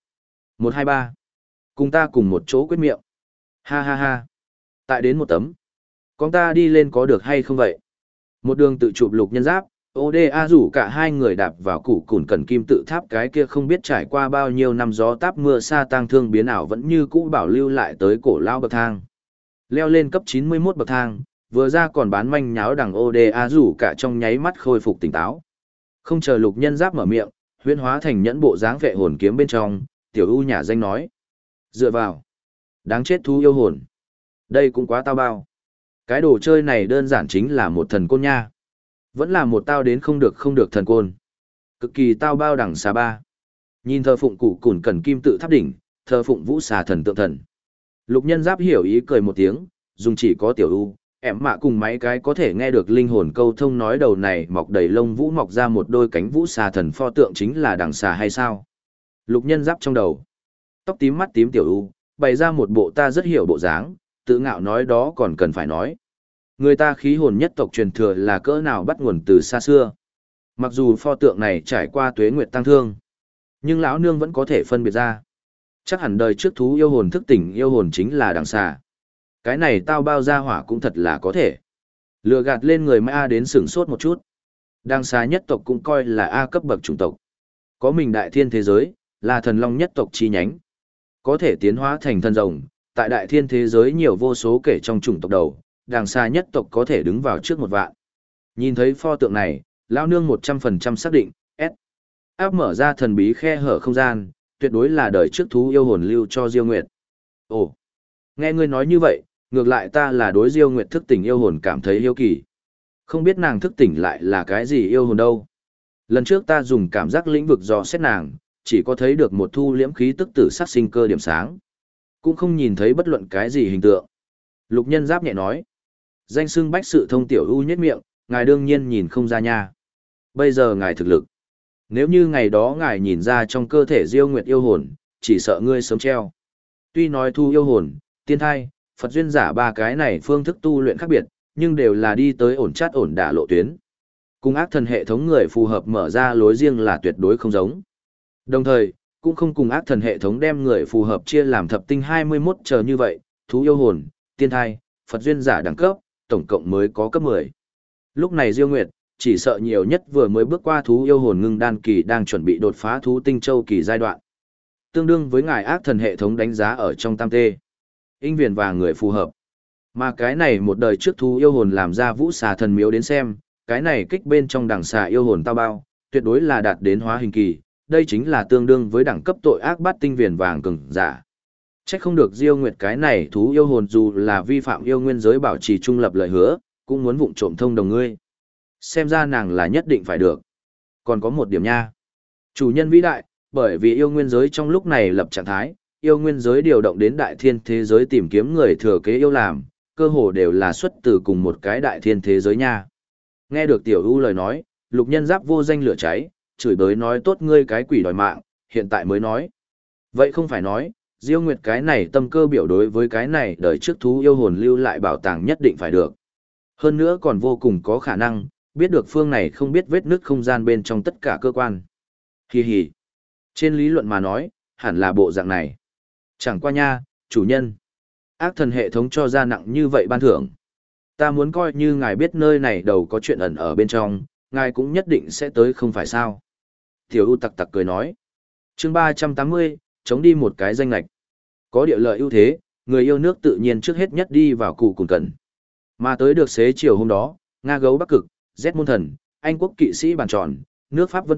123. Cùng ta cùng một chỗ quyết miệng. Ha ha ha. Tại đến một tấm. Con ta đi lên có được hay không vậy? Một đường tự chụp lục nhân giáp, ODA rủ cả hai người đạp vào củ cùn cẩn kim tự tháp cái kia không biết trải qua bao nhiêu năm gió táp mưa sa tang thương biến ảo vẫn như cũ bảo lưu lại tới cổ lao bậc thang. Leo lên cấp 91 bậc thang, vừa ra còn bán manh nháo đằng ODA rủ cả trong nháy mắt khôi phục tỉnh táo. Không chờ lục nhân giáp mở miệng, huyễn hóa thành nhẫn bộ dáng vệ hồn kiếm bên trong, tiểu ưu nhà danh nói. Dựa vào. Đáng chết thú yêu hồn. Đây cũng quá tao bao. Cái đồ chơi này đơn giản chính là một thần côn nha. Vẫn là một tao đến không được thần côn. Cực kỳ tao bao đẳng xà ba. Nhìn thờ phụng cụ cùn cần kim tự tháp đỉnh, thờ phụng vũ xà thần tượng thần. Lục nhân giáp hiểu ý cười một tiếng, dùng chỉ có tiểu ưu, em mạ cùng mấy cái có thể nghe được linh hồn câu thông nói đầu này mọc đầy lông vũ mọc ra một đôi cánh vũ xà thần pho tượng chính là đằng xà hay sao? Lục nhân giáp trong đầu. Tóc tím mắt tím tiểu ưu, bày ra một bộ ta rất hiểu bộ dáng, tự ngạo nói đó còn cần phải nói. Người ta khí hồn nhất tộc truyền thừa là cỡ nào bắt nguồn từ xa xưa. Mặc dù pho tượng này trải qua tuế nguyệt tăng thương, nhưng lão nương vẫn có thể phân biệt ra. Chắc hẳn đời trước thú yêu hồn thức tỉnh yêu hồn chính là đằng xà. Cái này tao bao ra hỏa cũng thật là có thể. Lừa gạt lên người mai A đến sửng sốt một chút. Đằng xà nhất tộc cũng coi là A cấp bậc chủng tộc. Có mình đại thiên thế giới, là thần long nhất tộc chi nhánh. Có thể tiến hóa thành thần rồng, tại đại thiên thế giới nhiều vô số kể trong chủng tộc đầu, đằng xa nhất tộc có thể đứng vào trước một vạn. Nhìn thấy pho tượng này, lão nương 100% xác định, S. Áp mở ra thần bí khe hở không gian, tuyệt đối là đời trước thú yêu hồn lưu cho Diêu Nguyệt. Ồ, nghe ngươi nói như vậy, ngược lại ta là đối Diêu Nguyệt thức tỉnh yêu hồn cảm thấy yêu kỳ. Không biết nàng thức tỉnh lại là cái gì yêu hồn đâu. Lần trước ta dùng cảm giác lĩnh vực dò xét nàng, chỉ có thấy được một thu liễm khí tức tử sát sinh cơ điểm sáng. Cũng không nhìn thấy bất luận cái gì hình tượng. Lục nhân giáp nhẹ nói. Danh xưng bách sự thông tiểu ưu nhất miệng, ngài đương nhiên nhìn không ra nha. Bây giờ ngài thực lực. Nếu như ngày đó ngài nhìn ra trong cơ thể Diêu Nguyệt yêu hồn, chỉ sợ ngươi sớm treo. Tuy nói thu yêu hồn, tiên thai, Phật duyên giả ba cái này phương thức tu luyện khác biệt, nhưng đều là đi tới ổn chát ổn đả lộ tuyến. Cùng ác thần hệ thống người phù hợp mở ra lối riêng là tuyệt đối không giống. Đồng thời, cũng không cùng ác thần hệ thống đem người phù hợp chia làm thập tinh 21 chờ như vậy, thú yêu hồn, tiên thai, Phật duyên giả đẳng cấp, tổng cộng mới có cấp 10. Lúc này Diêu Nguyệt, chỉ sợ nhiều nhất vừa mới bước qua thú yêu hồn ngưng đan kỳ đang chuẩn bị đột phá thú tinh châu kỳ giai đoạn. Tương đương với ngài ác thần hệ thống đánh giá ở trong tam tê. Inh viền và người phù hợp. Mà cái này một đời trước thú yêu hồn làm ra vũ xà thần miếu đến xem, cái này kích bên trong đằng xà yêu hồn tao bao, tuyệt đối là đạt đến hóa hình kỳ, đây chính là tương đương với đẳng cấp tội ác bát tinh viền vàng cường giả. Chắc không được Diêu Nguyệt cái này thú yêu hồn dù là vi phạm yêu nguyên giới bảo trì trung lập lời hứa, cũng muốn vụng trộm thông đồng ngươi. Xem ra nàng là nhất định phải được. Còn có một điểm nha. Chủ nhân vĩ đại, bởi vì yêu nguyên giới trong lúc này lập trạng thái, yêu nguyên giới điều động đến đại thiên thế giới tìm kiếm người thừa kế yêu làm, cơ hồ đều là xuất từ cùng một cái đại thiên thế giới nha. Nghe được tiểu ưu lời nói, lục nhân giáp vô danh lửa cháy, chửi bới nói tốt ngươi cái quỷ đòi mạng, hiện tại mới nói. Vậy không phải nói, Diêu Nguyệt cái này tâm cơ biểu đối với cái này đời trước thú yêu hồn lưu lại bảo tàng nhất định phải được. Hơn nữa còn vô cùng có khả năng, biết được phương này không biết vết nứt không gian bên trong tất cả cơ quan. Hì hì. Trên lý luận mà nói, hẳn là bộ dạng này. Chẳng qua nha, chủ nhân. Ác thần hệ thống cho ra nặng như vậy ban thưởng. Ta muốn coi như ngài biết nơi này đầu có chuyện ẩn ở bên trong, ngài cũng nhất định sẽ tới không phải sao. Tiểu U tặc tặc cười nói. Chương 380, chống đi một cái danh lạch. Có địa lợi ưu thế, người yêu nước tự nhiên trước hết nhất đi vào cụ cùn cẩn. Mà tới được xế chiều hôm đó, Nga gấu Bắc Cực, Z môn thần, Anh quốc kỵ sĩ bàn tròn, nước Pháp Vân Tước,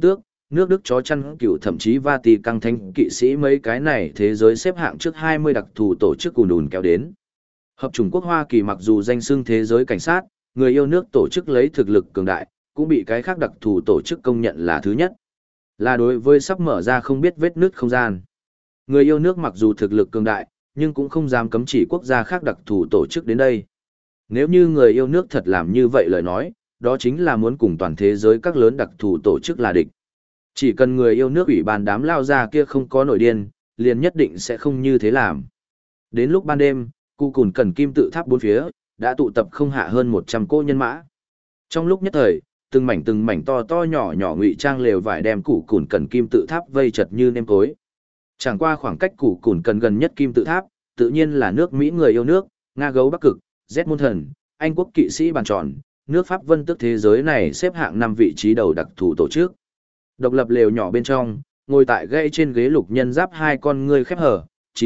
nước Đức chó chăn cừu thậm chí Vatican thánh kỵ sĩ mấy cái này thế giới xếp hạng trước 20 đặc thù tổ chức ùn ùn kéo đến. Hợp chủng quốc Hoa Kỳ mặc dù danh xưng thế giới cảnh sát, người yêu nước tổ chức lấy thực lực cường đại, cũng bị cái khác đặc thù tổ chức công nhận là thứ nhất. Là đối với sắp mở ra không biết vết nứt không gian. Người yêu nước mặc dù thực lực cường đại, nhưng cũng không dám cấm chỉ quốc gia khác đặc thù tổ chức đến đây. Nếu như người yêu nước thật làm như vậy lời nói, đó chính là muốn cùng toàn thế giới các lớn đặc thù tổ chức là địch. Chỉ cần người yêu nước ủy ban đám lao ra kia không có nổi điên, liền nhất định sẽ không như thế làm. Đến lúc ban đêm, Cụ Cùn Cần Kim tự tháp bốn phía, đã tụ tập không hạ hơn 100 cỗ nhân mã. Trong lúc nhất thời, từng mảnh to to nhỏ nhỏ ngụy trang lều vải đem Cụ Cùn Cần Kim tự tháp vây chật như nêm cối. Chẳng qua khoảng cách Cụ Cùn Cần gần nhất Kim tự tháp, tự nhiên là nước Mỹ người yêu nước, Nga gấu Bắc Cực, Z môn thần, Anh quốc kỵ sĩ bàn tròn, nước Pháp vân tước thế giới này xếp hạng 5 vị trí đầu đặc thù tổ chức. Độc lập lều nhỏ bên trong, ngồi tại gãy trên ghế lục nhân giáp hai con ngươi khép hở,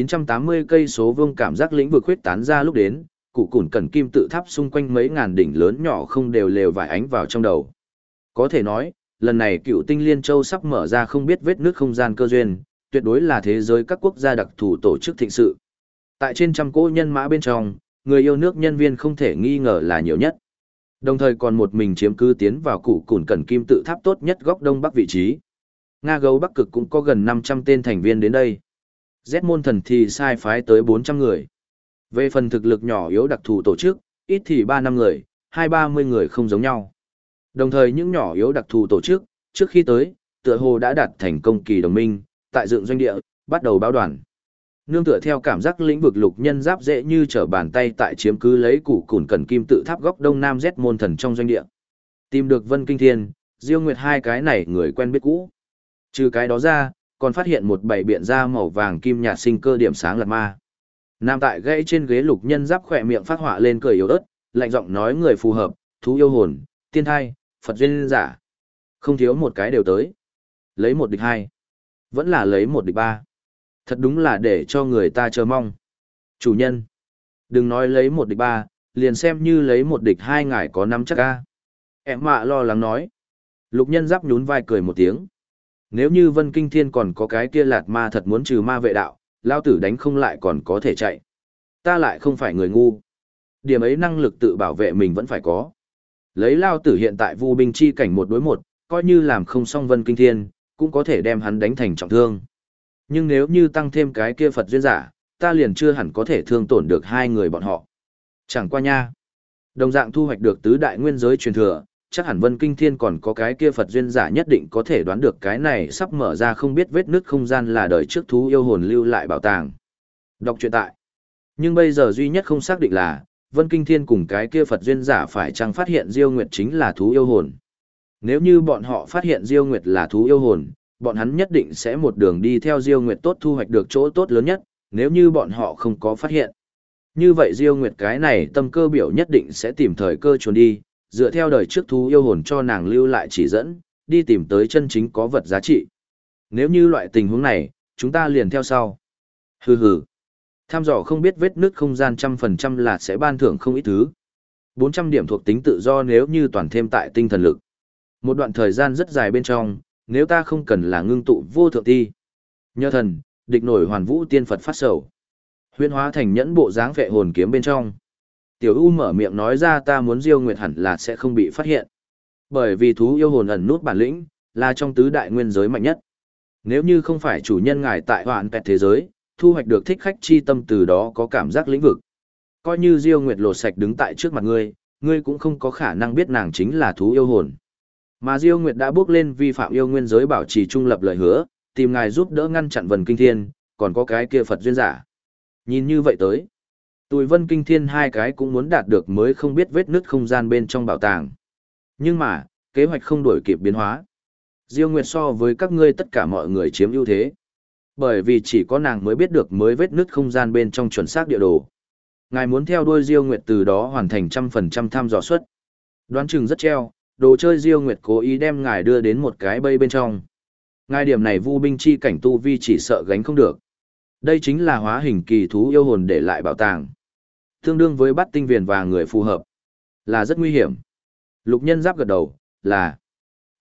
980 cây số vuông cảm giác lĩnh vực huyết tán ra lúc đến, Cụ Cùn Cần Kim tự tháp xung quanh mấy ngàn đỉnh lớn nhỏ không đều lều vải ánh vào trong đầu. Có thể nói, lần này Cựu Tinh Liên Châu sắp mở ra không biết vết nước không gian cơ duyên, tuyệt đối là thế giới các quốc gia đặc thù tổ chức thịnh sự. Tại trên trăm cỗ nhân mã bên trong, người yêu nước nhân viên không thể nghi ngờ là nhiều nhất. Đồng thời còn một mình chiếm cứ tiến vào Cụ Cùn Cần Kim tự tháp tốt nhất góc đông bắc vị trí. Nga gấu Bắc Cực cũng có gần 500 tên thành viên đến đây. Z môn thần thì sai phái tới 400 người. Về phần thực lực nhỏ yếu đặc thù tổ chức, ít thì 3-5 người, 20-30 người không giống nhau. Đồng thời những nhỏ yếu đặc thù tổ chức, trước khi tới, tựa hồ đã đạt thành công kỳ đồng minh, tại dựng doanh địa, bắt đầu báo đoàn. Nương tựa theo cảm giác lĩnh vực lục nhân giáp dễ như trở bàn tay tại chiếm cứ lấy Cụ Cùn Cần Kim tự tháp góc đông nam Z môn thần trong doanh địa. Tìm được Vân Kinh Thiên, Diêu Nguyệt hai cái này người quen biết cũ. Trừ cái đó ra, còn phát hiện một bảy biện da màu vàng kim nhạt sinh cơ điểm sáng lạt ma. Nam tại gãy trên ghế lục nhân giáp khỏe miệng phát họa lên cười yếu ớt, lạnh giọng nói người phù hợp, thú yêu hồn, tiên thai, Phật duyên giả. Không thiếu một cái đều tới. Lấy một địch hai. Vẫn là lấy một địch ba. Thật đúng là để cho người ta chờ mong. Chủ nhân. Đừng nói lấy một địch ba, liền xem như lấy một địch hai ngài có nắm chắc ca. Em mạ lo lắng nói. Lục nhân giáp nhún vai cười một tiếng. Nếu như Vân Kinh Thiên còn có cái kia lạt ma thật muốn trừ ma vệ đạo, lao tử đánh không lại còn có thể chạy. Ta lại không phải người ngu. Điểm ấy năng lực tự bảo vệ mình vẫn phải có. Lấy lao tử hiện tại vu binh chi cảnh 1 đối 1, coi như làm không xong Vân Kinh Thiên, cũng có thể đem hắn đánh thành trọng thương. Nhưng nếu như tăng thêm cái kia Phật duyên giả, ta liền chưa hẳn có thể thương tổn được hai người bọn họ. Chẳng qua nha. Đồng dạng thu hoạch được tứ đại nguyên giới truyền thừa, chắc hẳn Vân Kinh Thiên còn có cái kia Phật duyên giả nhất định có thể đoán được cái này sắp mở ra không biết vết nứt không gian là đời trước thú yêu hồn lưu lại bảo tàng. Đọc truyện tại. Nhưng bây giờ duy nhất không xác định là, Vân Kinh Thiên cùng cái kia Phật duyên giả phải chăng phát hiện Diêu Nguyệt chính là thú yêu hồn. Nếu như bọn họ phát hiện Diêu Nguyệt là thú yêu hồn, bọn hắn nhất định sẽ một đường đi theo Diêu Nguyệt tốt thu hoạch được chỗ tốt lớn nhất, nếu như bọn họ không có phát hiện. Như vậy Diêu Nguyệt cái này tâm cơ biểu nhất định sẽ tìm thời cơ trốn đi, dựa theo đời trước thú yêu hồn cho nàng lưu lại chỉ dẫn, đi tìm tới chân chính có vật giá trị. Nếu như loại tình huống này, chúng ta liền theo sau. Hừ hừ. Tham dò không biết vết nứt không gian 100% là sẽ ban thưởng không ít thứ. 400 điểm thuộc tính tự do nếu như toàn thêm tại tinh thần lực. Một đoạn thời gian rất dài bên trong, nếu ta không cần là ngưng tụ vô thượng ti. Nhờ thần, địch nổi hoàn vũ tiên Phật phát sầu. Huyễn hóa thành nhẫn bộ dáng vệ hồn kiếm bên trong. Tiểu U mở miệng nói ra ta muốn Diêu Nguyệt hẳn là sẽ không bị phát hiện. Bởi vì thú yêu hồn ẩn nút bản lĩnh, là trong tứ đại nguyên giới mạnh nhất. Nếu như không phải chủ nhân ngài tại hoạn pẹt thế giới, thu hoạch được thích khách chi tâm từ đó có cảm giác lĩnh vực. Coi như Diêu Nguyệt lột sạch đứng tại trước mặt ngươi, ngươi cũng không có khả năng biết nàng chính là thú yêu hồn. Mà Diêu Nguyệt đã bước lên vi phạm yêu nguyên giới bảo trì trung lập lời hứa, tìm ngài giúp đỡ ngăn chặn Vân Kinh Thiên, còn có cái kia Phật duyên giả. Nhìn như vậy tới, tụi Vân Kinh Thiên hai cái cũng muốn đạt được mới không biết vết nứt không gian bên trong bảo tàng. Nhưng mà, kế hoạch không đổi kịp biến hóa. Diêu Nguyệt so với các ngươi tất cả mọi người chiếm ưu thế. Bởi vì chỉ có nàng mới biết được mới vết nứt không gian bên trong chuẩn xác địa đồ. Ngài muốn theo đuôi Diêu Nguyệt từ đó hoàn thành 100% thăm dò suất. Đoán chừng rất treo, đồ chơi Diêu Nguyệt cố ý đem ngài đưa đến một cái bẫy bên trong. Ngài điểm này vu binh chi cảnh tu vi chỉ sợ gánh không được. Đây chính là hóa hình kỳ thú yêu hồn để lại bảo tàng. Tương đương với bắt tinh viền và người phù hợp. Là rất nguy hiểm. Lục nhân giáp gật đầu, là.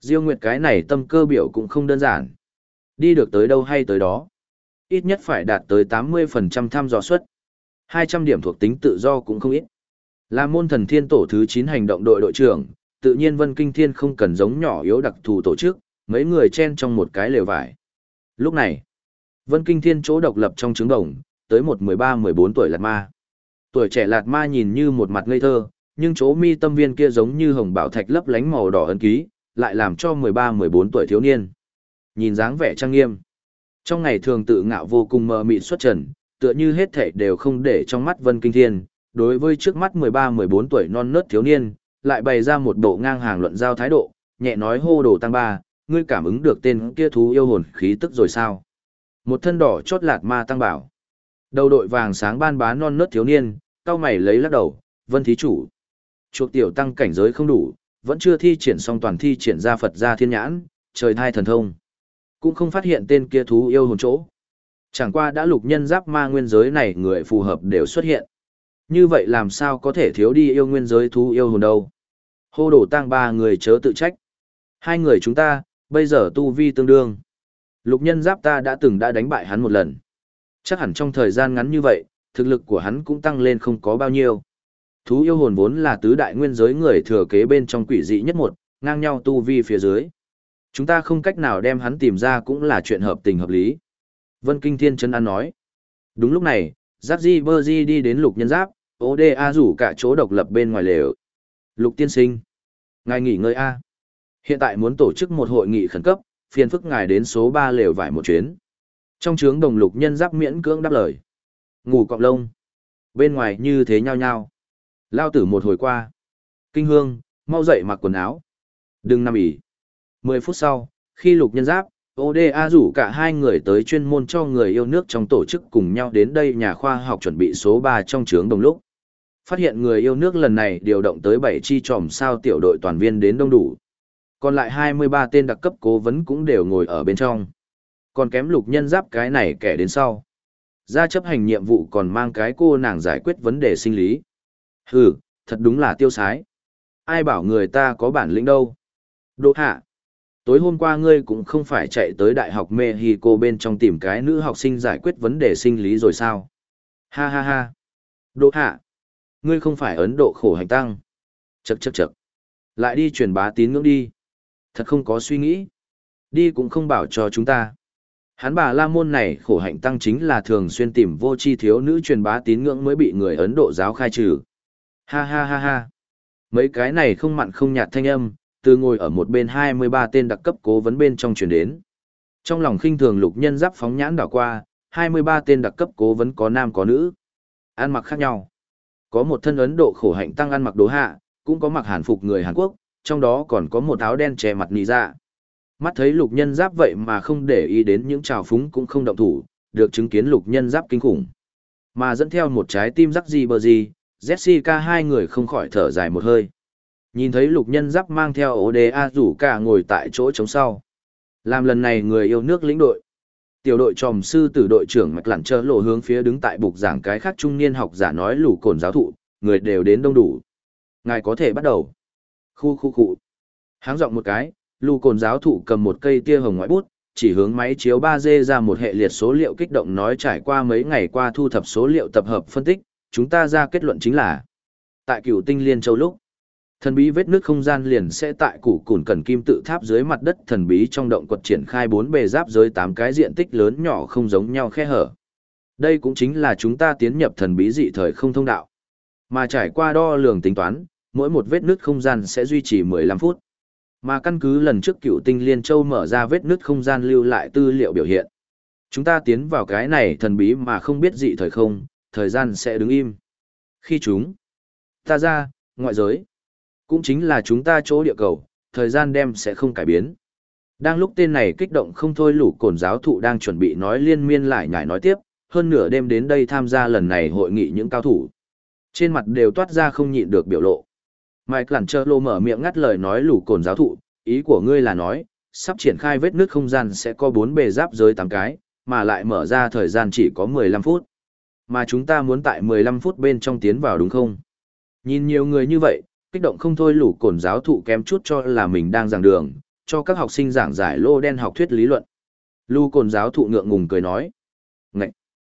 Diêu Nguyệt cái này tâm cơ biểu cũng không đơn giản. Đi được tới đâu hay tới đó. Ít nhất phải đạt tới 80% thăm dò suất. 200 điểm thuộc tính tự do cũng không ít. Là môn thần thiên tổ thứ 9 hành động đội đội trưởng, tự nhiên Vân Kinh Thiên không cần giống nhỏ yếu đặc thù tổ chức, mấy người chen trong một cái lều vải. Lúc này, Vân Kinh Thiên chỗ độc lập trong trứng đồng, tới một 13-14 tuổi Lạt Ma. Tuổi trẻ Lạt Ma nhìn như một mặt ngây thơ, nhưng chỗ mi tâm viên kia giống như hồng bảo thạch lấp lánh màu đỏ ấn ký, lại làm cho 13-14 tuổi thiếu niên. Nhìn dáng vẻ trang nghiêm. Trong ngày thường tự ngạo vô cùng mờ mịt xuất trần, tựa như hết thảy đều không để trong mắt Vân Kinh Thiên, đối với trước mắt 13-14 tuổi non nớt thiếu niên, lại bày ra một bộ ngang hàng luận giao thái độ, nhẹ nói hô đồ tăng ba, ngươi cảm ứng được tên kia thú yêu hồn khí tức rồi sao? Một thân đỏ chót Lạt Ma tăng bảo. Đầu đội vàng sáng ban bá non nớt thiếu niên, cao mày lấy lắc đầu, Vân thí chủ. Chuộc tiểu tăng cảnh giới không đủ, vẫn chưa thi triển xong toàn thi triển ra Phật gia thiên nhãn, trời thai thần thông. Cũng không phát hiện tên kia thú yêu hồn chỗ. Chẳng qua đã lục nhân giáp ma nguyên giới này người phù hợp đều xuất hiện. Như vậy làm sao có thể thiếu đi yêu nguyên giới thú yêu hồn đâu. Hô đổ tang ba người chớ tự trách. Hai người chúng ta, bây giờ tu vi tương đương. Lục nhân giáp ta đã đánh bại hắn một lần. Chắc hẳn trong thời gian ngắn như vậy, thực lực của hắn cũng tăng lên không có bao nhiêu. Thú yêu hồn vốn là tứ đại nguyên giới người thừa kế bên trong quỷ dị nhất một, ngang nhau tu vi phía dưới. Chúng ta không cách nào đem hắn tìm ra cũng là chuyện hợp tình hợp lý. Vân Kinh Thiên Trấn An nói. Đúng lúc này, Giáp Di Bơ Di đi đến lục nhân giáp, ODA rủ cả chỗ độc lập bên ngoài lều. Lục tiên sinh. Ngài nghỉ ngơi A. Hiện tại muốn tổ chức một hội nghị khẩn cấp, phiền phức ngài đến số 3 lều vải một chuyến. Trong trướng đồng lục nhân giáp miễn cưỡng đáp lời. Ngủ cọng lông. Bên ngoài như thế nhao nhao. Lao tử một hồi qua. Kinh hương, mau dậy mặc quần áo. Đừng nằm ỉ. 10 phút sau, khi lục nhân giáp, ODA rủ cả hai người tới chuyên môn cho người yêu nước trong tổ chức cùng nhau đến đây nhà khoa học chuẩn bị số 3 trong trướng đồng lúc. Phát hiện người yêu nước lần này điều động tới 7 chi tròm sao tiểu đội toàn viên đến đông đủ. Còn lại 23 tên đặc cấp cố vấn cũng đều ngồi ở bên trong. Còn kém lục nhân giáp cái này kẻ đến sau. Ra chấp hành nhiệm vụ còn mang cái cô nàng giải quyết vấn đề sinh lý. Hừ, thật đúng là tiêu sái. Ai bảo người ta có bản lĩnh đâu. Đỗ hạ. Tối hôm qua ngươi cũng không phải chạy tới Đại học Mexico bên trong tìm cái nữ học sinh giải quyết vấn đề sinh lý rồi sao? Ha ha ha. Đỗ hạ. Ngươi không phải Ấn Độ khổ hạnh tăng. Chậc chậc chậc. Lại đi truyền bá tín ngưỡng đi. Thật không có suy nghĩ. Đi cũng không bảo cho chúng ta. Hắn bà la môn này khổ hạnh tăng chính là thường xuyên tìm vô chi thiếu nữ truyền bá tín ngưỡng mới bị người Ấn Độ giáo khai trừ. Ha ha ha ha. Mấy cái này không mặn không nhạt thanh âm, từ ngồi ở một bên 23 tên đặc cấp cố vấn bên trong truyền đến. Trong lòng khinh thường lục nhân giáp phóng nhãn đảo qua, 23 tên đặc cấp cố vấn có nam có nữ. Ăn mặc khác nhau. Có một thân Ấn Độ khổ hạnh tăng ăn mặc đồ hạ, cũng có mặc hàn phục người Hàn Quốc, trong đó còn có một áo đen che mặt nị dạ. Mắt thấy lục nhân giáp vậy mà không để ý đến những trào phúng cũng không động thủ, được chứng kiến lục nhân giáp kinh khủng. Mà dẫn theo một trái tim rắc gì bờ gì, Jessica hai người không khỏi thở dài một hơi. Nhìn thấy lục nhân giáp mang theo ODA rủ cả ngồi tại chỗ trống sau. Làm lần này người yêu nước lĩnh đội. Tiểu đội tròm sư tử đội trưởng mạch lặn chớ lộ hướng phía đứng tại bục giảng cái khác trung niên học giả nói lũ cồn giáo thụ, người đều đến đông đủ. Ngài có thể bắt đầu. Khu. Háng giọng một cái, lũ cồn giáo thụ cầm một cây tia hồng ngoại bút, chỉ hướng máy chiếu 3D ra một hệ liệt số liệu kích động nói trải qua mấy ngày qua thu thập số liệu tập hợp phân tích, chúng ta ra kết luận chính là tại Cửu Tinh Liên Châu lúc thần bí vết nước không gian liền sẽ tại củ cùn cần kim tự tháp dưới mặt đất thần bí trong động quật triển khai 4 bề giáp giới 8 cái diện tích lớn nhỏ không giống nhau khe hở. Đây cũng chính là chúng ta tiến nhập thần bí dị thời không thông đạo. Mà trải qua đo lường tính toán, mỗi một vết nứt không gian sẽ duy trì 15 phút. Mà căn cứ lần trước Cửu Tinh Liên Châu mở ra vết nứt không gian lưu lại tư liệu biểu hiện. Chúng ta tiến vào cái này thần bí mà không biết dị thời không, thời gian sẽ đứng im. Khi chúng ta ra, ngoại giới, cũng chính là chúng ta chỗ địa cầu, thời gian đem sẽ không cải biến. Đang lúc tên này kích động không thôi lũ cồn giáo thụ đang chuẩn bị nói liên miên lại nhải nói tiếp, hơn nửa đêm đến đây tham gia lần này hội nghị những cao thủ. Trên mặt đều toát ra không nhịn được biểu lộ. Mike Lặn Chơ Lô mở miệng ngắt lời nói lũ cồn giáo thụ, ý của ngươi là nói, sắp triển khai vết nứt không gian sẽ có 4 bề giáp giới 8 cái, mà lại mở ra thời gian chỉ có 15 phút. Mà chúng ta muốn tại 15 phút bên trong tiến vào đúng không? Nhìn nhiều người như vậy, kích động không thôi lũ cồn giáo thụ kém chút cho là mình đang giảng đường, cho các học sinh giảng giải lô đen học thuyết lý luận. Lu Cồn giáo thụ ngượng ngùng cười nói. Ngậy!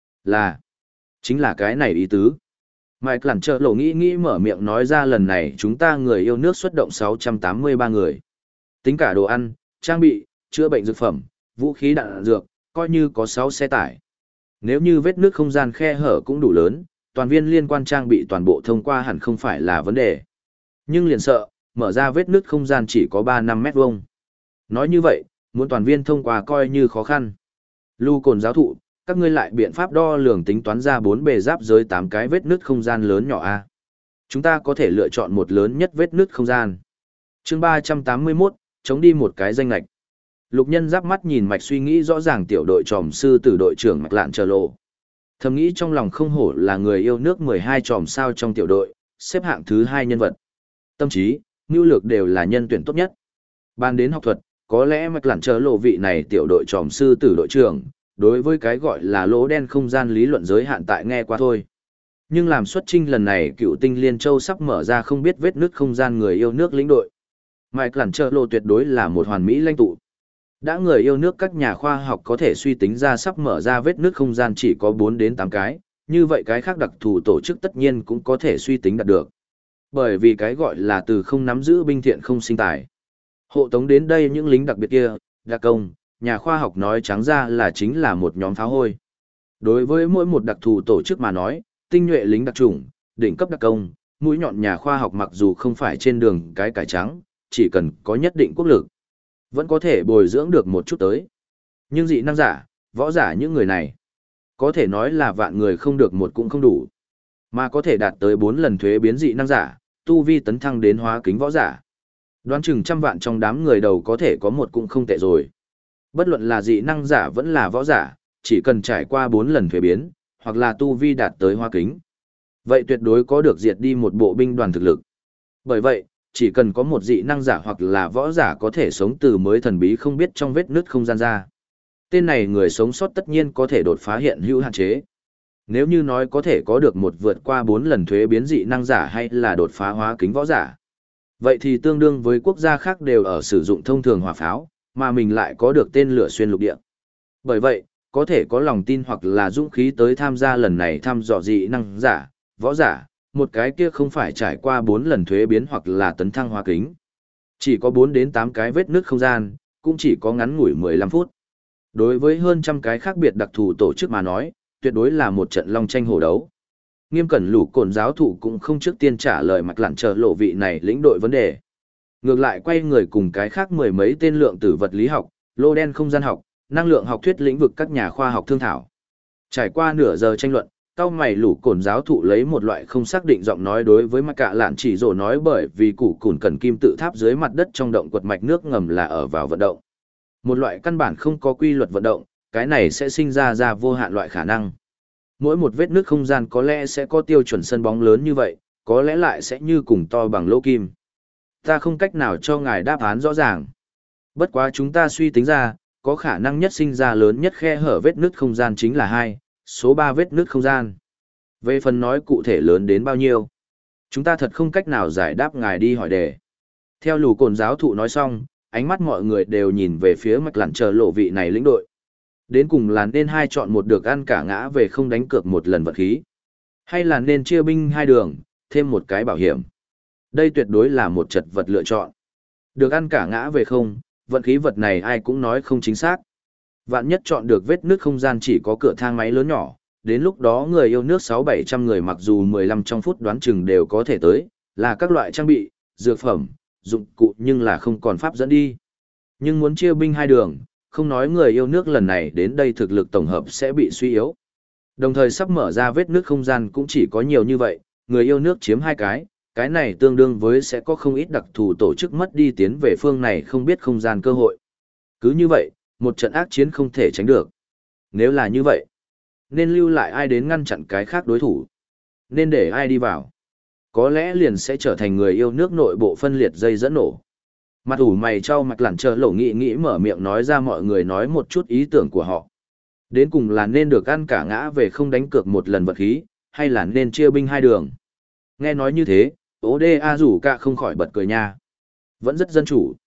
Chính là cái này ý tứ. Mike Lản Trợ Lộ nghĩ mở miệng nói ra lần này chúng ta người yêu nước xuất động 683 người. Tính cả đồ ăn, trang bị, chữa bệnh dược phẩm, vũ khí đạn dược, coi như có 6 xe tải. Nếu như vết nước không gian khe hở cũng đủ lớn, toàn viên liên quan trang bị toàn bộ thông qua hẳn không phải là vấn đề. Nhưng liền sợ, mở ra vết nước không gian chỉ có 3-5 mét vuông. Nói như vậy, muốn toàn viên thông qua coi như khó khăn. Lu Cồn giáo thụ, các ngươi lại biện pháp đo lường tính toán ra 4 bề giáp giới 8 cái vết nứt không gian lớn nhỏ a. Chúng ta có thể lựa chọn một lớn nhất vết nứt không gian. Chương 381, chống đi một cái danh lệch. Lục Nhân giáp mắt nhìn mạch suy nghĩ rõ ràng tiểu đội tròm sư tử đội trưởng Mạch Lạn Trợ Lộ. Thầm nghĩ trong lòng không hổ là người yêu nước 12 tròm sao trong tiểu đội, xếp hạng thứ 2 nhân vật. Tâm trí, nhu lược đều là nhân tuyển tốt nhất. Bàn đến học thuật, có lẽ Mạch Lạn Trợ Lộ vị này tiểu đội tròm sư tử đội trưởng, đối với cái gọi là lỗ đen không gian lý luận giới hạn tại nghe qua thôi. Nhưng làm xuất chinh lần này cựu tinh Liên Châu sắp mở ra không biết vết nứt không gian người yêu nước lĩnh đội. Mạch Lạn Trợ Lộ tuyệt đối là một hoàn mỹ lãnh tụ. Đã người yêu nước các nhà khoa học có thể suy tính ra sắp mở ra vết nứt không gian chỉ có 4 đến 8 cái, như vậy cái khác đặc thù tổ chức tất nhiên cũng có thể suy tính đạt được. Bởi vì cái gọi là từ không nắm giữ binh thiện không sinh tài. Hộ tống đến đây những lính đặc biệt kia, đặc công, nhà khoa học nói trắng ra là chính là một nhóm pháo hôi. Đối với mỗi một đặc thù tổ chức mà nói, tinh nhuệ lính đặc chủng, đỉnh cấp đặc công, mũi nhọn nhà khoa học mặc dù không phải trên đường cái cải trắng, chỉ cần có nhất định quốc lực, vẫn có thể bồi dưỡng được một chút tới. Nhưng dị năng giả, võ giả những người này, có thể nói là vạn người không được một cũng không đủ, mà có thể đạt tới 4 lần thuế biến dị năng giả, tu vi tấn thăng đến hóa kính võ giả. Đoán chừng trăm vạn trong đám người đầu có thể có một cũng không tệ rồi. Bất luận là dị năng giả vẫn là võ giả, chỉ cần trải qua 4 lần thuế biến, hoặc là tu vi đạt tới hóa kính. Vậy tuyệt đối có được diệt đi một bộ binh đoàn thực lực. Bởi vậy, chỉ cần có một dị năng giả hoặc là võ giả có thể sống từ mới thần bí không biết trong vết nứt không gian ra. Tên này người sống sót tất nhiên có thể đột phá hiện hữu hạn chế. Nếu như nói có thể có được một vượt qua 4 lần thuế biến dị năng giả hay là đột phá hóa kính võ giả. Vậy thì tương đương với quốc gia khác đều ở sử dụng thông thường hỏa pháo, mà mình lại có được tên lửa xuyên lục địa. Bởi vậy, có thể có lòng tin hoặc là dũng khí tới tham gia lần này thăm dò dị năng giả, võ giả, một cái kia không phải trải qua 4 lần thuế biến hoặc là tấn thăng hóa kính. Chỉ có 4 đến 8 cái vết nứt không gian, cũng chỉ có ngắn ngủi 15 phút. Đối với hơn trăm cái khác biệt đặc thù tổ chức mà nói, tuyệt đối là một trận long tranh hổ đấu. Nghiêm cẩn Lũ Cồn giáo thụ cũng không trước tiên trả lời Mạch Lạn Trợ Lộ vị này lĩnh đội vấn đề. Ngược lại quay người cùng cái khác mười mấy tên lượng tử vật lý học, lô đen không gian học, năng lượng học thuyết lĩnh vực các nhà khoa học thương thảo. Trải qua nửa giờ tranh luận, cao mày Lũ Cồn giáo thụ lấy một loại không xác định giọng nói đối với Mạch Cạ Lạn chỉ rồ nói bởi vì củ cùn cần kim tự tháp dưới mặt đất trong động quật mạch nước ngầm là ở vào vận động. Một loại căn bản không có quy luật vận động, cái này sẽ sinh ra vô hạn loại khả năng. Mỗi một vết nước không gian có lẽ sẽ có tiêu chuẩn sân bóng lớn như vậy, có lẽ lại sẽ như cùng to bằng lỗ kim. Ta không cách nào cho ngài đáp án rõ ràng. Bất quá chúng ta suy tính ra, có khả năng nhất sinh ra lớn nhất khe hở vết nứt không gian chính là 2, số 3 vết nứt không gian. Về phần nói cụ thể lớn đến bao nhiêu, chúng ta thật không cách nào giải đáp ngài đi hỏi đề. Theo Lũ Cồn giáo thụ nói xong, ánh mắt mọi người đều nhìn về phía Mạch Lạn Trợ Lộ vị này lĩnh đội. Đến cùng là nên hai chọn một được ăn cả ngã về không đánh cược một lần vật khí, hay là nên chia binh hai đường, thêm một cái bảo hiểm. Đây tuyệt đối là một chật vật lựa chọn. Được ăn cả ngã về không, vận khí vật này ai cũng nói không chính xác. Vạn nhất chọn được vết nước không gian chỉ có cửa thang máy lớn nhỏ, đến lúc đó người yêu nước 600-700 người mặc dù 15 trong phút đoán chừng đều có thể tới, là các loại trang bị, dược phẩm, dụng cụ nhưng là không còn pháp dẫn đi. Nhưng muốn chia binh hai đường, không nói người yêu nước lần này đến đây thực lực tổng hợp sẽ bị suy yếu. Đồng thời sắp mở ra vết nước không gian cũng chỉ có nhiều như vậy, người yêu nước chiếm 2 cái này tương đương với sẽ có không ít đặc thù tổ chức mất đi tiến về phương này không biết không gian cơ hội. Cứ như vậy, một trận ác chiến không thể tránh được. Nếu là như vậy, nên lưu lại ai đến ngăn chặn cái khác đối thủ? Nên để ai đi vào? Có lẽ liền sẽ trở thành người yêu nước nội bộ phân liệt dây dẫn nổ. Mặt ủ mày trao Mạch Lạn Trợ Lộ nghĩ mở miệng nói ra mọi người nói một chút ý tưởng của họ. Đến cùng là nên được ăn cả ngã về không đánh cược một lần vật khí, hay là nên chia binh hai đường. Nghe nói như thế, Oda rủ cả không khỏi bật cười nha. Vẫn rất dân chủ.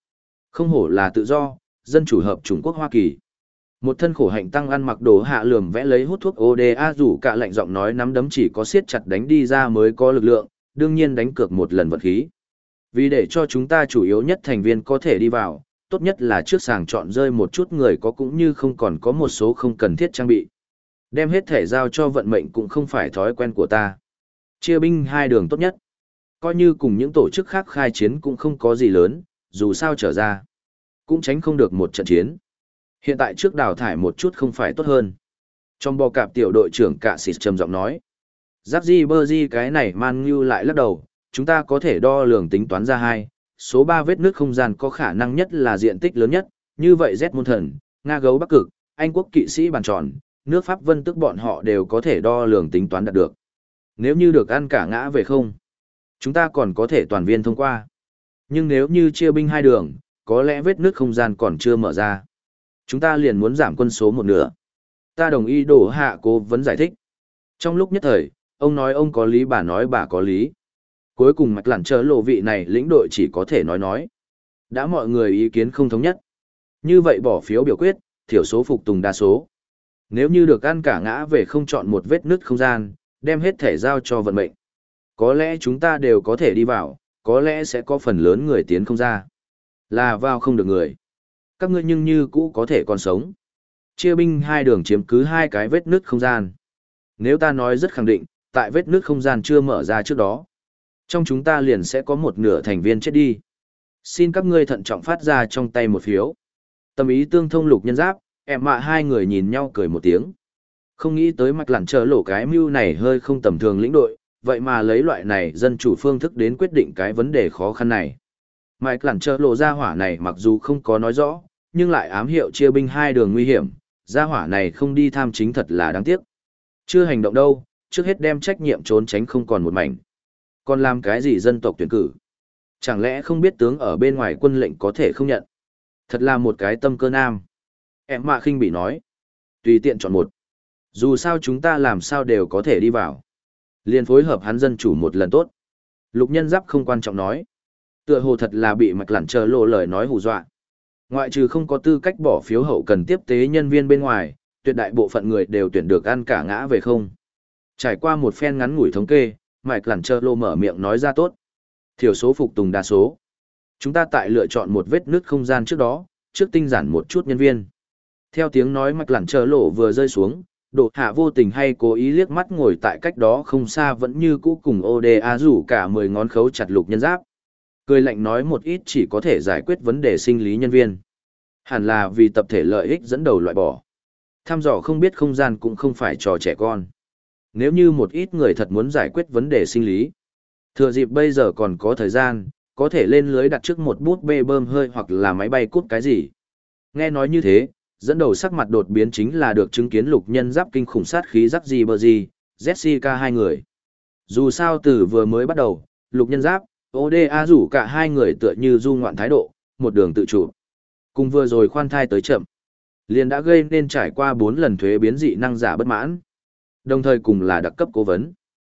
Không hổ là tự do, dân chủ hợp Trung Quốc Hoa Kỳ. Một thân khổ hạnh tăng ăn mặc đồ hạ lườm vẽ lấy hút thuốc ODA rủ cả lạnh giọng nói nắm đấm chỉ có siết chặt đánh đi ra mới có lực lượng, đương nhiên đánh cược một lần vật khí. Vì để cho chúng ta chủ yếu nhất thành viên có thể đi vào, tốt nhất là trước sàng chọn rơi một chút người có cũng như không còn có một số không cần thiết trang bị. Đem hết thể giao cho vận mệnh cũng không phải thói quen của ta. Chia binh hai đường tốt nhất. Coi như cùng những tổ chức khác khai chiến cũng không có gì lớn, dù sao trở ra. Cũng tránh không được một trận chiến. Hiện tại trước đào thải một chút không phải tốt hơn. Trong bò cạp tiểu đội trưởng Cạ Xịt trầm giọng nói. Giáp di bơ di cái này man như lại lắc đầu, chúng ta có thể đo lường tính toán ra hai. Số 3 vết nước không gian có khả năng nhất là diện tích lớn nhất, như vậy Z môn thần, Nga gấu Bắc Cực, Anh quốc kỵ sĩ bàn tròn, nước Pháp vân tức bọn họ đều có thể đo lường tính toán đạt được. Nếu như được ăn cả ngã về không, chúng ta còn có thể toàn viên thông qua. Nhưng nếu như chia binh hai đường, có lẽ vết nước không gian còn chưa mở ra. Chúng ta liền muốn giảm quân số một nửa. Ta đồng ý đổ hạ cố vấn giải thích. Trong lúc nhất thời, ông nói ông có lý bà nói bà có lý. Cuối cùng mạch lặn chờ lộ vị này lĩnh đội chỉ có thể nói. Đã mọi người ý kiến không thống nhất. Như vậy bỏ phiếu biểu quyết, thiểu số phục tùng đa số. Nếu như được ăn cả ngã về không chọn một vết nứt không gian, đem hết thể giao cho vận mệnh. Có lẽ chúng ta đều có thể đi vào, có lẽ sẽ có phần lớn người tiến không ra. Là vào không được người. Các ngươi nhưng như cũ có thể còn sống. Chia binh hai đường chiếm cứ hai cái vết nứt không gian. Nếu ta nói rất khẳng định, tại vết nứt không gian chưa mở ra trước đó, trong chúng ta liền sẽ có một nửa thành viên chết đi. Xin các ngươi thận trọng phát ra trong tay một phiếu. Tâm ý tương thông Lục Nhân Giáp, em mạ hai người nhìn nhau cười một tiếng. Không nghĩ tới mạch lặn chờ lộ cái mưu này hơi không tầm thường lĩnh đội, vậy mà lấy loại này dân chủ phương thức đến quyết định cái vấn đề khó khăn này. Mạch lặn chờ lộ ra hỏa này mặc dù không có nói rõ, nhưng lại ám hiệu chia binh hai đường nguy hiểm, ra hỏa này không đi tham chính thật là đáng tiếc. Chưa hành động đâu, trước hết đem trách nhiệm trốn tránh không còn một mảnh. Còn làm cái gì dân tộc tuyển cử? Chẳng lẽ không biết tướng ở bên ngoài quân lệnh có thể không nhận? Thật là một cái tâm cơ nam. Em mạ khinh bị nói. Tùy tiện chọn một. Dù sao chúng ta làm sao đều có thể đi vào. Liên phối hợp hắn dân chủ một lần tốt. Lục Nhân Giáp không quan trọng nói. Tựa hồ thật là bị mạch lặn chờ lộ lời nói hù dọa. Ngoại trừ không có tư cách bỏ phiếu hậu cần tiếp tế nhân viên bên ngoài, tuyệt đại bộ phận người đều tuyển được ăn cả ngã về không. Trải qua một phen ngắn ngủi thống kê, mạch lặn chờ lộ mở miệng nói ra tốt. Thiểu số phục tùng đa số. Chúng ta tại lựa chọn một vết nứt không gian trước đó, trước tinh giản một chút nhân viên. Theo tiếng nói mạch lặn chờ lộ vừa rơi xuống, Độ Hạ vô tình hay cố ý liếc mắt ngồi tại cách đó không xa vẫn như cũ cùng ODA rủ cả 10 ngón khấu chặt Lục Nhân Giáp. Cười lạnh nói một ít chỉ có thể giải quyết vấn đề sinh lý nhân viên. Hẳn là vì tập thể lợi ích dẫn đầu loại bỏ. Tham dò không biết không gian cũng không phải trò trẻ con. Nếu như một ít người thật muốn giải quyết vấn đề sinh lý, thừa dịp bây giờ còn có thời gian, có thể lên lưới đặt trước một bút bê bơm hơi hoặc là máy bay cút cái gì. Nghe nói như thế, dẫn đầu sắc mặt đột biến chính là được chứng kiến Lục Nhân Giáp kinh khủng sát khí rắc gì bờ gì, Jessica hai người. Dù sao từ vừa mới bắt đầu, Lục Nhân Giáp, ODA rủ cả hai người tựa như du ngoạn thái độ, một đường tự chủ. Cùng vừa rồi khoan thai tới chậm, liền đã gây nên trải qua 4 lần thuế biến dị năng giả bất mãn. Đồng thời cùng là đặc cấp cố vấn.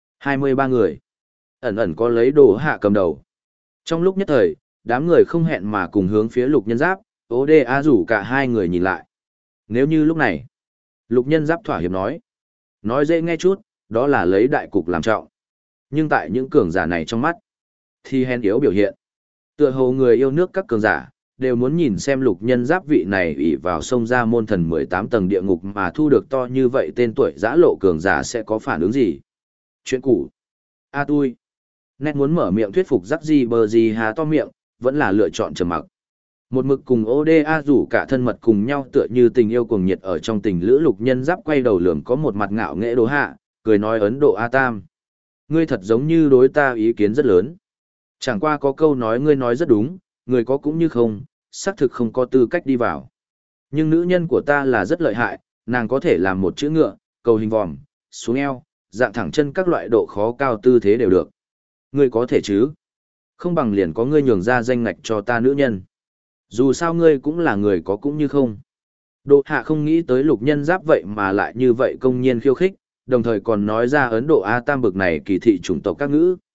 23 người. Ẩn ẩn có lấy đồ hạ cầm đầu. Trong lúc nhất thời, đám người không hẹn mà cùng hướng phía Lục Nhân Giáp, ODA rủ cả hai người nhìn lại. Nếu như lúc này, Lục Nhân Giáp thỏa hiệp nói. Nói dễ nghe chút, đó là lấy đại cục làm trọng. Nhưng tại những cường giả này trong mắt, thì hèn yếu biểu hiện. Tựa hồ người yêu nước các cường giả, đều muốn nhìn xem Lục Nhân Giáp vị này ỷ vào sông ra môn thần 18 tầng địa ngục mà thu được to như vậy tên tuổi giã lộ cường giả sẽ có phản ứng gì. Chuyện cũ. A tui. Nét muốn mở miệng thuyết phục rắc gì bờ gì há to miệng, vẫn là lựa chọn trầm mặc. Một mực cùng ODA rủ cả thân mật cùng nhau tựa như tình yêu cuồng nhiệt ở trong tình lữ Lục Nhân Giáp quay đầu lườm có một mặt ngạo nghễ Đồ Hạ, cười nói Ấn Độ A Tam. Ngươi thật giống như đối ta ý kiến rất lớn. Chẳng qua có câu nói ngươi nói rất đúng, người có cũng như không, xác thực không có tư cách đi vào. Nhưng nữ nhân của ta là rất lợi hại, nàng có thể làm một chữ ngựa, cầu hình vòm, xuống eo, dạng thẳng chân các loại độ khó cao tư thế đều được. Ngươi có thể chứ? Không bằng liền có ngươi nhường ra danh ngạch cho ta nữ nhân. Dù sao ngươi cũng là người có cũng như không. Độ Hạ không nghĩ tới Lục Nhân Giáp vậy mà lại như vậy công nhiên khiêu khích, đồng thời còn nói ra Ấn Độ A Tam bực này kỳ thị chủng tộc các ngữ.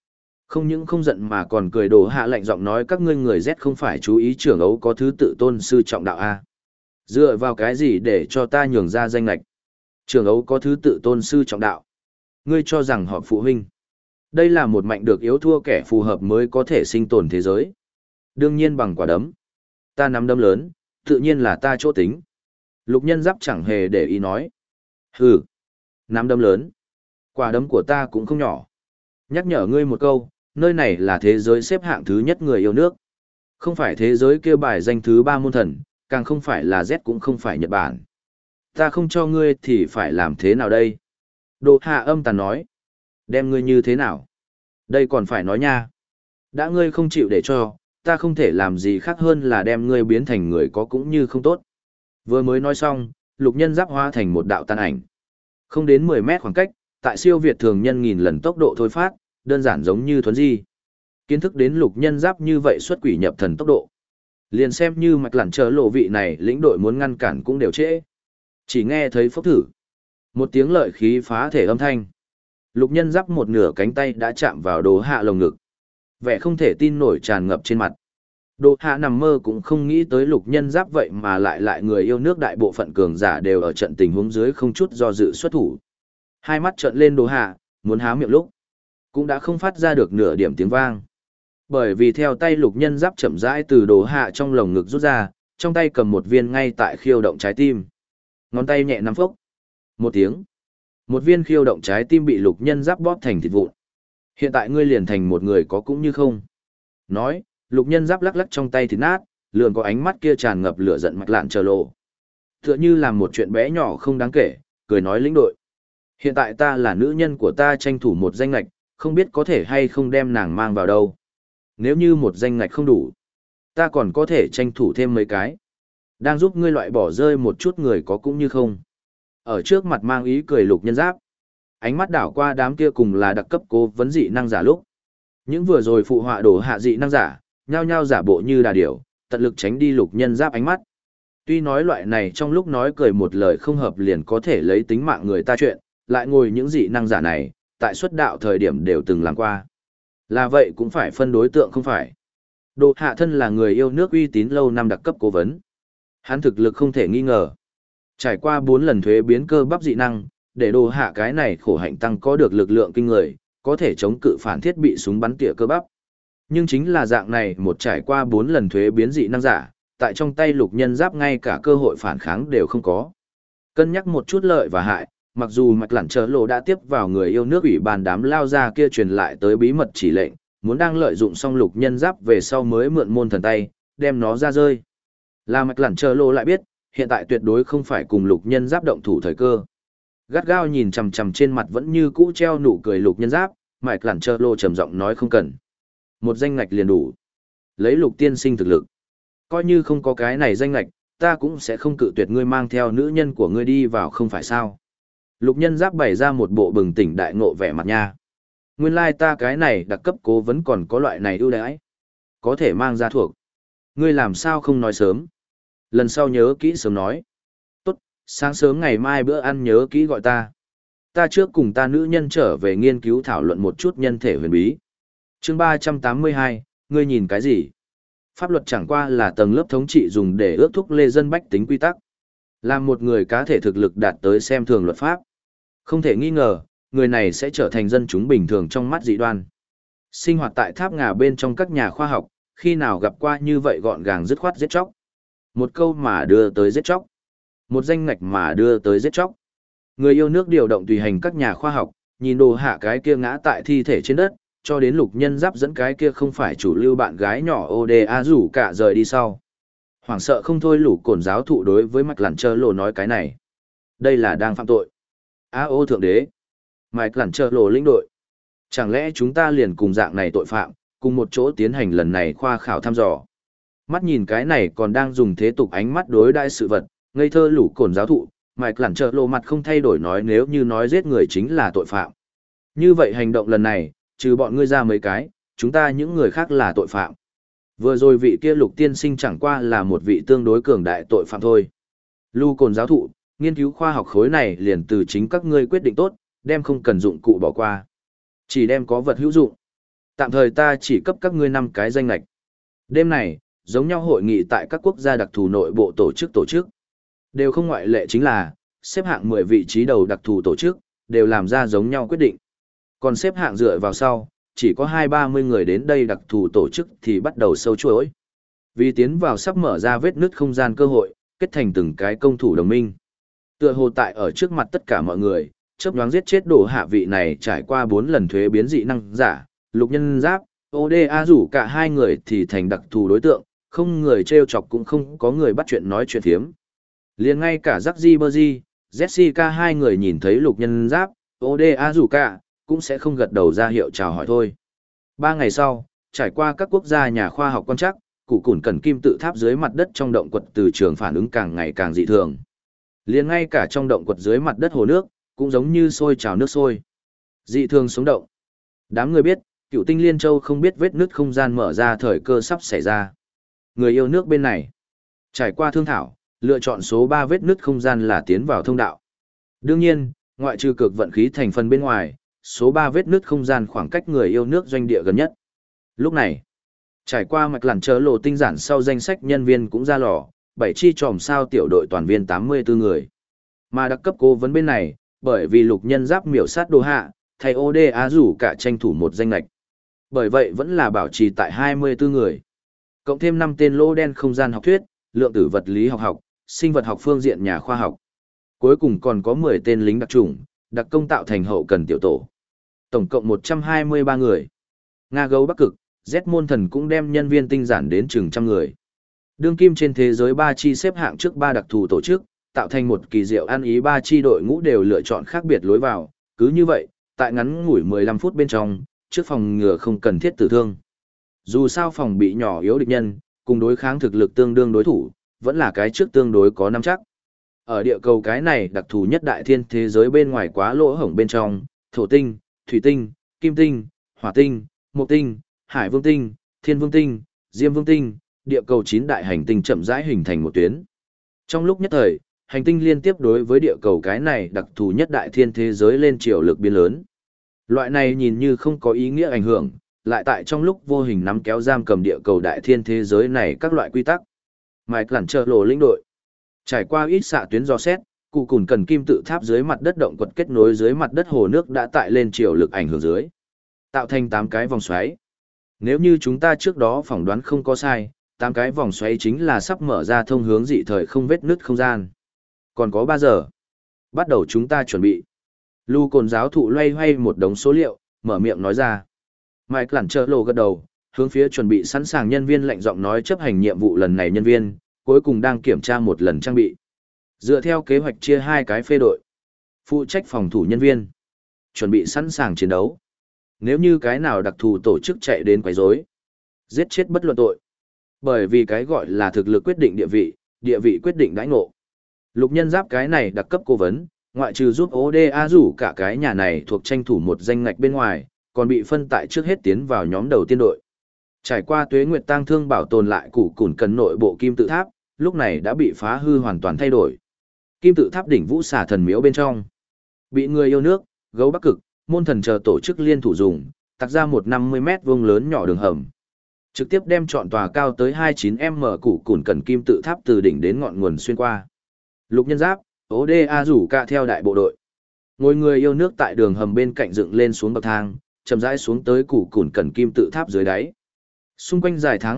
Không những không giận mà còn cười đổ hạ lạnh giọng nói các ngươi người Z không phải chú ý trưởng ấu có thứ tự tôn sư trọng đạo A. Dựa vào cái gì để cho ta nhường ra danh lệch? Trưởng ấu có thứ tự tôn sư trọng đạo. Ngươi cho rằng họ phụ huynh. Đây là một mạnh được yếu thua kẻ phù hợp mới có thể sinh tồn thế giới. Đương nhiên bằng quả đấm. Ta nắm đấm lớn, tự nhiên là ta chỗ tính. Lục Nhân Giáp chẳng hề để ý nói. Hừ, nắm đấm lớn. Quả đấm của ta cũng không nhỏ. Nhắc nhở ngươi một câu, nơi này là thế giới xếp hạng thứ nhất người yêu nước. Không phải thế giới kêu bài danh thứ 3 môn thần, càng không phải là Z cũng không phải Nhật Bản. Ta không cho ngươi thì phải làm thế nào đây? Đỗ Hạ âm tàn nói. Đem ngươi như thế nào? Đây còn phải nói nha. Đã ngươi không chịu để cho, ta không thể làm gì khác hơn là đem ngươi biến thành người có cũng như không tốt. Vừa mới nói xong, Lục Nhân Giáp hóa thành một đạo tàn ảnh. Không đến 10 mét khoảng cách, tại siêu việt thường nhân nghìn lần tốc độ thôi phát, đơn giản giống như thuấn di. Kiến thức đến Lục Nhân Giáp như vậy xuất quỷ nhập thần tốc độ. Liền xem như Mạch Lản chờ lộ vị này lĩnh đội muốn ngăn cản cũng đều trễ. Chỉ nghe thấy phốc thử. Một tiếng lợi khí phá thể âm thanh. Lục Nhân Giáp một nửa cánh tay đã chạm vào Đỗ Hạ lồng ngực. Vẻ không thể tin nổi tràn ngập trên mặt. Đỗ Hạ nằm mơ cũng không nghĩ tới Lục Nhân Giáp vậy mà lại người yêu nước đại bộ phận cường giả đều ở trận tình huống dưới không chút do dự xuất thủ. Hai mắt trợn lên Đỗ Hạ, muốn há miệng lúc, cũng đã không phát ra được nửa điểm tiếng vang. Bởi vì theo tay Lục Nhân Giáp chậm rãi từ Đỗ Hạ trong lồng ngực rút ra, trong tay cầm một viên ngay tại khiêu động trái tim. Ngón tay nhẹ nắm phốc. Một tiếng. Một viên khiêu động trái tim bị Lục Nhân Giáp bóp thành thịt vụn. Hiện tại ngươi liền thành một người có cũng như không. Nói, Lục Nhân Giáp lắc lắc trong tay thịt nát, lườn có ánh mắt kia tràn ngập lửa giận Mạch Lạn chờ lộ. Tựa như làm một chuyện bé nhỏ không đáng kể, cười nói lĩnh đội. Hiện tại ta là nữ nhân của ta tranh thủ một danh lạch, không biết có thể hay không đem nàng mang vào đâu. Nếu như một danh lạch không đủ, ta còn có thể tranh thủ thêm mấy cái. Đang giúp ngươi loại bỏ rơi một chút người có cũng như không. Ở trước mặt mang ý cười Lục Nhân Giáp. Ánh mắt đảo qua đám kia cùng là đặc cấp cố vấn dị năng giả lúc. Những vừa rồi phụ họa đổ hạ dị năng giả, nhao nhao giả bộ như đà điểu, tận lực tránh đi Lục Nhân Giáp ánh mắt. Tuy nói loại này trong lúc nói cười một lời không hợp liền có thể lấy tính mạng người ta chuyện, lại ngồi những dị năng giả này, tại xuất đạo thời điểm đều từng làm qua. Là vậy cũng phải phân đối tượng không phải. Đỗ Hạ thân là người yêu nước uy tín lâu năm đặc cấp cố vấn. Hắn thực lực không thể nghi ngờ. Trải qua 4 lần thuế biến cơ bắp dị năng, để Đỗ Hạ cái này khổ hạnh tăng có được lực lượng kinh người, có thể chống cự phản thiết bị súng bắn tỉa cơ bắp. Nhưng chính là dạng này một trải qua 4 lần thuế biến dị năng giả, tại trong tay Lục Nhân Giáp ngay cả cơ hội phản kháng đều không có. Cân nhắc một chút lợi và hại, mặc dù Mạch Lản chờ lộ đã tiếp vào người yêu nước ủy ban đám lao ra kia truyền lại tới bí mật chỉ lệnh, muốn đang lợi dụng xong Lục Nhân Giáp về sau mới mượn môn thần tay, đem nó ra rơi. Là Mạch Lản chờ lộ lại biết, hiện tại tuyệt đối không phải cùng Lục Nhân Giáp động thủ thời cơ. Gắt gao nhìn chằm chằm trên mặt vẫn như cũ treo nụ cười Lục Nhân Giáp, Mạch Lản chờ lộ trầm giọng nói không cần. Một danh ngạch liền đủ. Lấy Lục tiên sinh thực lực. Coi như không có cái này danh ngạch, ta cũng sẽ không cự tuyệt ngươi mang theo nữ nhân của ngươi đi vào không phải sao. Lục Nhân Giáp bày ra một bộ bừng tỉnh đại ngộ vẻ mặt nha. Nguyên lai ta cái này đặc cấp cố vấn còn có loại này ưu đãi. Có thể mang ra thuộc. Ngươi làm sao không nói sớm. Lần sau nhớ kỹ sớm nói. Tốt, sáng sớm ngày mai bữa ăn nhớ kỹ gọi ta. Ta trước cùng ta nữ nhân trở về nghiên cứu thảo luận một chút nhân thể huyền bí. Chương 382, ngươi nhìn cái gì? Pháp luật chẳng qua là tầng lớp thống trị dùng để ước thúc lê dân bách tính quy tắc. Làm một người cá thể thực lực đạt tới xem thường luật pháp. Không thể nghi ngờ, người này sẽ trở thành dân chúng bình thường trong mắt dị đoan. Sinh hoạt tại tháp ngà bên trong các nhà khoa học, khi nào gặp qua như vậy gọn gàng dứt khoát giết chóc. Một câu mà đưa tới giết chóc. Một danh ngạch mà đưa tới giết chóc. Người yêu nước điều động tùy hành các nhà khoa học, nhìn Đồ Hạ cái kia ngã tại thi thể trên đất, cho đến Lục Nhân Giáp dẫn cái kia không phải chủ lưu bạn gái nhỏ ODA rủ cả rời đi sau. Hoảng sợ không thôi lũ cổn giáo thụ đối với Mạch Lản Trơ Lộ nói cái này. Đây là đang phạm tội. Ô thượng đế. Mạch Lản Trơ Lộ lĩnh đội. Chẳng lẽ chúng ta liền cùng dạng này tội phạm, cùng một chỗ tiến hành lần này khoa khảo thăm dò. Mắt nhìn cái này còn đang dùng thế tục ánh mắt đối đãi sự vật, ngây thơ lũ cổn giáo thụ, Mạch Lản Trơ Lộ mặt không thay đổi nói nếu như nói giết người chính là tội phạm. Như vậy hành động lần này, trừ bọn ngươi ra mấy cái, chúng ta những người khác là tội phạm. Vừa rồi vị kia Lục tiên sinh chẳng qua là một vị tương đối cường đại tội phạm thôi. Lưu cồn giáo thụ, nghiên cứu khoa học khối này liền từ chính các ngươi quyết định tốt, đem không cần dụng cụ bỏ qua. Chỉ đem có vật hữu dụng. Tạm thời ta chỉ cấp các ngươi 5 cái danh lệch. Đêm này, giống nhau hội nghị tại các quốc gia đặc thù nội bộ tổ chức. Đều không ngoại lệ chính là, xếp hạng 10 vị trí đầu đặc thù tổ chức, đều làm ra giống nhau quyết định. Còn xếp hạng dựa vào sau, chỉ có 20-30 người đến đây đặc thù tổ chức thì bắt đầu sâu chuỗi. Vì tiến vào sắp mở ra vết nứt không gian cơ hội, kết thành từng cái công thủ đồng minh. Tựa hồ tại ở trước mặt tất cả mọi người, chớp nhoáng giết chết đổ hạ vị này trải qua 4 lần thuế biến dị năng giả, lục nhân giáp, ODA rủ cả hai người thì thành đặc thù đối tượng, không người trêu chọc cũng không có người bắt chuyện nói chuyện thiếm. Liền ngay cả Jacky Bergy, Jessica hai người nhìn thấy lục nhân giáp, ODA rủ cả, cũng sẽ không gật đầu ra hiệu chào hỏi thôi. 3 ngày sau, trải qua các quốc gia nhà khoa học quan trắc, cụ cùn cần kim tự tháp dưới mặt đất trong động quật từ trường phản ứng càng ngày càng dị thường. Liền ngay cả trong động quật dưới mặt đất hồ nước, cũng giống như sôi trào nước sôi. Dị thường sống động. Đám người biết, Cựu Tinh Liên Châu không biết vết nứt không gian mở ra thời cơ sắp xảy ra. Người yêu nước bên này, trải qua thương thảo, lựa chọn số 3 vết nứt không gian là tiến vào thông đạo. Đương nhiên, ngoại trừ cực vận khí thành phần bên ngoài, số 3 vết nứt không gian khoảng cách người yêu nước doanh địa gần nhất. Lúc này, trải qua mạch lằn chớ lộ tinh giản sau danh sách nhân viên cũng ra lò, 7 chi tròm sao tiểu đội toàn viên 84 người. Mà đặc cấp cố vấn bên này, bởi vì lục nhân giáp miểu sát đồ hạ, thầy ODA rủ cả tranh thủ một danh lệch. Bởi vậy vẫn là bảo trì tại 24 người. Cộng thêm 5 tên lô đen không gian học thuyết, lượng tử vật lý học, sinh vật học phương diện nhà khoa học. Cuối cùng còn có 10 tên lính đặc chủng, đặc công tạo thành hậu cần tiểu tổ. Tổng cộng 123 người. Nga gấu Bắc Cực, Z môn thần cũng đem nhân viên tinh giản đến chừng trăm người. Đương kim trên thế giới 3 chi xếp hạng trước 3 đặc thù tổ chức, tạo thành một kỳ diệu ăn ý 3 chi đội ngũ đều lựa chọn khác biệt lối vào. Cứ như vậy, tại ngắn ngủi 15 phút bên trong, trước phòng ngừa không cần thiết tử thương. Dù sao phòng bị nhỏ yếu địch nhân, cùng đối kháng thực lực tương đương đối thủ, vẫn là cái trước tương đối có nắm chắc. Ở địa cầu cái này đặc thù nhất đại thiên thế giới bên ngoài quá lỗ hổng bên trong, thổ tinh, thủy tinh, kim tinh, hỏa tinh, mộc tinh, hải vương tinh, thiên vương tinh, diêm vương tinh, địa cầu 9 đại hành tinh chậm rãi hình thành một tuyến. Trong lúc nhất thời, hành tinh liên tiếp đối với địa cầu cái này đặc thù nhất đại thiên thế giới lên chiều lực biến lớn. Loại này nhìn như không có ý nghĩa ảnh hưởng, lại tại trong lúc vô hình nắm kéo giam cầm địa cầu đại thiên thế giới này các loại quy tắc. Mike lẩn trợ lộ lĩnh đội. Trải qua ít xạ tuyến dò xét, cụ cùn cần kim tự tháp dưới mặt đất động quật kết nối dưới mặt đất hồ nước đã tại lên chiều lực ảnh hưởng dưới. Tạo thành 8 cái vòng xoáy. Nếu như chúng ta trước đó phỏng đoán không có sai, 8 cái vòng xoáy chính là sắp mở ra thông hướng dị thời không vết nứt không gian. Còn có 3 giờ. Bắt đầu chúng ta chuẩn bị. Lu cồn giáo thụ loay hoay một đống số liệu, mở miệng nói ra. Mike lẩn trợ lộ gật đầu, hướng phía chuẩn bị sẵn sàng nhân viên lạnh giọng nói chấp hành nhiệm vụ lần này nhân viên, cuối cùng đang kiểm tra một lần trang bị. Dựa theo kế hoạch chia 2 cái phê đội. Phụ trách phòng thủ nhân viên. Chuẩn bị sẵn sàng chiến đấu. Nếu như cái nào đặc thù tổ chức chạy đến quấy rối, giết chết bất luận tội. Bởi vì cái gọi là thực lực quyết định địa vị quyết định đãi ngộ. Lục nhân giáp cái này đặc cấp cố vấn, ngoại trừ giúp ODA rủ cả cái nhà này thuộc tranh thủ một danh ngạch bên ngoài, còn bị phân tại trước hết tiến vào nhóm đầu tiên đội. Trải qua tuế nguyệt tang thương bảo tồn lại củ cùn cần nội bộ kim tự tháp, lúc này đã bị phá hư hoàn toàn thay đổi. Kim tự tháp đỉnh vũ xà thần miếu bên trong, bị người yêu nước, gấu Bắc Cực, môn thần chờ tổ chức liên thủ dùng, tạc ra một 50 mét vuông lớn nhỏ đường hầm. Trực tiếp đem trọn tòa cao tới 29m củ cùn cần kim tự tháp từ đỉnh đến ngọn nguồn xuyên qua. Lục nhân giáp, ODA rủ cả theo đại bộ đội. Ngồi người yêu nước tại đường hầm bên cạnh dựng lên xuống bậc thang, chậm rãi xuống tới củ cùn cần kim tự tháp dưới đáy. Xung quanh dài tháng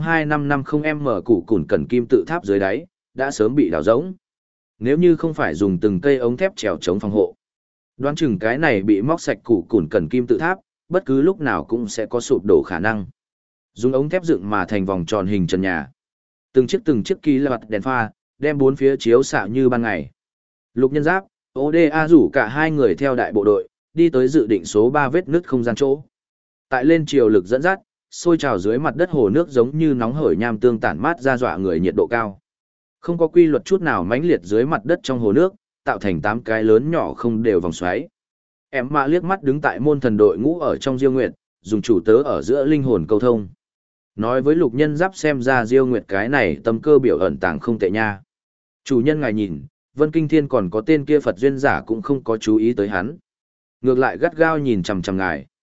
2550m củ cùn cần kim tự tháp dưới đáy, đã sớm bị đào rỗng. Nếu như không phải dùng từng cây ống thép trèo chống phòng hộ, đoán chừng cái này bị móc sạch củ cùn cần kim tự tháp, bất cứ lúc nào cũng sẽ có sụp đổ khả năng. Dùng ống thép dựng mà thành vòng tròn hình trần nhà. Từng chiếc kỳ lật đèn pha, đem bốn phía chiếu xạ như ban ngày. Lục nhân giáp, ODA rủ cả hai người theo đại bộ đội, đi tới dự định số 3 vết nứt không gian chỗ. Tại lên chiều lực dẫn dắt, sôi trào dưới mặt đất hồ nước giống như nóng hởi nham tương tản mát ra dọa người nhiệt độ cao. Không có quy luật chút nào mãnh liệt dưới mặt đất trong hồ nước, tạo thành 8 cái lớn nhỏ không đều vòng xoáy. Em mạ liếc mắt đứng tại môn thần đội ngũ ở trong Diêu Nguyệt, dùng chủ tớ ở giữa linh hồn câu thông. Nói với lục nhân giáp xem ra Diêu Nguyệt cái này tâm cơ biểu ẩn tàng không tệ nha. Chủ nhân ngài nhìn, Vân Kinh Thiên còn có tên kia Phật duyên giả cũng không có chú ý tới hắn. Ngược lại gắt gao nhìn chằm chằm ngài.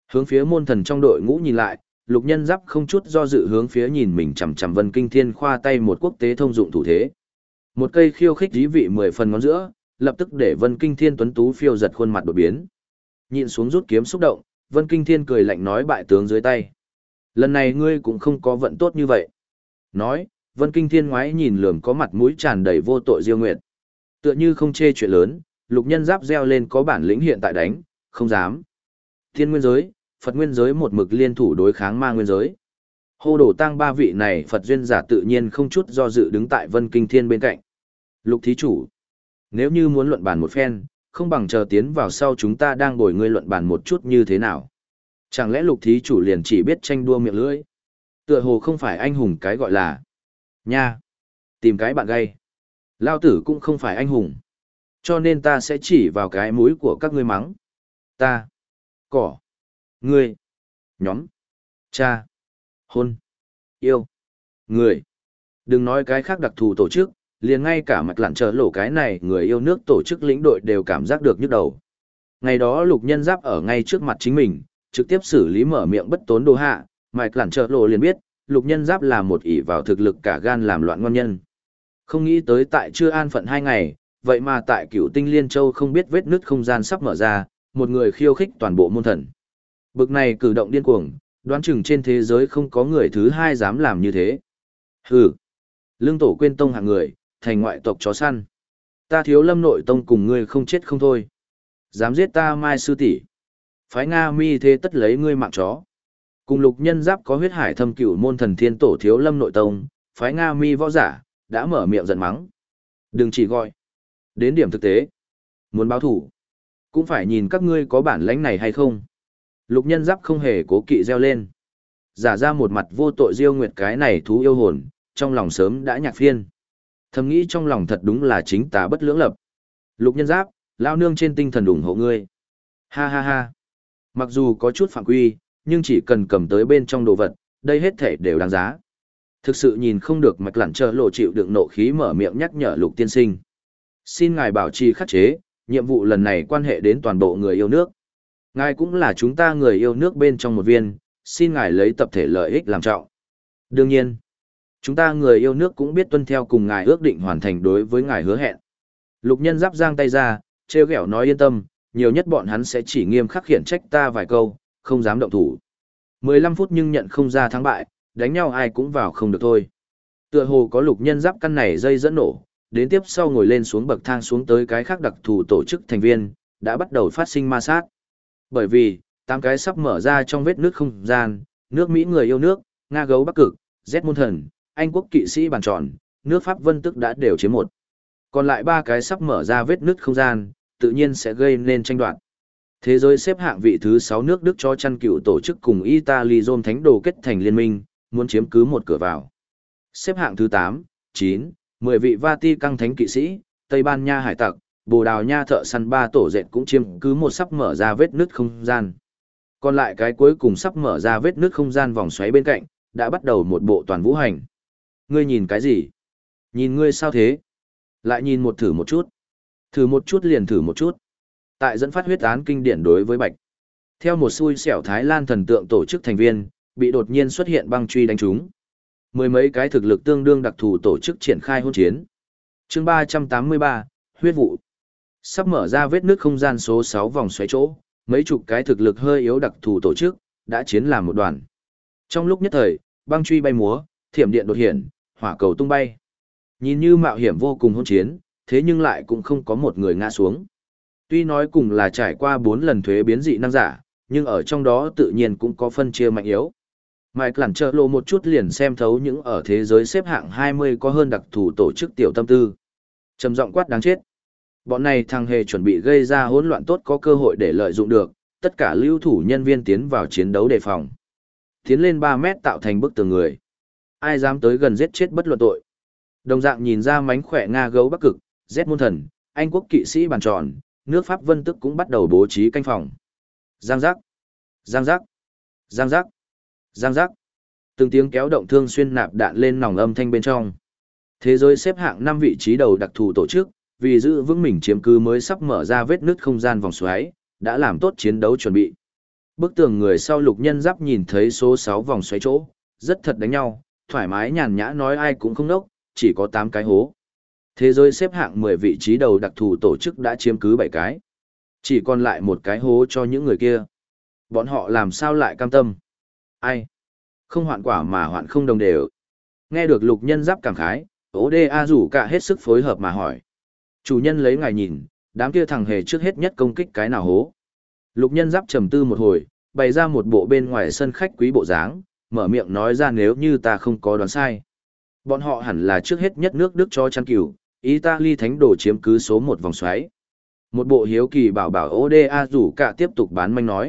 Hướng phía môn thần trong đội ngũ nhìn lại, Lục Nhân Giáp không chút do dự hướng phía nhìn mình chằm chằm Vân Kinh Thiên khoa tay một quốc tế thông dụng thủ thế. Một cây khiêu khích dí vị 10 phần ngón giữa, lập tức để Vân Kinh Thiên tuấn tú phiêu giật khuôn mặt đột biến. Nhịn xuống rút kiếm xúc động, Vân Kinh Thiên cười lạnh nói bại tướng dưới tay. Lần này ngươi cũng không có vận tốt như vậy. Nói, Vân Kinh Thiên ngoái nhìn lườm có mặt mũi tràn đầy vô tội Diêu Nguyệt. Tựa như không chê chuyện lớn, Lục Nhân Giáp reo lên có bản lĩnh hiện tại đánh, không dám. Thiên nguyên giới, Phật nguyên giới một mực liên thủ đối kháng ma nguyên giới. Hô đổ tăng ba vị này Phật duyên giả tự nhiên không chút do dự đứng tại Vân Kinh Thiên bên cạnh. Lục thí chủ, nếu như muốn luận bàn một phen, không bằng chờ tiến vào sau chúng ta đang ngồi ngươi luận bàn một chút như thế nào. Chẳng lẽ lục thí chủ liền chỉ biết tranh đua miệng lưỡi? Tựa hồ không phải anh hùng cái gọi là nha, tìm cái bạn gay. Lao tử cũng không phải anh hùng. Cho nên ta sẽ chỉ vào cái mũi của các ngươi mắng. Ta, cỏ, ngươi, nhóm, cha, hôn, yêu, người. Đừng nói cái khác đặc thù tổ chức, liền ngay cả mặt lặn trở lộ cái này người yêu nước tổ chức lĩnh đội đều cảm giác được nhức đầu. Ngày đó Lục Nhân Giáp ở ngay trước mặt chính mình, trực tiếp xử lý mở miệng bất tốn đồ hạ, mạch lặn trở lộ liền biết, Lục Nhân Giáp là một ỷ vào thực lực cả gan làm loạn ngon nhân. Không nghĩ tới tại chưa an phận 2 ngày, vậy mà tại Cửu Tinh Liên Châu không biết vết nứt không gian sắp mở ra, một người khiêu khích toàn bộ môn thần. Bực này cử động điên cuồng, đoán chừng trên thế giới không có người thứ hai dám làm như thế. Hừ, lương tổ quên tông hạng người, thành ngoại tộc chó săn. Ta Thiếu Lâm nội tông cùng ngươi không chết không thôi. Dám giết ta Mai sư tỷ, phái Nga Mi thế tất lấy ngươi mạng chó. Cùng Lục Nhân Giáp có huyết hải thâm cửu môn thần thiên tổ Thiếu Lâm nội tông, phái Nga Mi võ giả, đã mở miệng giận mắng. Đừng chỉ gọi. Đến điểm thực tế. Muốn báo thủ, cũng phải nhìn các ngươi có bản lãnh này hay không. Lục Nhân Giáp không hề cố kỵ reo lên. Giả ra một mặt vô tội Diêu Nguyệt cái này thú yêu hồn, trong lòng sớm đã nhạc phiên. Thầm nghĩ trong lòng thật đúng là chính tà bất lưỡng lập. Lục Nhân Giáp, lao nương trên tinh thần ủng hộ ngươi. Ha ha ha. Mặc dù có chút phạm quy, nhưng chỉ cần cầm tới bên trong đồ vật, đây hết thể đều đáng giá. Thực sự nhìn không được mạch lặn chờ lộ chịu đựng nộ khí mở miệng nhắc nhở Lục tiên sinh. Xin ngài bảo trì khắc chế, nhiệm vụ lần này quan hệ đến toàn bộ người yêu nước. Ngài cũng là chúng ta người yêu nước bên trong một viên, xin ngài lấy tập thể lợi ích làm trọng. Đương nhiên, chúng ta người yêu nước cũng biết tuân theo cùng ngài ước định hoàn thành đối với ngài hứa hẹn. Lục Nhân Giáp giang tay ra, trêu ghẹo nói yên tâm, nhiều nhất bọn hắn sẽ chỉ nghiêm khắc khiển trách ta vài câu, không dám động thủ. 15 phút nhưng nhận không ra thắng bại, đánh nhau ai cũng vào không được thôi. Tựa hồ có Lục Nhân Giáp căn này dây dẫn nổ, đến tiếp sau ngồi lên xuống bậc thang xuống tới cái khác đặc thù tổ chức thành viên, đã bắt đầu phát sinh ma sát. Bởi vì, 8 cái sắp mở ra trong vết nước không gian, nước Mỹ người yêu nước, Nga gấu Bắc Cực, Z môn thần, Anh quốc kỵ sĩ bàn tròn, nước Pháp Vân Tức đã đều chiếm một. Còn lại 3 cái sắp mở ra vết nước không gian, tự nhiên sẽ gây nên tranh đoạt. Thế giới xếp hạng vị thứ 6 nước Đức cho chăn cựu tổ chức cùng Italy Rome Thánh Đồ kết thành liên minh, muốn chiếm cứ một cửa vào. Xếp hạng thứ 8, 9, 10 vị Vatican thánh kỵ sĩ, Tây Ban Nha hải tặc, Bồ Đào Nha thợ săn 3 tổ dệt cũng chiếm cứ một sắp mở ra vết nứt không gian. Còn lại cái cuối cùng sắp mở ra vết nứt không gian vòng xoáy bên cạnh, đã bắt đầu một bộ toàn vũ hành. Ngươi nhìn cái gì? Nhìn ngươi sao thế? Lại nhìn một thử một chút. Thử một chút liền thử một chút. Tại dẫn phát huyết án kinh điển đối với Bạch. Theo một xui xẻo Thái Lan thần tượng tổ chức thành viên, bị đột nhiên xuất hiện băng truy đánh trúng. Mười mấy cái thực lực tương đương đặc thù tổ chức triển khai hôn chiến. Chương 383, huyết vụ. Sắp mở ra vết nước không gian số 6 vòng xoáy chỗ, mấy chục cái thực lực hơi yếu đặc thù tổ chức, đã chiến làm một đoàn. Trong lúc nhất thời, băng truy bay múa, thiểm điện đột hiện, hỏa cầu tung bay. Nhìn như mạo hiểm vô cùng hôn chiến, thế nhưng lại cũng không có một người ngã xuống. Tuy nói cùng là trải qua 4 lần thuế biến dị năng giả, nhưng ở trong đó tự nhiên cũng có phân chia mạnh yếu. Mike lẳng trợ lộ một chút liền xem thấu những ở thế giới xếp hạng 20 có hơn đặc thù tổ chức tiểu tâm tư. Trầm giọng quát đáng chết. Bọn này thằng hề chuẩn bị gây ra hỗn loạn tốt có cơ hội để lợi dụng được, tất cả lưu thủ nhân viên tiến vào chiến đấu đề phòng. Tiến lên 3 mét tạo thành bức tường người. Ai dám tới gần giết chết bất luận tội. Đồng dạng nhìn ra mánh khỏe Nga gấu Bắc Cực, Z môn thần, Anh quốc kỵ sĩ bàn tròn, nước Pháp Vân Tức cũng bắt đầu bố trí canh phòng. Giang giác, giang giác, giang giác, giang giác. Từng tiếng kéo động thương xuyên nạp đạn lên nòng âm thanh bên trong. Thế giới xếp hạng 5 vị trí đầu đặc thù tổ chức, vì giữ vững mình chiếm cứ mới sắp mở ra vết nứt không gian vòng xoáy, đã làm tốt chiến đấu chuẩn bị. Bức tường người sau Lục Nhân Giáp nhìn thấy số 6 vòng xoáy chỗ, rất thật đánh nhau, thoải mái nhàn nhã nói ai cũng không nốc, chỉ có 8 cái hố. Thế giới xếp hạng 10 vị trí đầu đặc thù tổ chức đã chiếm cứ 7 cái. Chỉ còn lại một cái hố cho những người kia. Bọn họ làm sao lại cam tâm? Ai? Không hoạn quả mà hoạn không đồng đều. Nghe được Lục Nhân Giáp cảm khái, ODA rủ cả hết sức phối hợp mà hỏi. Chủ nhân lấy ngài nhìn, đám kia thằng hề trước hết nhất công kích cái nào hố. Lục Nhân Giáp trầm tư một hồi, bày ra một bộ bên ngoài sân khách quý bộ dáng, mở miệng nói ra nếu như ta không có đoán sai. Bọn họ hẳn là trước hết nhất nước Đức cho chăn cừu, Italy thánh đồ chiếm cứ số 1 vòng xoáy. Một bộ hiếu kỳ bảo bảo ODA rủ cả tiếp tục bán manh nói.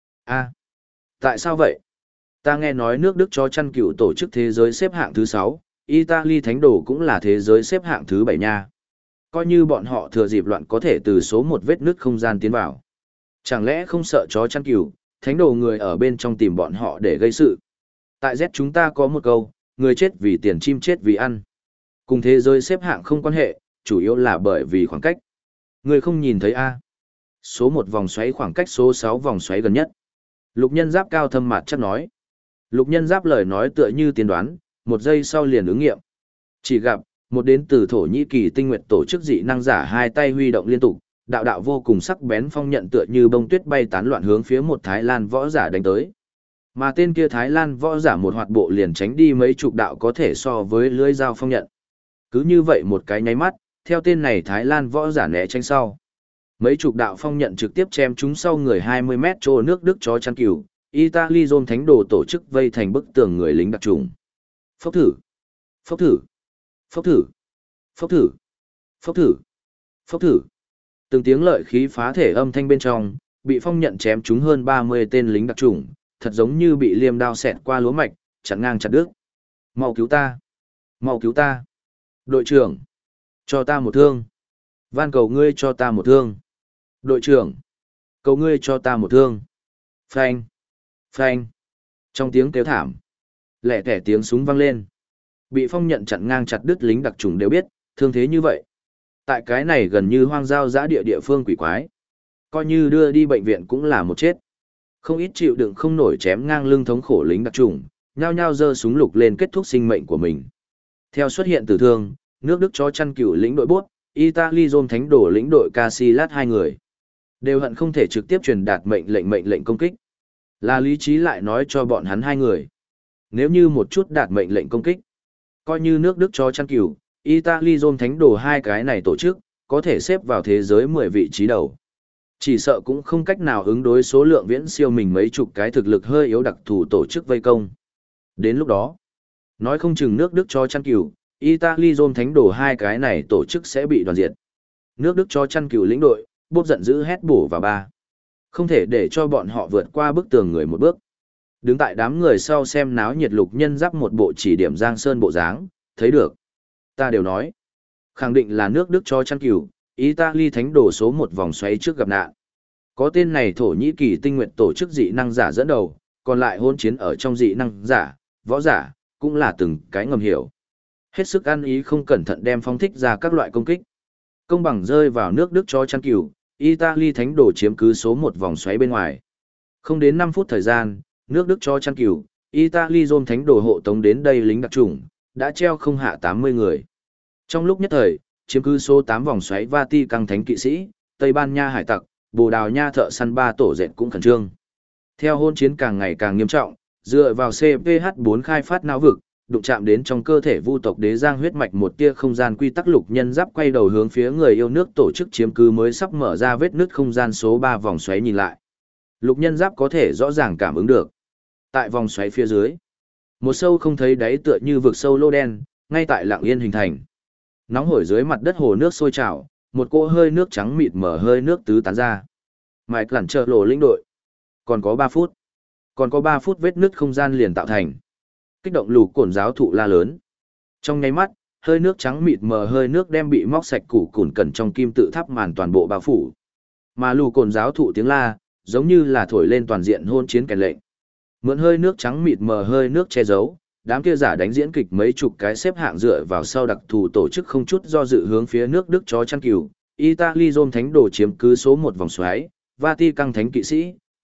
Tại sao vậy? Ta nghe nói nước Đức cho chăn cừu tổ chức thế giới xếp hạng thứ 6, Italy thánh đồ cũng là thế giới xếp hạng thứ 7 nha. Coi như bọn họ thừa dịp loạn có thể từ số 1 vết nứt không gian tiến vào. Chẳng lẽ không sợ chó chăn cừu, thánh đồ người ở bên trong tìm bọn họ để gây sự. Tại Z chúng ta có một câu, người chết vì tiền chim chết vì ăn. Cùng thế giới xếp hạng không quan hệ, chủ yếu là bởi vì khoảng cách. Người không nhìn thấy A. Số 1 vòng xoáy khoảng cách số 6 vòng xoáy gần nhất. Lục Nhân Giáp cao thâm mặt chắc nói. Lục Nhân Giáp lời nói tựa như tiên đoán, một giây sau liền ứng nghiệm. Chỉ gặp, một đến từ Thổ Nhĩ Kỳ tinh nguyệt tổ chức dị năng giả hai tay huy động liên tục, đạo đạo vô cùng sắc bén phong nhận tựa như bông tuyết bay tán loạn hướng phía một Thái Lan võ giả đánh tới. Mà tên kia Thái Lan võ giả một hoạt bộ liền tránh đi mấy chục đạo có thể so với lưỡi dao phong nhận. Cứ như vậy một cái nháy mắt, theo tên này Thái Lan võ giả né tránh sau. Mấy chục đạo phong nhận trực tiếp chém chúng sau người 20 mét chỗ nước Đức chó chăn cừu, Italy Zone thánh đồ tổ chức vây thành bức tường người lính đặc trùng. Phốc thử, phốc thử, phốc thử, phốc thử, phốc thử, phốc thử. Từng tiếng lợi khí phá thể âm thanh bên trong, bị phong nhận chém chúng hơn 30 tên lính đặc trùng, thật giống như bị liêm đao xẹt qua lúa mạch, chặn ngang chặt đứt. Mau cứu ta! Mau cứu ta! Đội trưởng! Cho ta một thương! Van cầu ngươi cho ta một thương! Đội trưởng! Cầu ngươi cho ta một thương! Phanh! Phanh! Trong tiếng kêu thảm, lẻ tẻ tiếng súng vang lên. Bị phong nhận chặn ngang chặt đứt lính đặc trùng đều biết, thương thế như vậy. Tại cái này gần như hoang giao dã địa phương quỷ quái. Coi như đưa đi bệnh viện cũng là một chết. Không ít chịu đựng không nổi chém ngang lưng thống khổ lính đặc trùng, nhao nhao giơ súng lục lên kết thúc sinh mệnh của mình. Theo xuất hiện tử thương, nước Đức chó chăn cừu lĩnh đội bốt, Italy Zone thánh đổ lĩnh đội Casillas hai người. Đều hận không thể trực tiếp truyền đạt mệnh lệnh công kích. Là lý trí lại nói cho bọn hắn hai người. Nếu như một chút đạt mệnh lệnh công kích, coi như nước Đức chó chăn cừu, Italy Zone thánh đồ hai cái này tổ chức, có thể xếp vào thế giới 10 vị trí đầu. Chỉ sợ cũng không cách nào ứng đối số lượng viễn siêu mình mấy chục cái thực lực hơi yếu đặc thù tổ chức vây công. Đến lúc đó, nói không chừng nước Đức cho chăn cừu, Italy Zone thánh đồ hai cái này tổ chức sẽ bị đoàn diệt. Nước Đức cho chăn cừu lĩnh đội, bốp giận dữ hét bổ vào ba. Không thể để cho bọn họ vượt qua bức tường người một bước. Đứng tại đám người sau xem náo nhiệt Lục Nhân Giáp một bộ chỉ điểm Giang Sơn bộ dáng, thấy được. Ta đều nói, khẳng định là nước Đức cho chăn cừu, Italy thánh đồ số 1 vòng xoáy trước gặp nạn. Có tên này Thổ Nhĩ Kỳ tinh nguyện tổ chức dị năng giả dẫn đầu, còn lại hôn chiến ở trong dị năng giả, võ giả, cũng là từng cái ngầm hiểu. Hết sức ăn ý không cẩn thận đem phóng thích ra các loại công kích. Công bằng rơi vào nước Đức cho chăn cừu, Italy thánh đồ chiếm cứ số 1 vòng xoáy bên ngoài. Không đến 5 phút thời gian, nước Đức cho chăn cừu, Italy Zone thánh đồ hộ tống đến đây lính đặc chủng, đã treo không hạ 80 người. Trong lúc nhất thời, chiếm cứ số 8 vòng xoáy Vatican thánh kỵ sĩ, Tây Ban Nha hải tặc, Bồ Đào Nha thợ săn ba tổ dệt cũng khẩn trương. Theo hôn chiến càng ngày càng nghiêm trọng, dựa vào CPH4 khai phát não vực, đụng chạm đến trong cơ thể vu tộc đế giang huyết mạch một tia không gian quy tắc Lục Nhân Giáp quay đầu hướng phía người yêu nước tổ chức chiếm cứ mới sắp mở ra vết nứt không gian số 3 vòng xoáy nhìn lại. Lục Nhân Giáp có thể rõ ràng cảm ứng được. Tại vòng xoáy phía dưới, một sâu không thấy đáy tựa như vực sâu lô đen, ngay tại lặng yên hình thành. Nóng hổi dưới mặt đất hồ nước sôi trào, một cỗ hơi nước trắng mịt mở hơi nước tứ tán ra. Mike lặn trợ lộ lĩnh đội. Còn có 3 phút. Còn có 3 phút vết nứt không gian liền tạo thành. Kích động lù cổn giáo thụ la lớn. Trong nháy mắt, hơi nước trắng mịt mờ hơi nước đem bị móc sạch củ cùn cẩn trong kim tự tháp màn toàn bộ bao phủ. Mà lù cổn giáo thụ tiếng la, giống như là thổi lên toàn diện hôn chiến kèn lệnh. Mượn hơi nước trắng mịt mờ hơi nước che giấu, đám kia giả đánh diễn kịch mấy chục cái xếp hạng dựa vào sau đặc thù tổ chức không chút do dự hướng phía nước Đức chó chăn cừu, Italy Zone thánh đồ chiếm cứ số 1 vòng xoáy, Vatican thánh kỵsĩ,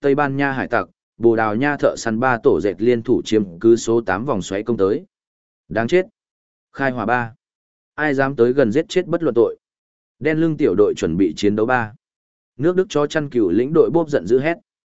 Tây Ban Nha hải tặc, Bồ Đào Nha thợ săn 3 tổ dệt liên thủ chiếm cứ số 8 vòng xoáy công tới. Đáng chết. Khai hỏa 3. Ai dám tới gần giết chết bất luận tội. Đen lưng tiểu đội chuẩn bị chiến đấu 3. Nước Đức chó chăn cừu lĩnh đội bốp giận dữ hét.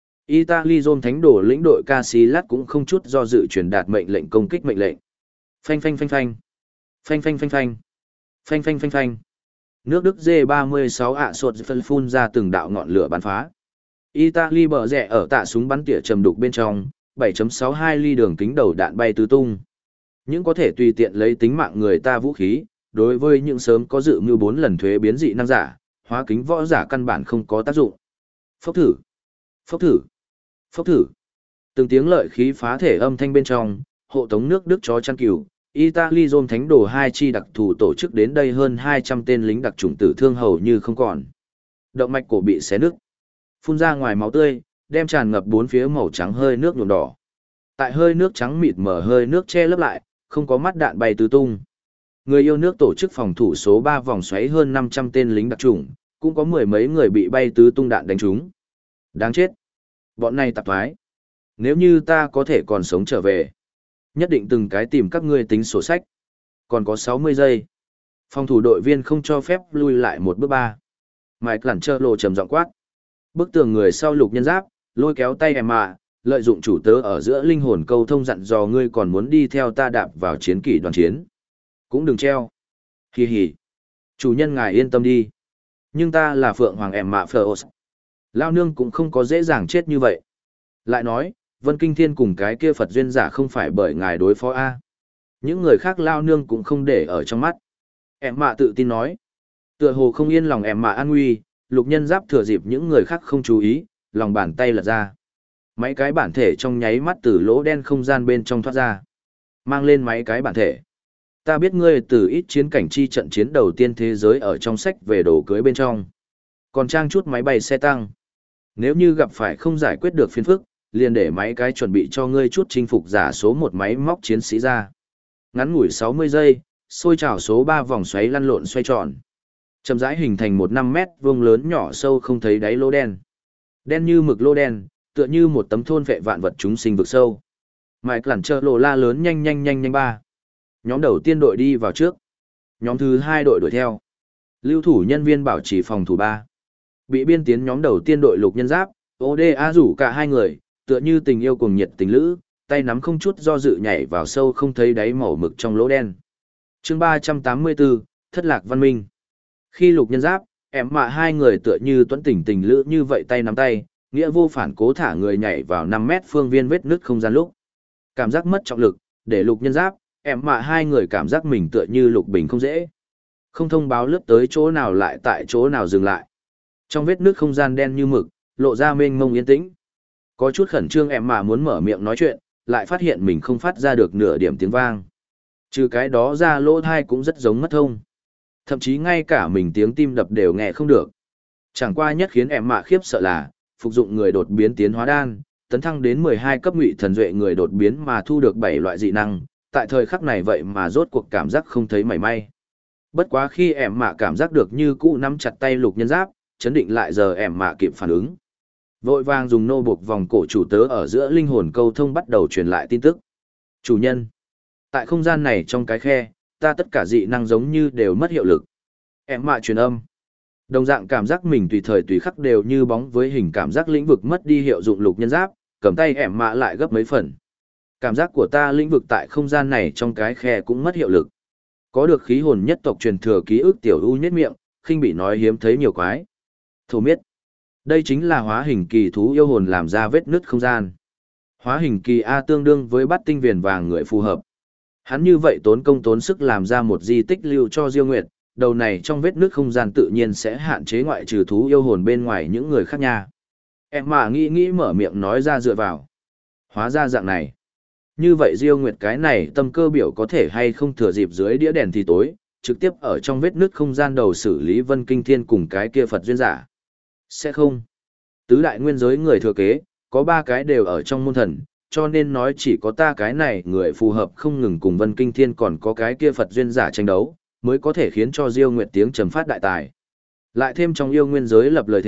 Italy Rome thánh đồ lĩnh đội Casillas cũng không chút do dự truyền đạt mệnh lệnh công kích mệnh lệnh. Phanh phanh phanh phanh. Phanh phanh phanh phanh. Phanh phanh phanh phanh. Nước Đức J36 ạ sột phân phun ra từng đạo ngọn lửa bắn phá. Italy bờ rẽ ở tạ súng bắn tỉa trầm đục bên trong, 7.62 ly đường kính đầu đạn bay tứ tung. Những có thể tùy tiện lấy tính mạng người ta vũ khí, đối với những sớm có dự mưu 4 lần thuế biến dị năng giả, hóa kính võ giả căn bản không có tác dụng. Phốc thử, phốc thử, phốc thử. Từng tiếng lợi khí phá thể âm thanh bên trong, hộ tống nước Đức chó chăn cừu, Italy Rome thánh đồ 2 chi đặc thù tổ chức đến đây hơn 200 tên lính đặc chủng tử thương hầu như không còn. Động mạch cổ bị xé nứt, phun ra ngoài máu tươi, đem tràn ngập bốn phía màu trắng hơi nước nhuộm đỏ. Tại hơi nước trắng mịt mờ hơi nước che lấp lại, không có mắt đạn bay tứ tung. Người yêu nước tổ chức phòng thủ số 3 vòng xoáy hơn 500 tên lính đặc chủng, cũng có mười mấy người bị bay tứ tung đạn đánh trúng. Đáng chết. Bọn này tạp thoái. Nếu như ta có thể còn sống trở về, nhất định từng cái tìm các ngươi tính sổ sách. Còn có 60 giây. Phòng thủ đội viên không cho phép lui lại một bước 3. Mike Lản Trơ Lộ trầm giọng quát. Bức tường người sau lục nhân giáp, lôi kéo tay em ạ, lợi dụng chủ tớ ở giữa linh hồn câu thông dặn dò ngươi còn muốn đi theo ta đạp vào chiến kỷ đoàn chiến. Cũng đừng treo. Hi hi. Chủ nhân ngài yên tâm đi. Nhưng ta là Phượng Hoàng em mạ Phơ. Lao nương cũng không có dễ dàng chết như vậy. Lại nói, Vân Kinh Thiên cùng cái kia Phật duyên giả không phải bởi ngài đối phó A. Những người khác Lao nương cũng không để ở trong mắt. Em mạ tự tin nói. Tựa hồ không yên lòng em mạ an nguy, lục nhân giáp thừa dịp những người khác không chú ý, lòng bàn tay lật ra. Mấy cái bản thể trong nháy mắt từ lỗ đen không gian bên trong thoát ra. Mang lên mấy cái bản thể. Ta biết ngươi từ ít chiến cảnh chi trận chiến đầu tiên thế giới ở trong sách về đồ cưới bên trong. Còn trang chút máy bay xe tăng. Nếu như gặp phải không giải quyết được phiền phức, liền để mấy cái chuẩn bị cho ngươi chút chinh phục giả số 1 máy móc chiến sĩ ra. Ngắn ngủi 60 giây, xôi trào số 3 vòng xoáy lăn lộn xoay tròn. Chậm rãi hình thành một 5 mét vuông lớn nhỏ sâu không thấy đáy lỗ đen. Đen như mực lỗ đen, tựa như một tấm thôn vệ vạn vật chúng sinh vực sâu. Mike Lản Trơ Lộ la lớn nhanh nhanh nhanh nhanh 3. Nhóm đầu tiên đội đi vào trước. Nhóm thứ 2 đội đuổi theo. Lưu thủ nhân viên bảo trì phòng thủ 3. Bị biên tiến nhóm đầu tiên đội lục nhân giáp, ODA rủ cả hai người, tựa như tình yêu cùng nhiệt tình lữ, tay nắm không chút do dự nhảy vào sâu không thấy đáy màu mực trong lỗ đen. Chương 384, Thất lạc văn minh. Khi lục nhân giáp, em mạ hai người tựa như tuấn tình tình lữ như vậy tay nắm tay, nghĩa vô phản cố thả người nhảy vào 5 mét phương viên vết nứt không gian lúc. Cảm giác mất trọng lực, để lục nhân giáp, em mạ hai người cảm giác mình tựa như lục bình không dễ. Không thông báo lướt tới chỗ nào lại tại chỗ nào dừng lại. Trong vết nứt không gian đen như mực, lộ ra mênh mông yên tĩnh. Có chút khẩn trương em mạ muốn mở miệng nói chuyện, lại phát hiện mình không phát ra được nửa điểm tiếng vang. Trừ cái đó ra lỗ thai cũng rất giống mất thông. Thậm chí ngay cả mình tiếng tim đập đều nghe không được. Chẳng qua nhất khiến em mạ khiếp sợ là, phục dụng người đột biến tiến hóa đan, tấn thăng đến 12 cấp ngụy thần duệ người đột biến mà thu được 7 loại dị năng, tại thời khắc này vậy mà rốt cuộc cảm giác không thấy mảy may. Bất quá khi em mạ cảm giác được như cũ nắm chặt tay lục nhân giáp, chấn định lại giờ em mạ kịp phản ứng. Vội vàng dùng nô buộc vòng cổ chủ tớ ở giữa linh hồn câu thông bắt đầu truyền lại tin tức. Chủ nhân, tại không gian này trong cái khe, ta tất cả dị năng giống như đều mất hiệu lực. Em mạ truyền âm. Đồng dạng cảm giác mình tùy thời tùy khắc đều như bóng với hình cảm giác lĩnh vực mất đi hiệu dụng lục nhân giáp, cầm tay em mạ lại gấp mấy phần. Cảm giác của ta lĩnh vực tại không gian này trong cái khe cũng mất hiệu lực. Có được khí hồn nhất tộc truyền thừa ký ức tiểu u nhất miệng, khinh bị nói hiếm thấy nhiều quái. Thổ miết. Đây chính là hóa hình kỳ thú yêu hồn làm ra vết nứt không gian. Hóa hình kỳ A tương đương với bát tinh viền vàng người phù hợp. Hắn như vậy tốn công tốn sức làm ra một di tích lưu cho Diêu Nguyệt, đầu này trong vết nứt không gian tự nhiên sẽ hạn chế ngoại trừ thú yêu hồn bên ngoài những người khác nha. Em mà nghĩ mở miệng nói ra dựa vào. Hóa ra dạng này. Như vậy Diêu Nguyệt cái này tâm cơ biểu có thể hay không thừa dịp dưới đĩa đèn thì tối, trực tiếp ở trong vết nứt không gian đầu xử lý Vân Kinh Thiên cùng cái kia Phật duyên giả. Sẽ không. Tứ đại nguyên giới người thừa kế, có 3 cái đều ở trong môn thần, cho nên nói chỉ có ta cái này người phù hợp không ngừng cùng Vân Kinh Thiên còn có cái kia Phật duyên giả tranh đấu, mới có thể khiến cho Diêu Nguyệt tiếng trầm phát đại tài. Lại thêm trong yêu nguyên giới lập lời thể,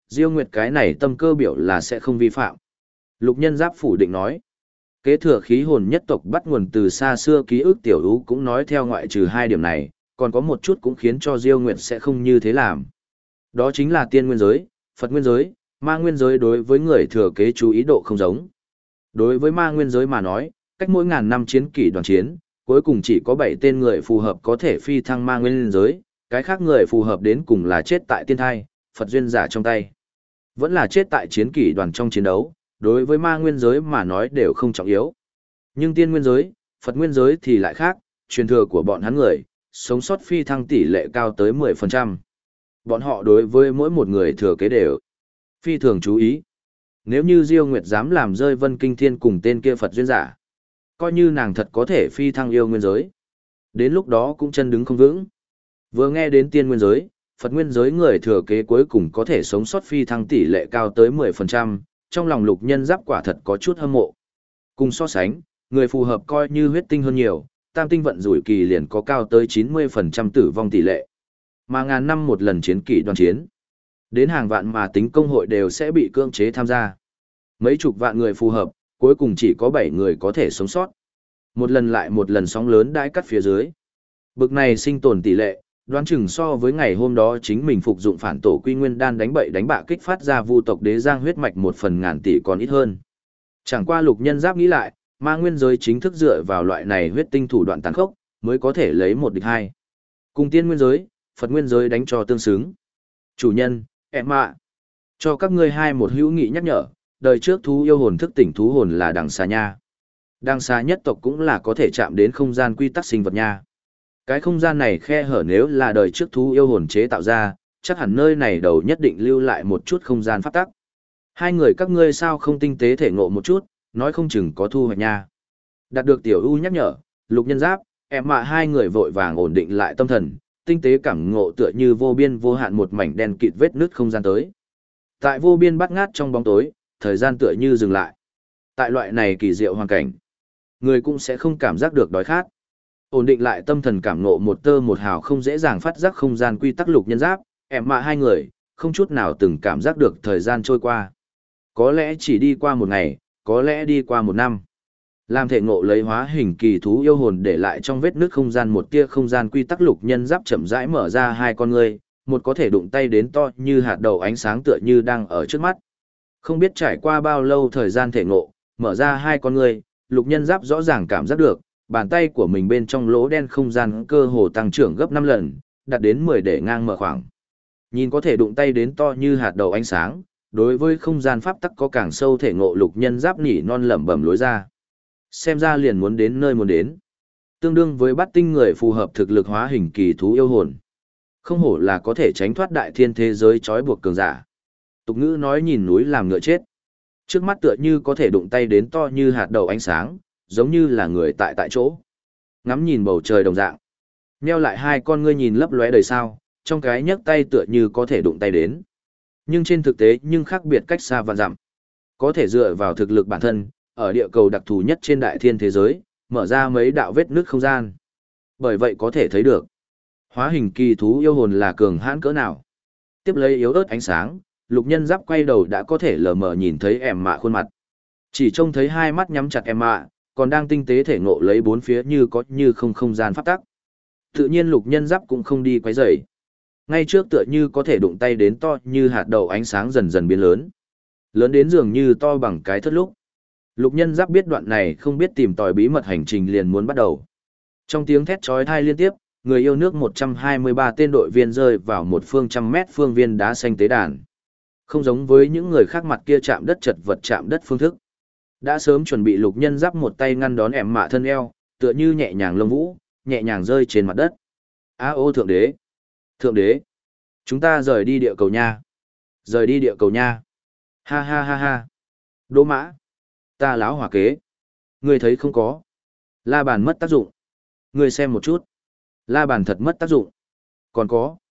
Diêu Nguyệt cái này tâm cơ biểu là sẽ không vi phạm. Lục Nhân Giáp phủ định nói. Kế thừa khí hồn nhất tộc bắt nguồn từ xa xưa ký ức tiểu ú cũng nói theo ngoại trừ hai điểm này, còn có một chút cũng khiến cho Diêu Nguyệt sẽ không như thế làm. Đó chính là tiên nguyên giới, Phật nguyên giới, ma nguyên giới đối với người thừa kế chú ý độ không giống. Đối với ma nguyên giới mà nói, cách mỗi ngàn năm chiến kỷ đoàn chiến, cuối cùng chỉ có 7 tên người phù hợp có thể phi thăng ma nguyên giới, cái khác người phù hợp đến cùng là chết tại tiên thai, Phật duyên giả trong tay. Vẫn là chết tại chiến kỷ đoàn trong chiến đấu, đối với ma nguyên giới mà nói đều không trọng yếu. Nhưng tiên nguyên giới, Phật nguyên giới thì lại khác, truyền thừa của bọn hắn người, sống sót phi thăng tỷ lệ cao tới 10%. Bọn họ đối với mỗi một người thừa kế đều phi thường chú ý. Nếu như Diêu Nguyệt dám làm rơi Vân Kinh Thiên cùng tên kia Phật duyên giả, coi như nàng thật có thể phi thăng yêu nguyên giới. Đến lúc đó cũng chân đứng không vững. Vừa nghe đến tiên nguyên giới, Phật nguyên giới người thừa kế cuối cùng có thể sống sót phi thăng tỷ lệ cao tới 10%, trong lòng Lục Nhân Giáp quả thật có chút hâm mộ. Cùng so sánh, người phù hợp coi như huyết tinh hơn nhiều, tam tinh vận rủi kỳ liền có cao tới 90% tử vong tỷ lệ. Mà ngàn năm một lần chiến kỷ đoàn chiến, đến hàng vạn mà tính công hội đều sẽ bị cưỡng chế tham gia. Mấy chục vạn người phù hợp, cuối cùng chỉ có 7 người có thể sống sót. Một lần lại một lần sóng lớn đãi cắt phía dưới. Bực này sinh tồn tỷ lệ, đoán chừng so với ngày hôm đó chính mình phục dụng phản tổ quy nguyên đan đánh bậy đánh bạ kích phát ra vu tộc đế giang huyết mạch 1/1000 tỷ còn ít hơn. Chẳng qua Lục Nhân Giáp nghĩ lại, ma nguyên giới chính thức dựa vào loại này huyết tinh thủ đoạn tàn khốc, mới có thể lấy một địch hai. Cùng tiên nguyên giới, Phật nguyên giới đánh cho tương xứng. Chủ nhân, em ạ. Cho các ngươi hai một hữu nghị nhắc nhở, đời trước thú yêu hồn thức tỉnh thú hồn là đằng xa nha. Đằng xa nhất tộc cũng là có thể chạm đến không gian quy tắc sinh vật nha. Cái không gian này khe hở nếu là đời trước thú yêu hồn chế tạo ra, chắc hẳn nơi này đầu nhất định lưu lại một chút không gian pháp tắc. Hai người các ngươi sao không tinh tế thể ngộ một chút, nói không chừng có thu hoạch nha. Đạt được tiểu ưu nhắc nhở, Lục Nhân Giáp, em mạ hai người vội vàng ổn định lại tâm thần, tinh tế cảm ngộ tựa như vô biên vô hạn một mảnh đen kịt vết nứt không gian tới. Tại vô biên bắt ngát trong bóng tối, thời gian tựa như dừng lại. Tại loại này kỳ diệu hoàn cảnh, người cũng sẽ không cảm giác được đói khát. Ổn định lại tâm thần cảm ngộ một tơ một hào không dễ dàng phát giác không gian quy tắc Lục Nhân Giáp, em mạ hai người, không chút nào từng cảm giác được thời gian trôi qua. Có lẽ chỉ đi qua một ngày, có lẽ đi qua một năm. Làm thể ngộ lấy hóa hình kỳ thú yêu hồn để lại trong vết nứt không gian một tia không gian quy tắc Lục Nhân Giáp chậm rãi mở ra hai con ngươi, một có thể đụng tay đến to như hạt đậu ánh sáng tựa như đang ở trước mắt. Không biết trải qua bao lâu thời gian thể ngộ, mở ra hai con ngươi, Lục Nhân Giáp rõ ràng cảm giác được, bàn tay của mình bên trong lỗ đen không gian cơ hồ tăng trưởng gấp 5 lần, đạt đến 10 để ngang mở khoảng. Nhìn có thể đụng tay đến to như hạt đậu ánh sáng, đối với không gian pháp tắc có càng sâu thể ngộ Lục Nhân Giáp nỉ non lẩm bẩm lối ra. Xem ra liền muốn đến nơi muốn đến. Tương đương với bắt tinh người phù hợp thực lực hóa hình kỳ thú yêu hồn. Không hổ là có thể tránh thoát đại thiên thế giới trói buộc cường giả. Tục ngữ nói nhìn núi làm ngựa chết. Trước mắt tựa như có thể đụng tay đến to như hạt đậu ánh sáng, giống như là người tại chỗ. Ngắm nhìn bầu trời đồng dạng. Nheo lại hai con ngươi nhìn lấp lóe đầy sao, trong cái nhấc tay tựa như có thể đụng tay đến. Nhưng trên thực tế nhưng khác biệt cách xa vạn dặm. Có thể dựa vào thực lực bản thân, ở địa cầu đặc thù nhất trên đại thiên thế giới, mở ra mấy đạo vết nước không gian. Bởi vậy có thể thấy được, hóa hình kỳ thú yêu hồn là cường hãn cỡ nào. Tiếp lấy yếu ớt ánh sáng, Lục Nhân Giáp quay đầu đã có thể lờ mờ nhìn thấy em mạ khuôn mặt. Chỉ trông thấy hai mắt nhắm chặt em mạ, còn đang tinh tế thể ngộ lấy bốn phía như có như không không gian pháp tắc. Tự nhiên Lục Nhân Giáp cũng không đi quấy rầy. Ngay trước tựa như có thể đụng tay đến to như hạt đậu ánh sáng dần dần biến lớn. Lớn đến dường như to bằng cái thất lúc. Lục Nhân Giáp biết đoạn này không biết tìm tòi bí mật hành trình liền muốn bắt đầu. Trong tiếng thét chói tai liên tiếp, người yêu nước 123 tên đội viên rơi vào một phương trăm mét phương viên đá xanh tế đàn. Không giống với những người khác mặt kia chạm đất chật vật chạm đất phương thức. Đã sớm chuẩn bị Lục Nhân Giáp một tay ngăn đón em mạ thân eo, tựa như nhẹ nhàng lông vũ, nhẹ nhàng rơi trên mặt đất. A ô thượng đế! Thượng đế! Chúng ta rời đi địa cầu nha! Rời đi địa cầu nha! Ha ha ha ha! Đỗ mã! Ta láo hỏa kế! Ngươi thấy không có? La bàn mất tác dụng. Ngươi xem một chút. La bàn thật mất tác dụng. Còn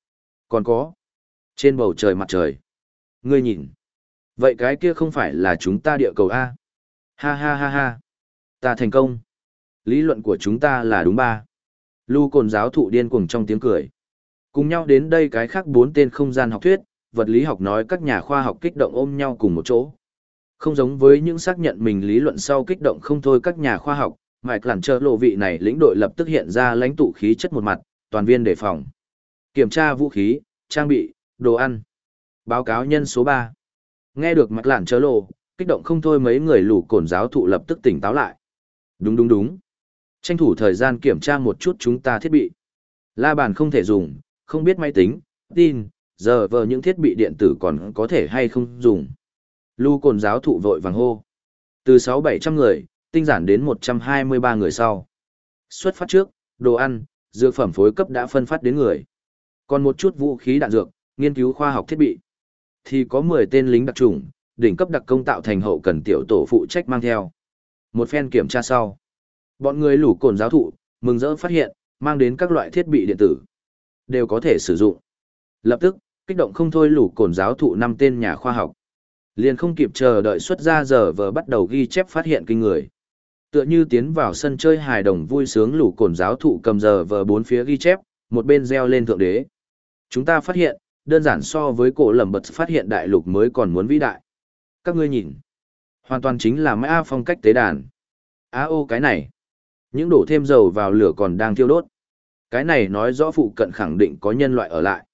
có. Trên bầu trời mặt trời. Ngươi nhìn. Vậy cái kia không phải là chúng ta địa cầu A. Ha ha ha ha. Ta thành công. Lý luận của chúng ta là đúng ba. Lu Cồn giáo thụ điên cuồng trong tiếng cười. Cùng nhau đến đây cái khác 4 tên không gian học thuyết, vật lý học nói các nhà khoa học kích động ôm nhau cùng một chỗ. Không giống với những xác nhận mình lý luận sau kích động không thôi các nhà khoa học, Mike Lản chờ lộ vị này lĩnh đội lập tức hiện ra lãnh tụ khí chất một mặt, toàn viên đề phòng. Kiểm tra vũ khí, trang bị, đồ ăn. Báo cáo nhân số 3. Nghe được Mike Lản chờ lộ, kích động không thôi mấy người lù cồn giáo thụ lập tức tỉnh táo lại. Đúng đúng đúng. Tranh thủ thời gian kiểm tra một chút chúng ta thiết bị. La bàn không thể dùng, không biết máy tính, tin, giờ vờ những thiết bị điện tử còn có thể hay không dùng. Lù cồn giáo thụ vội vàng hô. Từ 600-700 người, tinh giản đến 123 người sau. Xuất phát trước, đồ ăn, dược phẩm phối cấp đã phân phát đến người. Còn một chút vũ khí đạn dược, nghiên cứu khoa học thiết bị. Thì có 10 tên lính đặc chủng, đỉnh cấp đặc công tạo thành hậu cần tiểu tổ phụ trách mang theo. Một phen kiểm tra sau. Bọn người lũ cồn giáo thụ, mừng rỡ phát hiện, mang đến các loại thiết bị điện tử. Đều có thể sử dụng. Lập tức, kích động không thôi lũ cồn giáo thụ 5 tên nhà khoa học. Liền không kịp chờ đợi xuất ra giờ vờ bắt đầu ghi chép phát hiện kinh người. Tựa như tiến vào sân chơi hài đồng vui sướng lũ cồn giáo thụ cầm giờ vờ bốn phía ghi chép, một bên reo lên thượng đế. Chúng ta phát hiện, đơn giản so với cổ lầm bật phát hiện đại lục mới còn muốn vĩ đại. Các ngươi nhìn, hoàn toàn chính là mã phong cách tế đàn. Ô cái này, những đổ thêm dầu vào lửa còn đang thiêu đốt. Cái này nói rõ phụ cận khẳng định có nhân loại ở lại.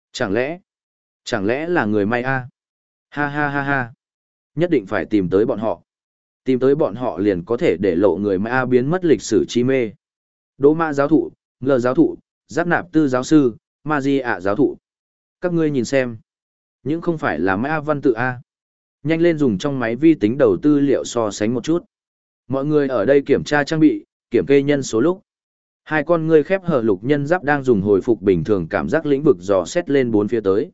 Chẳng lẽ là người may a? Ha ha ha ha. Nhất định phải tìm tới bọn họ. Tìm tới bọn họ liền có thể để lộ người may a biến mất lịch sử chi mê. Đỗ Mã giáo thụ, Ngờ giáo thụ, Giác Nạp Tư giáo sư, Ma Di ạ giáo thụ. Các ngươi nhìn xem. Những không phải là may a văn tự a. Nhanh lên dùng trong máy vi tính đầu tư liệu so sánh một chút. Mọi người ở đây kiểm tra trang bị, kiểm kê nhân số lúc. Hai con ngươi khép hở lục nhân giáp đang dùng hồi phục bình thường cảm giác lĩnh vực dò xét lên bốn phía tới.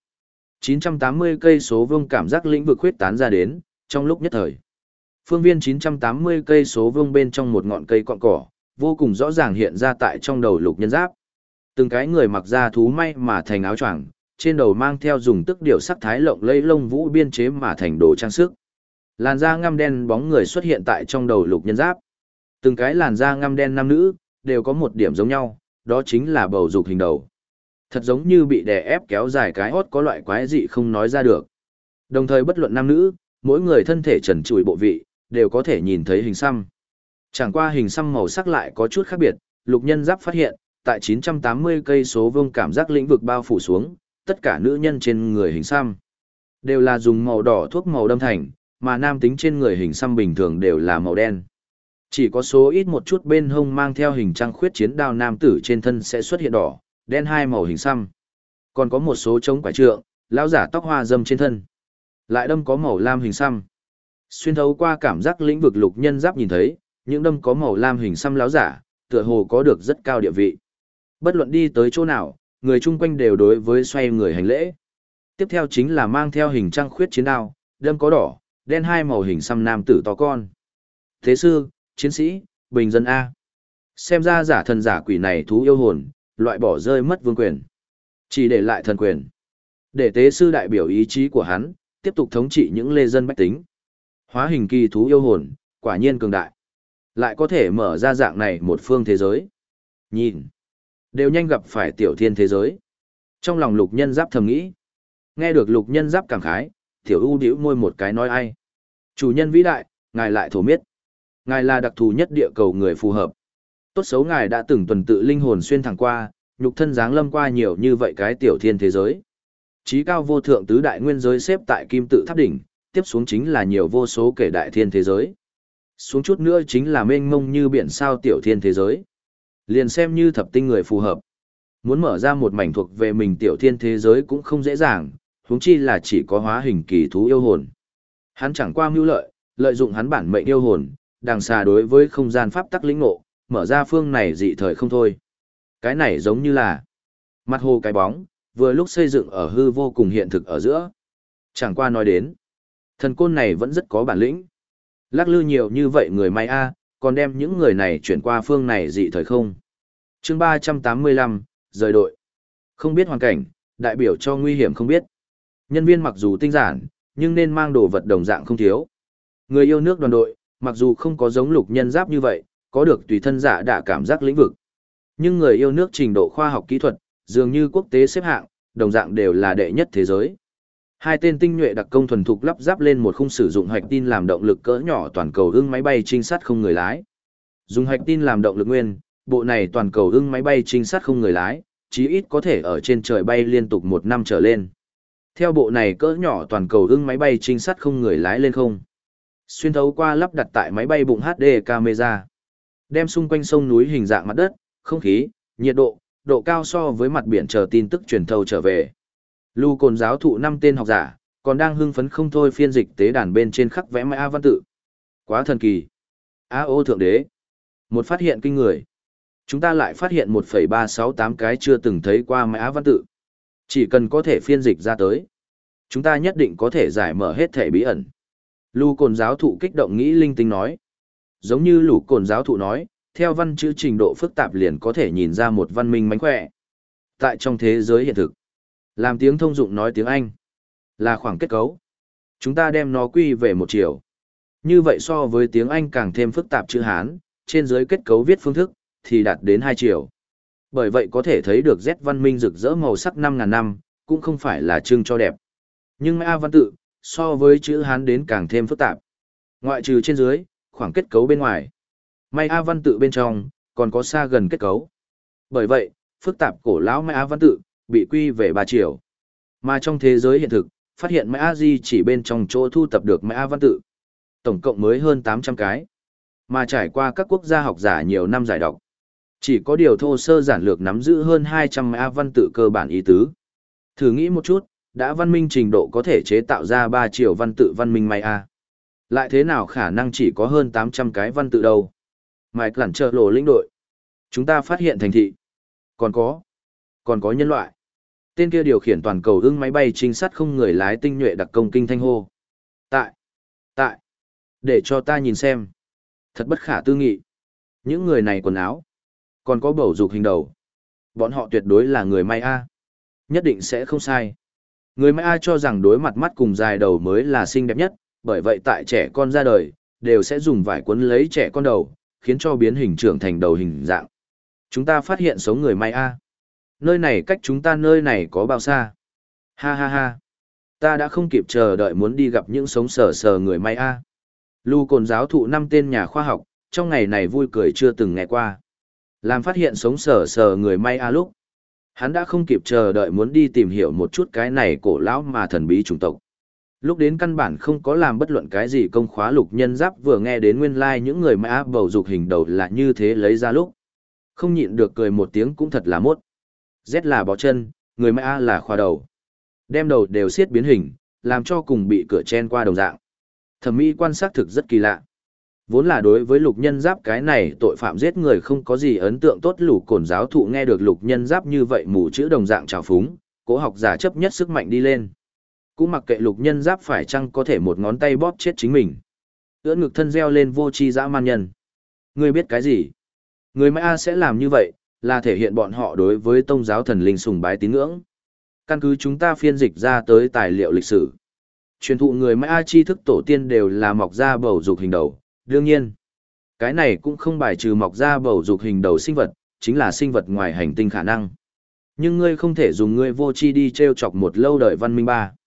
980 cây số vuông cảm giác lĩnh vực khuyết tán ra đến, trong lúc nhất thời. Phương viên 980 cây số vuông bên trong một ngọn cây cọn cỏ, vô cùng rõ ràng hiện ra tại trong đầu lục nhân giáp. Từng cái người mặc da thú may mà thành áo choàng, trên đầu mang theo dùng tức điệu sắc thái lộng lẫy lông vũ biên chế mà thành đồ trang sức. Làn da ngăm đen bóng người xuất hiện tại trong đầu lục nhân giáp. Từng cái làn da ngăm đen nam nữ, đều có một điểm giống nhau, đó chính là bầu dục hình đầu. Thật giống như bị đè ép kéo dài cái hót có loại quái dị không nói ra được. Đồng thời bất luận nam nữ, mỗi người thân thể trần trụi bộ vị, đều có thể nhìn thấy hình xăm. Chẳng qua hình xăm màu sắc lại có chút khác biệt, lục nhân giáp phát hiện, tại 980 cây số vuông cảm giác lĩnh vực bao phủ xuống, tất cả nữ nhân trên người hình xăm đều là dùng màu đỏ thuốc màu đâm thành, mà nam tính trên người hình xăm bình thường đều là màu đen. Chỉ có số ít một chút bên hông mang theo hình trăng khuyết chiến đao nam tử trên thân sẽ xuất hiện đỏ, đen hai màu hình xăm. Còn có một số chống quải trượng, lão giả tóc hoa râm trên thân. Lại đâm có màu lam hình xăm. Xuyên thấu qua cảm giác lĩnh vực lục nhân giáp nhìn thấy, những đâm có màu lam hình xăm lão giả, tựa hồ có được rất cao địa vị. Bất luận đi tới chỗ nào, người chung quanh đều đối với xoay người hành lễ. Tiếp theo chính là mang theo hình trăng khuyết chiến đao, đâm có đỏ, đen hai màu hình xăm nam tử to con. Thế sư, chiến sĩ, bình dân A. Xem ra giả thần giả quỷ này thú yêu hồn, loại bỏ rơi mất vương quyền. Chỉ để lại thần quyền. Để tế sư đại biểu ý chí của hắn, tiếp tục thống trị những lê dân bách tính. Hóa hình kỳ thú yêu hồn, quả nhiên cường đại. Lại có thể mở ra dạng này một phương thế giới. Nhìn. Đều nhanh gặp phải tiểu thiên thế giới. Trong lòng lục nhân giáp thầm nghĩ. Nghe được lục nhân giáp cảm khái, tiểu ưu điếu môi một cái nói ai. Chủ nhân vĩ đại, ngài lại thổ miết. Ngài là đặc thù nhất địa cầu người phù hợp. Tốt xấu ngài đã từng tuần tự linh hồn xuyên thẳng qua, nhục thân dáng lâm qua nhiều như vậy cái tiểu thiên thế giới. Chí cao vô thượng tứ đại nguyên giới xếp tại kim tự tháp đỉnh, tiếp xuống chính là nhiều vô số kể đại thiên thế giới. Xuống chút nữa chính là mênh mông như biển sao tiểu thiên thế giới. Liền xem như thập tinh người phù hợp. Muốn mở ra một mảnh thuộc về mình tiểu thiên thế giới cũng không dễ dàng, huống chi là chỉ có hóa hình kỳ thú yêu hồn. Hắn chẳng qua mưu lợi, lợi dụng hắn bản mệnh yêu hồn, đằng xa đối với không gian pháp tắc lĩnh ngộ, mở ra phương này dị thời không thôi. Cái này giống như là mặt hồ cái bóng, vừa lúc xây dựng ở hư vô cùng hiện thực ở giữa. Chẳng qua nói đến, thần côn này vẫn rất có bản lĩnh. Lắc lư nhiều như vậy người may a, còn đem những người này chuyển qua phương này dị thời không. Chương 385, rời đội. Không biết hoàn cảnh, đại biểu cho nguy hiểm không biết. Nhân viên mặc dù tinh giản, nhưng nên mang đồ vật đồng dạng không thiếu. Người yêu nước đoàn đội, mặc dù không có giống lục nhân giáp như vậy, có được tùy thân giả đả cảm giác lĩnh vực. Nhưng người yêu nước trình độ khoa học kỹ thuật, dường như quốc tế xếp hạng, đồng dạng đều là đệ nhất thế giới. Hai tên tinh nhuệ đặc công thuần thục lắp ráp lên một khung sử dụng hạch tin làm động lực cỡ nhỏ toàn cầu ưng máy bay trinh sát không người lái. Dùng hạch tin làm động lực nguyên, bộ này toàn cầu ưng máy bay trinh sát không người lái, chí ít có thể ở trên trời bay liên tục 1 năm trở lên. Theo bộ này cỡ nhỏ toàn cầu ưng máy bay trinh sát không người lái lên không. Xuyên thấu qua lắp đặt tại máy bay bụng HD camera. Đem xung quanh sông núi hình dạng mặt đất, không khí, nhiệt độ, độ cao so với mặt biển chờ tin tức truyền thâu trở về. Lưu Cồn giáo thụ 5 tên học giả, còn đang hưng phấn không thôi phiên dịch tế đàn bên trên khắc vẽ Mã văn tự. Quá thần kỳ. A.O. Thượng Đế. Một phát hiện kinh người. Chúng ta lại phát hiện 1,368 cái chưa từng thấy qua Mã văn tự. Chỉ cần có thể phiên dịch ra tới, chúng ta nhất định có thể giải mở hết thể bí ẩn. Lưu Cồn giáo thụ kích động nghĩ linh tinh nói. Giống như Lũ Cồn giáo thụ nói, theo văn chữ trình độ phức tạp liền có thể nhìn ra một văn minh mánh khỏe. Tại trong thế giới hiện thực, làm tiếng thông dụng nói tiếng Anh, là khoảng kết cấu. Chúng ta đem nó quy về một chiều. Như vậy so với tiếng Anh càng thêm phức tạp chữ Hán, trên dưới kết cấu viết phương thức, thì đạt đến 2 chiều. Bởi vậy có thể thấy được Z văn minh rực rỡ màu sắc 5.000 năm, cũng không phải là trưng cho đẹp. Nhưng Mã văn tự, so với chữ Hán đến càng thêm phức tạp. Ngoại trừ trên dưới, khoảng kết cấu bên ngoài. Mã văn tự bên trong, còn có xa gần kết cấu. Bởi vậy, phức tạp cổ lão Mã văn tự, bị quy về 3 chiều. Mà trong thế giới hiện thực, phát hiện Mã di chỉ bên trong chỗ thu tập được Mã văn tự. Tổng cộng mới hơn 800 cái. Mà trải qua các quốc gia học giả nhiều năm giải đọc. Chỉ có điều thô sơ giản lược nắm giữ hơn 200 Mã văn tự cơ bản ý tứ. Thử nghĩ một chút, đã văn minh trình độ có thể chế tạo ra 3 chiều văn tự văn minh Maya. Lại thế nào khả năng chỉ có hơn 800 cái văn tự đâu. Mike lẳng trợ lộ lĩnh đội. Chúng ta phát hiện thành thị. Còn có nhân loại. Tên kia điều khiển toàn cầu ưng máy bay trinh sát không người lái tinh nhuệ đặc công kinh thanh hô. Tại. Để cho ta nhìn xem. Thật bất khả tư nghị. Những người này quần áo. Còn có bầu dục hình đầu. Bọn họ tuyệt đối là người Maya. Nhất định sẽ không sai. Người Maya cho rằng đối mặt mắt cùng dài đầu mới là xinh đẹp nhất, bởi vậy tại trẻ con ra đời, đều sẽ dùng vải cuốn lấy trẻ con đầu, khiến cho biến hình trưởng thành đầu hình dạng. Chúng ta phát hiện sống người Maya. Nơi này cách chúng ta nơi này có bao xa? Ha ha ha. Ta đã không kịp chờ đợi muốn đi gặp những sống sờ sờ người Maya. Lưu Cồn giáo thụ 5 tên nhà khoa học, trong ngày này vui cười chưa từng nghe qua. Làm phát hiện sống sờ sờ người Maya lúc. Hắn đã không kịp chờ đợi muốn đi tìm hiểu một chút cái này cổ lão mà thần bí chủng tộc. Lúc đến căn bản không có làm bất luận cái gì công khóa lục nhân giáp vừa nghe đến nguyên lai những người Maya bầu dục hình đầu là như thế lấy ra lúc. Không nhịn được cười một tiếng cũng thật là mốt. Z là bó chân, người Maya là khoa đầu. Đem đầu đều siết biến hình, làm cho cùng bị cửa chen qua đồng dạng. Thẩm mỹ quan sát thực rất kỳ lạ. Vốn là đối với lục nhân giáp cái này tội phạm giết người không có gì ấn tượng tốt. Lũ Cồn giáo thụ nghe được lục nhân giáp như vậy mù chữ đồng dạng trào phúng, cố học giả chấp nhất sức mạnh đi lên. Cũng mặc kệ lục nhân giáp phải chăng có thể một ngón tay bóp chết chính mình. Ưỡn ngực thân reo lên vô tri dã man nhân. Ngươi biết cái gì? Người Maya sẽ làm như vậy, là thể hiện bọn họ đối với tôn giáo thần linh sùng bái tín ngưỡng. Căn cứ chúng ta phiên dịch ra tới tài liệu lịch sử. Truyền thụ người Maya tri thức tổ tiên đều là mọc ra bầu dục hình đầu. Đương nhiên, cái này cũng không bài trừ mọc ra bầu dục hình đầu sinh vật, chính là sinh vật ngoài hành tinh khả năng. Nhưng ngươi không thể dùng ngươi vô tri đi treo chọc một lâu đời văn minh ba.